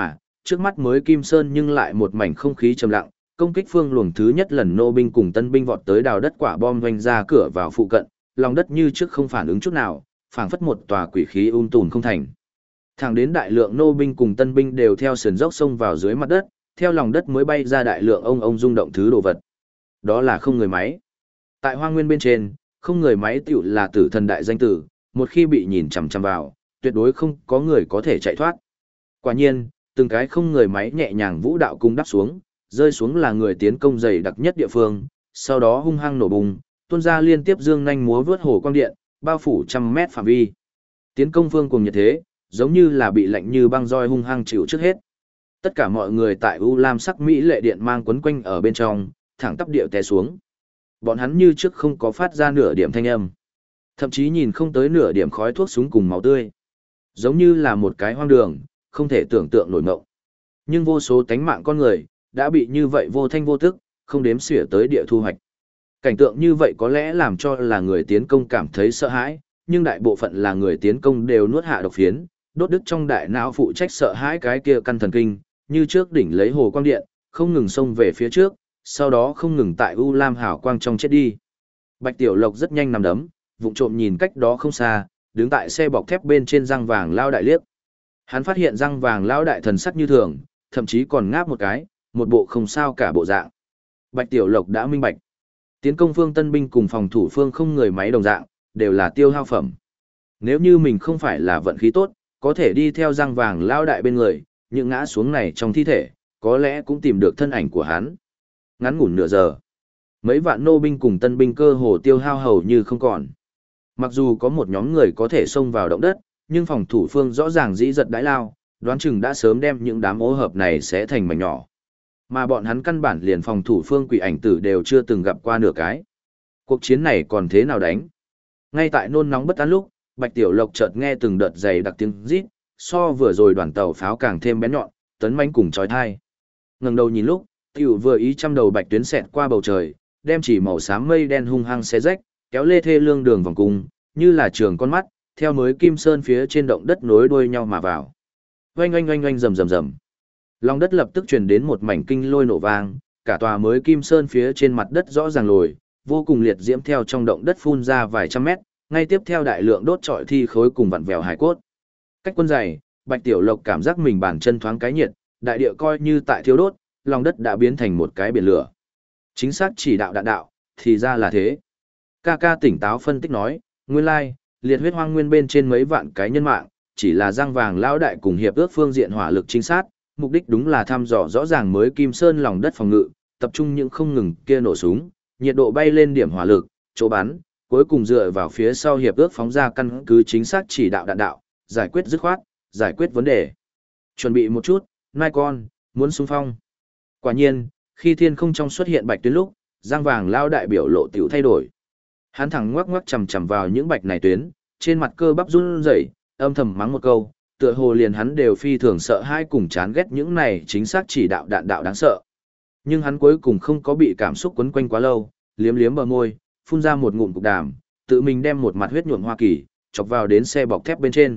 trước mắt mới Kim Sơn nhưng lại một mảnh không khí trầm lặng, công kích phương luồng thứ nhất lần nô binh cùng tân binh vọt tới đào đất quả bom doanh ra cửa vào phụ cận, lòng đất như trước không phản ứng chút nào, phảng phất một tòa quỷ khí tùm không thành. Thẳng đến đại lượng nô binh cùng tân binh đều theo sườn dốc xông vào dưới mặt đất, theo lòng đất mới bay ra đại lượng ông rung động thứ đồ vật. Đó là không người máy. Tại hoang nguyên bên trên, không người máy tiểu là tử thần đại danh tử, một khi bị nhìn chằm chằm vào, tuyệt đối không có người có thể chạy thoát. Quả nhiên, từng cái không người máy nhẹ nhàng vũ đạo cung đắp xuống, rơi xuống là người tiến công dày đặc nhất địa phương, sau đó hung hăng nổ bùng, tuôn ra liên tiếp dương nhanh múa vớt hồ quang điện, bao phủ trăm mét phạm vi. Tiến công phương cùng nhiệt thế, giống như là bị lạnh như băng roi hung hăng chịu trước hết. Tất cả mọi người tại U Lam sắc Mỹ lệ điện mang quấn quanh ở bên trong, thẳng tắp điệu té xuống. Bọn hắn như trước không có phát ra nửa điểm thanh âm. Thậm chí nhìn không tới nửa điểm khói thuốc súng cùng máu tươi. Giống như là một cái hoang đường, không thể tưởng tượng nổi mộng. Nhưng vô số tánh mạng con người, đã bị như vậy vô thanh vô tức, không đếm xỉa tới địa thu hoạch. Cảnh tượng như vậy có lẽ làm cho là người tiến công cảm thấy sợ hãi, nhưng đại bộ phận là người tiến công đều nuốt hạ độc phiến, đốt đứt trong đại não phụ trách sợ hãi cái kia căn thần kinh, như trước đỉnh lấy hồ quang điện, không ngừng xông về phía trước, sau đó không ngừng tại U Lam hào quang trong chết đi. Bạch Tiểu Lộc rất nhanh nằm đấm, vụng trộm nhìn cách đó không xa, đứng tại xe bọc thép bên trên răng vàng lao đại liếc. Hắn phát hiện răng vàng lao đại thần sắc như thường, thậm chí còn ngáp một cái, một bộ không sao cả bộ dạng. Bạch Tiểu Lộc đã minh bạch. Tiến công phương tân binh cùng phòng thủ phương không người máy đồng dạng, đều là tiêu hao phẩm. Nếu như mình không phải là vận khí tốt, có thể đi theo răng vàng lao đại bên người, những ngã xuống này trong thi thể, có lẽ cũng tìm được thân ảnh của hắn. Ngắn ngủn nửa giờ, mấy vạn nô binh cùng tân binh cơ hồ tiêu hao hầu như không còn. Mặc dù có một nhóm người có thể xông vào động đất, nhưng phòng thủ phương rõ ràng dĩ giật đãi lao, đoán chừng đã sớm đem những đám ô hợp này sẽ thành mảnh nhỏ. Mà bọn hắn căn bản liền phòng thủ phương quỷ ảnh tử đều chưa từng gặp qua nửa cái. Cuộc chiến này còn thế nào đánh? Ngay tại nôn nóng bất an lúc, Bạch Tiểu Lộc chợt nghe từng đợt dày đặc tiếng rít, so vừa rồi đoàn tàu pháo càng thêm bén nhọn, tấn mãnh cùng chói tai. Ngẩng đầu nhìn lúc, tiểu vừa ý trăm đầu bạch tuyến xẹt qua bầu trời, đem chỉ màu xám mây đen hung hăng xé rách, kéo lê thê lương đường vòng cung, như là trường con mắt, theo mới Kim Sơn phía trên động đất nối đuôi nhau mà vào. Oanh oanh oanh oanh rầm rầm rầm. Lòng đất lập tức truyền đến một mảnh kinh lôi nổ vang, cả tòa mới Kim Sơn phía trên mặt đất rõ ràng lồi, vô cùng liệt diễm theo trong động đất phun ra vài trăm mét, ngay tiếp theo đại lượng đốt trọi thi khối cùng vặn vẹo hải cốt. Cách quân dày, Bạch Tiểu Lộc cảm giác mình bàn chân thoáng cái nhiệt, đại địa coi như tại thiêu đốt, lòng đất đã biến thành một cái biển lửa. Chính xác chỉ đạo đạn đạo, thì ra là thế. Ca ca tỉnh táo phân tích nói, nguyên lai, liệt huyết hoang nguyên bên trên mấy vạn cái nhân mạng, chỉ là răng vàng lão đại cùng hiệp ước phương diện hỏa lực chính sát, mục đích đúng là thăm dò rõ ràng mới Kim Sơn lòng đất phòng ngự, tập trung những không ngừng kia nổ súng, nhiệt độ bay lên điểm hỏa lực, chỗ bắn, cuối cùng dựa vào phía sau hiệp ước phóng ra căn cứ chính xác chỉ đạo đạn đạo, giải quyết dứt khoát, giải quyết vấn đề. Chuẩn bị một chút, nai con, muốn xung phong. Quả nhiên, khi thiên không trong xuất hiện bạch tuyến lúc, răng vàng lao đại biểu lộ tiểu thay đổi. Hắn thẳng ngoắc ngoắc chầm chầm vào những bạch này tuyến, trên mặt cơ bắp run rẩy, âm thầm mắng một câu, tựa hồ liền hắn đều phi thường sợ hãi cùng chán ghét những này chính xác chỉ đạo đạn đạo đáng sợ. Nhưng hắn cuối cùng không có bị cảm xúc quấn quanh quá lâu, liếm liếm bờ môi, phun ra một ngụm cục đàm, tự mình đem một mặt huyết nhuộm Hoa Kỳ, chọc vào đến xe bọc thép bên trên.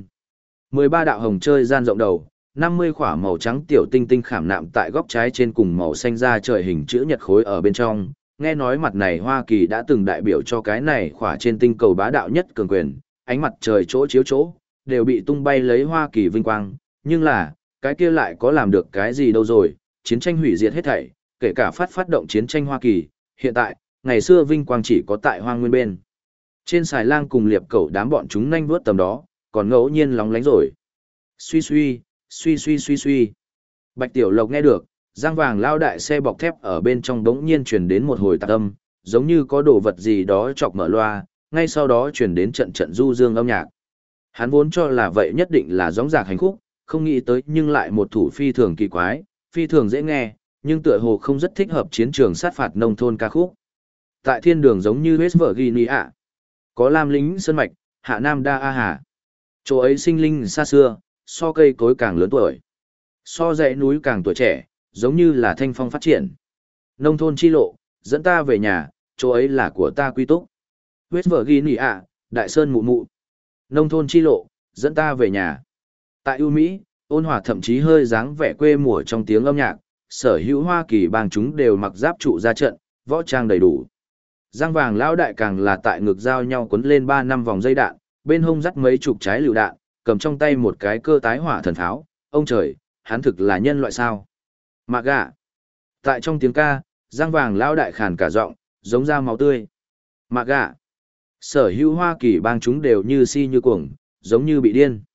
13 đạo hồng chơi gian rộng đầu, 50 khỏa màu trắng tiểu tinh tinh khảm nạm tại góc trái trên cùng màu xanh da trời hình chữ nhật khối ở bên trong. Nghe nói mặt này Hoa Kỳ đã từng đại biểu cho cái này khỏa trên tinh cầu bá đạo nhất cường quyền, ánh mặt trời chỗ chiếu chỗ, đều bị tung bay lấy Hoa Kỳ vinh quang, nhưng là, cái kia lại có làm được cái gì đâu rồi, chiến tranh hủy diệt hết thảy, kể cả phát động chiến tranh Hoa Kỳ, hiện tại, ngày xưa vinh quang chỉ có tại hoang nguyên bên. Trên xài lang cùng liệp cẩu đám bọn chúng nhanh vuốt tầm đó, còn ngẫu nhiên lóng lánh rồi. Suy suy, suy suy suy suy. Bạch Tiểu Lộc nghe được, răng vàng lao đại xe bọc thép ở bên trong đống nhiên truyền đến một hồi tạc âm, giống như có đồ vật gì đó chọc mở loa, ngay sau đó truyền đến trận trận du dương âm nhạc. Hắn vốn cho là vậy nhất định là gióng giạc hành khúc, không nghĩ tới nhưng lại một thủ phi thường kỳ quái, phi thường dễ nghe, nhưng tựa hồ không rất thích hợp chiến trường sát phạt nông thôn ca khúc. Tại thiên đường giống như West Virginia, có lam lính sơn mạch, hạ nam đa a hà. Chỗ ấy sinh linh xa xưa, so cây cối càng lớn tuổi, so dãy núi càng tuổi trẻ, giống như là thanh phong phát triển. Nông thôn chi lộ, dẫn ta về nhà, chỗ ấy là của ta quy túc. West Virginia, đại sơn mụ mụ. Nông thôn chi lộ, dẫn ta về nhà. Tại ưu Mỹ, ôn hòa thậm chí hơi dáng vẻ quê mùa trong tiếng âm nhạc, sở hữu Hoa Kỳ bang chúng đều mặc giáp trụ ra trận, võ trang đầy đủ. Giang vàng lão đại càng là tại ngực giao nhau quấn lên 3 năm vòng dây đạn, bên hông dắt mấy chục trái lựu đạn, cầm trong tay một cái cơ tái hỏa thần pháo, ông trời, hắn thực là nhân loại sao? Mạc gà. Tại trong tiếng ca, Giang vàng lão đại khàn cả giọng, giống ra máu tươi. Mạc gà. Sở hữu Hoa Kỳ bang chúng đều như si như cuồng, giống như bị điên.